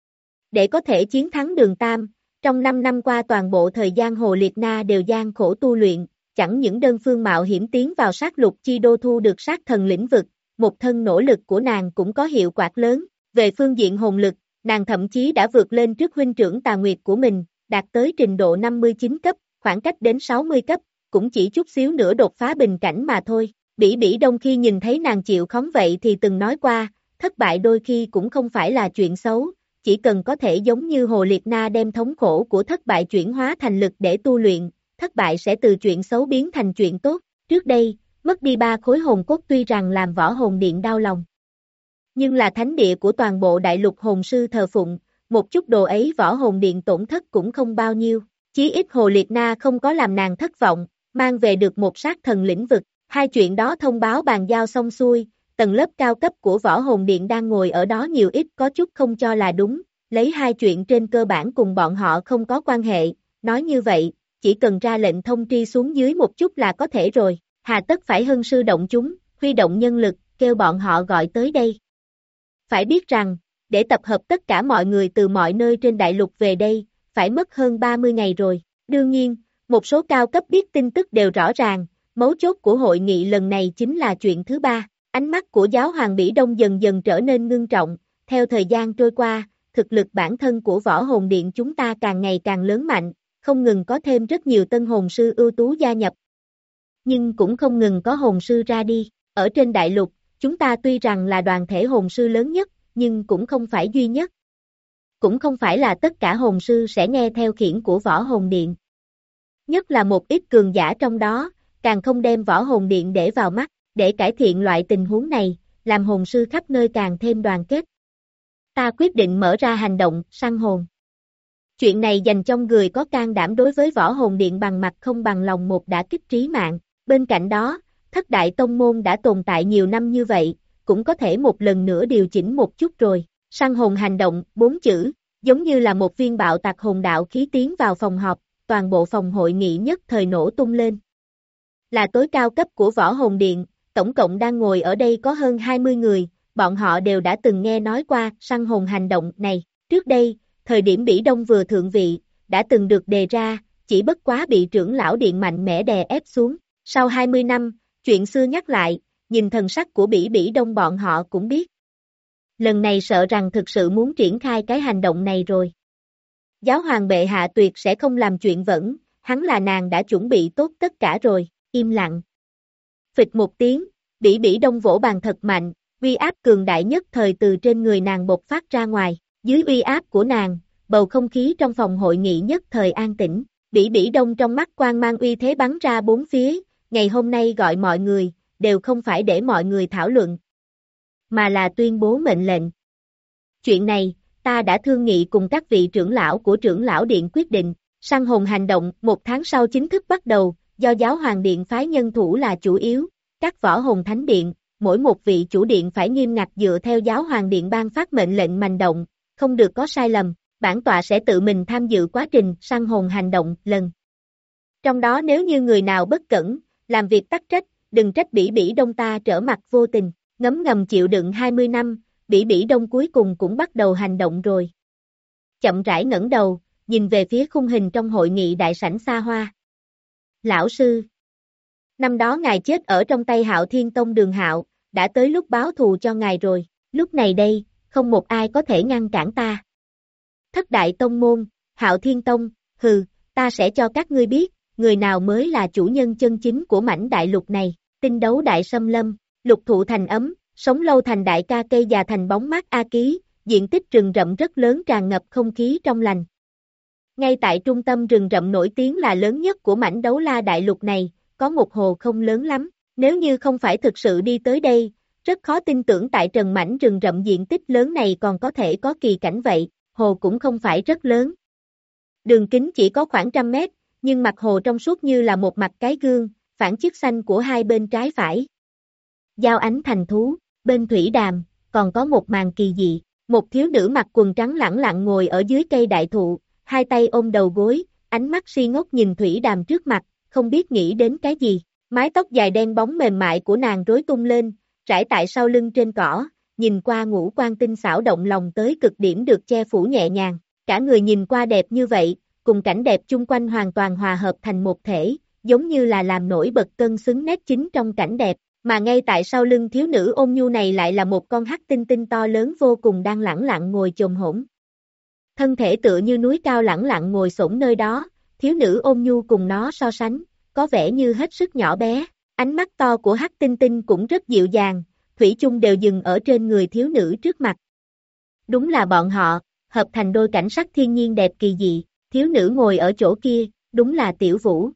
Để có thể chiến thắng Đường Tam, trong năm năm qua toàn bộ thời gian Hồ Liệt Na đều gian khổ tu luyện, chẳng những đơn phương mạo hiểm tiến vào sát lục chi đô thu được sát thần lĩnh vực, một thân nỗ lực của nàng cũng có hiệu quả lớn, về phương diện hồn lực, nàng thậm chí đã vượt lên trước huynh trưởng Tà Nguyệt của mình, đạt tới trình độ năm mươi chín cấp, khoảng cách đến sáu mươi cấp, cũng chỉ chút xíu nữa đột phá bình cảnh mà thôi. Bỉ Bỉ Đông khi nhìn thấy nàng chịu khống vậy thì từng nói qua, thất bại đôi khi cũng không phải là chuyện xấu, chỉ cần có thể giống như Hồ Liệt Na đem thống khổ của thất bại chuyển hóa thành lực để tu luyện, thất bại sẽ từ chuyện xấu biến thành chuyện tốt. Trước đây, mất đi ba khối hồn cốt tuy rằng làm võ hồn điện đau lòng, nhưng là thánh địa của toàn bộ đại lục hồn sư thờ phụng, một chút đồ ấy võ hồn điện tổn thất cũng không bao nhiêu, chí ít Hồ Liệt Na không có làm nàng thất vọng, mang về được một sát thần lĩnh vực, hai chuyện đó thông báo bàn giao xong xuôi, tầng lớp cao cấp của võ hồn điện đang ngồi ở đó nhiều ít có chút không cho là đúng, lấy hai chuyện trên cơ bản cùng bọn họ không có quan hệ, nói như vậy, chỉ cần ra lệnh thông tri xuống dưới một chút là có thể rồi, hà tất phải hân sư động chúng, huy động nhân lực, kêu bọn họ gọi tới đây. Phải biết rằng, để tập hợp tất cả mọi người từ mọi nơi trên đại lục về đây, phải mất hơn ba mươi ngày rồi. Đương nhiên, một số cao cấp biết tin tức đều rõ ràng, mấu chốt của hội nghị lần này chính là chuyện thứ ba. Ánh mắt của giáo hoàng Bỉ Đông dần dần trở nên ngưng trọng, theo thời gian trôi qua, thực lực bản thân của võ hồn điện chúng ta càng ngày càng lớn mạnh, không ngừng có thêm rất nhiều tân hồn sư ưu tú gia nhập. Nhưng cũng không ngừng có hồn sư ra đi, ở trên đại lục, chúng ta tuy rằng là đoàn thể hồn sư lớn nhất, nhưng cũng không phải duy nhất. Cũng không phải là tất cả hồn sư sẽ nghe theo khiển của võ hồn điện. Nhất là một ít cường giả trong đó, càng không đem võ hồn điện để vào mắt, để cải thiện loại tình huống này, làm hồn sư khắp nơi càng thêm đoàn kết. Ta quyết định mở ra hành động, săn hồn. Chuyện này dành cho người có can đảm đối với võ hồn điện bằng mặt không bằng lòng một đả kích trí mạng. Bên cạnh đó, thất đại tông môn đã tồn tại nhiều năm như vậy, cũng có thể một lần nữa điều chỉnh một chút rồi. Săn hồn hành động, bốn chữ, giống như là một viên bạo tạc hồn đạo khí tiến vào phòng họp, toàn bộ phòng hội nghị nhất thời nổ tung lên. Là tối cao cấp của võ hồn điện, tổng cộng đang ngồi ở đây có hơn hai mươi người, bọn họ đều đã từng nghe nói qua săn hồn hành động này. Trước đây, thời điểm Bỉ Đông vừa thượng vị, đã từng được đề ra, chỉ bất quá bị trưởng lão điện mạnh mẽ đè ép xuống. Sau hai mươi năm, chuyện xưa nhắc lại, nhìn thần sắc của Bỉ Bỉ Đông bọn họ cũng biết. Lần này sợ rằng thực sự muốn triển khai cái hành động này rồi. Giáo hoàng bệ hạ tuyệt sẽ không làm chuyện vẩn, hắn là nàng đã chuẩn bị tốt tất cả rồi, im lặng. Phịch một tiếng, Bỉ Bỉ Đông vỗ bàn thật mạnh, uy áp cường đại nhất thời từ trên người nàng bộc phát ra ngoài, dưới uy áp của nàng, bầu không khí trong phòng hội nghị nhất thời an tĩnh, Bỉ Bỉ Đông trong mắt quang mang uy thế bắn ra bốn phía, ngày hôm nay gọi mọi người, đều không phải để mọi người thảo luận, mà là tuyên bố mệnh lệnh. Chuyện này, ta đã thương nghị cùng các vị trưởng lão của trưởng lão điện quyết định, săn hồn hành động một tháng sau chính thức bắt đầu, do giáo hoàng điện phái nhân thủ là chủ yếu, các võ hồn thánh điện, mỗi một vị chủ điện phải nghiêm ngặt dựa theo giáo hoàng điện ban phát mệnh lệnh hành động, không được có sai lầm, bản tọa sẽ tự mình tham dự quá trình săn hồn hành động lần. Trong đó nếu như người nào bất cẩn, làm việc tắc trách, đừng trách Bỉ Bỉ Đông ta trở mặt vô tình, ngấm ngầm chịu đựng hai mươi năm, Bỉ Bỉ Đông cuối cùng cũng bắt đầu hành động rồi. Chậm rãi ngẩng đầu, nhìn về phía khung hình trong hội nghị đại sảnh xa hoa. Lão sư, năm đó ngài chết ở trong tay Hạo Thiên Tông Đường Hạo, đã tới lúc báo thù cho ngài rồi, lúc này đây, không một ai có thể ngăn cản ta. Thất đại tông môn, Hạo Thiên Tông, hừ, ta sẽ cho các ngươi biết, người nào mới là chủ nhân chân chính của mảnh đại lục này, tinh đấu đại xâm lâm, lục thụ thành ấm, sống lâu thành đại ca cây già thành bóng mát A Ký, diện tích rừng rậm rất lớn tràn ngập không khí trong lành. Ngay tại trung tâm rừng rậm nổi tiếng là lớn nhất của mảnh đấu la đại lục này, có một hồ không lớn lắm, nếu như không phải thực sự đi tới đây, rất khó tin tưởng tại trần mảnh rừng rậm diện tích lớn này còn có thể có kỳ cảnh vậy, hồ cũng không phải rất lớn. Đường kính chỉ có khoảng trăm mét, nhưng mặt hồ trong suốt như là một mặt cái gương, phản chiếu xanh của hai bên trái phải. Giao ánh thành thú, bên thủy đàm, còn có một màn kỳ dị, một thiếu nữ mặc quần trắng lẳng lặng ngồi ở dưới cây đại thụ, hai tay ôm đầu gối, ánh mắt si ngốc nhìn thủy đàm trước mặt, không biết nghĩ đến cái gì, mái tóc dài đen bóng mềm mại của nàng rối tung lên, rải tại sau lưng trên cỏ, nhìn qua ngũ quan tinh xảo động lòng tới cực điểm được che phủ nhẹ nhàng, cả người nhìn qua đẹp như vậy, cùng cảnh đẹp chung quanh hoàn toàn hòa hợp thành một thể, giống như là làm nổi bật cân xứng nét chính trong cảnh đẹp, mà ngay tại sau lưng thiếu nữ ôn nhu này lại là một con hắc tinh tinh to lớn vô cùng đang lẳng lặng ngồi chồm hổm. Thân thể tựa như núi cao lẳng lặng ngồi xổm nơi đó, thiếu nữ ôn nhu cùng nó so sánh, có vẻ như hết sức nhỏ bé, ánh mắt to của hắc tinh tinh cũng rất dịu dàng, thủy chung đều dừng ở trên người thiếu nữ trước mặt. Đúng là bọn họ, hợp thành đôi cảnh sắc thiên nhiên đẹp kỳ dị, thiếu nữ ngồi ở chỗ kia, đúng là Tiểu Vũ.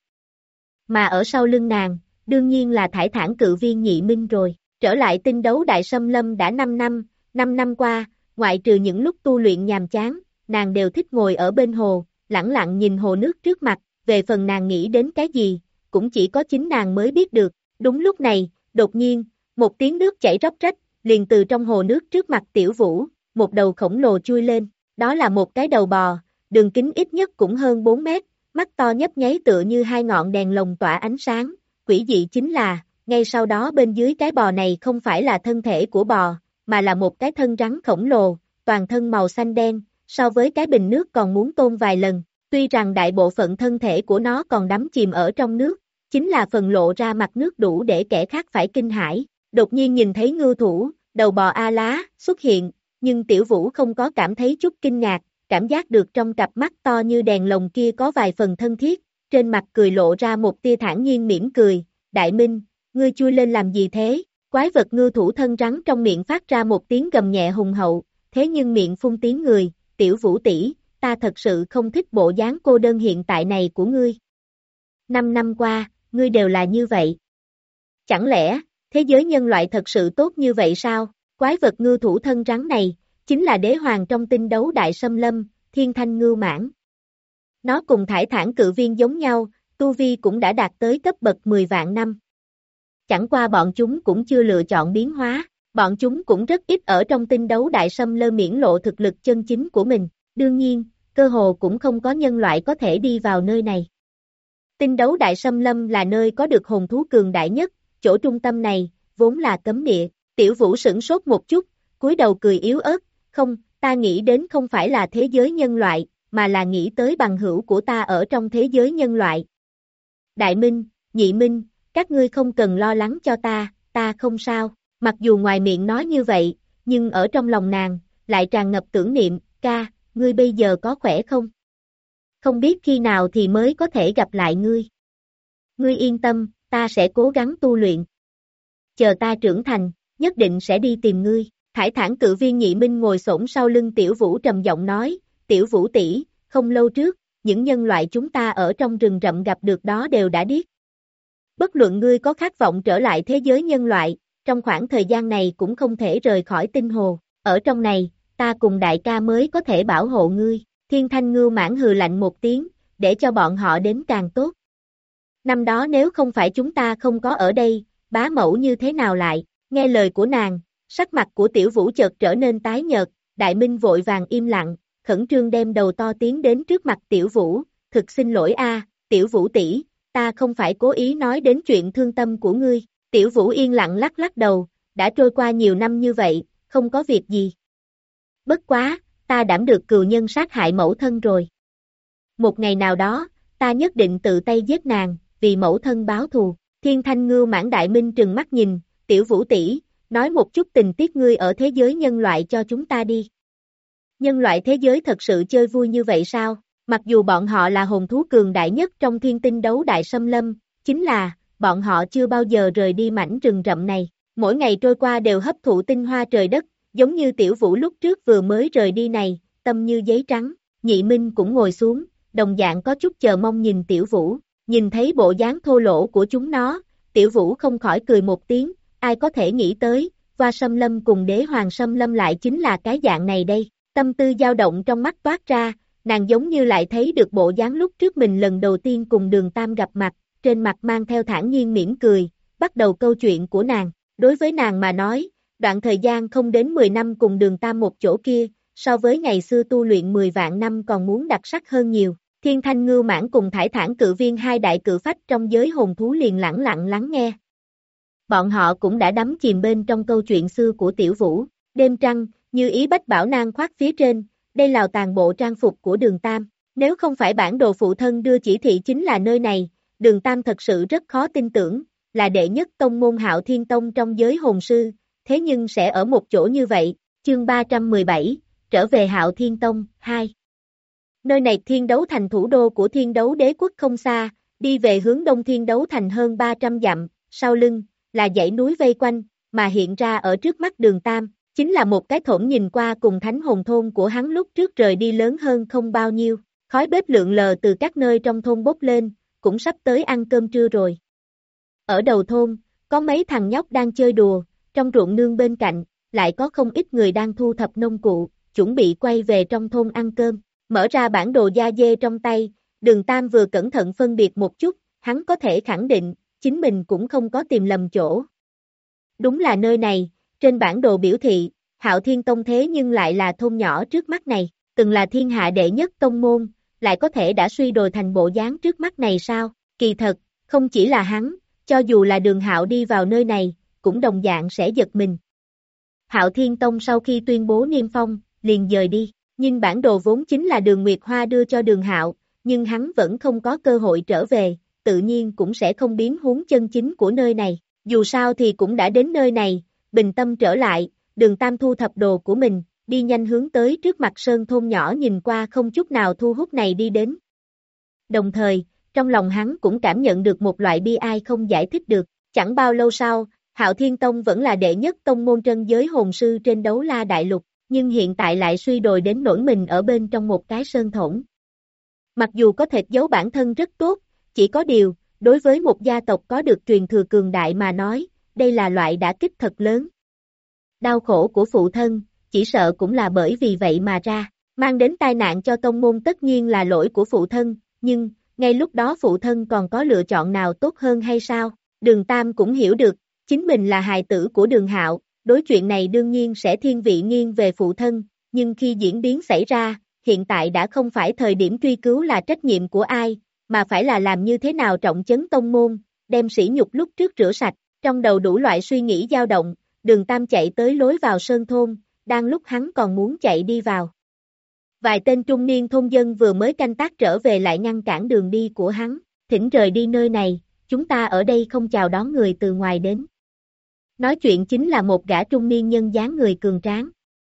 Mà ở sau lưng nàng, đương nhiên là Thải Thản cự viên Nhị Minh rồi, trở lại tinh đấu đại xâm lâm đã năm năm, năm năm qua, ngoại trừ những lúc tu luyện nhàm chán, nàng đều thích ngồi ở bên hồ, lẳng lặng nhìn hồ nước trước mặt, về phần nàng nghĩ đến cái gì, cũng chỉ có chính nàng mới biết được. Đúng lúc này, đột nhiên, một tiếng nước chảy róc rách, liền từ trong hồ nước trước mặt Tiểu Vũ, một đầu khổng lồ chui lên, đó là một cái đầu bò, đường kính ít nhất cũng hơn bốn mét, mắt to nhấp nháy tựa như hai ngọn đèn lồng tỏa ánh sáng, quỷ dị chính là, ngay sau đó bên dưới cái bò này không phải là thân thể của bò, mà là một cái thân rắn khổng lồ, toàn thân màu xanh đen, so với cái bình nước còn muốn tôn vài lần, tuy rằng đại bộ phận thân thể của nó còn đắm chìm ở trong nước, chính là phần lộ ra mặt nước đủ để kẻ khác phải kinh hãi. Đột nhiên nhìn thấy ngưu thủ, đầu bò A Lá, xuất hiện, nhưng Tiểu Vũ không có cảm thấy chút kinh ngạc, cảm giác được trong cặp mắt to như đèn lồng kia có vài phần thân thiết, trên mặt cười lộ ra một tia thản nhiên mỉm cười, Đại Minh, ngươi chui lên làm gì thế? Quái vật ngưu thủ thân rắn trong miệng phát ra một tiếng gầm nhẹ hùng hậu, thế nhưng miệng phun tiếng người, Tiểu Vũ tỷ, ta thật sự không thích bộ dáng cô đơn hiện tại này của ngươi. Năm năm qua, ngươi đều là như vậy. Chẳng lẽ, thế giới nhân loại thật sự tốt như vậy sao? Quái vật ngưu thủ thân rắn này, chính là đế hoàng trong tinh đấu đại xâm lâm, Thiên Thanh Ngưu Mãng. Nó cùng Thải Thản cự viên giống nhau, tu vi cũng đã đạt tới cấp bậc mười vạn năm. Chẳng qua bọn chúng cũng chưa lựa chọn biến hóa, bọn chúng cũng rất ít ở trong tinh đấu đại xâm lâm miễn lộ thực lực chân chính của mình, đương nhiên, cơ hồ cũng không có nhân loại có thể đi vào nơi này. Tinh đấu đại xâm lâm là nơi có được hồn thú cường đại nhất, chỗ trung tâm này, vốn là cấm địa, Tiểu Vũ sửng sốt một chút, cúi đầu cười yếu ớt, không, ta nghĩ đến không phải là thế giới nhân loại, mà là nghĩ tới bằng hữu của ta ở trong thế giới nhân loại. Đại Minh, Nhị Minh, các ngươi không cần lo lắng cho ta, ta không sao, mặc dù ngoài miệng nói như vậy, nhưng ở trong lòng nàng, lại tràn ngập tưởng niệm, ca, ngươi bây giờ có khỏe không? Không biết khi nào thì mới có thể gặp lại ngươi. Ngươi yên tâm, ta sẽ cố gắng tu luyện. Chờ ta trưởng thành, nhất định sẽ đi tìm ngươi. Thải Thản Cự Viên Nhị Minh ngồi xổm sau lưng Tiểu Vũ trầm giọng nói, Tiểu Vũ tỷ, không lâu trước, những nhân loại chúng ta ở trong rừng rậm gặp được đó đều đã điếc. Bất luận ngươi có khát vọng trở lại thế giới nhân loại, trong khoảng thời gian này cũng không thể rời khỏi tinh hồ, ở trong này, ta cùng đại ca mới có thể bảo hộ ngươi. Thiên Thanh Ngưu Mãn hừ lạnh một tiếng, để cho bọn họ đến càng tốt. Năm đó nếu không phải chúng ta không có ở đây, bá mẫu như thế nào lại, nghe lời của nàng, sắc mặt của Tiểu Vũ chợt trở nên tái nhợt, Đại Minh vội vàng im lặng, khẩn trương đem đầu to tiến đến trước mặt Tiểu Vũ, thực xin lỗi a, Tiểu Vũ tỷ, ta không phải cố ý nói đến chuyện thương tâm của ngươi. Tiểu Vũ yên lặng lắc lắc đầu, đã trôi qua nhiều năm như vậy, không có việc gì. Bất quá, ta đảm được cừu nhân sát hại mẫu thân rồi. Một ngày nào đó, ta nhất định tự tay giết nàng, vì mẫu thân báo thù. Thiên Thanh Ngưu Mãn Đại Minh trừng mắt nhìn, Tiểu Vũ tỷ, nói một chút tình tiết ngươi ở thế giới nhân loại cho chúng ta đi. Nhân loại thế giới thật sự chơi vui như vậy sao? Mặc dù bọn họ là hồn thú cường đại nhất trong thiên tinh đấu đại xâm lâm, chính là, bọn họ chưa bao giờ rời đi mảnh rừng rậm này. Mỗi ngày trôi qua đều hấp thụ tinh hoa trời đất, giống như Tiểu Vũ lúc trước vừa mới rời đi này, tâm như giấy trắng. Nhị Minh cũng ngồi xuống, đồng dạng có chút chờ mong nhìn Tiểu Vũ, nhìn thấy bộ dáng thô lỗ của chúng nó, Tiểu Vũ không khỏi cười một tiếng, ai có thể nghĩ tới, Hoa Sâm Lâm cùng Đế Hoàng Sâm Lâm lại chính là cái dạng này đây. Tâm tư dao động trong mắt toát ra, nàng giống như lại thấy được bộ dáng lúc trước mình lần đầu tiên cùng Đường Tam gặp mặt, trên mặt mang theo thản nhiên mỉm cười, bắt đầu câu chuyện của nàng. Đối với nàng mà nói, đoạn thời gian không đến mười năm cùng Đường Tam một chỗ kia, so với ngày xưa tu luyện mười vạn năm còn muốn đặc sắc hơn nhiều. Thiên Thanh Ngưu Mãn cùng Thải Thản Cự Viên hai đại cự phách trong giới hồn thú liền lẳng lặng lắng nghe. Bọn họ cũng đã đắm chìm bên trong câu chuyện xưa của Tiểu Vũ. Đêm trăng, như ý bách bảo nang khoác phía trên, đây là toàn bộ trang phục của Đường Tam. Nếu không phải bản đồ phụ thân đưa chỉ thị chính là nơi này, Đường Tam thật sự rất khó tin tưởng, là đệ nhất tông môn Hạo Thiên Tông trong giới hồn sư, thế nhưng sẽ ở một chỗ như vậy. Chương ba trăm mười bảy, trở về Hạo Thiên Tông, hai. Nơi này Thiên Đấu Thành thủ đô của Thiên Đấu Đế quốc không xa, đi về hướng đông Thiên Đấu Thành hơn ba trăm dặm, sau lưng, là dãy núi vây quanh, mà hiện ra ở trước mắt Đường Tam, chính là một cái thổn nhìn qua cùng thánh hồn thôn của hắn lúc trước rời đi lớn hơn không bao nhiêu, khói bếp lượn lờ từ các nơi trong thôn bốc lên, cũng sắp tới ăn cơm trưa rồi. Ở đầu thôn, có mấy thằng nhóc đang chơi đùa, trong ruộng nương bên cạnh, lại có không ít người đang thu thập nông cụ, chuẩn bị quay về trong thôn ăn cơm. Mở ra bản đồ da dê trong tay, Đường Tam vừa cẩn thận phân biệt một chút, hắn có thể khẳng định, chính mình cũng không có tìm lầm chỗ. Đúng là nơi này, trên bản đồ biểu thị, Hạo Thiên Tông thế nhưng lại là thôn nhỏ trước mắt này, từng là thiên hạ đệ nhất tông môn, lại có thể đã suy đồi thành bộ dáng trước mắt này sao? Kỳ thật, không chỉ là hắn, cho dù là Đường Hạo đi vào nơi này, cũng đồng dạng sẽ giật mình. Hạo Thiên Tông sau khi tuyên bố niêm phong, liền dời đi, nhưng bản đồ vốn chính là Đường Nguyệt Hoa đưa cho Đường Hạo, nhưng hắn vẫn không có cơ hội trở về, tự nhiên cũng sẽ không biến huống chân chính của nơi này, dù sao thì cũng đã đến nơi này, bình tâm trở lại, Đường Tam thu thập đồ của mình, đi nhanh hướng tới trước mặt sơn thôn nhỏ nhìn qua không chút nào thu hút này đi đến. Đồng thời, trong lòng hắn cũng cảm nhận được một loại bi ai không giải thích được, chẳng bao lâu sau, Hạo Thiên Tông vẫn là đệ nhất tông môn trân giới hồn sư trên đấu la đại lục, nhưng hiện tại lại suy đồi đến nỗi mình ở bên trong một cái sơn thổn. Mặc dù có thể giấu bản thân rất tốt, chỉ có điều, đối với một gia tộc có được truyền thừa cường đại mà nói, đây là loại đả kích thật lớn. Đau khổ của phụ thân, chỉ sợ cũng là bởi vì vậy mà ra, mang đến tai nạn cho tông môn tất nhiên là lỗi của phụ thân, nhưng, ngay lúc đó phụ thân còn có lựa chọn nào tốt hơn hay sao? Đường Tam cũng hiểu được, chính mình là hài tử của Đường Hạo, đối chuyện này đương nhiên sẽ thiên vị nghiêng về phụ thân, nhưng khi diễn biến xảy ra, hiện tại đã không phải thời điểm truy cứu là trách nhiệm của ai, mà phải là làm như thế nào trọng trấn tông môn, đem sỉ nhục lúc trước rửa sạch, trong đầu đủ loại suy nghĩ dao động, Đường Tam chạy tới lối vào sơn thôn, đang lúc hắn còn muốn chạy đi vào. Vài tên trung niên thôn dân vừa mới canh tác trở về lại ngăn cản đường đi của hắn, thỉnh rời đi nơi này, chúng ta ở đây không chào đón người từ ngoài đến. Nói chuyện chính là một gã trung niên nhân dáng người cường tráng.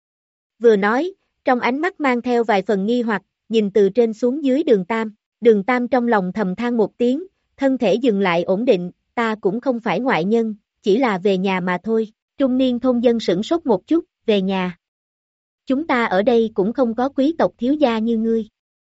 Vừa nói, trong ánh mắt mang theo vài phần nghi hoặc, nhìn từ trên xuống dưới Đường Tam, Đường Tam trong lòng thầm than một tiếng, thân thể dừng lại ổn định, ta cũng không phải ngoại nhân, chỉ là về nhà mà thôi. Trung niên thôn dân sửng sốt một chút, về nhà. Chúng ta ở đây cũng không có quý tộc thiếu gia như ngươi.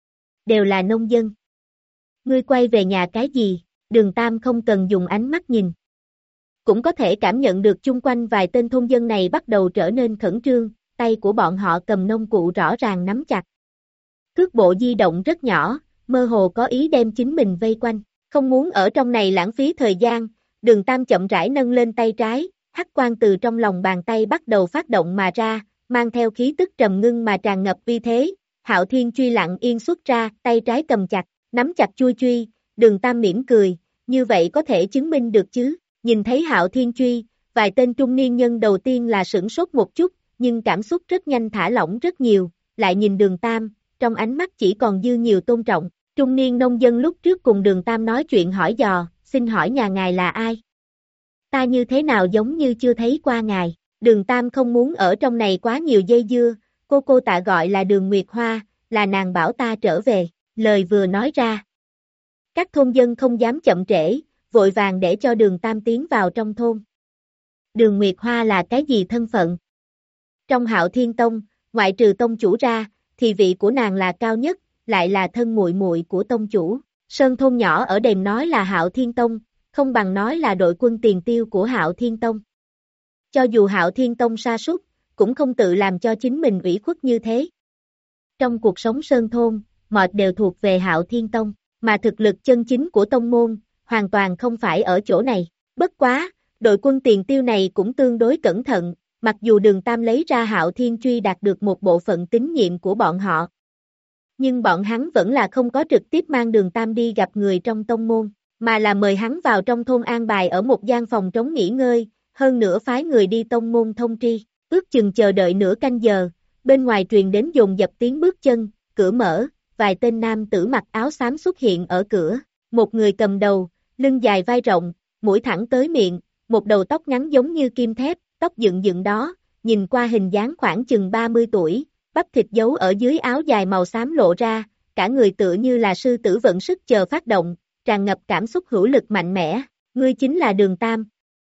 Đều là nông dân. Ngươi quay về nhà cái gì? Đường Tam không cần dùng ánh mắt nhìn. Cũng có thể cảm nhận được chung quanh vài tên thôn dân này bắt đầu trở nên khẩn trương, tay của bọn họ cầm nông cụ rõ ràng nắm chặt. Cước bộ di động rất nhỏ, mơ hồ có ý đem chính mình vây quanh. Không muốn ở trong này lãng phí thời gian, Đường Tam chậm rãi nâng lên tay trái, hắc quang từ trong lòng bàn tay bắt đầu phát động mà ra, mang theo khí tức trầm ngưng mà tràn ngập uy thế. Hạo Thiên truy lặng yên xuất ra, tay trái cầm chặt, nắm chặt chui truy, Đường Tam mỉm cười, như vậy có thể chứng minh được chứ? Nhìn thấy Hạo Thiên truy, vài tên trung niên nhân đầu tiên là sửng sốt một chút, nhưng cảm xúc rất nhanh thả lỏng rất nhiều, lại nhìn Đường Tam, trong ánh mắt chỉ còn dư nhiều tôn trọng. Trung niên nông dân lúc trước cùng Đường Tam nói chuyện hỏi dò, xin hỏi nhà ngài là ai? Ta như thế nào giống như chưa thấy qua ngài? Đường Tam không muốn ở trong này quá nhiều dây dưa, cô cô Tạ gọi là Đường Nguyệt Hoa, là nàng bảo ta trở về, lời vừa nói ra. Các thôn dân không dám chậm trễ, vội vàng để cho Đường Tam tiến vào trong thôn. Đường Nguyệt Hoa là cái gì thân phận? Trong Hạo Thiên Tông, ngoại trừ tông chủ ra, thì vị của nàng là cao nhất, lại là thân muội muội của tông chủ. Sơn thôn nhỏ ở đềm nói là Hạo Thiên Tông, không bằng nói là đội quân tiền tiêu của Hạo Thiên Tông. Cho dù Hạo Thiên Tông sa sút, cũng không tự làm cho chính mình ủy khuất như thế. Trong cuộc sống Sơn thôn, mọi đều thuộc về Hạo Thiên Tông, mà thực lực chân chính của tông môn, hoàn toàn không phải ở chỗ này. Bất quá, đội quân tiền tiêu này cũng tương đối cẩn thận, mặc dù Đường Tam lấy ra Hạo Thiên truy đạt được một bộ phận tín nhiệm của bọn họ. Nhưng bọn hắn vẫn là không có trực tiếp mang Đường Tam đi gặp người trong tông môn, mà là mời hắn vào trong thôn an bài ở một gian phòng trống nghỉ ngơi, hơn nữa phái người đi tông môn thông tri, ước chừng chờ đợi nửa canh giờ, bên ngoài truyền đến dồn dập tiếng bước chân, cửa mở, vài tên nam tử mặc áo xám xuất hiện ở cửa, một người cầm đầu, lưng dài vai rộng, mũi thẳng tới miệng, một đầu tóc ngắn giống như kim thép, tóc dựng dựng đó, nhìn qua hình dáng khoảng chừng ba mươi tuổi, bắp thịt giấu ở dưới áo dài màu xám lộ ra, cả người tựa như là sư tử vận sức chờ phát động, tràn ngập cảm xúc hữu lực mạnh mẽ, ngươi chính là Đường Tam.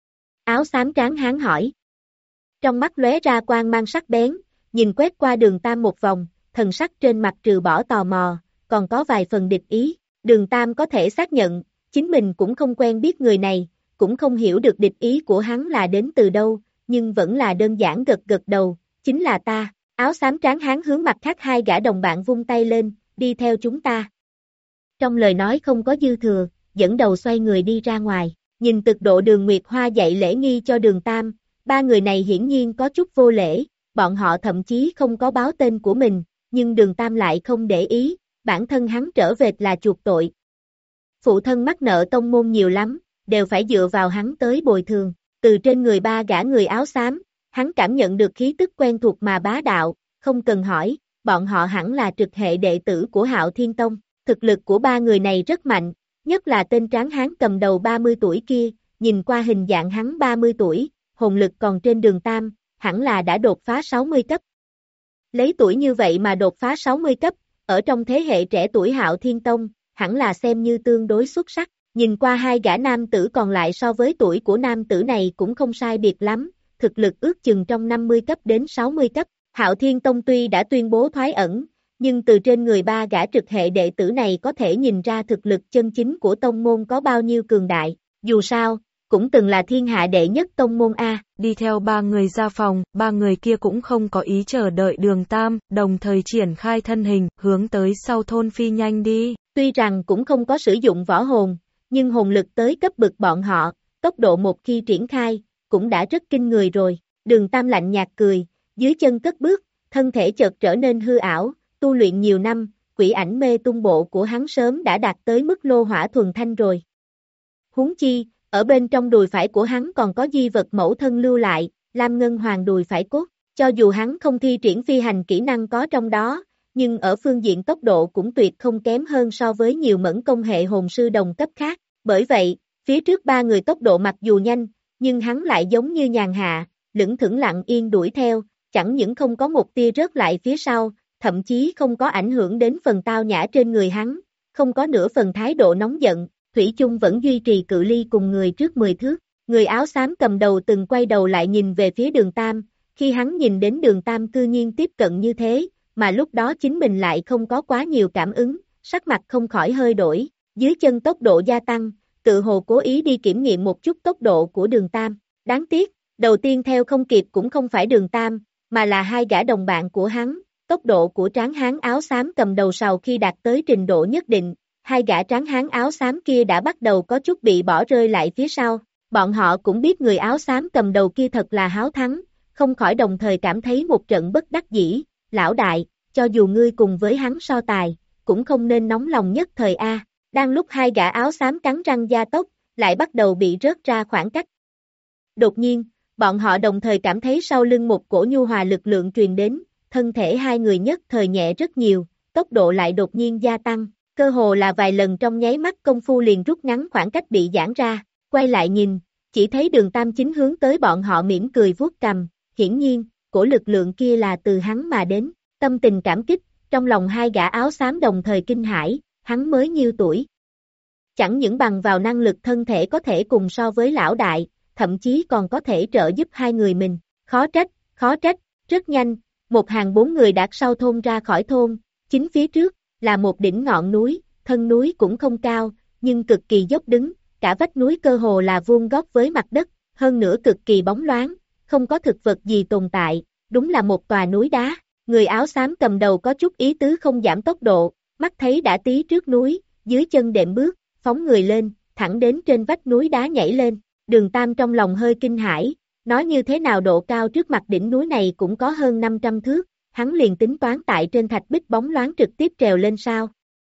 Áo xám tráng hán hỏi. Trong mắt lóe ra quang mang sắc bén, nhìn quét qua Đường Tam một vòng, thần sắc trên mặt trừ bỏ tò mò, còn có vài phần địch ý, Đường Tam có thể xác nhận, chính mình cũng không quen biết người này, cũng không hiểu được địch ý của hắn là đến từ đâu, nhưng vẫn là đơn giản gật gật đầu, chính là ta. Áo xám tráng hán hướng mặt khác hai gã đồng bạn vung tay lên, đi theo chúng ta. Trong lời nói không có dư thừa, dẫn đầu xoay người đi ra ngoài, nhìn cực độ Đường Nguyệt Hoa dạy lễ nghi cho Đường Tam, ba người này hiển nhiên có chút vô lễ, bọn họ thậm chí không có báo tên của mình, nhưng Đường Tam lại không để ý, bản thân hắn trở về là chuộc tội. Phụ thân mắc nợ tông môn nhiều lắm, đều phải dựa vào hắn tới bồi thường, từ trên người ba gã người áo xám, hắn cảm nhận được khí tức quen thuộc mà bá đạo, không cần hỏi, bọn họ hẳn là trực hệ đệ tử của Hạo Thiên Tông, thực lực của ba người này rất mạnh, nhất là tên tráng hán cầm đầu ba mươi tuổi kia, nhìn qua hình dạng hắn ba mươi tuổi, hồn lực còn trên Đường Tam, hẳn là đã đột phá sáu mươi cấp. Lấy tuổi như vậy mà đột phá sáu mươi cấp, ở trong thế hệ trẻ tuổi Hạo Thiên Tông, hẳn là xem như tương đối xuất sắc, nhìn qua hai gã nam tử còn lại so với tuổi của nam tử này cũng không sai biệt lắm, thực lực ước chừng trong năm mươi cấp đến sáu mươi cấp, Hạo Thiên Tông tuy đã tuyên bố thoái ẩn, nhưng từ trên người ba gã trực hệ đệ tử này có thể nhìn ra thực lực chân chính của tông môn có bao nhiêu cường đại, dù sao, cũng từng là thiên hạ đệ nhất tông môn A. Đi theo ba người ra phòng, ba người kia cũng không có ý chờ đợi Đường Tam, đồng thời triển khai thân hình, hướng tới sau thôn phi nhanh đi. Tuy rằng cũng không có sử dụng võ hồn, nhưng hồn lực tới cấp bậc bọn họ, tốc độ một khi triển khai, cũng đã rất kinh người rồi. Đường Tam lạnh nhạt cười, dưới chân cất bước, thân thể chợt trở nên hư ảo, tu luyện nhiều năm, quỷ ảnh mê tung bộ của hắn sớm đã đạt tới mức lô hỏa thuần thanh rồi. Huống chi, ở bên trong đùi phải của hắn còn có di vật mẫu thân lưu lại, Lam Ngân Hoàng đùi phải cốt, cho dù hắn không thi triển phi hành kỹ năng có trong đó, nhưng ở phương diện tốc độ cũng tuyệt không kém hơn so với nhiều mẫn công hệ hồn sư đồng cấp khác, bởi vậy, phía trước ba người tốc độ mặc dù nhanh, nhưng hắn lại giống như nhàn hạ, lững thững lặng yên đuổi theo, chẳng những không có một tia rớt lại phía sau, thậm chí không có ảnh hưởng đến phần tao nhã trên người hắn, không có nửa phần thái độ nóng giận, thủy chung vẫn duy trì cự ly cùng người trước mười thước, Người áo xám cầm đầu từng quay đầu lại nhìn về phía đường Tam, khi hắn nhìn đến đường Tam cư nhiên tiếp cận như thế, mà lúc đó chính mình lại không có quá nhiều cảm ứng, sắc mặt không khỏi hơi đổi, dưới chân tốc độ gia tăng, tự hồ cố ý đi kiểm nghiệm một chút tốc độ của đường Tam. Đáng tiếc, đầu tiên theo không kịp cũng không phải đường Tam, mà là hai gã đồng bạn của hắn, tốc độ của tráng hán áo xám cầm đầu sau khi đạt tới trình độ nhất định, hai gã tráng hán áo xám kia đã bắt đầu có chút bị bỏ rơi lại phía sau, bọn họ cũng biết người áo xám cầm đầu kia thật là háo thắng, không khỏi đồng thời cảm thấy một trận bất đắc dĩ, lão đại, cho dù ngươi cùng với hắn so tài, cũng không nên nóng lòng nhất thời A, đang lúc hai gã áo xám cắn răng gia tốc, lại bắt đầu bị rớt ra khoảng cách. Đột nhiên, bọn họ đồng thời cảm thấy sau lưng một cổ nhu hòa lực lượng truyền đến, thân thể hai người nhất thời nhẹ rất nhiều, tốc độ lại đột nhiên gia tăng, cơ hồ là vài lần trong nháy mắt công phu liền rút ngắn khoảng cách bị giãn ra, quay lại nhìn, chỉ thấy đường Tam chính hướng tới bọn họ mỉm cười vuốt cầm, hiển nhiên, cổ lực lượng kia là từ hắn mà đến, tâm tình cảm kích, trong lòng hai gã áo xám đồng thời kinh hãi, hắn mới nhiêu tuổi. Chẳng những bằng vào năng lực thân thể có thể cùng so với lão đại, thậm chí còn có thể trợ giúp hai người mình, khó trách, khó trách, rất nhanh, một hàng bốn người đạt sau thôn ra khỏi thôn, chính phía trước, là một đỉnh ngọn núi, thân núi cũng không cao, nhưng cực kỳ dốc đứng, cả vách núi cơ hồ là vuông góc với mặt đất, hơn nữa cực kỳ bóng loáng, không có thực vật gì tồn tại, đúng là một tòa núi đá, người áo xám cầm đầu có chút ý tứ không giảm tốc độ, mắt thấy đã tí trước núi, dưới chân đệm bước, phóng người lên, thẳng đến trên vách núi đá nhảy lên, đường Tam trong lòng hơi kinh hãi, nói như thế nào độ cao trước mặt đỉnh núi này cũng có hơn năm trăm thước, hắn liền tính toán tại trên thạch bích bóng loáng trực tiếp trèo lên sao.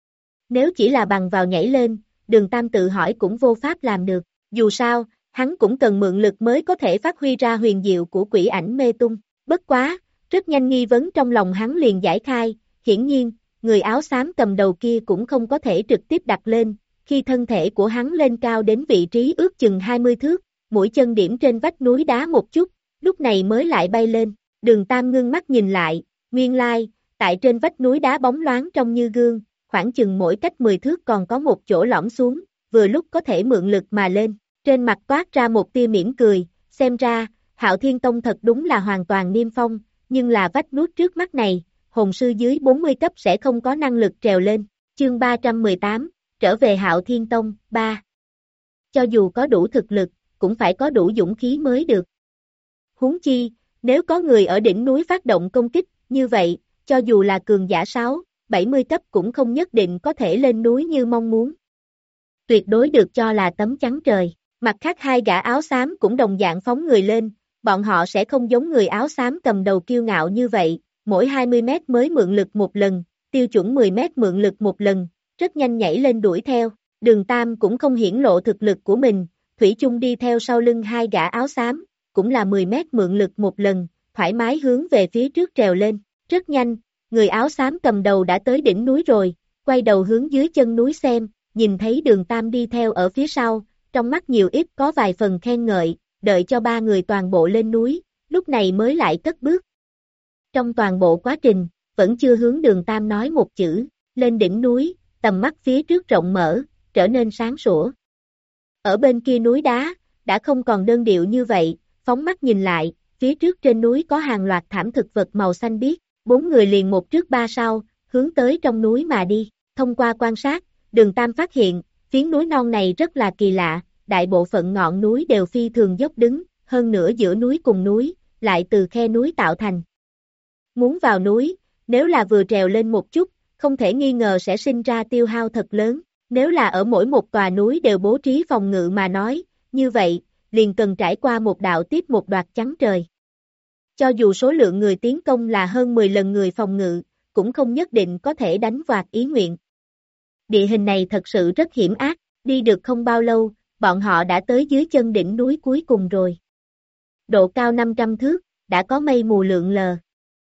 Nếu chỉ là bằng vào nhảy lên, đường Tam tự hỏi cũng vô pháp làm được, dù sao, hắn cũng cần mượn lực mới có thể phát huy ra huyền diệu của quỷ ảnh mê tung, bất quá, rất nhanh nghi vấn trong lòng hắn liền giải khai, hiển nhiên, người áo xám cầm đầu kia cũng không có thể trực tiếp đặt lên, khi thân thể của hắn lên cao đến vị trí ước chừng hai mươi thước, mũi chân điểm trên vách núi đá một chút, lúc này mới lại bay lên, đường Tam ngưng mắt nhìn lại, nguyên lai, tại trên vách núi đá bóng loáng trông như gương, khoảng chừng mỗi cách mười thước còn có một chỗ lõm xuống, vừa lúc có thể mượn lực mà lên, trên mặt toát ra một tia mỉm cười, xem ra, Hạo Thiên Tông thật đúng là hoàn toàn niêm phong, nhưng là vách núi trước mắt này, hồn sư dưới bốn mươi cấp sẽ không có năng lực trèo lên, chương ba trăm mười tám, trở về Hạo Thiên Tông, ba. Cho dù có đủ thực lực, cũng phải có đủ dũng khí mới được. Huống chi, nếu có người ở đỉnh núi phát động công kích, như vậy, cho dù là cường giả sáu, bảy mươi cấp cũng không nhất định có thể lên núi như mong muốn. Tuyệt đối được cho là tấm chắn trời, mặt khác hai gã áo xám cũng đồng dạng phóng người lên, bọn họ sẽ không giống người áo xám cầm đầu kiêu ngạo như vậy, mỗi hai mươi mét mới mượn lực một lần, tiêu chuẩn mười mét mượn lực một lần, rất nhanh nhảy lên đuổi theo, đường Tam cũng không hiển lộ thực lực của mình, thủy chung đi theo sau lưng hai gã áo xám, cũng là mười mét mượn lực một lần, thoải mái hướng về phía trước trèo lên, rất nhanh, người áo xám cầm đầu đã tới đỉnh núi rồi, quay đầu hướng dưới chân núi xem, nhìn thấy đường Tam đi theo ở phía sau, trong mắt nhiều ít có vài phần khen ngợi, đợi cho ba người toàn bộ lên núi, lúc này mới lại cất bước. Trong toàn bộ quá trình, vẫn chưa hướng đường Tam nói một chữ, lên đỉnh núi, tầm mắt phía trước rộng mở, trở nên sáng sủa. Ở bên kia núi đá, đã không còn đơn điệu như vậy, phóng mắt nhìn lại, phía trước trên núi có hàng loạt thảm thực vật màu xanh biếc, bốn người liền một trước ba sau, hướng tới trong núi mà đi, thông qua quan sát, đường Tam phát hiện, phiến núi non này rất là kỳ lạ, đại bộ phận ngọn núi đều phi thường dốc đứng, hơn nữa giữa núi cùng núi, lại từ khe núi tạo thành. Muốn vào núi, nếu là vừa trèo lên một chút, không thể nghi ngờ sẽ sinh ra tiêu hao thật lớn, nếu là ở mỗi một tòa núi đều bố trí phòng ngự mà nói, như vậy, liền cần trải qua một đạo tiếp một đoạt chắn trời. Cho dù số lượng người tiến công là hơn mười lần người phòng ngự, cũng không nhất định có thể đánh vạt ý nguyện. Địa hình này thật sự rất hiểm ác, đi được không bao lâu, bọn họ đã tới dưới chân đỉnh núi cuối cùng rồi. Độ cao năm trăm thước, đã có mây mù lượn lờ.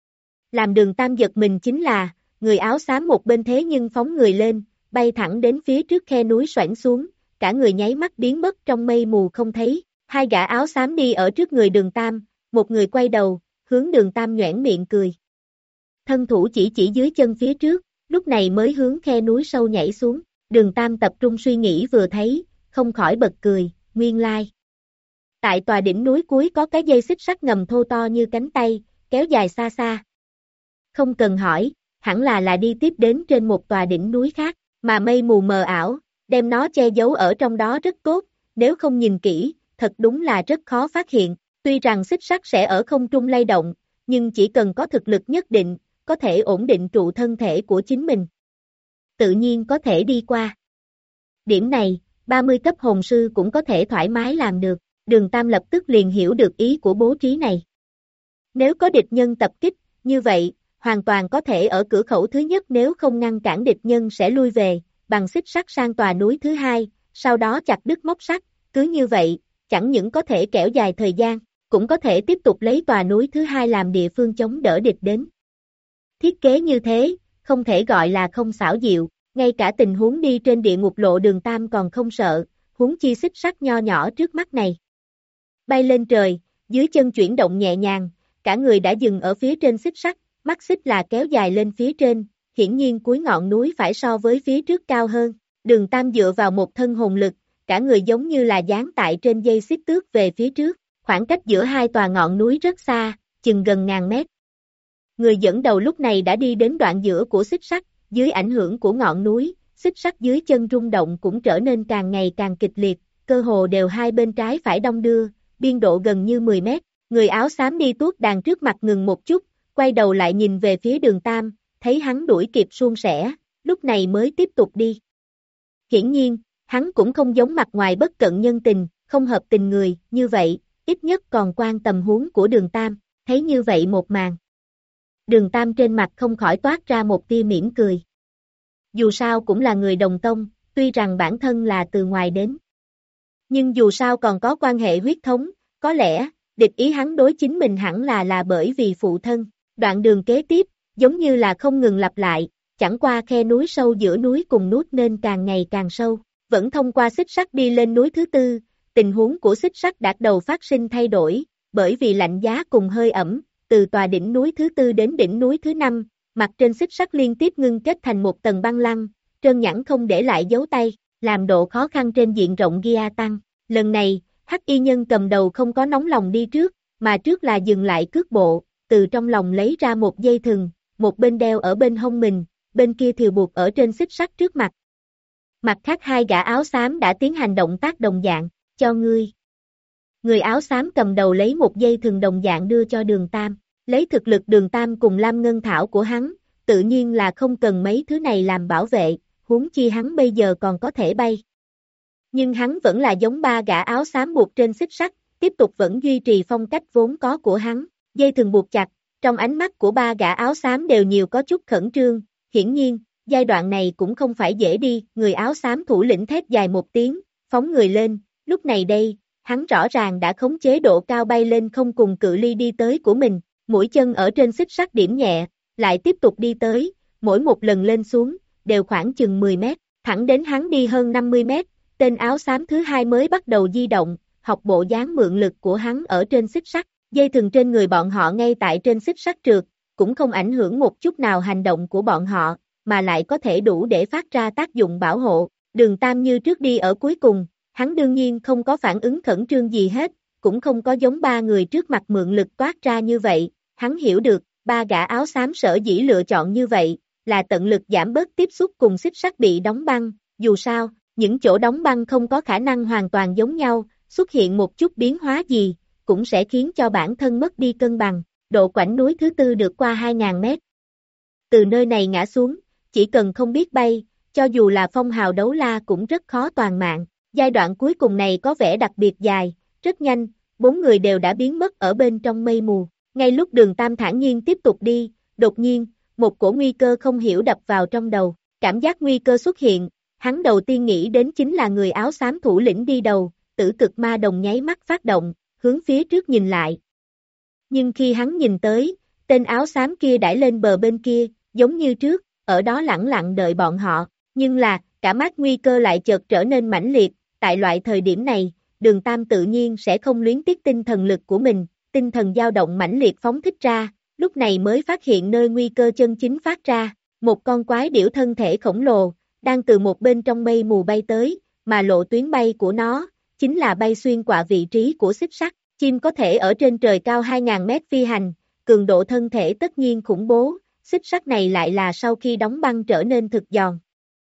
Làm đường Tam giật mình chính là, người áo xám một bên thế nhưng phóng người lên, bay thẳng đến phía trước khe núi xoảnh xuống, cả người nháy mắt biến mất trong mây mù không thấy, hai gã áo xám đi ở trước người đường Tam, một người quay đầu, hướng đường Tam nhoẻn miệng cười. Thân thủ chỉ chỉ dưới chân phía trước, lúc này mới hướng khe núi sâu nhảy xuống, đường Tam tập trung suy nghĩ vừa thấy, không khỏi bật cười, nguyên lai. Tại tòa đỉnh núi cuối có cái dây xích sắt ngầm thô to như cánh tay, kéo dài xa xa. Không cần hỏi, hẳn là là đi tiếp đến trên một tòa đỉnh núi khác, mà mây mù mờ ảo, đem nó che giấu ở trong đó rất tốt, nếu không nhìn kỹ, thật đúng là rất khó phát hiện. Tuy rằng xích sắt sẽ ở không trung lay động, nhưng chỉ cần có thực lực nhất định, có thể ổn định trụ thân thể của chính mình. Tự nhiên có thể đi qua. Điểm này, ba mươi cấp hồn sư cũng có thể thoải mái làm được. Đường Tam lập tức liền hiểu được ý của bố trí này. Nếu có địch nhân tập kích, như vậy, hoàn toàn có thể ở cửa khẩu thứ nhất nếu không ngăn cản địch nhân sẽ lui về, bằng xích sắt sang tòa núi thứ hai, sau đó chặt đứt móc sắt, cứ như vậy, chẳng những có thể kéo dài thời gian, cũng có thể tiếp tục lấy tòa núi thứ hai làm địa phương chống đỡ địch đến. Thiết kế như thế, không thể gọi là không xảo diệu, ngay cả tình huống đi trên địa ngục lộ Đường Tam còn không sợ, huống chi xích sắt nho nhỏ trước mắt này. Bay lên trời, dưới chân chuyển động nhẹ nhàng, cả người đã dừng ở phía trên xích sắt, mắt xích là kéo dài lên phía trên, hiển nhiên cuối ngọn núi phải so với phía trước cao hơn. Đường Tam dựa vào một thân hồn lực, cả người giống như là dán tại trên dây xích tước về phía trước, khoảng cách giữa hai tòa ngọn núi rất xa, chừng gần ngàn mét. Người dẫn đầu lúc này đã đi đến đoạn giữa của xích sắt, dưới ảnh hưởng của ngọn núi, xích sắt dưới chân rung động cũng trở nên càng ngày càng kịch liệt, cơ hồ đều hai bên trái phải đong đưa, biên độ gần như mười mét. Người áo xám đi tuốt đàn trước mặt ngừng một chút, quay đầu lại nhìn về phía Đường Tam, thấy hắn đuổi kịp suôn sẻ, lúc này mới tiếp tục đi. Hiển nhiên, hắn cũng không giống mặt ngoài bất cận nhân tình, không hợp tình người, như vậy, ít nhất còn quan tâm huống của Đường Tam, thấy như vậy một màn. Đường Tam trên mặt không khỏi toát ra một tia mỉm cười. Dù sao cũng là người đồng tông, tuy rằng bản thân là từ ngoài đến. Nhưng dù sao còn có quan hệ huyết thống, có lẽ, địch ý hắn đối chính mình hẳn là là bởi vì phụ thân. Đoạn đường kế tiếp, giống như là không ngừng lặp lại, chẳng qua khe núi sâu giữa núi cùng nút nên càng ngày càng sâu. Vẫn thông qua xích sắt đi lên núi thứ tư, tình huống của xích sắt đã đầu phát sinh thay đổi, bởi vì lạnh giá cùng hơi ẩm, từ tòa đỉnh núi thứ tư đến đỉnh núi thứ năm, mặt trên xích sắt liên tiếp ngưng kết thành một tầng băng lăng, trơn nhẵn không để lại dấu tay, làm độ khó khăn trên diện rộng gia tăng. Lần này, Hắc Y Nhân cầm đầu không có nóng lòng đi trước, mà trước là dừng lại cước bộ, từ trong lòng lấy ra một dây thừng, một bên đeo ở bên hông mình, bên kia thiều buộc ở trên xích sắt trước mặt. Mặt khác hai gã áo xám đã tiến hành động tác đồng dạng, cho ngươi. Người áo xám cầm đầu lấy một dây thừng đồng dạng đưa cho Đường Tam, lấy thực lực Đường Tam cùng Lam Ngân Thảo của hắn, tự nhiên là không cần mấy thứ này làm bảo vệ, huống chi hắn bây giờ còn có thể bay. Nhưng hắn vẫn là giống ba gã áo xám buộc trên xích sắt, tiếp tục vẫn duy trì phong cách vốn có của hắn, dây thừng buộc chặt, trong ánh mắt của ba gã áo xám đều nhiều có chút khẩn trương, hiển nhiên, giai đoạn này cũng không phải dễ đi, người áo xám thủ lĩnh thét dài một tiếng, phóng người lên, lúc này đây, hắn rõ ràng đã khống chế độ cao bay lên không cùng cự ly đi tới của mình, mũi chân ở trên xích sắt điểm nhẹ, lại tiếp tục đi tới, mỗi một lần lên xuống, đều khoảng chừng mười mét, thẳng đến hắn đi hơn năm mươi mét, tên áo xám thứ hai mới bắt đầu di động, học bộ dáng mượn lực của hắn ở trên xích sắt, dây thừng trên người bọn họ ngay tại trên xích sắt trượt, cũng không ảnh hưởng một chút nào hành động của bọn họ, mà lại có thể đủ để phát ra tác dụng bảo hộ. Đường Tam như trước đi ở cuối cùng, hắn đương nhiên không có phản ứng khẩn trương gì hết, cũng không có giống ba người trước mặt mượn lực toát ra như vậy, hắn hiểu được, ba gã áo xám sở dĩ lựa chọn như vậy, là tận lực giảm bớt tiếp xúc cùng xích sắt bị đóng băng, dù sao, những chỗ đóng băng không có khả năng hoàn toàn giống nhau, xuất hiện một chút biến hóa gì, cũng sẽ khiến cho bản thân mất đi cân bằng, độ quãng núi thứ tư được qua hai nghìn mét. Từ nơi này ngã xuống, chỉ cần không biết bay, cho dù là phong hào đấu la cũng rất khó toàn mạng, giai đoạn cuối cùng này có vẻ đặc biệt dài, rất nhanh, bốn người đều đã biến mất ở bên trong mây mù, ngay lúc Đường Tam thản nhiên tiếp tục đi, đột nhiên, một cổ nguy cơ không hiểu đập vào trong đầu, cảm giác nguy cơ xuất hiện, hắn đầu tiên nghĩ đến chính là người áo xám thủ lĩnh đi đầu, tử cực ma đồng nháy mắt phát động, hướng phía trước nhìn lại. Nhưng khi hắn nhìn tới, tên áo xám kia đãi lên bờ bên kia, giống như trước, ở đó lẳng lặng đợi bọn họ, nhưng là, cả mắt nguy cơ lại chợt trở nên mãnh liệt, tại loại thời điểm này, Đường Tam tự nhiên sẽ không luyến tiếc tinh thần lực của mình, tinh thần dao động mãnh liệt phóng thích ra, lúc này mới phát hiện nơi nguy cơ chân chính phát ra, một con quái điểu thân thể khổng lồ, đang từ một bên trong mây mù bay tới, mà lộ tuyến bay của nó, chính là bay xuyên qua vị trí của xích sắt. Chim có thể ở trên trời cao hai nghìn mét phi hành, cường độ thân thể tất nhiên khủng bố, xích sắt này lại là sau khi đóng băng trở nên thực giòn.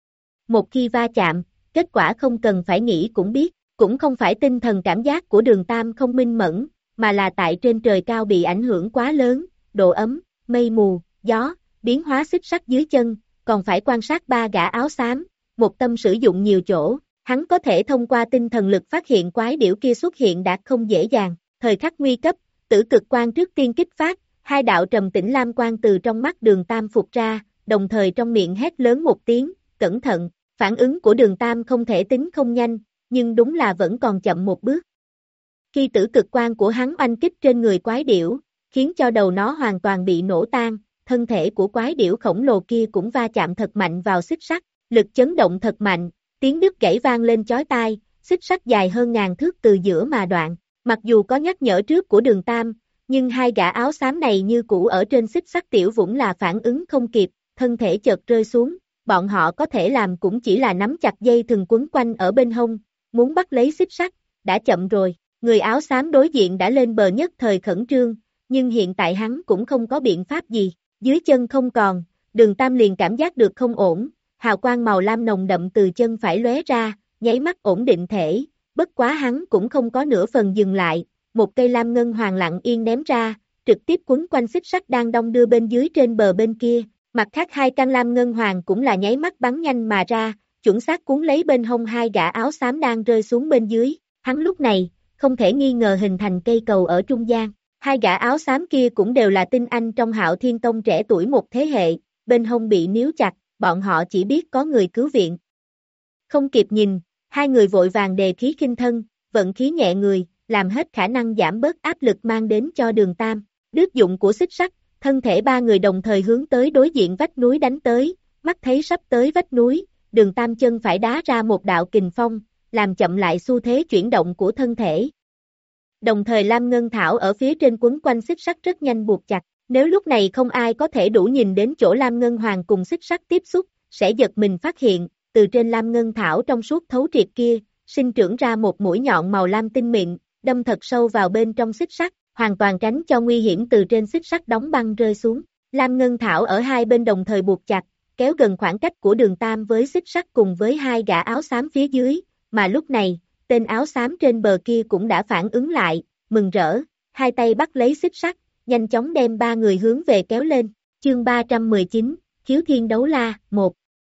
Một khi va chạm, kết quả không cần phải nghĩ cũng biết, cũng không phải tinh thần cảm giác của Đường Tam không minh mẫn, mà là tại trên trời cao bị ảnh hưởng quá lớn, độ ấm, mây mù, gió, biến hóa xích sắt dưới chân, còn phải quan sát ba gã áo xám, một tâm sử dụng nhiều chỗ, hắn có thể thông qua tinh thần lực phát hiện quái điểu kia xuất hiện đạt không dễ dàng, thời khắc nguy cấp, tử cực quang trước tiên kích phát, hai đạo trầm tĩnh lam quang từ trong mắt Đường Tam phụt ra, đồng thời trong miệng hét lớn một tiếng, cẩn thận, phản ứng của Đường Tam không thể tính không nhanh, nhưng đúng là vẫn còn chậm một bước. Khi tử cực quang của hắn oanh kích trên người quái điểu, khiến cho đầu nó hoàn toàn bị nổ tan, thân thể của quái điểu khổng lồ kia cũng va chạm thật mạnh vào xích sắt, lực chấn động thật mạnh, tiếng đứt gãy vang lên chói tai, xích sắt dài hơn ngàn thước từ giữa mà đoạn, mặc dù có nhắc nhở trước của Đường Tam, nhưng hai gã áo xám này như cũ ở trên xích sắt tiểu vũng là phản ứng không kịp, thân thể chợt rơi xuống, bọn họ có thể làm cũng chỉ là nắm chặt dây thừng quấn quanh ở bên hông, muốn bắt lấy xích sắt, đã chậm rồi, người áo xám đối diện đã lên bờ nhất thời khẩn trương, nhưng hiện tại hắn cũng không có biện pháp gì, dưới chân không còn, Đường Tam liền cảm giác được không ổn, hào quang màu lam nồng đậm từ chân phải lóe ra, nháy mắt ổn định thể, bất quá hắn cũng không có nửa phần dừng lại, một cây lam ngân hoàng lặng yên ném ra, trực tiếp quấn quanh xích sắt đang đong đưa bên dưới trên bờ bên kia, mặt khác hai căn lam ngân hoàng cũng là nháy mắt bắn nhanh mà ra, chuẩn xác cuốn lấy bên hông hai gã áo xám đang rơi xuống bên dưới, hắn lúc này, không thể nghi ngờ hình thành cây cầu ở trung gian, hai gã áo xám kia cũng đều là tinh anh trong Hạo Thiên Tông trẻ tuổi một thế hệ, bên hông bị níu chặt, bọn họ chỉ biết có người cứu viện. Không kịp nhìn, hai người vội vàng đề khí khinh thân, vận khí nhẹ người, làm hết khả năng giảm bớt áp lực mang đến cho Đường Tam, đứt dụng của xích sắt, thân thể ba người đồng thời hướng tới đối diện vách núi đánh tới, mắt thấy sắp tới vách núi, Đường Tam chân phải đá ra một đạo kình phong, làm chậm lại xu thế chuyển động của thân thể. Đồng thời lam ngân thảo ở phía trên quấn quanh xích sắt rất nhanh buộc chặt, nếu lúc này không ai có thể đủ nhìn đến chỗ lam ngân hoàng cùng xích sắt tiếp xúc, sẽ giật mình phát hiện, từ trên lam ngân thảo trong suốt thấu triệt kia, sinh trưởng ra một mũi nhọn màu lam tinh mịn, đâm thật sâu vào bên trong xích sắt, hoàn toàn tránh cho nguy hiểm từ trên xích sắt đóng băng rơi xuống. Lam ngân thảo ở hai bên đồng thời buộc chặt, kéo gần khoảng cách của Đường Tam với xích sắt cùng với hai gã áo xám phía dưới, mà lúc này, tên áo xám trên bờ kia cũng đã phản ứng lại, mừng rỡ, hai tay bắt lấy xích sắt, nhanh chóng đem ba người hướng về kéo lên. Chương ba trăm mười chín, Khiếu Thiên Đấu La, một.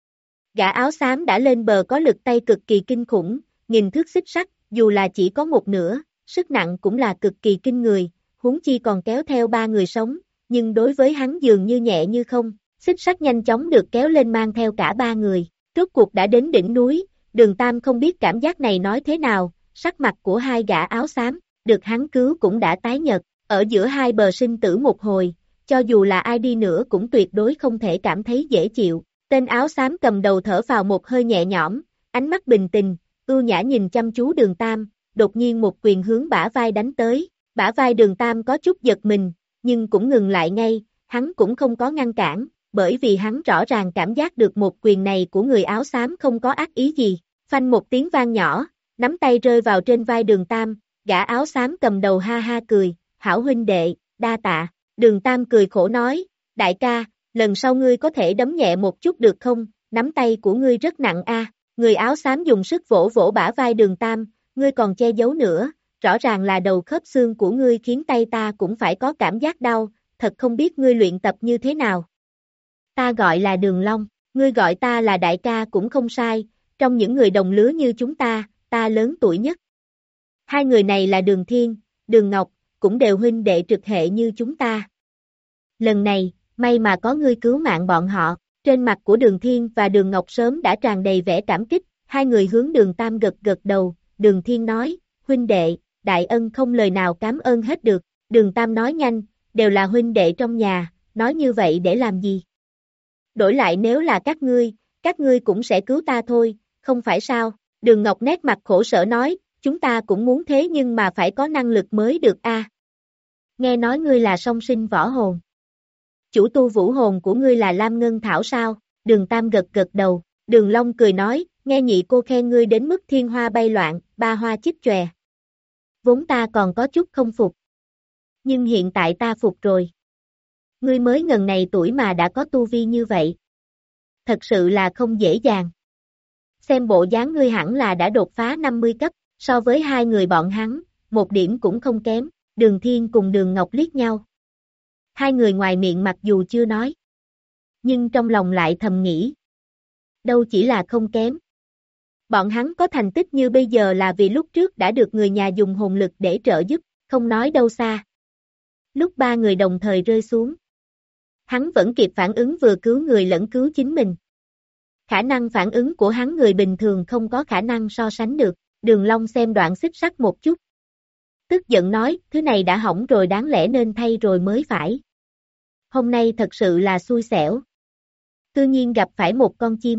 Gã áo xám đã lên bờ có lực tay cực kỳ kinh khủng, nghìn thước xích sắt, dù là chỉ có một nửa, sức nặng cũng là cực kỳ kinh người, huống chi còn kéo theo ba người sống, nhưng đối với hắn dường như nhẹ như không, xích sắt nhanh chóng được kéo lên mang theo cả ba người, rốt cuộc đã đến đỉnh núi, Đường Tam không biết cảm giác này nói thế nào, sắc mặt của hai gã áo xám, được hắn cứu cũng đã tái nhợt, ở giữa hai bờ sinh tử một hồi, cho dù là ai đi nữa cũng tuyệt đối không thể cảm thấy dễ chịu, tên áo xám cầm đầu thở vào một hơi nhẹ nhõm, ánh mắt bình tĩnh, ưu nhã nhìn chăm chú Đường Tam, đột nhiên một quyền hướng bả vai đánh tới, bả vai Đường Tam có chút giật mình, nhưng cũng ngừng lại ngay, hắn cũng không có ngăn cản, bởi vì hắn rõ ràng cảm giác được một quyền này của người áo xám không có ác ý gì, phanh một tiếng vang nhỏ, nắm tay rơi vào trên vai Đường Tam, gã áo xám cầm đầu ha ha cười, hảo huynh đệ, đa tạ, Đường Tam cười khổ nói, đại ca, lần sau ngươi có thể đấm nhẹ một chút được không, nắm tay của ngươi rất nặng a. Người áo xám dùng sức vỗ vỗ bả vai Đường Tam, ngươi còn che giấu nữa, rõ ràng là đầu khớp xương của ngươi khiến tay ta cũng phải có cảm giác đau, thật không biết ngươi luyện tập như thế nào. Ta gọi là Đường Long, ngươi gọi ta là đại ca cũng không sai, trong những người đồng lứa như chúng ta, ta lớn tuổi nhất. Hai người này là Đường Thiên, Đường Ngọc, cũng đều huynh đệ trực hệ như chúng ta. Lần này, may mà có ngươi cứu mạng bọn họ, trên mặt của Đường Thiên và Đường Ngọc sớm đã tràn đầy vẻ cảm kích, hai người hướng Đường Tam gật gật đầu, Đường Thiên nói, huynh đệ, đại ân không lời nào cảm ơn hết được, Đường Tam nói nhanh, đều là huynh đệ trong nhà, nói như vậy để làm gì? Đổi lại nếu là các ngươi, các ngươi cũng sẽ cứu ta thôi, không phải sao? Đường Ngọc nét mặt khổ sở nói, chúng ta cũng muốn thế nhưng mà phải có năng lực mới được a. Nghe nói ngươi là song sinh võ hồn. Chủ tu vũ hồn của ngươi là Lam Ngân Thảo sao? Đường Tam gật gật đầu, Đường Long cười nói, nghe nhị cô khen ngươi đến mức thiên hoa bay loạn, ba hoa chích chòe. Vốn ta còn có chút không phục. Nhưng hiện tại ta phục rồi. Ngươi mới ngần này tuổi mà đã có tu vi như vậy. Thật sự là không dễ dàng. Xem bộ dáng ngươi hẳn là đã đột phá năm mươi cấp, so với hai người bọn hắn, một điểm cũng không kém. Đường Thiên cùng Đường Ngọc liếc nhau. Hai người ngoài miệng mặc dù chưa nói, nhưng trong lòng lại thầm nghĩ. Đâu chỉ là không kém. Bọn hắn có thành tích như bây giờ là vì lúc trước đã được người nhà dùng hồn lực để trợ giúp, không nói đâu xa. Lúc ba người đồng thời rơi xuống, hắn vẫn kịp phản ứng vừa cứu người lẫn cứu chính mình. Khả năng phản ứng của hắn người bình thường không có khả năng so sánh được. Đường Long xem đoạn xích sắt một chút. Tức giận nói, thứ này đã hỏng rồi, đáng lẽ nên thay rồi mới phải. Hôm nay thật sự là xui xẻo. Tự nhiên gặp phải một con chim.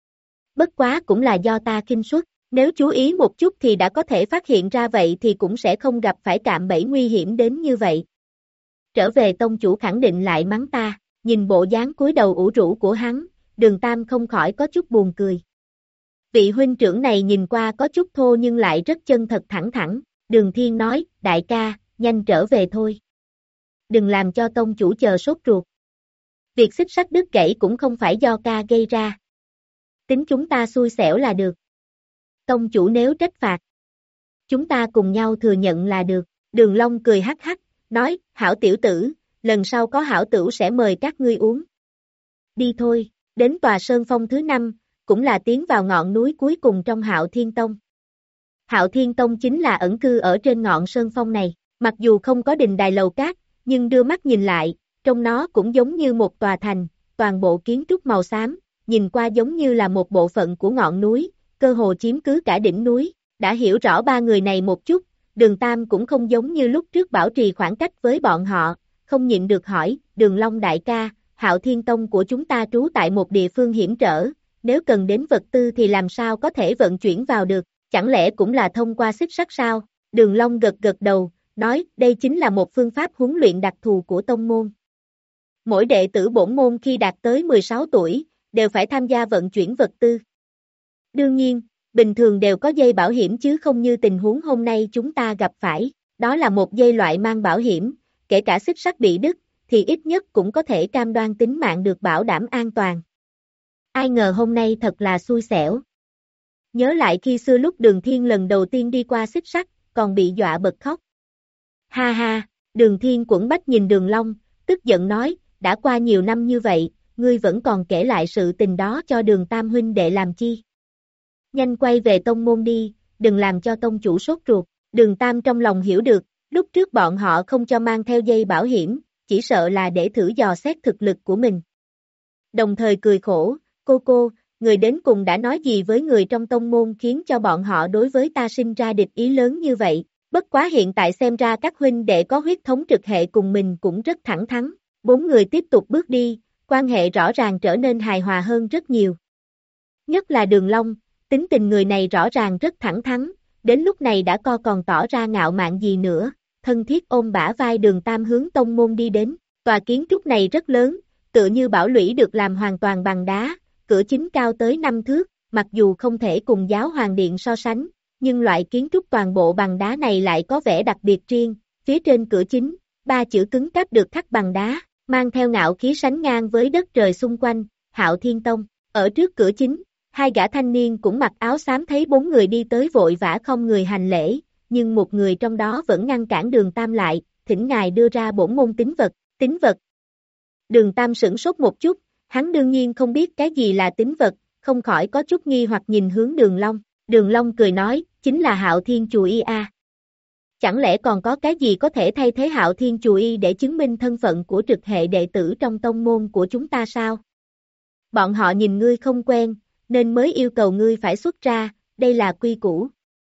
Bất quá cũng là do ta khinh suất, nếu chú ý một chút thì đã có thể phát hiện ra, vậy thì cũng sẽ không gặp phải cạm bẫy nguy hiểm đến như vậy. Trở về tông chủ khẳng định lại mắng ta, nhìn bộ dáng cúi đầu ủ rũ của hắn, Đường Tam không khỏi có chút buồn cười. Vị huynh trưởng này nhìn qua có chút thô nhưng lại rất chân thật thẳng thẳng. Đường Thiên nói, đại ca, nhanh trở về thôi. Đừng làm cho tông chủ chờ sốt ruột. Việc xích sắt đứt gãy cũng không phải do ca gây ra. Tính chúng ta xui xẻo là được. Tông chủ nếu trách phạt, chúng ta cùng nhau thừa nhận là được. Đường Long cười hắc hắc, nói, hảo tiểu tử, lần sau có hảo tửu sẽ mời các ngươi uống. Đi thôi, đến tòa sơn phong thứ năm, cũng là tiến vào ngọn núi cuối cùng trong Hạo Thiên Tông. Hạo Thiên Tông chính là ẩn cư ở trên ngọn sơn phong này, mặc dù không có đình đài lầu cát, nhưng đưa mắt nhìn lại, trong nó cũng giống như một tòa thành, toàn bộ kiến trúc màu xám, nhìn qua giống như là một bộ phận của ngọn núi, cơ hồ chiếm cứ cả đỉnh núi. Đã hiểu rõ ba người này một chút, Đường Tam cũng không giống như lúc trước bảo trì khoảng cách với bọn họ, không nhịn được hỏi, Đường Long đại ca, Hạo Thiên Tông của chúng ta trú tại một địa phương hiểm trở, nếu cần đến vật tư thì làm sao có thể vận chuyển vào được, chẳng lẽ cũng là thông qua xích sắt sao? Đường Long gật gật đầu, nói, đây chính là một phương pháp huấn luyện đặc thù của tông môn. Mỗi đệ tử bổn môn khi đạt tới mười sáu tuổi, đều phải tham gia vận chuyển vật tư. Đương nhiên, bình thường đều có dây bảo hiểm chứ không như tình huống hôm nay chúng ta gặp phải, đó là một dây loại mang bảo hiểm, kể cả xích sắt bị đứt, thì ít nhất cũng có thể cam đoan tính mạng được bảo đảm an toàn. Ai ngờ hôm nay thật là xui xẻo. Nhớ lại khi xưa lúc Đường Thiên lần đầu tiên đi qua xích sắt, còn bị dọa bật khóc. Ha ha, Đường Thiên quẫn bách nhìn Đường Long, tức giận nói, đã qua nhiều năm như vậy, ngươi vẫn còn kể lại sự tình đó cho Đường Tam huynh đệ làm chi? Nhanh quay về tông môn đi, đừng làm cho tông chủ sốt ruột. Đường Tam trong lòng hiểu được, lúc trước bọn họ không cho mang theo dây bảo hiểm, chỉ sợ là để thử dò xét thực lực của mình. Đồng thời cười khổ, cô cô, người đến cùng đã nói gì với người trong tông môn khiến cho bọn họ đối với ta sinh ra địch ý lớn như vậy, bất quá hiện tại xem ra các huynh đệ có huyết thống trực hệ cùng mình cũng rất thẳng thắn. Bốn người tiếp tục bước đi, quan hệ rõ ràng trở nên hài hòa hơn rất nhiều. Nhất là Đường Long, tính tình người này rõ ràng rất thẳng thắn, đến lúc này đã co còn tỏ ra ngạo mạn gì nữa, thân thiết ôm bả vai Đường Tam hướng tông môn đi đến. Tòa kiến trúc này rất lớn, tựa như bảo lũy được làm hoàn toàn bằng đá, cửa chính cao tới năm thước, mặc dù không thể cùng giáo hoàng điện so sánh, nhưng loại kiến trúc toàn bộ bằng đá này lại có vẻ đặc biệt riêng, phía trên cửa chính, ba chữ cứng cáp được khắc bằng đá, mang theo ngạo khí sánh ngang với đất trời xung quanh, Hạo Thiên Tông. Ở trước cửa chính, hai gã thanh niên cũng mặc áo xám thấy bốn người đi tới vội vã không người hành lễ, nhưng một người trong đó vẫn ngăn cản Đường Tam lại, thỉnh ngài đưa ra bổn môn tín vật, tín vật. Đường Tam sửng sốt một chút, hắn đương nhiên không biết cái gì là tín vật, không khỏi có chút nghi hoặc nhìn hướng Đường Long. Đường Long cười nói, chính là Hạo Thiên Chù Y a. Chẳng lẽ còn có cái gì có thể thay thế Hạo Thiên Chù Y để chứng minh thân phận của trực hệ đệ tử trong tông môn của chúng ta sao? Bọn họ nhìn ngươi không quen, nên mới yêu cầu ngươi phải xuất ra, đây là quy củ.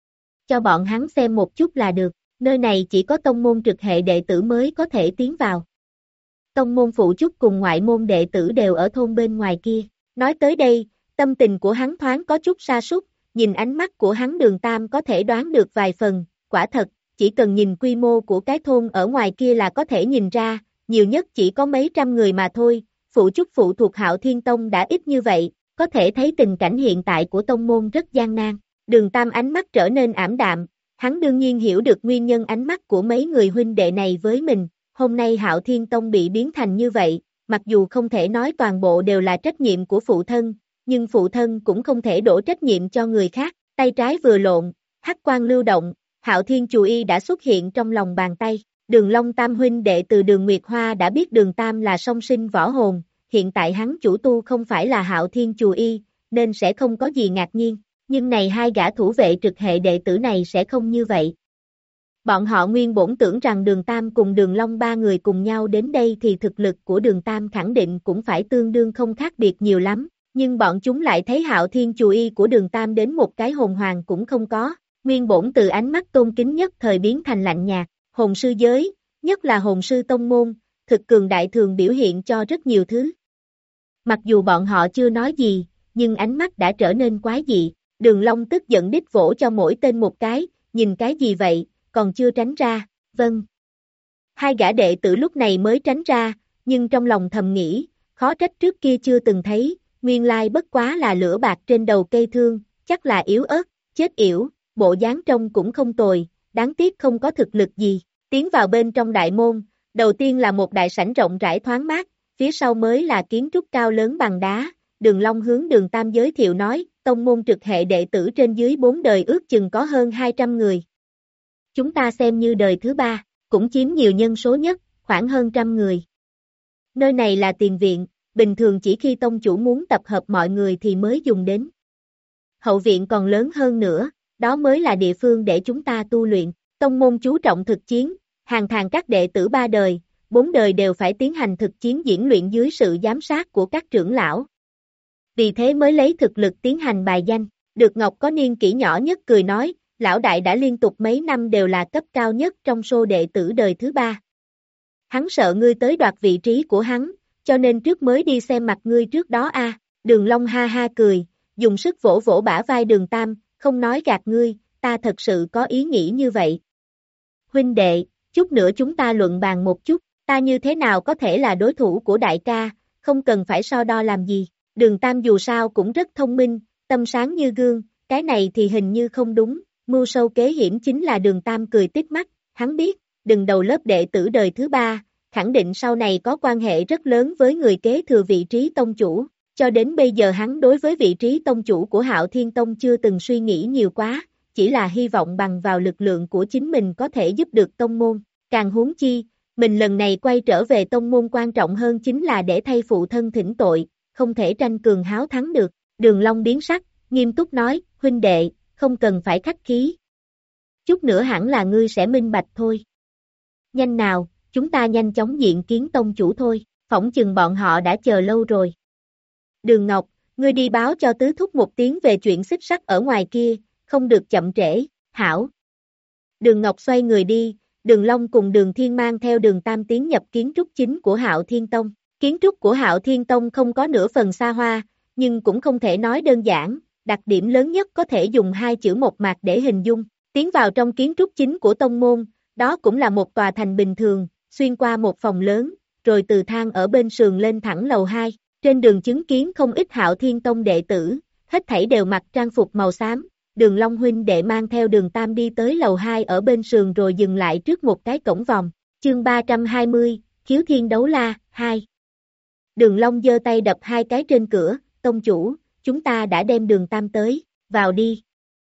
Cho bọn hắn xem một chút là được, nơi này chỉ có tông môn trực hệ đệ tử mới có thể tiến vào. Tông môn phụ trúc cùng ngoại môn đệ tử đều ở thôn bên ngoài kia. Nói tới đây, tâm tình của hắn thoáng có chút sa sút, nhìn ánh mắt của hắn Đường Tam có thể đoán được vài phần, quả thật, chỉ cần nhìn quy mô của cái thôn ở ngoài kia là có thể nhìn ra, nhiều nhất chỉ có mấy trăm người mà thôi, phụ trúc phụ thuộc Hạo Thiên Tông đã ít như vậy, có thể thấy tình cảnh hiện tại của tông môn rất gian nan. Đường Tam ánh mắt trở nên ảm đạm, hắn đương nhiên hiểu được nguyên nhân ánh mắt của mấy người huynh đệ này với mình, hôm nay Hạo Thiên Tông bị biến thành như vậy, mặc dù không thể nói toàn bộ đều là trách nhiệm của phụ thân, nhưng phụ thân cũng không thể đổ trách nhiệm cho người khác, tay trái vừa lộn, hắc quang lưu động, Hạo Thiên Chù Y đã xuất hiện trong lòng bàn tay. Đường Long Tam huynh đệ từ Đường Nguyệt Hoa đã biết Đường Tam là song sinh võ hồn, hiện tại hắn chủ tu không phải là Hạo Thiên Chù Y, nên sẽ không có gì ngạc nhiên, nhưng này hai gã thủ vệ trực hệ đệ tử này sẽ không như vậy. Bọn họ nguyên bổn tưởng rằng Đường Tam cùng Đường Long ba người cùng nhau đến đây thì thực lực của Đường Tam khẳng định cũng phải tương đương không khác biệt nhiều lắm, nhưng bọn chúng lại thấy Hạo Thiên Chù Y của Đường Tam đến một cái hồn hoàng cũng không có, nguyên bổn từ ánh mắt tôn kính nhất thời biến thành lạnh nhạt. Hồn sư giới, nhất là hồn sư tông môn, thực cường đại thường biểu hiện cho rất nhiều thứ. Mặc dù bọn họ chưa nói gì, nhưng ánh mắt đã trở nên quái dị. Đường Long tức giận đít vỗ cho mỗi tên một cái, nhìn cái gì vậy, còn chưa tránh ra, vâng. Hai gã đệ tử lúc này mới tránh ra, nhưng trong lòng thầm nghĩ, khó trách trước kia chưa từng thấy, nguyên lai bất quá là lửa bạc trên đầu cây thương, chắc là yếu ớt, chết yểu, bộ dáng trông cũng không tồi, đáng tiếc không có thực lực gì. Tiến vào bên trong đại môn, đầu tiên là một đại sảnh rộng rãi thoáng mát, phía sau mới là kiến trúc cao lớn bằng đá. Đường Long hướng Đường Tam giới thiệu nói, tông môn trực hệ đệ tử trên dưới bốn đời ước chừng có hơn hai trăm người. Chúng ta xem như đời thứ ba, cũng chiếm nhiều nhân số nhất, khoảng hơn trăm người. Nơi này là tiền viện, bình thường chỉ khi tông chủ muốn tập hợp mọi người thì mới dùng đến. Hậu viện còn lớn hơn nữa, đó mới là địa phương để chúng ta tu luyện. Tông môn chú trọng thực chiến, hàng thàn các đệ tử ba đời, bốn đời đều phải tiến hành thực chiến diễn luyện dưới sự giám sát của các trưởng lão. Vì thế mới lấy thực lực tiến hành bài danh. Được Ngọc có niên kỷ nhỏ nhất cười nói, lão đại đã liên tục mấy năm đều là cấp cao nhất trong số đệ tử đời thứ ba. Hắn sợ ngươi tới đoạt vị trí của hắn, cho nên trước mới đi xem mặt ngươi trước đó a. Đường Long ha ha cười, dùng sức vỗ vỗ bả vai Đường Tam, không nói gạt ngươi, ta thật sự có ý nghĩ như vậy. Huynh đệ, chút nữa chúng ta luận bàn một chút, ta như thế nào có thể là đối thủ của đại ca, không cần phải so đo làm gì. Đường Tam dù sao cũng rất thông minh, tâm sáng như gương, cái này thì hình như không đúng, mưu sâu kế hiểm chính là Đường Tam cười tít mắt, hắn biết, đừng đầu lớp đệ tử đời thứ ba, khẳng định sau này có quan hệ rất lớn với người kế thừa vị trí tông chủ, cho đến bây giờ hắn đối với vị trí tông chủ của Hạo Thiên Tông chưa từng suy nghĩ nhiều quá, chỉ là hy vọng bằng vào lực lượng của chính mình có thể giúp được tông môn, càng huống chi, mình lần này quay trở về tông môn quan trọng hơn chính là để thay phụ thân thỉnh tội, không thể tranh cường háo thắng được. Đường Long biến sắc, nghiêm túc nói, huynh đệ, không cần phải khách khí. Chút nữa hẳn là ngươi sẽ minh bạch thôi. Nhanh nào, chúng ta nhanh chóng diện kiến tông chủ thôi, phỏng chừng bọn họ đã chờ lâu rồi. Đường Ngọc, ngươi đi báo cho tứ thúc một tiếng về chuyện xích sắt ở ngoài kia, không được chậm trễ, hảo. Đường Ngọc xoay người đi, Đường Long cùng Đường Thiên mang theo Đường Tam tiến nhập kiến trúc chính của Hạo Thiên Tông. Kiến trúc của Hạo Thiên Tông không có nửa phần xa hoa, nhưng cũng không thể nói đơn giản, đặc điểm lớn nhất có thể dùng hai chữ một mạc để hình dung. Tiến vào trong kiến trúc chính của tông môn, đó cũng là một tòa thành bình thường, xuyên qua một phòng lớn, rồi từ thang ở bên sườn lên thẳng lầu hai. Trên đường chứng kiến không ít Hạo Thiên Tông đệ tử, hết thảy đều mặc trang phục màu xám. Đường Long huynh đệ mang theo Đường Tam đi tới lầu hai ở bên sườn rồi dừng lại trước một cái cổng vòng. Chương ba trăm hai mươi, Khiếu Thiên Đấu La, hai. Đường Long giơ tay đập hai cái trên cửa, tông chủ, chúng ta đã đem Đường Tam tới, vào đi.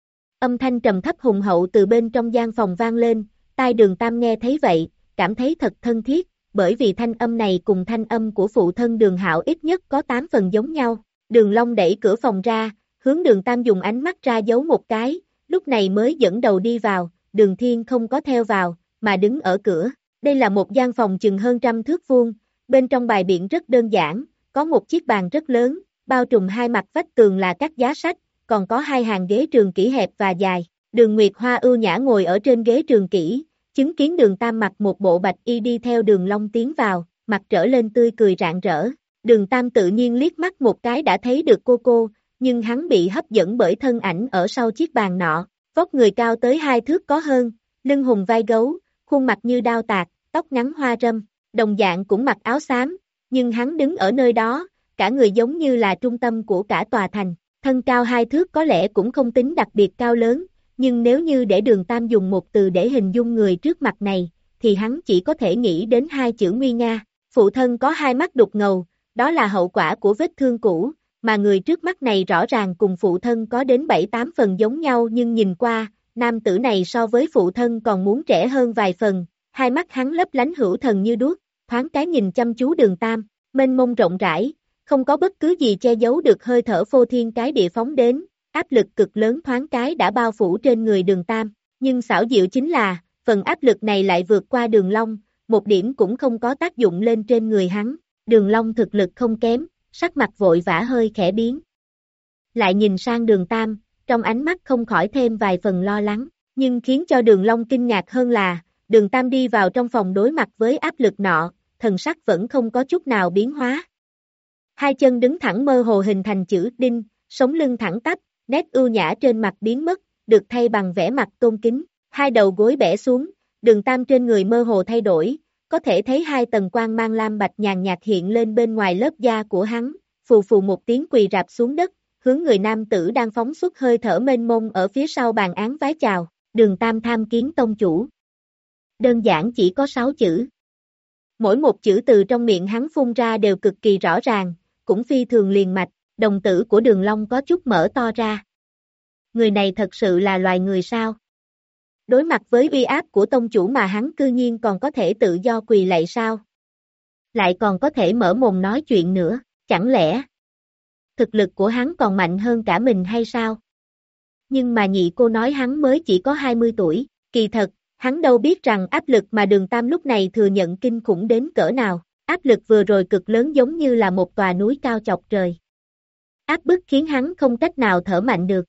Âm thanh trầm thấp hùng hậu từ bên trong gian phòng vang lên, tai Đường Tam nghe thấy vậy, cảm thấy thật thân thiết, bởi vì thanh âm này cùng thanh âm của phụ thân Đường Hạo ít nhất có tám phần giống nhau. Đường Long đẩy cửa phòng ra, hướng Đường Tam dùng ánh mắt ra dấu một cái, lúc này mới dẫn đầu đi vào, Đường Thiên không có theo vào, mà đứng ở cửa. Đây là một gian phòng chừng hơn trăm thước vuông, bên trong bài biện rất đơn giản, có một chiếc bàn rất lớn, bao trùm hai mặt vách tường là các giá sách, còn có hai hàng ghế trường kỷ hẹp và dài. Đường Nguyệt Hoa ưu nhã ngồi ở trên ghế trường kỷ, chứng kiến Đường Tam mặc một bộ bạch y đi theo Đường Long tiến vào, mặt trở lên tươi cười rạng rỡ. Đường Tam tự nhiên liếc mắt một cái đã thấy được cô cô, nhưng hắn bị hấp dẫn bởi thân ảnh ở sau chiếc bàn nọ, vóc người cao tới hai thước có hơn, lưng hùng vai gấu, khuôn mặt như đao tạc, tóc ngắn hoa râm, đồng dạng cũng mặc áo xám, nhưng hắn đứng ở nơi đó, cả người giống như là trung tâm của cả tòa thành, thân cao hai thước có lẽ cũng không tính đặc biệt cao lớn, nhưng nếu như để Đường Tam dùng một từ để hình dung người trước mặt này, thì hắn chỉ có thể nghĩ đến hai chữ nguy nga. Phụ thân có hai mắt đục ngầu, đó là hậu quả của vết thương cũ, mà người trước mắt này rõ ràng cùng phụ thân có đến bảy tám phần giống nhau, nhưng nhìn qua, nam tử này so với phụ thân còn muốn trẻ hơn vài phần, hai mắt hắn lấp lánh hữu thần như đuốc, thoáng cái nhìn chăm chú Đường Tam, mênh mông rộng rãi, không có bất cứ gì che giấu được hơi thở phô thiên cái địa phóng đến, áp lực cực lớn thoáng cái đã bao phủ trên người Đường Tam, nhưng xảo diệu chính là, phần áp lực này lại vượt qua Đường Long, một điểm cũng không có tác dụng lên trên người hắn, Đường Long thực lực không kém, sắc mặt vội vã hơi khẽ biến. Lại nhìn sang Đường Tam, trong ánh mắt không khỏi thêm vài phần lo lắng, nhưng khiến cho Đường Long kinh ngạc hơn là, Đường Tam đi vào trong phòng đối mặt với áp lực nọ, thần sắc vẫn không có chút nào biến hóa. Hai chân đứng thẳng mơ hồ hình thành chữ đinh, sống lưng thẳng tắp, nét ưu nhã trên mặt biến mất, được thay bằng vẻ mặt tôn kính, hai đầu gối bẻ xuống, Đường Tam trên người mơ hồ thay đổi, có thể thấy hai tầng quang mang lam bạch nhàn nhạt hiện lên bên ngoài lớp da của hắn, phù phù một tiếng quỳ rạp xuống đất, hướng người nam tử đang phóng xuất hơi thở mênh mông ở phía sau bàn án vái chào, Đường Tam tham kiến tông chủ. Đơn giản chỉ có sáu chữ. Mỗi một chữ từ trong miệng hắn phun ra đều cực kỳ rõ ràng, cũng phi thường liền mạch, đồng tử của Đường Long có chút mở to ra. Người này thật sự là loài người sao? Đối mặt với uy áp của tông chủ mà hắn cư nhiên còn có thể tự do quỳ lạy sao? Lại còn có thể mở mồm nói chuyện nữa, chẳng lẽ thực lực của hắn còn mạnh hơn cả mình hay sao? Nhưng mà nhị cô nói hắn mới chỉ có hai mươi tuổi, kỳ thật, hắn đâu biết rằng áp lực mà Đường Tam lúc này thừa nhận kinh khủng đến cỡ nào, áp lực vừa rồi cực lớn giống như là một tòa núi cao chọc trời. Áp bức khiến hắn không cách nào thở mạnh được.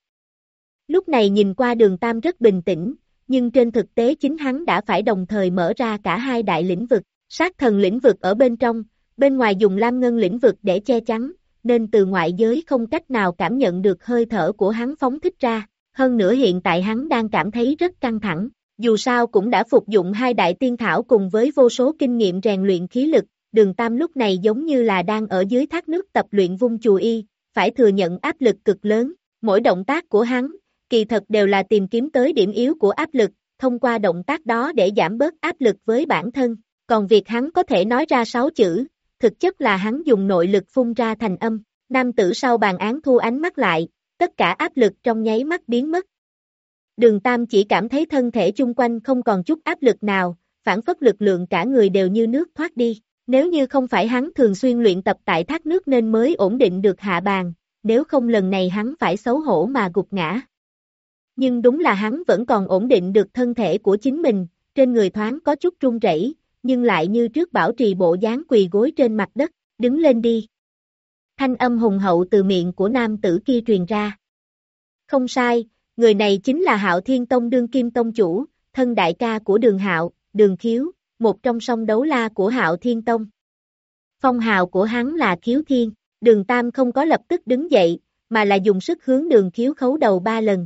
Lúc này nhìn qua Đường Tam rất bình tĩnh, nhưng trên thực tế chính hắn đã phải đồng thời mở ra cả hai đại lĩnh vực, sát thần lĩnh vực ở bên trong, bên ngoài dùng lam ngân lĩnh vực để che chắn, nên từ ngoại giới không cách nào cảm nhận được hơi thở của hắn phóng thích ra, hơn nữa hiện tại hắn đang cảm thấy rất căng thẳng, dù sao cũng đã phục dụng hai đại tiên thảo cùng với vô số kinh nghiệm rèn luyện khí lực, Đường Tam lúc này giống như là đang ở dưới thác nước tập luyện vung chùa y, phải thừa nhận áp lực cực lớn, mỗi động tác của hắn, kỳ thật đều là tìm kiếm tới điểm yếu của áp lực, thông qua động tác đó để giảm bớt áp lực với bản thân, còn việc hắn có thể nói ra sáu chữ, thực chất là hắn dùng nội lực phun ra thành âm, nam tử sau bàn án thu ánh mắt lại, tất cả áp lực trong nháy mắt biến mất. Đường Tam chỉ cảm thấy thân thể chung quanh không còn chút áp lực nào, phản phất lực lượng cả người đều như nước thoát đi, nếu như không phải hắn thường xuyên luyện tập tại thác nước nên mới ổn định được hạ bàn, nếu không lần này hắn phải xấu hổ mà gục ngã. Nhưng đúng là hắn vẫn còn ổn định được thân thể của chính mình, trên người thoáng có chút run rẩy, nhưng lại như trước bảo trì bộ dáng quỳ gối trên mặt đất, đứng lên đi. Thanh âm hùng hậu từ miệng của nam tử kia truyền ra. Không sai, người này chính là Hạo Thiên Tông đương kim tông chủ, thân đại ca của Đường Hạo, Đường Khiếu, một trong song đấu la của Hạo Thiên Tông. Phong hào của hắn là Khiếu Thiên, Đường Tam không có lập tức đứng dậy, mà là dùng sức hướng Đường Khiếu khấu đầu ba lần.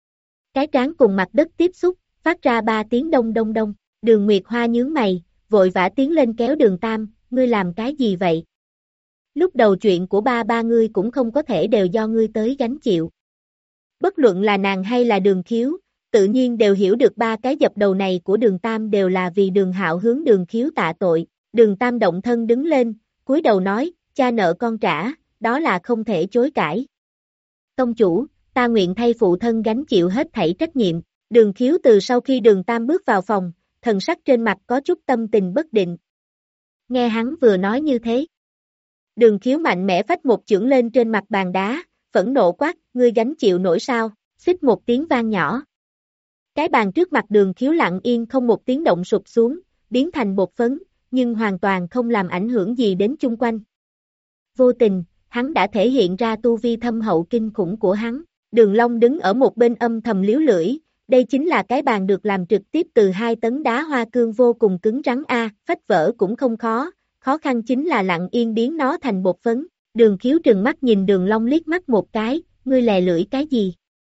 Cái trán cùng mặt đất tiếp xúc, phát ra ba tiếng đông đông đông, Đường Nguyệt Hoa nhướng mày, vội vã tiến lên kéo Đường Tam, ngươi làm cái gì vậy? Lúc đầu chuyện của ba ba ngươi cũng không có thể đều do ngươi tới gánh chịu. Bất luận là nàng hay là Đường Khiếu, tự nhiên đều hiểu được ba cái dập đầu này của Đường Tam đều là vì Đường Hạo hướng Đường Khiếu tạ tội. Đường Tam động thân đứng lên, cúi đầu nói, cha nợ con trả, đó là không thể chối cãi. Tông chủ, ta nguyện thay phụ thân gánh chịu hết thảy trách nhiệm. Đường Khiếu từ sau khi Đường Tam bước vào phòng, thần sắc trên mặt có chút tâm tình bất định. Nghe hắn vừa nói như thế. Đường Khiếu mạnh mẽ phách một chưởng lên trên mặt bàn đá, phẫn nộ quát, ngươi gánh chịu nổi sao, xích một tiếng vang nhỏ. Cái bàn trước mặt Đường Khiếu lặng yên không một tiếng động sụp xuống, biến thành bột phấn, nhưng hoàn toàn không làm ảnh hưởng gì đến chung quanh. Vô tình, hắn đã thể hiện ra tu vi thâm hậu kinh khủng của hắn. Đường Long đứng ở một bên âm thầm liếu lưỡi, đây chính là cái bàn được làm trực tiếp từ hai tấn đá hoa cương vô cùng cứng rắn a, phách vỡ cũng không khó, khó khăn chính là lặng yên biến nó thành bột phấn. Đường Khiếu trừng mắt nhìn Đường Long liếc mắt một cái, ngươi lè lưỡi cái gì?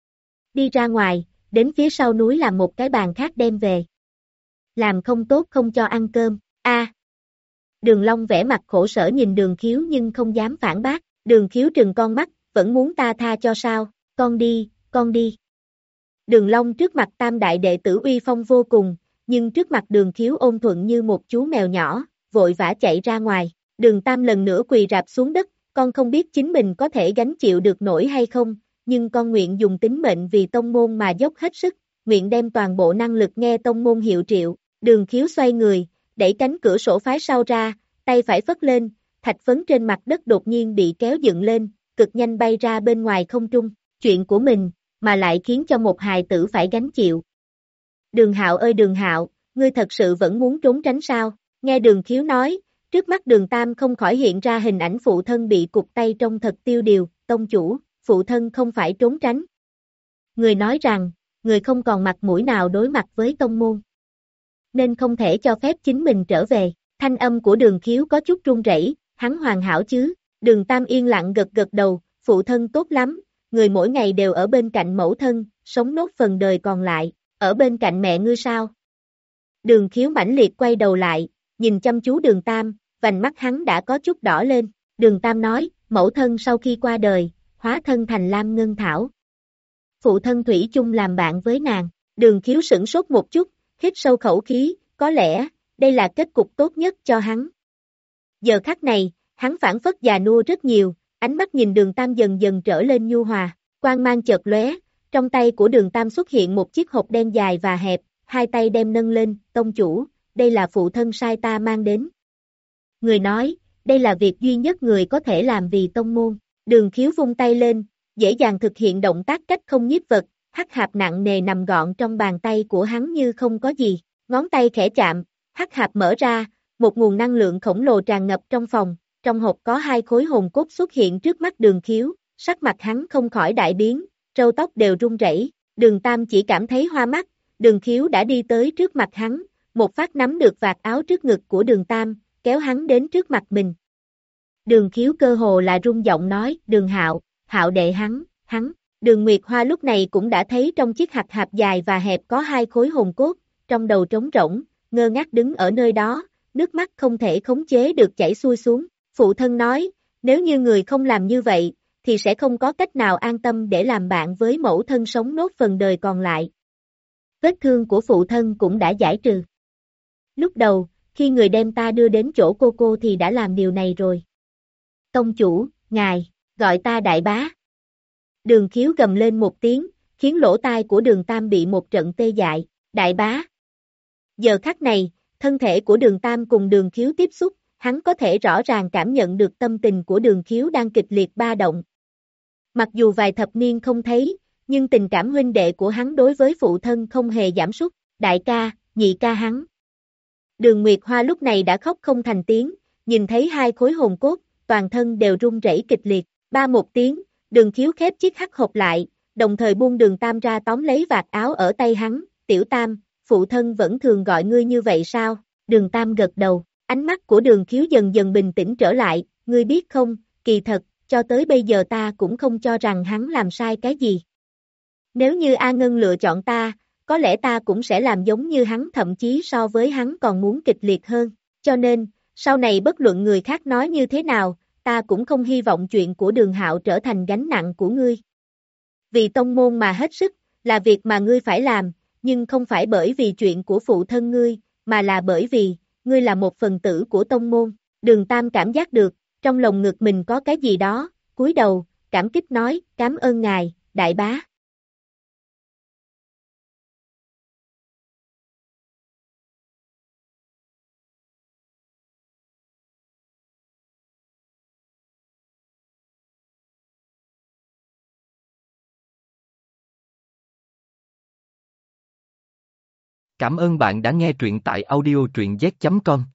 Đi ra ngoài, đến phía sau núi làm một cái bàn khác đem về. Làm không tốt không cho ăn cơm, a. Đường Long vẻ mặt khổ sở nhìn Đường Khiếu nhưng không dám phản bác, Đường Khiếu trừng con mắt, vẫn muốn ta tha cho sao, con đi, con đi. Đường Long trước mặt tam đại đệ tử uy phong vô cùng, nhưng trước mặt Đường Khiếu ôn thuận như một chú mèo nhỏ, vội vã chạy ra ngoài. Đường Tam lần nữa quỳ rạp xuống đất, con không biết chính mình có thể gánh chịu được nổi hay không, nhưng con nguyện dùng tính mệnh vì tông môn mà dốc hết sức, nguyện đem toàn bộ năng lực nghe tông môn hiệu triệu. Đường Khiếu xoay người, đẩy cánh cửa sổ phái sau ra, tay phải phất lên, thạch phấn trên mặt đất đột nhiên bị kéo dựng lên, cực nhanh bay ra bên ngoài không trung, chuyện của mình, mà lại khiến cho một hài tử phải gánh chịu. Đường Hạo ơi Đường Hạo, ngươi thật sự vẫn muốn trốn tránh sao? Nghe Đường Khiếu nói, trước mắt Đường Tam không khỏi hiện ra hình ảnh phụ thân bị cụt tay trông thật tiêu điều, tông chủ, phụ thân không phải trốn tránh. Người nói rằng, người không còn mặt mũi nào đối mặt với tông môn, nên không thể cho phép chính mình trở về. Thanh âm của Đường Khiếu có chút run rẩy, hắn hoàn hảo chứ? Đường Tam yên lặng gật gật đầu, phụ thân tốt lắm, người mỗi ngày đều ở bên cạnh mẫu thân, sống nốt phần đời còn lại, ở bên cạnh mẹ ngươi sao? Đường Khiếu mãnh liệt quay đầu lại, nhìn chăm chú Đường Tam, vành mắt hắn đã có chút đỏ lên. Đường Tam nói, mẫu thân sau khi qua đời, hóa thân thành Lam Ngân Thảo. Phụ thân thủy chung làm bạn với nàng. Đường Khiếu sửng sốt một chút, hít sâu khẩu khí, có lẽ, đây là kết cục tốt nhất cho hắn. Giờ khắc này, hắn phản phất già nua rất nhiều, ánh mắt nhìn Đường Tam dần dần trở lên nhu hòa, quang mang chợt lóe, trong tay của Đường Tam xuất hiện một chiếc hộp đen dài và hẹp, hai tay đem nâng lên, tông chủ, đây là phụ thân sai ta mang đến. Người nói, đây là việc duy nhất người có thể làm vì tông môn. Đường Khiếu vung tay lên, dễ dàng thực hiện động tác cách không nhiếp vật, hắc hạp nặng nề nằm gọn trong bàn tay của hắn như không có gì, ngón tay khẽ chạm, hắc hạp mở ra, một nguồn năng lượng khổng lồ tràn ngập trong phòng, trong hộp có hai khối hồn cốt xuất hiện trước mắt Đường Khiếu, sắc mặt hắn không khỏi đại biến, râu tóc đều run rẩy. Đường Tam chỉ cảm thấy hoa mắt, Đường Khiếu đã đi tới trước mặt hắn, một phát nắm được vạt áo trước ngực của Đường Tam, kéo hắn đến trước mặt mình. Đường Khiếu cơ hồ là rung giọng nói, Đường Hạo, Hạo đệ hắn, hắn. Đường Nguyệt Hoa lúc này cũng đã thấy trong chiếc hạt hạp dài và hẹp có hai khối hồn cốt, trong đầu trống rỗng, ngơ ngác đứng ở nơi đó, nước mắt không thể khống chế được chảy xuôi xuống. Phụ thân nói, nếu như người không làm như vậy, thì sẽ không có cách nào an tâm để làm bạn với mẫu thân sống nốt phần đời còn lại. Vết thương của phụ thân cũng đã giải trừ. Lúc đầu, khi người đem ta đưa đến chỗ cô cô thì đã làm điều này rồi. Tông chủ, ngài, gọi ta đại bá. Đường Khiếu gầm lên một tiếng, khiến lỗ tai của Đường Tam bị một trận tê dại, đại bá. Giờ khắc này, thân thể của Đường Tam cùng Đường Khiếu tiếp xúc, hắn có thể rõ ràng cảm nhận được tâm tình của Đường Khiếu đang kịch liệt ba động. Mặc dù vài thập niên không thấy, nhưng tình cảm huynh đệ của hắn đối với phụ thân không hề giảm sút, đại ca, nhị ca hắn. Đường Nguyệt Hoa lúc này đã khóc không thành tiếng, nhìn thấy hai khối hồn cốt, toàn thân đều run rẩy kịch liệt, ba một tiếng, Đường Khiếu khép chiếc hắc hộp lại, đồng thời buông Đường Tam ra tóm lấy vạt áo ở tay hắn, tiểu Tam, phụ thân vẫn thường gọi ngươi như vậy sao? Đường Tam gật đầu, ánh mắt của Đường Khiếu dần dần bình tĩnh trở lại, ngươi biết không, kỳ thật, cho tới bây giờ ta cũng không cho rằng hắn làm sai cái gì. Nếu như A Ngân lựa chọn ta, có lẽ ta cũng sẽ làm giống như hắn, thậm chí so với hắn còn muốn kịch liệt hơn, cho nên, sau này bất luận người khác nói như thế nào, ta cũng không hy vọng chuyện của Đường Hạo trở thành gánh nặng của ngươi. Vì tông môn mà hết sức, là việc mà ngươi phải làm, nhưng không phải bởi vì chuyện của phụ thân ngươi, mà là bởi vì, ngươi là một phần tử của tông môn. Đường Tam cảm giác được, trong lồng ngực mình có cái gì đó, cúi đầu, cảm kích nói, cảm ơn ngài, đại bá. Cảm ơn bạn đã nghe truyện tại audio truyện z chấm com.